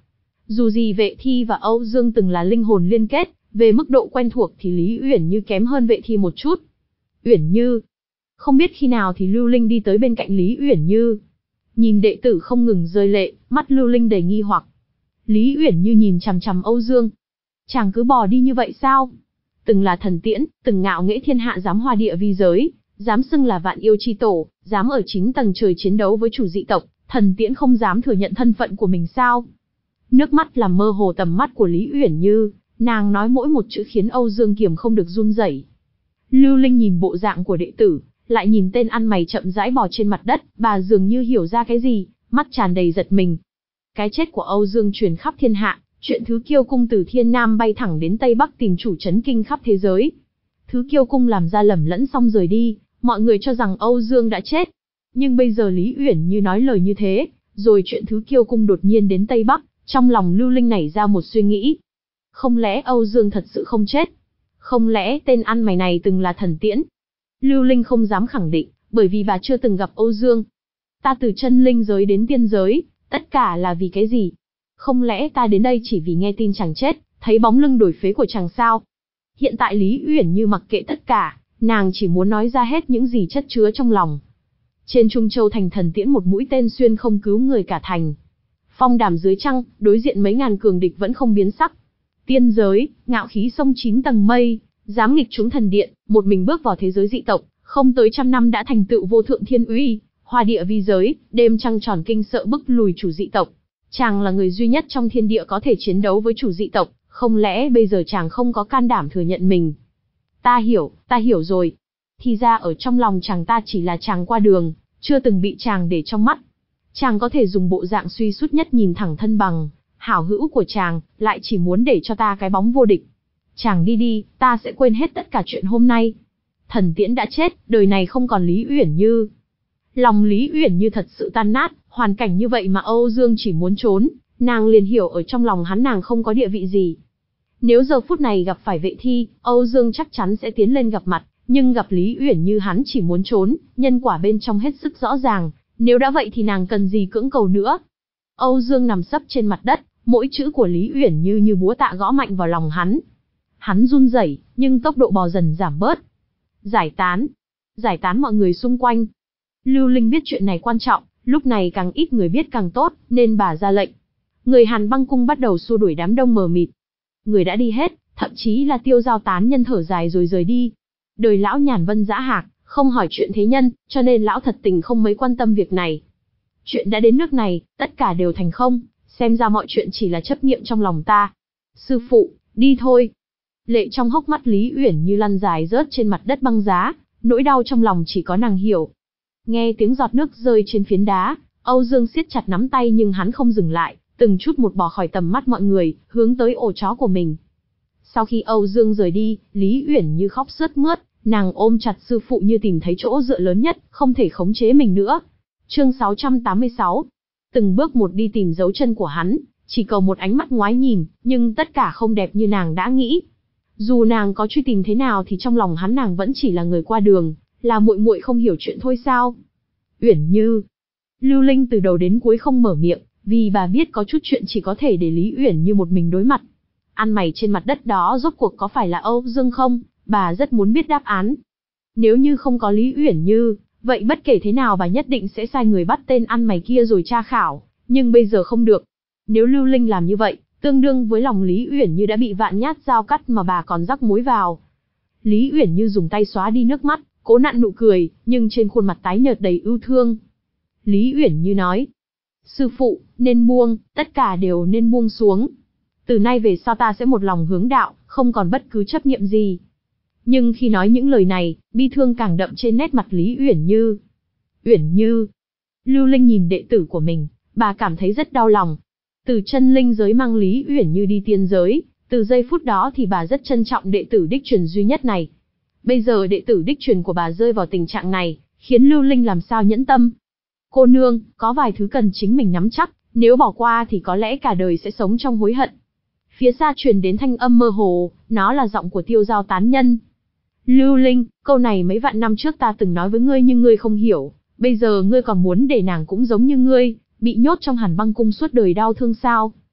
Dù gì Vệ Thi và Âu Dương từng là linh hồn liên kết, về mức độ quen thuộc thì Lý Uyển Như kém hơn Vệ Thi một chút. Uyển Như. Không biết khi nào thì Lưu Linh đi tới bên cạnh Lý Uyển Như. Nhìn đệ tử không ngừng rơi lệ, mắt Lưu Linh đầy nghi hoặc. Lý Uyển Như nhìn chằm chằm Âu Dương. Chàng cứ bỏ đi như vậy sao? Từng là thần tiễn, từng ngạo nghễ thiên hạ dám hoa địa vi giới, dám xưng là vạn yêu chi tổ, dám ở chín tầng trời chiến đấu với chủ dị tộc, thần tiễn không dám thừa nhận thân phận của mình sao? Nước mắt làm mơ hồ tầm mắt của Lý Uyển Như, nàng nói mỗi một chữ khiến Âu Dương kiềm không được run rẩy. Lưu Linh nhìn bộ dạng của đệ tử, lại nhìn tên ăn mày chậm rãi bò trên mặt đất, bà dường như hiểu ra cái gì, mắt tràn đầy giật mình. Cái chết của Âu Dương truyền khắp thiên hạ, chuyện Thứ Kiêu Cung từ Thiên Nam bay thẳng đến Tây Bắc tìm chủ chấn kinh khắp thế giới. Thứ Kiêu Cung làm ra lầm lẫn xong rời đi, mọi người cho rằng Âu Dương đã chết. Nhưng bây giờ Lý Uyển Như nói lời như thế, rồi chuyện Thứ Kiêu Cung đột nhiên đến Tây Bắc, trong lòng Lưu Linh nảy ra một suy nghĩ. Không lẽ Âu Dương thật sự không chết? Không lẽ tên ăn mày này từng là thần tiễn? Lưu Linh không dám khẳng định, bởi vì bà chưa từng gặp Âu Dương. Ta từ chân linh giới đến tiên giới, tất cả là vì cái gì? Không lẽ ta đến đây chỉ vì nghe tin chàng chết, thấy bóng lưng đổi phế của chàng sao? Hiện tại Lý Uyển Như mặc kệ tất cả, nàng chỉ muốn nói ra hết những gì chất chứa trong lòng. Trên Trung Châu thành thần tiễn một mũi tên xuyên không cứu người cả thành. Phong đàm dưới trăng, đối diện mấy ngàn cường địch vẫn không biến sắc. Tiên giới, ngạo khí sông chín tầng mây, dám nghịch chúng thần điện, một mình bước vào thế giới dị tộc, không tới trăm năm đã thành tựu vô thượng thiên uy, hoa địa vi giới, đêm trăng tròn kinh sợ bức lùi chủ dị tộc. Chàng là người duy nhất trong thiên địa có thể chiến đấu với chủ dị tộc, không lẽ bây giờ chàng không có can đảm thừa nhận mình? Ta hiểu, ta hiểu rồi. Thì ra ở trong lòng chàng ta chỉ là chàng qua đường, chưa từng bị chàng để trong mắt. Chàng có thể dùng bộ dạng suy sút nhất nhìn thẳng thân bằng, hảo hữu của chàng, lại chỉ muốn để cho ta cái bóng vô địch. Chàng đi đi, ta sẽ quên hết tất cả chuyện hôm nay. Thần tiễn đã chết, đời này không còn Lý Uyển Như. Lòng Lý Uyển Như thật sự tan nát, hoàn cảnh như vậy mà Âu Dương chỉ muốn trốn, nàng liền hiểu ở trong lòng hắn nàng không có địa vị gì. Nếu giờ phút này gặp phải Vệ Thi, Âu Dương chắc chắn sẽ tiến lên gặp mặt, nhưng gặp Lý Uyển Như hắn chỉ muốn trốn, nhân quả bên trong hết sức rõ ràng, nếu đã vậy thì nàng cần gì cưỡng cầu nữa. Âu Dương nằm sấp trên mặt đất, mỗi chữ của Lý Uyển Như như búa tạ gõ mạnh vào lòng hắn. Hắn run rẩy, nhưng tốc độ bò dần giảm bớt. Giải tán. Giải tán mọi người xung quanh. Lưu Linh biết chuyện này quan trọng, lúc này càng ít người biết càng tốt, nên bà ra lệnh. Người Hàn Băng Cung bắt đầu xua đuổi đám đông mờ mịt. Người đã đi hết, thậm chí là Tiêu Giao tán nhân thở dài rồi rời đi. Đời lão nhàn vân dã hạc, không hỏi chuyện thế nhân, cho nên lão thật tình không mấy quan tâm việc này. Chuyện đã đến nước này, tất cả đều thành không, xem ra mọi chuyện chỉ là chấp niệm trong lòng ta. Sư phụ, đi thôi. Lệ trong hốc mắt Lý Uyển Như lăn dài rớt trên mặt đất băng giá, nỗi đau trong lòng chỉ có nàng hiểu. Nghe tiếng giọt nước rơi trên phiến đá, Âu Dương siết chặt nắm tay nhưng hắn không dừng lại, từng chút một bỏ khỏi tầm mắt mọi người, hướng tới ổ chó của mình. Sau khi Âu Dương rời đi, Lý Uyển Như khóc sướt mướt, nàng ôm chặt sư phụ như tìm thấy chỗ dựa lớn nhất, không thể khống chế mình nữa. Chương sáu trăm tám mươi sáu. Từng bước một đi tìm dấu chân của hắn, chỉ cầu một ánh mắt ngoái nhìn, nhưng tất cả không đẹp như nàng đã nghĩ. Dù nàng có truy tìm thế nào thì trong lòng hắn nàng vẫn chỉ là người qua đường, là muội muội không hiểu chuyện thôi sao? Uyển Như. Lưu Linh từ đầu đến cuối không mở miệng, vì bà biết có chút chuyện chỉ có thể để Lý Uyển Như một mình đối mặt. Ăn mày trên mặt đất đó rốt cuộc có phải là Âu Dương không? Bà rất muốn biết đáp án. Nếu như không có Lý Uyển Như, vậy bất kể thế nào bà nhất định sẽ sai người bắt tên ăn mày kia rồi tra khảo, nhưng bây giờ không được. Nếu Lưu Linh làm như vậy, tương đương với lòng Lý Uyển Như đã bị vạn nhát dao cắt mà bà còn rắc muối vào. Lý Uyển Như dùng tay xóa đi nước mắt, cố nặn nụ cười, nhưng trên khuôn mặt tái nhợt đầy ưu thương. Lý Uyển Như nói, sư phụ, nên buông, tất cả đều nên buông xuống. Từ nay về sau ta sẽ một lòng hướng đạo, không còn bất cứ chấp niệm gì. Nhưng khi nói những lời này, bi thương càng đậm trên nét mặt Lý Uyển Như. Uyển Như. Lưu Linh nhìn đệ tử của mình, bà cảm thấy rất đau lòng. Từ chân linh giới mang Lý Uyển Như đi tiên giới, từ giây phút đó thì bà rất trân trọng đệ tử đích truyền duy nhất này. Bây giờ đệ tử đích truyền của bà rơi vào tình trạng này, khiến Lưu Linh làm sao nhẫn tâm. Cô nương, có vài thứ cần chính mình nắm chắc, nếu bỏ qua thì có lẽ cả đời sẽ sống trong hối hận. Phía xa truyền đến thanh âm mơ hồ, nó là giọng của Tiêu Giao tán nhân. Lưu Linh, câu này mấy vạn năm trước ta từng nói với ngươi nhưng ngươi không hiểu, bây giờ ngươi còn muốn để nàng cũng giống như ngươi, bị nhốt trong Hàn Băng Cung suốt đời đau thương sao?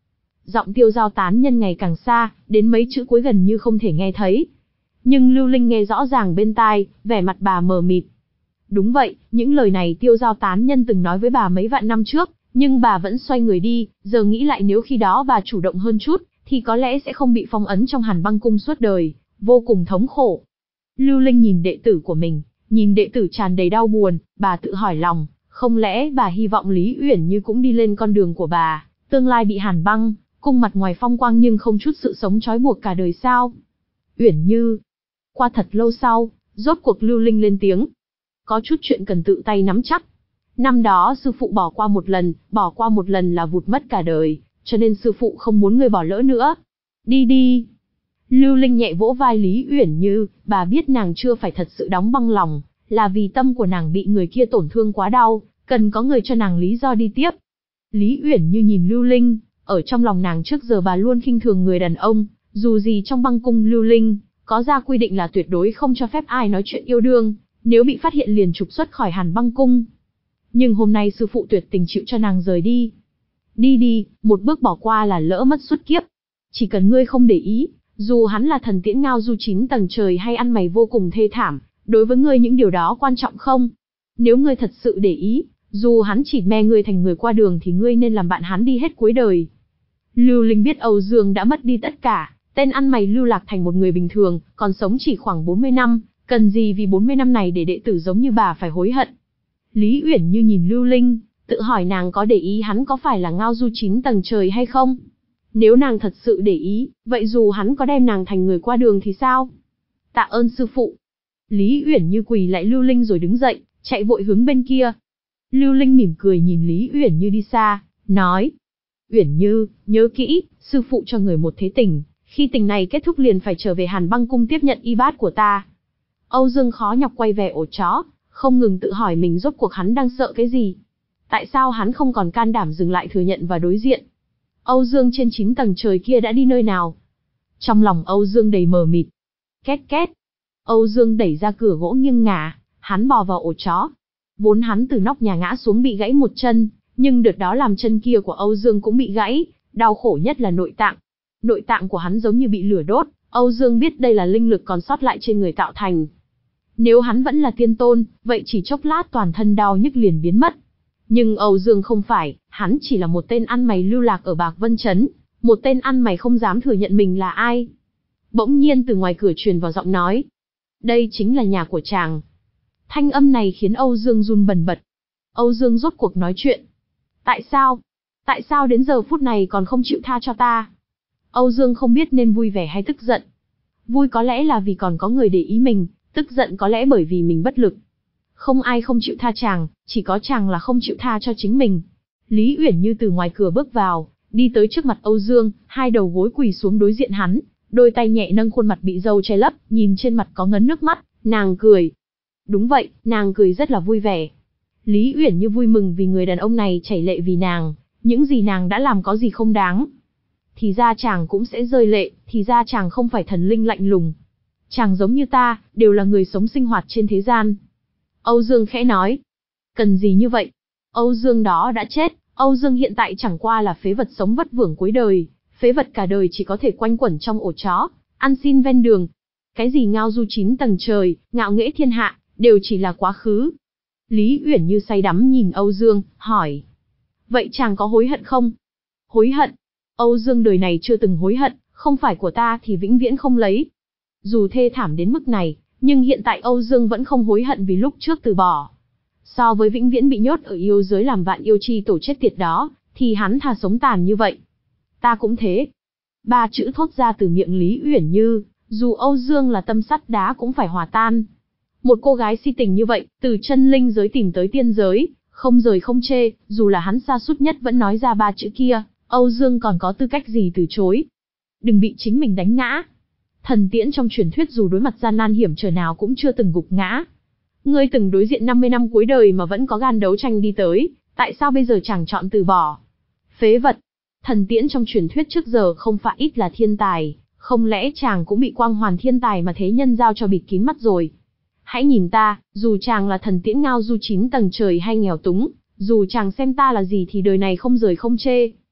Giọng Tiêu Giao tán nhân ngày càng xa, đến mấy chữ cuối gần như không thể nghe thấy. Nhưng Lưu Linh nghe rõ ràng bên tai, vẻ mặt bà mờ mịt. Đúng vậy, những lời này Tiêu Giao tán nhân từng nói với bà mấy vạn năm trước, nhưng bà vẫn xoay người đi, giờ nghĩ lại nếu khi đó bà chủ động hơn chút, thì có lẽ sẽ không bị phong ấn trong Hàn Băng Cung suốt đời, vô cùng thống khổ. Lưu Linh nhìn đệ tử của mình, nhìn đệ tử tràn đầy đau buồn, bà tự hỏi lòng, không lẽ bà hy vọng Lý Uyển Như cũng đi lên con đường của bà, tương lai bị Hàn Băng Cung mặt ngoài phong quang nhưng không chút sự sống trói buộc cả đời sao? Uyển Như. Qua thật lâu sau, rốt cuộc Lưu Linh lên tiếng. Có chút chuyện cần tự tay nắm chắc. Năm đó sư phụ bỏ qua một lần, bỏ qua một lần là vụt mất cả đời, cho nên sư phụ không muốn người bỏ lỡ nữa. Đi đi. Lưu Linh nhẹ vỗ vai Lý Uyển Như, bà biết nàng chưa phải thật sự đóng băng lòng, là vì tâm của nàng bị người kia tổn thương quá đau, cần có người cho nàng lý do đi tiếp. Lý Uyển Như nhìn Lưu Linh, ở trong lòng nàng trước giờ bà luôn khinh thường người đàn ông, dù gì trong băng cung Lưu Linh, có ra quy định là tuyệt đối không cho phép ai nói chuyện yêu đương, nếu bị phát hiện liền trục xuất khỏi Hàn Băng Cung. Nhưng hôm nay sư phụ tuyệt tình chịu cho nàng rời đi. Đi đi, một bước bỏ qua là lỡ mất suốt kiếp. Chỉ cần ngươi không để ý, dù hắn là thần tiễn ngao du chín tầng trời hay ăn mày vô cùng thê thảm, đối với ngươi những điều đó quan trọng không? Nếu ngươi thật sự để ý, dù hắn chỉ me ngươi thành người qua đường thì ngươi nên làm bạn hắn đi hết cuối đời. Lưu Linh biết Âu Dương đã mất đi tất cả, tên ăn mày lưu lạc thành một người bình thường, còn sống chỉ khoảng bốn mươi năm, cần gì vì bốn mươi năm này để đệ tử giống như bà phải hối hận. Lý Uyển Như nhìn Lưu Linh, tự hỏi nàng có để ý hắn có phải là ngao du chín tầng trời hay không? Nếu nàng thật sự để ý, vậy dù hắn có đem nàng thành người qua đường thì sao? Tạ ơn sư phụ. Lý Uyển Như quỳ lại Lưu Linh rồi đứng dậy, chạy vội hướng bên kia. Lưu Linh mỉm cười nhìn Lý Uyển Như đi xa, nói. Uyển Như, nhớ kỹ, sư phụ cho người một thế tình, khi tình này kết thúc liền phải trở về Hàn Băng Cung tiếp nhận y bát của ta. Âu Dương khó nhọc quay về ổ chó, không ngừng tự hỏi mình rốt cuộc hắn đang sợ cái gì. Tại sao hắn không còn can đảm dừng lại thừa nhận và đối diện? Âu Dương trên chín tầng trời kia đã đi nơi nào? Trong lòng Âu Dương đầy mờ mịt. Két két. Âu Dương đẩy ra cửa gỗ nghiêng ngả, hắn bò vào ổ chó. Vốn hắn từ nóc nhà ngã xuống bị gãy một chân, nhưng đợt đó làm chân kia của Âu Dương cũng bị gãy, đau khổ nhất là nội tạng. Nội tạng của hắn giống như bị lửa đốt, Âu Dương biết đây là linh lực còn sót lại trên người tạo thành. Nếu hắn vẫn là tiên tôn, vậy chỉ chốc lát toàn thân đau nhức liền biến mất. Nhưng Âu Dương không phải, hắn chỉ là một tên ăn mày lưu lạc ở Bạc Vân Trấn, một tên ăn mày không dám thừa nhận mình là ai. Bỗng nhiên từ ngoài cửa truyền vào giọng nói. Đây chính là nhà của chàng. Thanh âm này khiến Âu Dương run bần bật. Âu Dương rốt cuộc nói chuyện. Tại sao? Tại sao đến giờ phút này còn không chịu tha cho ta? Âu Dương không biết nên vui vẻ hay tức giận. Vui có lẽ là vì còn có người để ý mình, tức giận có lẽ bởi vì mình bất lực. Không ai không chịu tha chàng, chỉ có chàng là không chịu tha cho chính mình. Lý Uyển Như từ ngoài cửa bước vào, đi tới trước mặt Âu Dương, hai đầu gối quỳ xuống đối diện hắn, đôi tay nhẹ nâng khuôn mặt bị râu che lấp, nhìn trên mặt có ngấn nước mắt, nàng cười. Đúng vậy, nàng cười rất là vui vẻ. Lý Uyển Như vui mừng vì người đàn ông này chảy lệ vì nàng, những gì nàng đã làm có gì không đáng. Thì ra chàng cũng sẽ rơi lệ, thì ra chàng không phải thần linh lạnh lùng. Chàng giống như ta, đều là người sống sinh hoạt trên thế gian. Âu Dương khẽ nói. Cần gì như vậy? Âu Dương đó đã chết, Âu Dương hiện tại chẳng qua là phế vật sống vất vưởng cuối đời, phế vật cả đời chỉ có thể quanh quẩn trong ổ chó, ăn xin ven đường. Cái gì ngao du chín tầng trời, ngạo nghễ thiên hạ, đều chỉ là quá khứ. Lý Uyển Như say đắm nhìn Âu Dương, hỏi. Vậy chàng có hối hận không? Hối hận? Âu Dương đời này chưa từng hối hận, không phải của ta thì vĩnh viễn không lấy. Dù thê thảm đến mức này, nhưng hiện tại Âu Dương vẫn không hối hận vì lúc trước từ bỏ. So với vĩnh viễn bị nhốt ở yêu giới làm vạn yêu chi tổ chết tiệt đó, thì hắn thà sống tàn như vậy. Ta cũng thế. Ba chữ thốt ra từ miệng Lý Uyển Như, dù Âu Dương là tâm sắt đá cũng phải hòa tan. Một cô gái si tình như vậy, từ chân linh giới tìm tới tiên giới, không rời không chê, dù là hắn sa sút nhất vẫn nói ra ba chữ kia, Âu Dương còn có tư cách gì từ chối. Đừng bị chính mình đánh ngã. Thần tiễn trong truyền thuyết dù đối mặt gian nan hiểm trở nào cũng chưa từng gục ngã. Ngươi từng đối diện năm mươi năm cuối đời mà vẫn có gan đấu tranh đi tới, tại sao bây giờ chẳng chọn từ bỏ? Phế vật. Thần tiễn trong truyền thuyết trước giờ không phải ít là thiên tài, không lẽ chàng cũng bị quang hoàn thiên tài mà thế nhân giao cho bịt kín mắt rồi? Hãy nhìn ta, dù chàng là thần tiễn ngao du chín tầng trời hay nghèo túng, dù chàng xem ta là gì thì đời này không rời không chê.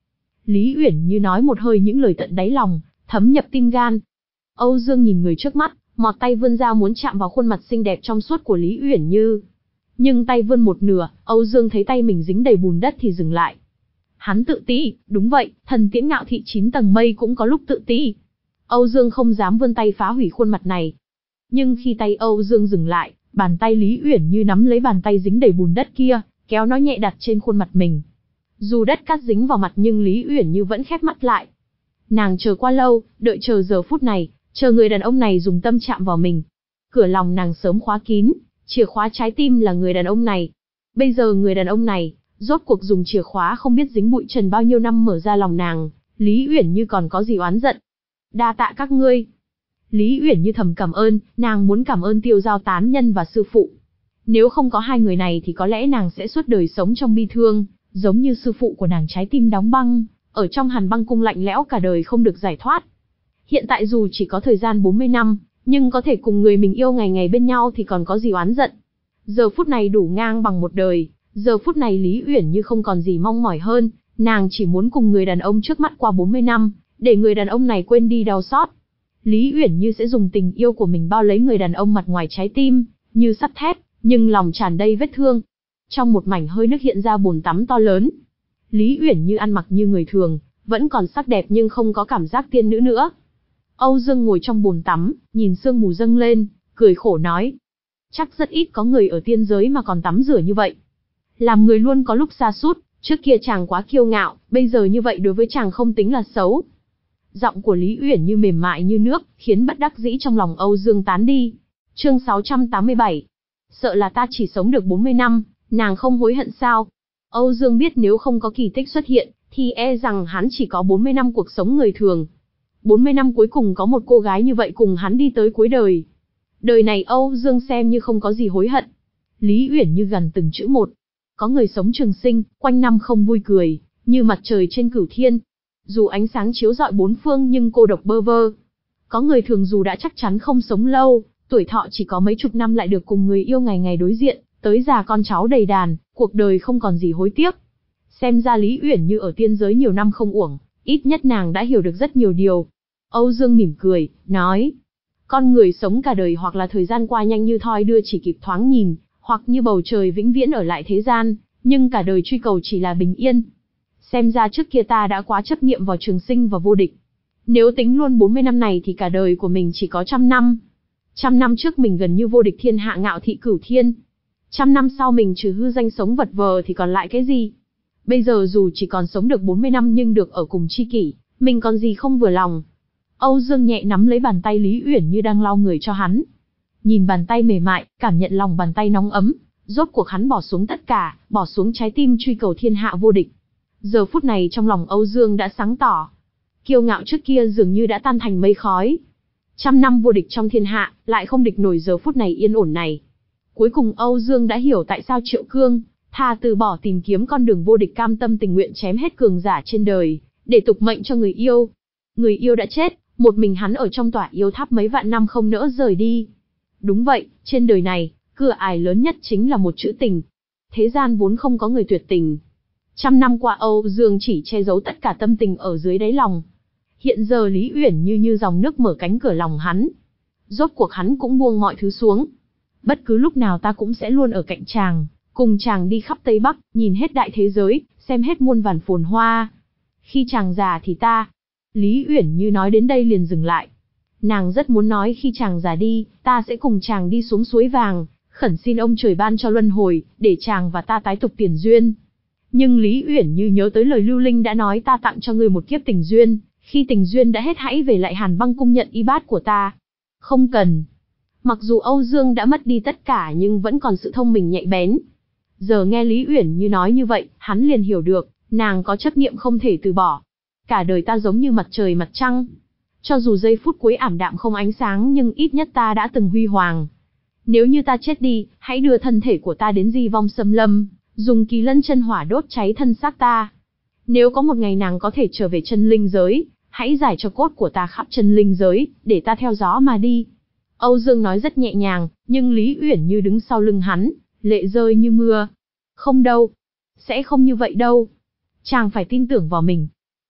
Lý Uyển Như nói một hơi những lời tận đáy lòng, thấm nhập tim gan. Âu Dương nhìn người trước mắt, mọt tay vươn ra muốn chạm vào khuôn mặt xinh đẹp trong suốt của Lý Uyển Như. Nhưng tay vươn một nửa, Âu Dương thấy tay mình dính đầy bùn đất thì dừng lại. Hắn tự ti, đúng vậy, thần tiễn ngạo thị chín tầng mây cũng có lúc tự ti. Âu Dương không dám vươn tay phá hủy khuôn mặt này. Nhưng khi tay Âu Dương dừng lại, bàn tay Lý Uyển Như nắm lấy bàn tay dính đầy bùn đất kia, kéo nó nhẹ đặt trên khuôn mặt mình. Dù đất cát dính vào mặt nhưng Lý Uyển Như vẫn khép mắt lại. Nàng chờ qua lâu, đợi chờ giờ phút này, chờ người đàn ông này dùng tâm chạm vào mình. Cửa lòng nàng sớm khóa kín, chìa khóa trái tim là người đàn ông này. Bây giờ người đàn ông này, rốt cuộc dùng chìa khóa không biết dính bụi trần bao nhiêu năm mở ra lòng nàng, Lý Uyển Như còn có gì oán giận. Đa tạ các ngươi. Lý Uyển Như thầm cảm ơn, nàng muốn cảm ơn Tiêu Giao tán nhân và sư phụ. Nếu không có hai người này thì có lẽ nàng sẽ suốt đời sống trong bi thương, giống như sư phụ của nàng trái tim đóng băng, ở trong Hàn Băng Cung lạnh lẽo cả đời không được giải thoát. Hiện tại dù chỉ có thời gian bốn mươi năm, nhưng có thể cùng người mình yêu ngày ngày bên nhau thì còn có gì oán giận. Giờ phút này đủ ngang bằng một đời, giờ phút này Lý Uyển Như không còn gì mong mỏi hơn, nàng chỉ muốn cùng người đàn ông trước mắt qua bốn mươi năm, để người đàn ông này quên đi đau xót. Lý Uyển Như sẽ dùng tình yêu của mình bao lấy người đàn ông mặt ngoài trái tim, như sắt thép, nhưng lòng tràn đầy vết thương. Trong một mảnh hơi nước hiện ra bồn tắm to lớn. Lý Uyển Như ăn mặc như người thường, vẫn còn sắc đẹp nhưng không có cảm giác tiên nữ nữa. Âu Dương ngồi trong bồn tắm, nhìn sương mù dâng lên, cười khổ nói. Chắc rất ít có người ở tiên giới mà còn tắm rửa như vậy. Làm người luôn có lúc sa sút, trước kia chàng quá kiêu ngạo, bây giờ như vậy đối với chàng không tính là xấu. Giọng của Lý Uyển Như mềm mại như nước, khiến bất đắc dĩ trong lòng Âu Dương tán đi. Chương sáu trăm tám mươi bảy. Sợ là ta chỉ sống được bốn mươi năm, nàng không hối hận sao? Âu Dương biết nếu không có kỳ tích xuất hiện, thì e rằng hắn chỉ có bốn mươi năm cuộc sống người thường. bốn mươi năm cuối cùng có một cô gái như vậy cùng hắn đi tới cuối đời. Đời này Âu Dương xem như không có gì hối hận. Lý Uyển Như gần từng chữ một. Có người sống trường sinh, quanh năm không vui cười, như mặt trời trên cửu thiên. Dù ánh sáng chiếu rọi bốn phương nhưng cô độc bơ vơ. Có người thường dù đã chắc chắn không sống lâu, tuổi thọ chỉ có mấy chục năm lại được cùng người yêu ngày ngày đối diện, tới già con cháu đầy đàn, cuộc đời không còn gì hối tiếc. Xem ra Lý Uyển Như ở tiên giới nhiều năm không uổng, ít nhất nàng đã hiểu được rất nhiều điều. Âu Dương mỉm cười, nói, con người sống cả đời hoặc là thời gian qua nhanh như thoi đưa chỉ kịp thoáng nhìn, hoặc như bầu trời vĩnh viễn ở lại thế gian, nhưng cả đời truy cầu chỉ là bình yên. Xem ra trước kia ta đã quá chấp niệm vào trường sinh và vô địch. Nếu tính luôn bốn mươi năm này thì cả đời của mình chỉ có trăm năm. Trăm năm trước mình gần như vô địch thiên hạ ngạo thị cửu thiên. Trăm năm sau mình trừ hư danh sống vật vờ thì còn lại cái gì? Bây giờ dù chỉ còn sống được bốn mươi năm nhưng được ở cùng tri kỷ, mình còn gì không vừa lòng. Âu Dương nhẹ nắm lấy bàn tay Lý Uyển Như đang lau người cho hắn. Nhìn bàn tay mềm mại, cảm nhận lòng bàn tay nóng ấm, rốt cuộc hắn bỏ xuống tất cả, bỏ xuống trái tim truy cầu thiên hạ vô địch. Giờ phút này trong lòng Âu Dương đã sáng tỏ. Kiêu ngạo trước kia dường như đã tan thành mây khói. Trăm năm vô địch trong thiên hạ, lại không địch nổi giờ phút này yên ổn này. Cuối cùng Âu Dương đã hiểu tại sao Triệu Cương, thà từ bỏ tìm kiếm con đường vô địch cam tâm tình nguyện chém hết cường giả trên đời, để tục mệnh cho người yêu. Người yêu đã chết, một mình hắn ở trong tỏa yêu tháp mấy vạn năm không nỡ rời đi. Đúng vậy, trên đời này, cửa ải lớn nhất chính là một chữ tình. Thế gian vốn không có người tuyệt tình. Trăm năm qua Âu Dương chỉ che giấu tất cả tâm tình ở dưới đáy lòng. Hiện giờ Lý Uyển Như như dòng nước mở cánh cửa lòng hắn. Rốt cuộc hắn cũng buông mọi thứ xuống. Bất cứ lúc nào ta cũng sẽ luôn ở cạnh chàng, cùng chàng đi khắp Tây Bắc, nhìn hết đại thế giới, xem hết muôn vàn phồn hoa. Khi chàng già thì ta... Lý Uyển Như nói đến đây liền dừng lại. Nàng rất muốn nói khi chàng già đi, ta sẽ cùng chàng đi xuống suối vàng, khẩn xin ông trời ban cho luân hồi, để chàng và ta tái tục tiền duyên. Nhưng Lý Uyển Như nhớ tới lời Lưu Linh đã nói ta tặng cho ngươi một kiếp tình duyên, khi tình duyên đã hết hãy về lại Hàn Băng Cung nhận y bát của ta. Không cần. Mặc dù Âu Dương đã mất đi tất cả nhưng vẫn còn sự thông minh nhạy bén. Giờ nghe Lý Uyển Như nói như vậy, hắn liền hiểu được, nàng có chấp niệm không thể từ bỏ. Cả đời ta giống như mặt trời mặt trăng. Cho dù giây phút cuối ảm đạm không ánh sáng nhưng ít nhất ta đã từng huy hoàng. Nếu như ta chết đi, hãy đưa thân thể của ta đến Di Vong Xâm Lâm, dùng kỳ lân chân hỏa đốt cháy thân xác ta. Nếu có một ngày nàng có thể trở về chân linh giới, hãy giải cho cốt của ta khắp chân linh giới, để ta theo gió mà đi. Âu Dương nói rất nhẹ nhàng, nhưng Lý Uyển Như đứng sau lưng hắn, lệ rơi như mưa. Không đâu. Sẽ không như vậy đâu. Chàng phải tin tưởng vào mình.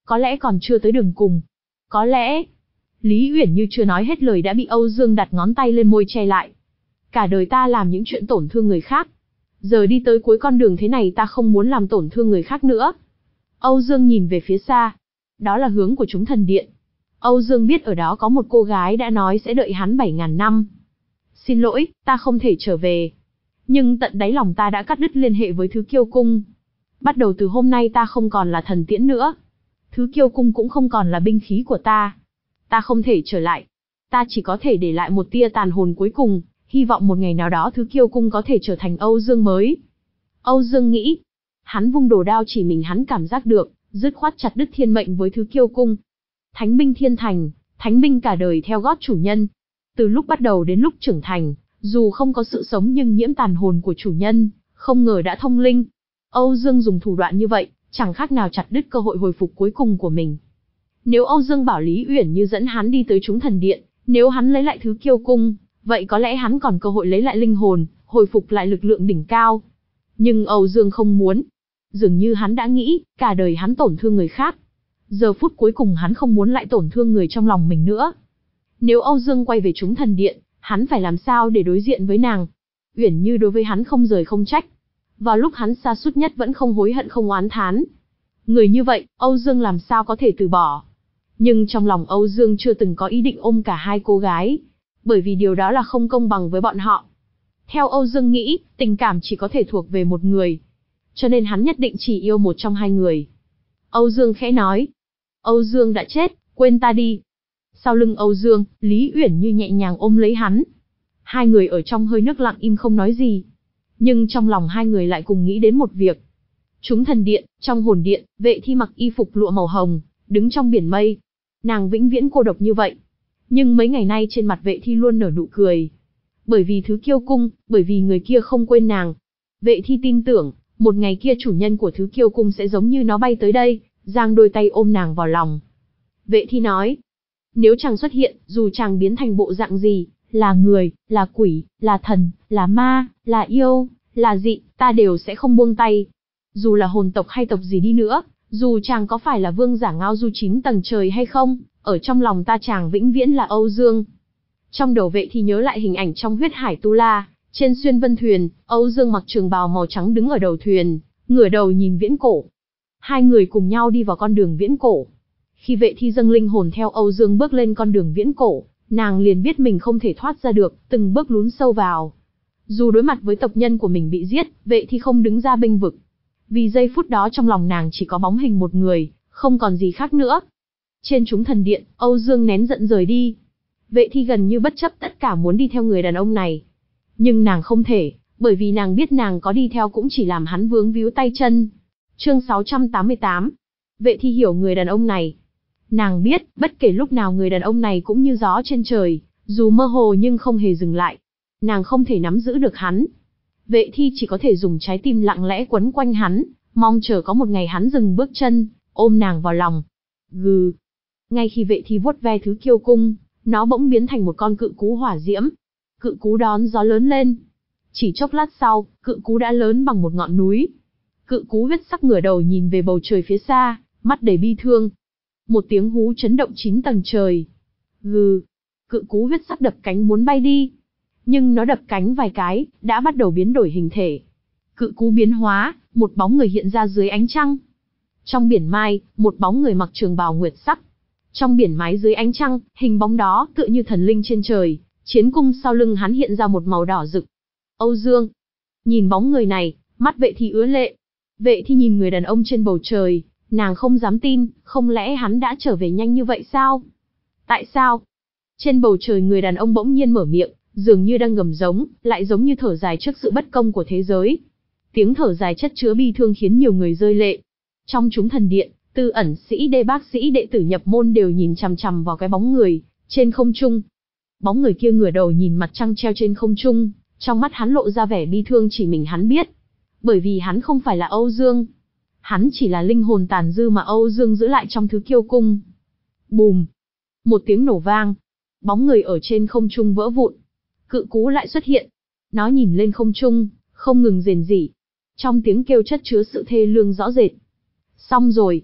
Có lẽ còn chưa tới đường cùng. Có lẽ... Lý Uyển Như chưa nói hết lời đã bị Âu Dương đặt ngón tay lên môi che lại. Cả đời ta làm những chuyện tổn thương người khác. Giờ đi tới cuối con đường thế này ta không muốn làm tổn thương người khác nữa. Âu Dương nhìn về phía xa. Đó là hướng của chúng thần điện. Âu Dương biết ở đó có một cô gái đã nói sẽ đợi hắn bảy ngàn năm. Xin lỗi, ta không thể trở về. Nhưng tận đáy lòng ta đã cắt đứt liên hệ với Thứ Kiêu Cung. Bắt đầu từ hôm nay ta không còn là thần tiễn nữa. Thứ Kiêu Cung cũng không còn là binh khí của ta. Ta không thể trở lại. Ta chỉ có thể để lại một tia tàn hồn cuối cùng, hy vọng một ngày nào đó Thứ Kiêu Cung có thể trở thành Âu Dương mới. Âu Dương nghĩ. Hắn vung đồ đao chỉ mình hắn cảm giác được, dứt khoát chặt đứt thiên mệnh với Thứ Kiêu Cung. Thánh binh thiên thành, thánh binh cả đời theo gót chủ nhân. Từ lúc bắt đầu đến lúc trưởng thành, dù không có sự sống nhưng nhiễm tàn hồn của chủ nhân, không ngờ đã thông linh. Âu Dương dùng thủ đoạn như vậy, chẳng khác nào chặt đứt cơ hội hồi phục cuối cùng của mình. Nếu Âu Dương bảo Lý Uyển Như dẫn hắn đi tới chúng thần điện, nếu hắn lấy lại Thứ Kiêu Cung, vậy có lẽ hắn còn cơ hội lấy lại linh hồn, hồi phục lại lực lượng đỉnh cao. Nhưng Âu Dương không muốn. Dường như hắn đã nghĩ, cả đời hắn tổn thương người khác. Giờ phút cuối cùng hắn không muốn lại tổn thương người trong lòng mình nữa. Nếu Âu Dương quay về chúng thần điện, hắn phải làm sao để đối diện với nàng? Uyển Như đối với hắn không rời không trách. Vào lúc hắn sa sút nhất vẫn không hối hận không oán thán. Người như vậy, Âu Dương làm sao có thể từ bỏ? Nhưng trong lòng Âu Dương chưa từng có ý định ôm cả hai cô gái, bởi vì điều đó là không công bằng với bọn họ. Theo Âu Dương nghĩ, tình cảm chỉ có thể thuộc về một người, cho nên hắn nhất định chỉ yêu một trong hai người. Âu Dương khẽ nói, Âu Dương đã chết, quên ta đi. Sau lưng Âu Dương, Lý Uyển Như nhẹ nhàng ôm lấy hắn. Hai người ở trong hơi nước lặng im không nói gì. Nhưng trong lòng hai người lại cùng nghĩ đến một việc. Chúng thần điện, trong hồn điện, Vệ Thi mặc y phục lụa màu hồng, đứng trong biển mây. Nàng vĩnh viễn cô độc như vậy. Nhưng mấy ngày nay trên mặt Vệ Thi luôn nở nụ cười. Bởi vì Thứ Kiêu Cung, bởi vì người kia không quên nàng. Vệ Thi tin tưởng, một ngày kia chủ nhân của Thứ Kiêu Cung sẽ giống như nó bay tới đây, giang đôi tay ôm nàng vào lòng. Vệ Thi nói, nếu chàng xuất hiện, dù chàng biến thành bộ dạng gì, là người, là quỷ, là thần, là ma, là yêu, là dị, ta đều sẽ không buông tay. Dù là hồn tộc hay tộc gì đi nữa, dù chàng có phải là vương giả ngao du chín tầng trời hay không, ở trong lòng ta chàng vĩnh viễn là Âu Dương. Trong đầu Vệ Thi nhớ lại hình ảnh trong huyết hải tu la, trên xuyên vân thuyền, Âu Dương mặc trường bào màu trắng đứng ở đầu thuyền, ngửa đầu nhìn viễn cổ. Hai người cùng nhau đi vào con đường viễn cổ. Khi Vệ Thi dâng linh hồn theo Âu Dương bước lên con đường viễn cổ, nàng liền biết mình không thể thoát ra được, từng bước lún sâu vào. Dù đối mặt với tộc nhân của mình bị giết, Vệ Thi không đứng ra bênh vực. Vì giây phút đó trong lòng nàng chỉ có bóng hình một người, không còn gì khác nữa. Trên chúng thần điện, Âu Dương nén giận rời đi. Vệ Thi gần như bất chấp tất cả muốn đi theo người đàn ông này. Nhưng nàng không thể, bởi vì nàng biết nàng có đi theo cũng chỉ làm hắn vướng víu tay chân. Chương sáu trăm tám mươi tám. Vệ Thi hiểu người đàn ông này. Nàng biết, bất kể lúc nào người đàn ông này cũng như gió trên trời, dù mơ hồ nhưng không hề dừng lại. Nàng không thể nắm giữ được hắn. Vệ Thi chỉ có thể dùng trái tim lặng lẽ quấn quanh hắn, mong chờ có một ngày hắn dừng bước chân, ôm nàng vào lòng. Gừ. Ngay khi Vệ Thi vuốt ve Thứ Kiêu Cung, nó bỗng biến thành một con cự cú hỏa diễm. Cự cú đón gió lớn lên. Chỉ chốc lát sau, cự cú đã lớn bằng một ngọn núi. Cự cú huyết sắc ngửa đầu nhìn về bầu trời phía xa, mắt đầy bi thương. Một tiếng hú chấn động chín tầng trời. Gừ. Cự cú huyết sắc đập cánh muốn bay đi. Nhưng nó đập cánh vài cái, đã bắt đầu biến đổi hình thể. Cự cú biến hóa, một bóng người hiện ra dưới ánh trăng. Trong biển mai, một bóng người mặc trường bào nguyệt sắc. Trong biển mái dưới ánh trăng, hình bóng đó tựa như thần linh trên trời, chiến cung sau lưng hắn hiện ra một màu đỏ rực. Âu Dương. Nhìn bóng người này, mắt Vệ Thi ứa lệ. Vệ Thi nhìn người đàn ông trên bầu trời, nàng không dám tin, không lẽ hắn đã trở về nhanh như vậy sao? Tại sao? Trên bầu trời người đàn ông bỗng nhiên mở miệng, dường như đang gầm giống, lại giống như thở dài trước sự bất công của thế giới. Tiếng thở dài chất chứa bi thương khiến nhiều người rơi lệ. Trong chúng thần điện, Tư ẩn sĩ đê bác sĩ đệ tử nhập môn đều nhìn chằm chằm vào cái bóng người trên không trung. Bóng người kia ngửa đầu nhìn mặt trăng treo trên không trung, trong mắt hắn lộ ra vẻ bi thương chỉ mình hắn biết. Bởi vì hắn không phải là Âu Dương. Hắn chỉ là linh hồn tàn dư mà Âu Dương giữ lại trong Thứ Kiêu Cung. Bùm! Một tiếng nổ vang. Bóng người ở trên không trung vỡ vụn. Cự cú lại xuất hiện. Nó nhìn lên không trung, không ngừng rền rỉ. Trong tiếng kêu chất chứa sự thê lương rõ rệt. Xong rồi.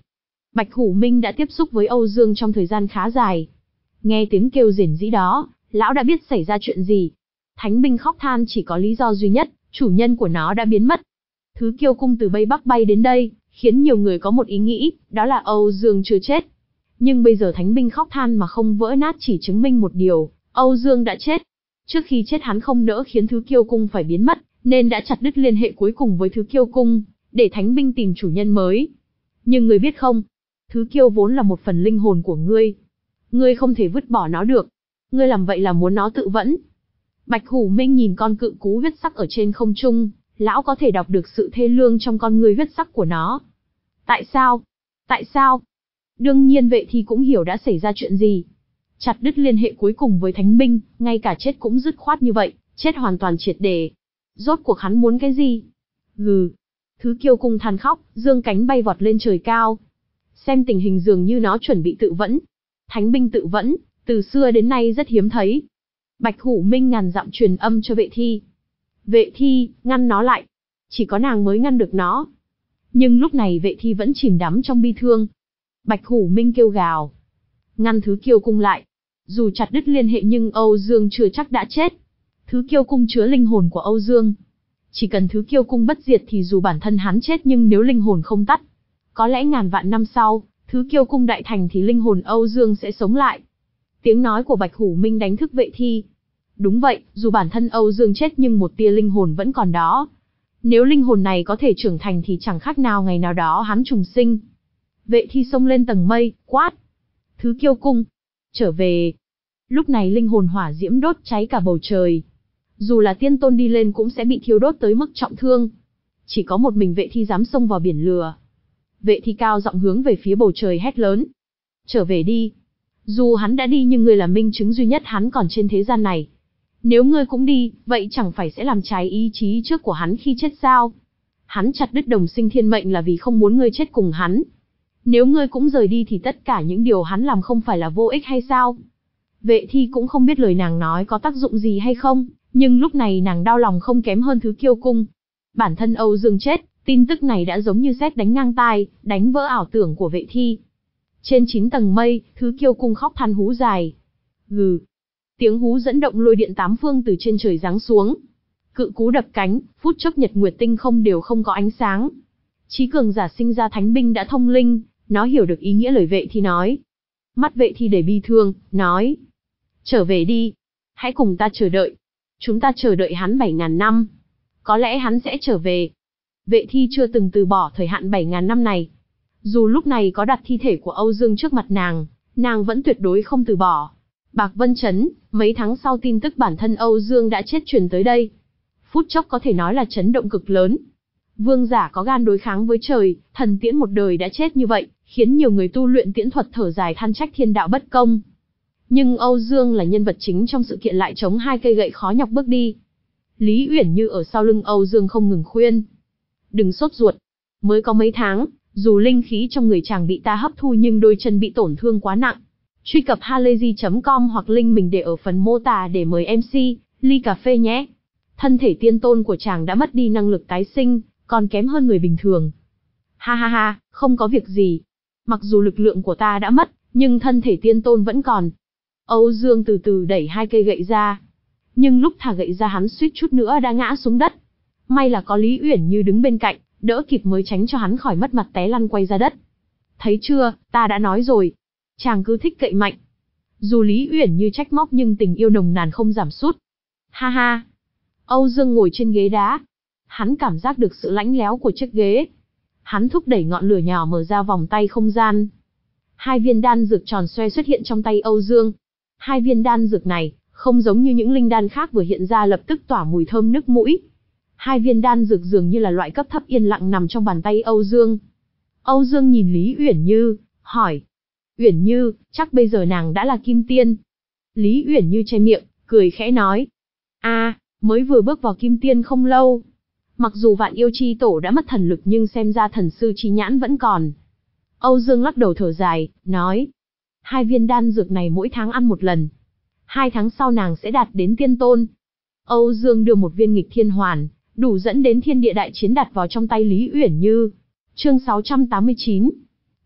Bạch Hủ Minh đã tiếp xúc với Âu Dương trong thời gian khá dài. Nghe tiếng kêu rền rĩ đó, lão đã biết xảy ra chuyện gì. Thánh binh khóc than chỉ có lý do duy nhất, chủ nhân của nó đã biến mất. Thứ kiêu cung từ Bay Bắc bay đến đây, khiến nhiều người có một ý nghĩ, đó là Âu Dương chưa chết. Nhưng bây giờ thánh binh khóc than mà không vỡ nát chỉ chứng minh một điều, Âu Dương đã chết. Trước khi chết hắn không nỡ khiến thứ kiêu cung phải biến mất, nên đã chặt đứt liên hệ cuối cùng với thứ kiêu cung, để thánh binh tìm chủ nhân mới. Nhưng ngươi biết không, thứ kiêu vốn là một phần linh hồn của ngươi. Ngươi không thể vứt bỏ nó được. Ngươi làm vậy là muốn nó tự vẫn. Bạch Hủ Minh nhìn con cự cú huyết sắc ở trên không trung, lão có thể đọc được sự thê lương trong con ngươi huyết sắc của nó. Tại sao? Tại sao? Đương nhiên Vệ Thi cũng hiểu đã xảy ra chuyện gì. Chặt đứt liên hệ cuối cùng với thánh binh, ngay cả chết cũng dứt khoát như vậy, chết hoàn toàn triệt để. Rốt cuộc hắn muốn cái gì? Gừ. Thứ kiêu cung than khóc, dương cánh bay vọt lên trời cao. Xem tình hình dường như nó chuẩn bị tự vẫn. Thánh binh tự vẫn, từ xưa đến nay rất hiếm thấy. Bạch Hủ Minh ngàn dặm truyền âm cho Vệ Thi. Vệ Thi, ngăn nó lại. Chỉ có nàng mới ngăn được nó. Nhưng lúc này Vệ Thi vẫn chìm đắm trong bi thương. Bạch Hủ Minh kêu gào. Ngăn thứ kiêu cung lại. Dù chặt đứt liên hệ nhưng Âu Dương chưa chắc đã chết. Thứ kiêu cung chứa linh hồn của Âu Dương. Chỉ cần thứ kiêu cung bất diệt thì dù bản thân hắn chết nhưng nếu linh hồn không tắt, có lẽ ngàn vạn năm sau, thứ kiêu cung đại thành thì linh hồn Âu Dương sẽ sống lại. Tiếng nói của Bạch Hủ Minh đánh thức Vệ Thi. Đúng vậy, dù bản thân Âu Dương chết nhưng một tia linh hồn vẫn còn đó. Nếu linh hồn này có thể trưởng thành thì chẳng khác nào ngày nào đó hắn trùng sinh. Vệ Thi xông lên tầng mây, quát. Thứ kiêu cung, trở về. Lúc này linh hồn hỏa diễm đốt cháy cả bầu trời. Dù là tiên tôn đi lên cũng sẽ bị thiêu đốt tới mức trọng thương. Chỉ có một mình Vệ Thi dám xông vào biển lửa. Vệ Thi cao giọng hướng về phía bầu trời hét lớn. Trở về đi. Dù hắn đã đi nhưng ngươi là minh chứng duy nhất hắn còn trên thế gian này. Nếu ngươi cũng đi, vậy chẳng phải sẽ làm trái ý chí trước của hắn khi chết sao? Hắn chặt đứt đồng sinh thiên mệnh là vì không muốn ngươi chết cùng hắn. Nếu ngươi cũng rời đi thì tất cả những điều hắn làm không phải là vô ích hay sao? Vệ Thi cũng không biết lời nàng nói có tác dụng gì hay không, nhưng lúc này nàng đau lòng không kém hơn thứ kiêu cung. Bản thân Âu Dương chết, tin tức này đã giống như sét đánh ngang tai, đánh vỡ ảo tưởng của Vệ Thi. Trên chín tầng mây, thứ kiêu cung khóc than hú dài. Gừ. Tiếng hú dẫn động lôi điện tám phương từ trên trời giáng xuống. Cự cú đập cánh, phút chốc nhật nguyệt tinh không đều không có ánh sáng. Chí cường giả sinh ra thánh binh đã thông linh, nó hiểu được ý nghĩa lời Vệ Thi nói. Mắt Vệ Thi đầy bi thương, nói. Trở về đi. Hãy cùng ta chờ đợi. Chúng ta chờ đợi hắn bảy ngàn năm. Có lẽ hắn sẽ trở về. Vệ Thi chưa từng từ bỏ thời hạn bảy ngàn năm này. Dù lúc này có đặt thi thể của Âu Dương trước mặt nàng, nàng vẫn tuyệt đối không từ bỏ. Bạc Vân Chấn, mấy tháng sau tin tức bản thân Âu Dương đã chết truyền tới đây. Phút chốc có thể nói là chấn động cực lớn. Vương giả có gan đối kháng với trời, thần tiễn một đời đã chết như vậy, khiến nhiều người tu luyện tiễn thuật thở dài than trách thiên đạo bất công. Nhưng Âu Dương là nhân vật chính trong sự kiện lại chống hai cây gậy khó nhọc bước đi. Lý Uyển Như ở sau lưng Âu Dương không ngừng khuyên. Đừng sốt ruột. Mới có mấy tháng, dù linh khí trong người chàng bị ta hấp thu nhưng đôi chân bị tổn thương quá nặng. Truy cập halayzi chấm com hoặc link mình để ở phần mô tả để mời em xê, ly cà phê nhé. Thân thể tiên tôn của chàng đã mất đi năng lực tái sinh, còn kém hơn người bình thường. Ha ha ha, không có việc gì. Mặc dù lực lượng của ta đã mất, nhưng thân thể tiên tôn vẫn còn. Âu Dương từ từ đẩy hai cây gậy ra. Nhưng lúc thả gậy ra hắn suýt chút nữa đã ngã xuống đất. May là có Lý Uyển Như đứng bên cạnh, đỡ kịp mới tránh cho hắn khỏi mất mặt té lăn quay ra đất. Thấy chưa, ta đã nói rồi. Chàng cứ thích cậy mạnh. Dù Lý Uyển Như trách móc nhưng tình yêu nồng nàn không giảm sút. Ha ha. Âu Dương ngồi trên ghế đá. Hắn cảm giác được sự lãnh léo của chiếc ghế. Hắn thúc đẩy ngọn lửa nhỏ mở ra vòng tay không gian. Hai viên đan dược tròn xoe xuất hiện trong tay Âu Dương. Hai viên đan dược này, không giống như những linh đan khác vừa hiện ra lập tức tỏa mùi thơm nức mũi. Hai viên đan dược dường như là loại cấp thấp yên lặng nằm trong bàn tay Âu Dương. Âu Dương nhìn Lý Uyển Như, hỏi. Uyển Như, chắc bây giờ nàng đã là kim tiên. Lý Uyển Như che miệng, cười khẽ nói. a à, mới vừa bước vào kim tiên không lâu. Mặc dù Vạn Yêu Chi Tổ đã mất thần lực nhưng xem ra thần sư chi nhãn vẫn còn. Âu Dương lắc đầu thở dài, nói. Hai viên đan dược này mỗi tháng ăn một lần. Hai tháng sau nàng sẽ đạt đến tiên tôn. Âu Dương đưa một viên nghịch thiên hoàn, đủ dẫn đến thiên địa đại chiến đặt vào trong tay Lý Uyển Như. Chương sáu trăm tám mươi chín.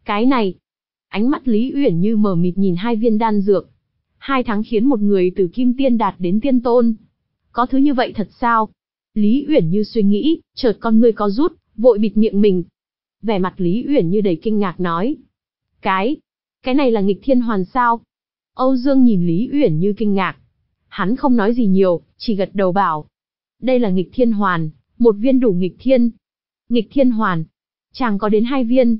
Cái này, ánh mắt Lý Uyển Như mờ mịt nhìn hai viên đan dược. Hai tháng khiến một người từ kim tiên đạt đến tiên tôn. Có thứ như vậy thật sao? Lý Uyển Như suy nghĩ, chợt con ngươi co rút, vội bịt miệng mình. Vẻ mặt Lý Uyển Như đầy kinh ngạc nói. Cái, cái này là nghịch thiên hoàn sao? Âu Dương nhìn Lý Uyển Như kinh ngạc. Hắn không nói gì nhiều, chỉ gật đầu bảo. Đây là nghịch thiên hoàn, một viên đủ nghịch thiên. Nghịch thiên hoàn, chàng có đến hai viên.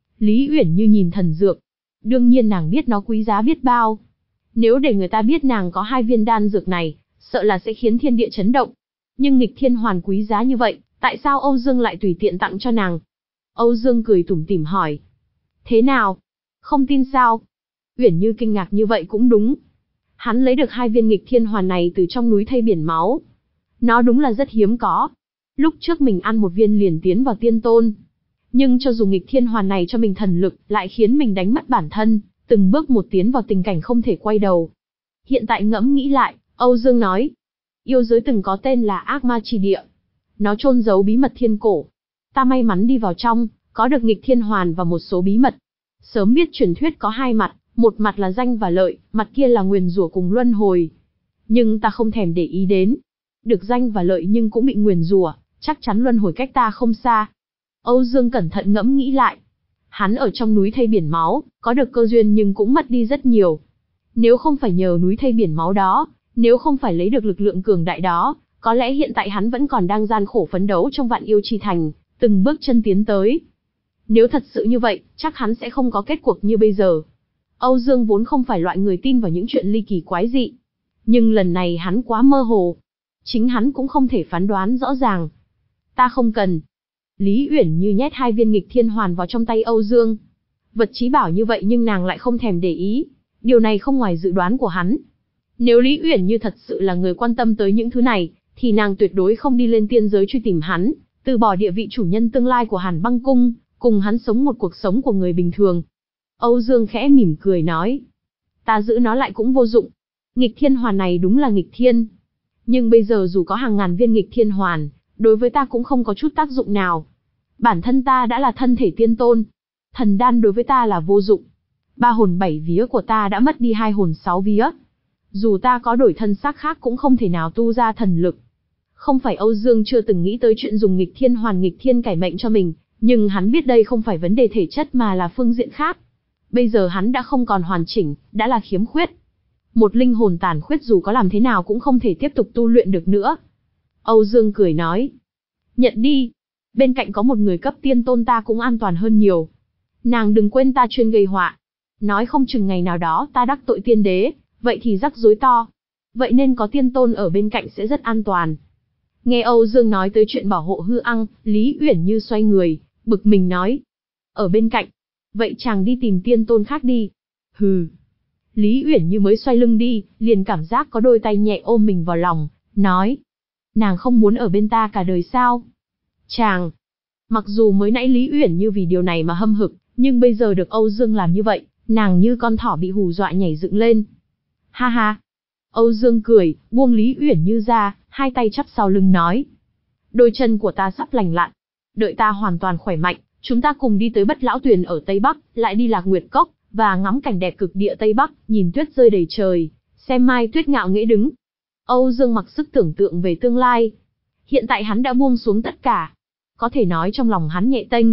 Lý Uyển Như nhìn thần dược. Đương nhiên nàng biết nó quý giá biết bao. Nếu để người ta biết nàng có hai viên đan dược này, sợ là sẽ khiến thiên địa chấn động. Nhưng nghịch thiên hoàn quý giá như vậy, tại sao Âu Dương lại tùy tiện tặng cho nàng? Âu Dương cười tủm tỉm hỏi. Thế nào? Không tin sao? Uyển Như kinh ngạc như vậy cũng đúng. Hắn lấy được hai viên nghịch thiên hoàn này từ trong núi thây biển máu. Nó đúng là rất hiếm có. Lúc trước mình ăn một viên liền tiến vào tiên tôn. Nhưng cho dù nghịch thiên hoàn này cho mình thần lực, lại khiến mình đánh mất bản thân, từng bước một tiến vào tình cảnh không thể quay đầu. Hiện tại ngẫm nghĩ lại, Âu Dương nói. Yêu giới từng có tên là ác ma chi địa. Nó chôn giấu bí mật thiên cổ. Ta may mắn đi vào trong, có được nghịch thiên hoàn và một số bí mật. Sớm biết truyền thuyết có hai mặt, một mặt là danh và lợi, mặt kia là nguyền rủa cùng luân hồi. Nhưng ta không thèm để ý đến. Được danh và lợi nhưng cũng bị nguyền rủa, chắc chắn luân hồi cách ta không xa. Âu Dương cẩn thận ngẫm nghĩ lại. Hắn ở trong núi thây biển máu, có được cơ duyên nhưng cũng mất đi rất nhiều. Nếu không phải nhờ núi thây biển máu đó, nếu không phải lấy được lực lượng cường đại đó, có lẽ hiện tại hắn vẫn còn đang gian khổ phấn đấu trong vạn yêu chi thành, từng bước chân tiến tới. Nếu thật sự như vậy, chắc hắn sẽ không có kết cuộc như bây giờ. Âu Dương vốn không phải loại người tin vào những chuyện ly kỳ quái dị. Nhưng lần này hắn quá mơ hồ. Chính hắn cũng không thể phán đoán rõ ràng. Ta không cần. Lý Uyển Như nhét hai viên nghịch thiên hoàn vào trong tay Âu Dương. Vật chí bảo như vậy nhưng nàng lại không thèm để ý. Điều này không ngoài dự đoán của hắn. Nếu Lý Uyển Như thật sự là người quan tâm tới những thứ này, thì nàng tuyệt đối không đi lên tiên giới truy tìm hắn, từ bỏ địa vị chủ nhân tương lai của Hàn Băng Cung, cùng hắn sống một cuộc sống của người bình thường. Âu Dương khẽ mỉm cười nói. Ta giữ nó lại cũng vô dụng. Nghịch thiên hoàn này đúng là nghịch thiên. Nhưng bây giờ dù có hàng ngàn viên nghịch thiên hoàn, đối với ta cũng không có chút tác dụng nào. Bản thân ta đã là thân thể tiên tôn. Thần đan đối với ta là vô dụng. Ba hồn bảy vía của ta đã mất đi hai hồn sáu vía. Dù ta có đổi thân xác khác cũng không thể nào tu ra thần lực. Không phải Âu Dương chưa từng nghĩ tới chuyện dùng nghịch thiên hoàn nghịch thiên cải mệnh cho mình, nhưng hắn biết đây không phải vấn đề thể chất mà là phương diện khác. Bây giờ hắn đã không còn hoàn chỉnh, đã là khiếm khuyết. Một linh hồn tàn khuyết dù có làm thế nào cũng không thể tiếp tục tu luyện được nữa. Âu Dương cười nói. Nhận đi. Bên cạnh có một người cấp tiên tôn ta cũng an toàn hơn nhiều. Nàng đừng quên ta chuyên gây họa. Nói không chừng ngày nào đó ta đắc tội tiên đế, vậy thì rắc rối to. Vậy nên có tiên tôn ở bên cạnh sẽ rất an toàn. Nghe Âu Dương nói tới chuyện bảo hộ hư ăng, Lý Uyển Như xoay người, bực mình nói. Ở bên cạnh. Vậy chàng đi tìm tiên tôn khác đi. Hừ. Lý Uyển Như mới xoay lưng đi, liền cảm giác có đôi tay nhẹ ôm mình vào lòng, nói. Nàng không muốn ở bên ta cả đời sao? Chàng. Mặc dù mới nãy Lý Uyển Như vì điều này mà hâm hực, nhưng bây giờ được Âu Dương làm như vậy, nàng như con thỏ bị hù dọa nhảy dựng lên. Ha ha. Âu Dương cười, buông Lý Uyển Như ra, hai tay chắp sau lưng nói. Đôi chân của ta sắp lành lặn. Đợi ta hoàn toàn khỏe mạnh, chúng ta cùng đi tới Bất Lão Tuyền ở Tây Bắc, lại đi Lạc Nguyệt Cốc, và ngắm cảnh đẹp cực địa Tây Bắc, nhìn tuyết rơi đầy trời, xem mai tuyết ngạo nghễ đứng. Âu Dương mặc sức tưởng tượng về tương lai. Hiện tại hắn đã buông xuống tất cả. Có thể nói trong lòng hắn nhẹ tênh.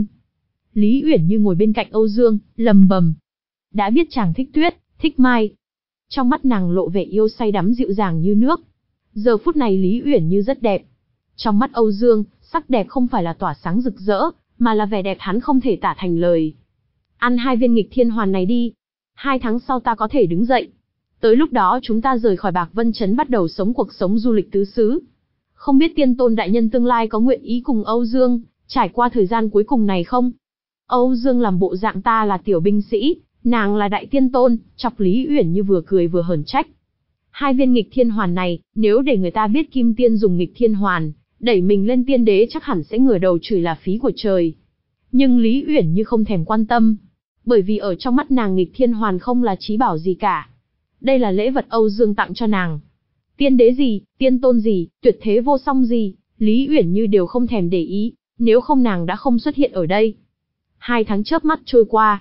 Lý Uyển Như ngồi bên cạnh Âu Dương, lầm bầm. Đã biết chàng thích tuyết, thích mai. Trong mắt nàng lộ vẻ yêu say đắm dịu dàng như nước. Giờ phút này Lý Uyển Như rất đẹp. Trong mắt Âu Dương, sắc đẹp không phải là tỏa sáng rực rỡ, mà là vẻ đẹp hắn không thể tả thành lời. Ăn hai viên nghịch thiên hoàn này đi. Hai tháng sau ta có thể đứng dậy. Tới lúc đó chúng ta rời khỏi Bạc Vân Trấn bắt đầu sống cuộc sống du lịch tứ xứ. Không biết tiên tôn đại nhân tương lai có nguyện ý cùng Âu Dương trải qua thời gian cuối cùng này không? Âu Dương làm bộ dạng ta là tiểu binh sĩ, nàng là đại tiên tôn, chọc Lý Uyển Như vừa cười vừa hờn trách. Hai viên nghịch thiên hoàn này, nếu để người ta biết Kim Tiên dùng nghịch thiên hoàn, đẩy mình lên tiên đế chắc hẳn sẽ ngửa đầu chửi là phí của trời. Nhưng Lý Uyển Như không thèm quan tâm, bởi vì ở trong mắt nàng nghịch thiên hoàn không là chí bảo gì cả. Đây là lễ vật Âu Dương tặng cho nàng. Tiên đế gì, tiên tôn gì, tuyệt thế vô song gì, Lý Uyển Như đều không thèm để ý, nếu không nàng đã không xuất hiện ở đây. Hai tháng chớp mắt trôi qua,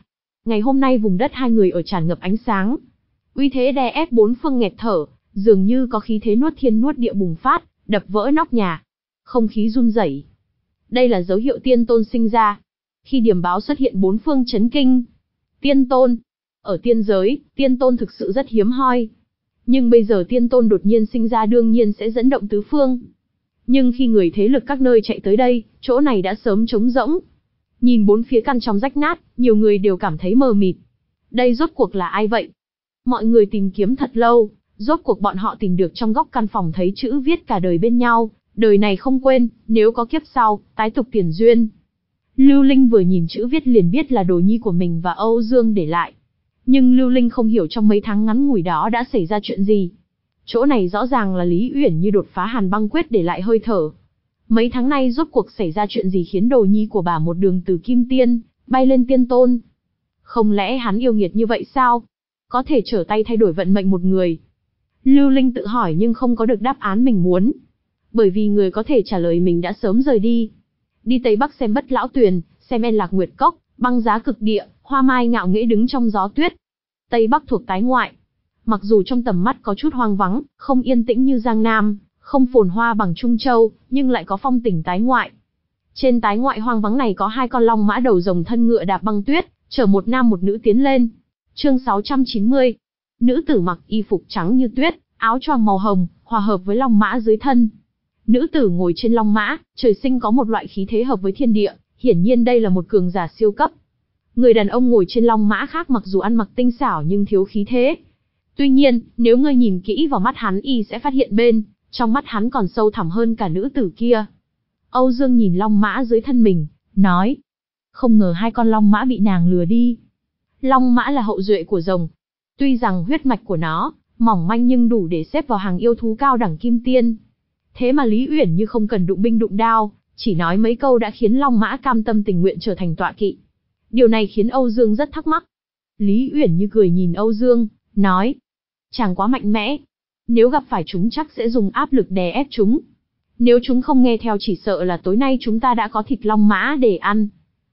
Ngày hôm nay vùng đất hai người ở tràn ngập ánh sáng. Uy thế đè ép bốn phương nghẹt thở, dường như có khí thế nuốt thiên nuốt địa bùng phát, đập vỡ nóc nhà. Không khí run rẩy. Đây là dấu hiệu tiên tôn sinh ra. Khi điểm báo xuất hiện bốn phương chấn kinh. Tiên tôn. Ở tiên giới, tiên tôn thực sự rất hiếm hoi. Nhưng bây giờ tiên tôn đột nhiên sinh ra đương nhiên sẽ dẫn động tứ phương. Nhưng khi người thế lực các nơi chạy tới đây, chỗ này đã sớm trống rỗng. Nhìn bốn phía căn trong rách nát, nhiều người đều cảm thấy mờ mịt. Đây rốt cuộc là ai vậy? Mọi người tìm kiếm thật lâu, rốt cuộc bọn họ tìm được trong góc căn phòng thấy chữ viết cả đời bên nhau, đời này không quên, nếu có kiếp sau, tái tục tiền duyên. Lưu Linh vừa nhìn chữ viết liền biết là đồ nhi của mình và Âu Dương để lại. Nhưng Lưu Linh không hiểu trong mấy tháng ngắn ngủi đó đã xảy ra chuyện gì. Chỗ này rõ ràng là Lý Uyển Như đột phá Hàn Băng Quyết để lại hơi thở. Mấy tháng nay rốt cuộc xảy ra chuyện gì khiến đồ nhi của bà một đường từ Kim Tiên, bay lên Tiên Tôn? Không lẽ hắn yêu nghiệt như vậy sao? Có thể trở tay thay đổi vận mệnh một người. Lưu Linh tự hỏi nhưng không có được đáp án mình muốn. Bởi vì người có thể trả lời mình đã sớm rời đi. Đi Tây Bắc xem Bất Lão Tuyền, xem En Lạc Nguyệt Cốc, băng giá cực địa, hoa mai ngạo nghễ đứng trong gió tuyết. Tây Bắc thuộc tái ngoại. Mặc dù trong tầm mắt có chút hoang vắng, không yên tĩnh như Giang Nam, không phồn hoa bằng Trung Châu, nhưng lại có phong tình tái ngoại. Trên tái ngoại hoang vắng này có hai con long mã đầu rồng thân ngựa đạp băng tuyết, chở một nam một nữ tiến lên. Chương sáu trăm chín mươi. Nữ tử mặc y phục trắng như tuyết, áo choàng màu hồng, hòa hợp với long mã dưới thân. Nữ tử ngồi trên long mã, trời sinh có một loại khí thế hợp với thiên địa, hiển nhiên đây là một cường giả siêu cấp. Người đàn ông ngồi trên long mã khác mặc dù ăn mặc tinh xảo nhưng thiếu khí thế. Tuy nhiên, nếu ngươi nhìn kỹ vào mắt hắn y sẽ phát hiện bên, trong mắt hắn còn sâu thẳm hơn cả nữ tử kia. Âu Dương nhìn long mã dưới thân mình, nói. Không ngờ hai con long mã bị nàng lừa đi. Long mã là hậu duệ của rồng. Tuy rằng huyết mạch của nó, mỏng manh nhưng đủ để xếp vào hàng yêu thú cao đẳng kim tiên. Thế mà Lý Uyển Như không cần đụng binh đụng đao, chỉ nói mấy câu đã khiến long mã cam tâm tình nguyện trở thành tọa kỵ. Điều này khiến Âu Dương rất thắc mắc. Lý Uyển Như cười nhìn Âu Dương, nói. Chàng quá mạnh mẽ. Nếu gặp phải chúng chắc sẽ dùng áp lực đè ép chúng. Nếu chúng không nghe theo chỉ sợ là tối nay chúng ta đã có thịt long mã để ăn.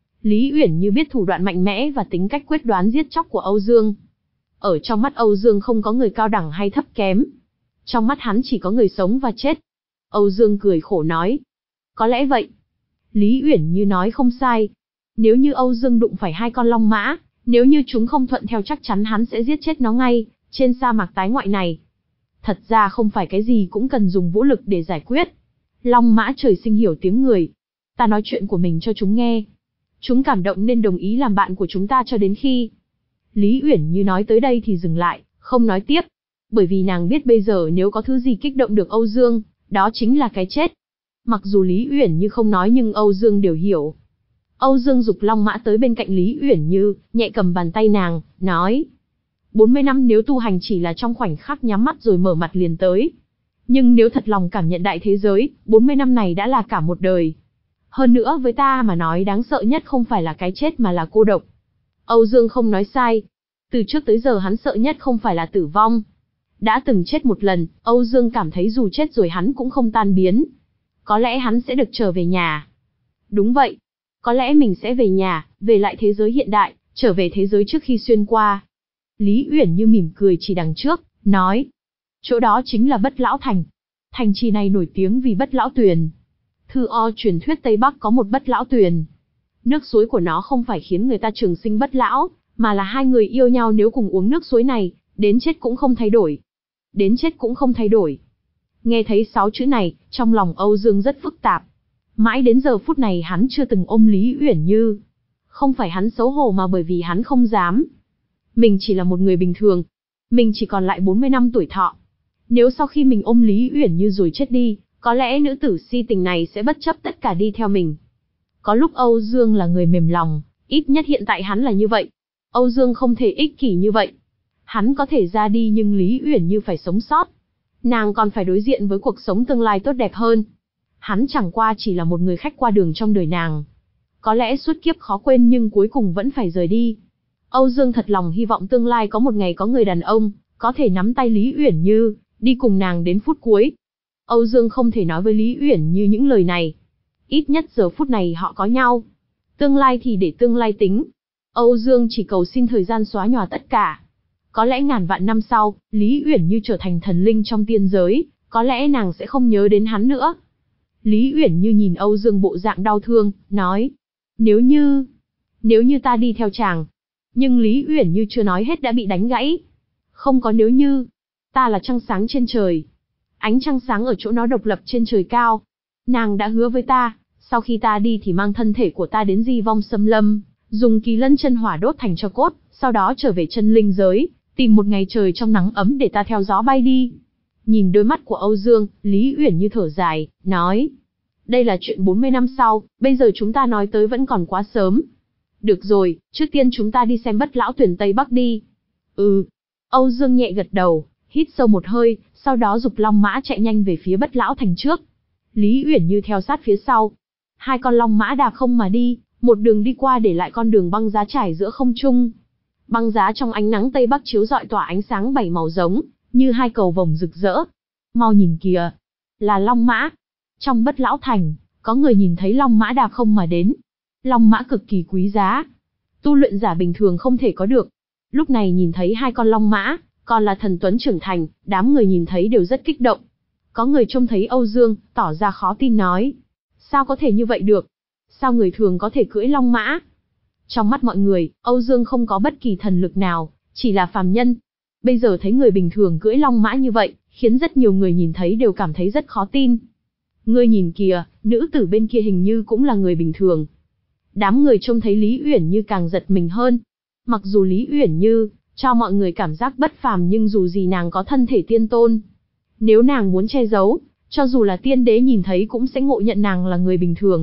Lý Uyển Như biết thủ đoạn mạnh mẽ và tính cách quyết đoán giết chóc của Âu Dương. Ở trong mắt Âu Dương không có người cao đẳng hay thấp kém. Trong mắt hắn chỉ có người sống và chết. Âu Dương cười khổ nói. Có lẽ vậy. Lý Uyển Như nói không sai. Nếu như Âu Dương đụng phải hai con long mã, nếu như chúng không thuận theo chắc chắn hắn sẽ giết chết nó ngay, trên sa mạc tái ngoại này. Thật ra không phải cái gì cũng cần dùng vũ lực để giải quyết. Long mã trời sinh hiểu tiếng người. Ta nói chuyện của mình cho chúng nghe. Chúng cảm động nên đồng ý làm bạn của chúng ta cho đến khi... Lý Uyển Như nói tới đây thì dừng lại, không nói tiếp. Bởi vì nàng biết bây giờ nếu có thứ gì kích động được Âu Dương, đó chính là cái chết. Mặc dù Lý Uyển Như không nói nhưng Âu Dương đều hiểu. Âu Dương giục long mã tới bên cạnh Lý Uyển Như, nhẹ cầm bàn tay nàng, nói. bốn mươi năm nếu tu hành chỉ là trong khoảnh khắc nhắm mắt rồi mở mặt liền tới. Nhưng nếu thật lòng cảm nhận đại thế giới, bốn mươi năm này đã là cả một đời. Hơn nữa với ta mà nói đáng sợ nhất không phải là cái chết mà là cô độc. Âu Dương không nói sai. Từ trước tới giờ hắn sợ nhất không phải là tử vong. Đã từng chết một lần, Âu Dương cảm thấy dù chết rồi hắn cũng không tan biến. Có lẽ hắn sẽ được trở về nhà. Đúng vậy. Có lẽ mình sẽ về nhà, về lại thế giới hiện đại, trở về thế giới trước khi xuyên qua. Lý Uyển Như mỉm cười chỉ đằng trước, nói. Chỗ đó chính là Bất Lão Thành. Thành trì này nổi tiếng vì Bất Lão Tuyền. Thư O truyền thuyết Tây Bắc có một Bất Lão Tuyền. Nước suối của nó không phải khiến người ta trường sinh bất lão, mà là hai người yêu nhau nếu cùng uống nước suối này, đến chết cũng không thay đổi. Đến chết cũng không thay đổi. Nghe thấy sáu chữ này, trong lòng Âu Dương rất phức tạp. Mãi đến giờ phút này hắn chưa từng ôm Lý Uyển Như. Không phải hắn xấu hổ mà bởi vì hắn không dám. Mình chỉ là một người bình thường. Mình chỉ còn lại bốn mươi năm tuổi thọ. Nếu sau khi mình ôm Lý Uyển Như rồi chết đi, có lẽ nữ tử si tình này sẽ bất chấp tất cả đi theo mình. Có lúc Âu Dương là người mềm lòng, ít nhất hiện tại hắn là như vậy. Âu Dương không thể ích kỷ như vậy. Hắn có thể ra đi nhưng Lý Uyển Như phải sống sót. Nàng còn phải đối diện với cuộc sống tương lai tốt đẹp hơn. Hắn chẳng qua chỉ là một người khách qua đường trong đời nàng. Có lẽ suốt kiếp khó quên nhưng cuối cùng vẫn phải rời đi. Âu Dương thật lòng hy vọng tương lai có một ngày có người đàn ông, có thể nắm tay Lý Uyển Như, đi cùng nàng đến phút cuối. Âu Dương không thể nói với Lý Uyển Như những lời này. Ít nhất giờ phút này họ có nhau. Tương lai thì để tương lai tính. Âu Dương chỉ cầu xin thời gian xóa nhòa tất cả. Có lẽ ngàn vạn năm sau, Lý Uyển Như trở thành thần linh trong tiên giới, có lẽ nàng sẽ không nhớ đến hắn nữa. Lý Uyển Như nhìn Âu Dương bộ dạng đau thương, nói. Nếu như... Nếu như ta đi theo chàng. Nhưng Lý Uyển Như chưa nói hết đã bị đánh gãy. Không có nếu như. Ta là trăng sáng trên trời. Ánh trăng sáng ở chỗ nó độc lập trên trời cao. Nàng đã hứa với ta, sau khi ta đi thì mang thân thể của ta đến Di Vong Xâm Lâm, dùng kỳ lân chân hỏa đốt thành tro cốt, sau đó trở về chân linh giới, tìm một ngày trời trong nắng ấm để ta theo gió bay đi. Nhìn đôi mắt của Âu Dương, Lý Uyển Như thở dài, nói. Đây là chuyện bốn mươi năm sau, bây giờ chúng ta nói tới vẫn còn quá sớm. Được rồi, trước tiên chúng ta đi xem Bất Lão Tuyển Tây Bắc đi. Ừ. Âu Dương nhẹ gật đầu, hít sâu một hơi, sau đó giục long mã chạy nhanh về phía Bất Lão Thành trước. Lý Uyển Như theo sát phía sau. Hai con long mã đạp không mà đi, một đường đi qua để lại con đường băng giá trải giữa không trung. Băng giá trong ánh nắng Tây Bắc chiếu rọi tỏa ánh sáng bảy màu giống, như hai cầu vồng rực rỡ. Mau nhìn kìa, là long mã. Trong Bất Lão Thành, có người nhìn thấy long mã đạp không mà đến. Long mã cực kỳ quý giá, tu luyện giả bình thường không thể có được. Lúc này nhìn thấy hai con long mã, còn là thần tuấn trưởng thành, đám người nhìn thấy đều rất kích động. Có người trông thấy Âu Dương, tỏ ra khó tin nói. Sao có thể như vậy được? Sao người thường có thể cưỡi long mã? Trong mắt mọi người, Âu Dương không có bất kỳ thần lực nào, chỉ là phàm nhân. Bây giờ thấy người bình thường cưỡi long mã như vậy, khiến rất nhiều người nhìn thấy đều cảm thấy rất khó tin. Ngươi nhìn kìa, nữ tử bên kia hình như cũng là người bình thường. Đám người trông thấy Lý Uyển Như càng giật mình hơn. Mặc dù Lý Uyển Như cho mọi người cảm giác bất phàm, nhưng dù gì nàng có thân thể tiên tôn. Nếu nàng muốn che giấu, cho dù là tiên đế nhìn thấy cũng sẽ ngộ nhận nàng là người bình thường.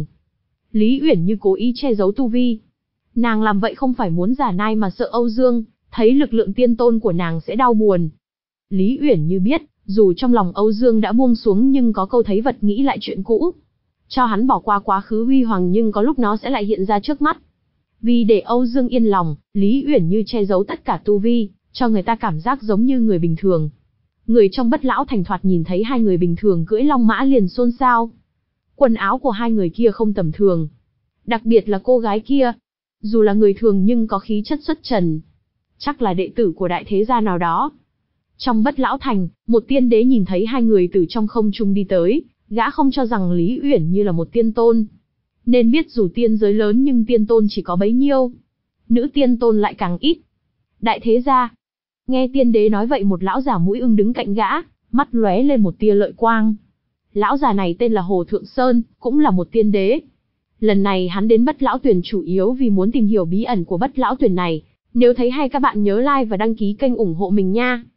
Lý Uyển Như cố ý che giấu tu vi. Nàng làm vậy không phải muốn giả nai mà sợ Âu Dương thấy lực lượng tiên tôn của nàng sẽ đau buồn. Lý Uyển Như biết, dù trong lòng Âu Dương đã buông xuống nhưng có câu thấy vật nghĩ lại chuyện cũ. Cho hắn bỏ qua quá khứ huy hoàng nhưng có lúc nó sẽ lại hiện ra trước mắt. Vì để Âu Dương yên lòng, Lý Uyển Như che giấu tất cả tu vi, cho người ta cảm giác giống như người bình thường. Người trong Bất Lão Thành thoạt nhìn thấy hai người bình thường cưỡi long mã liền xôn xao. Quần áo của hai người kia không tầm thường. Đặc biệt là cô gái kia. Dù là người thường nhưng có khí chất xuất trần. Chắc là đệ tử của đại thế gia nào đó. Trong Bất Lão Thành, một tiên đế nhìn thấy hai người từ trong không trung đi tới, gã không cho rằng Lý Uyển Như là một tiên tôn. Nên biết dù tiên giới lớn nhưng tiên tôn chỉ có bấy nhiêu. Nữ tiên tôn lại càng ít. Đại thế gia. Nghe tiên đế nói vậy, một lão già mũi ưng đứng cạnh gã, mắt lóe lên một tia lợi quang. Lão già này tên là Hồ Thượng Sơn, cũng là một tiên đế. Lần này hắn đến Bất Lão Tuyển chủ yếu vì muốn tìm hiểu bí ẩn của Bất Lão Tuyển này. Nếu thấy hay các bạn nhớ like và đăng ký kênh ủng hộ mình nha.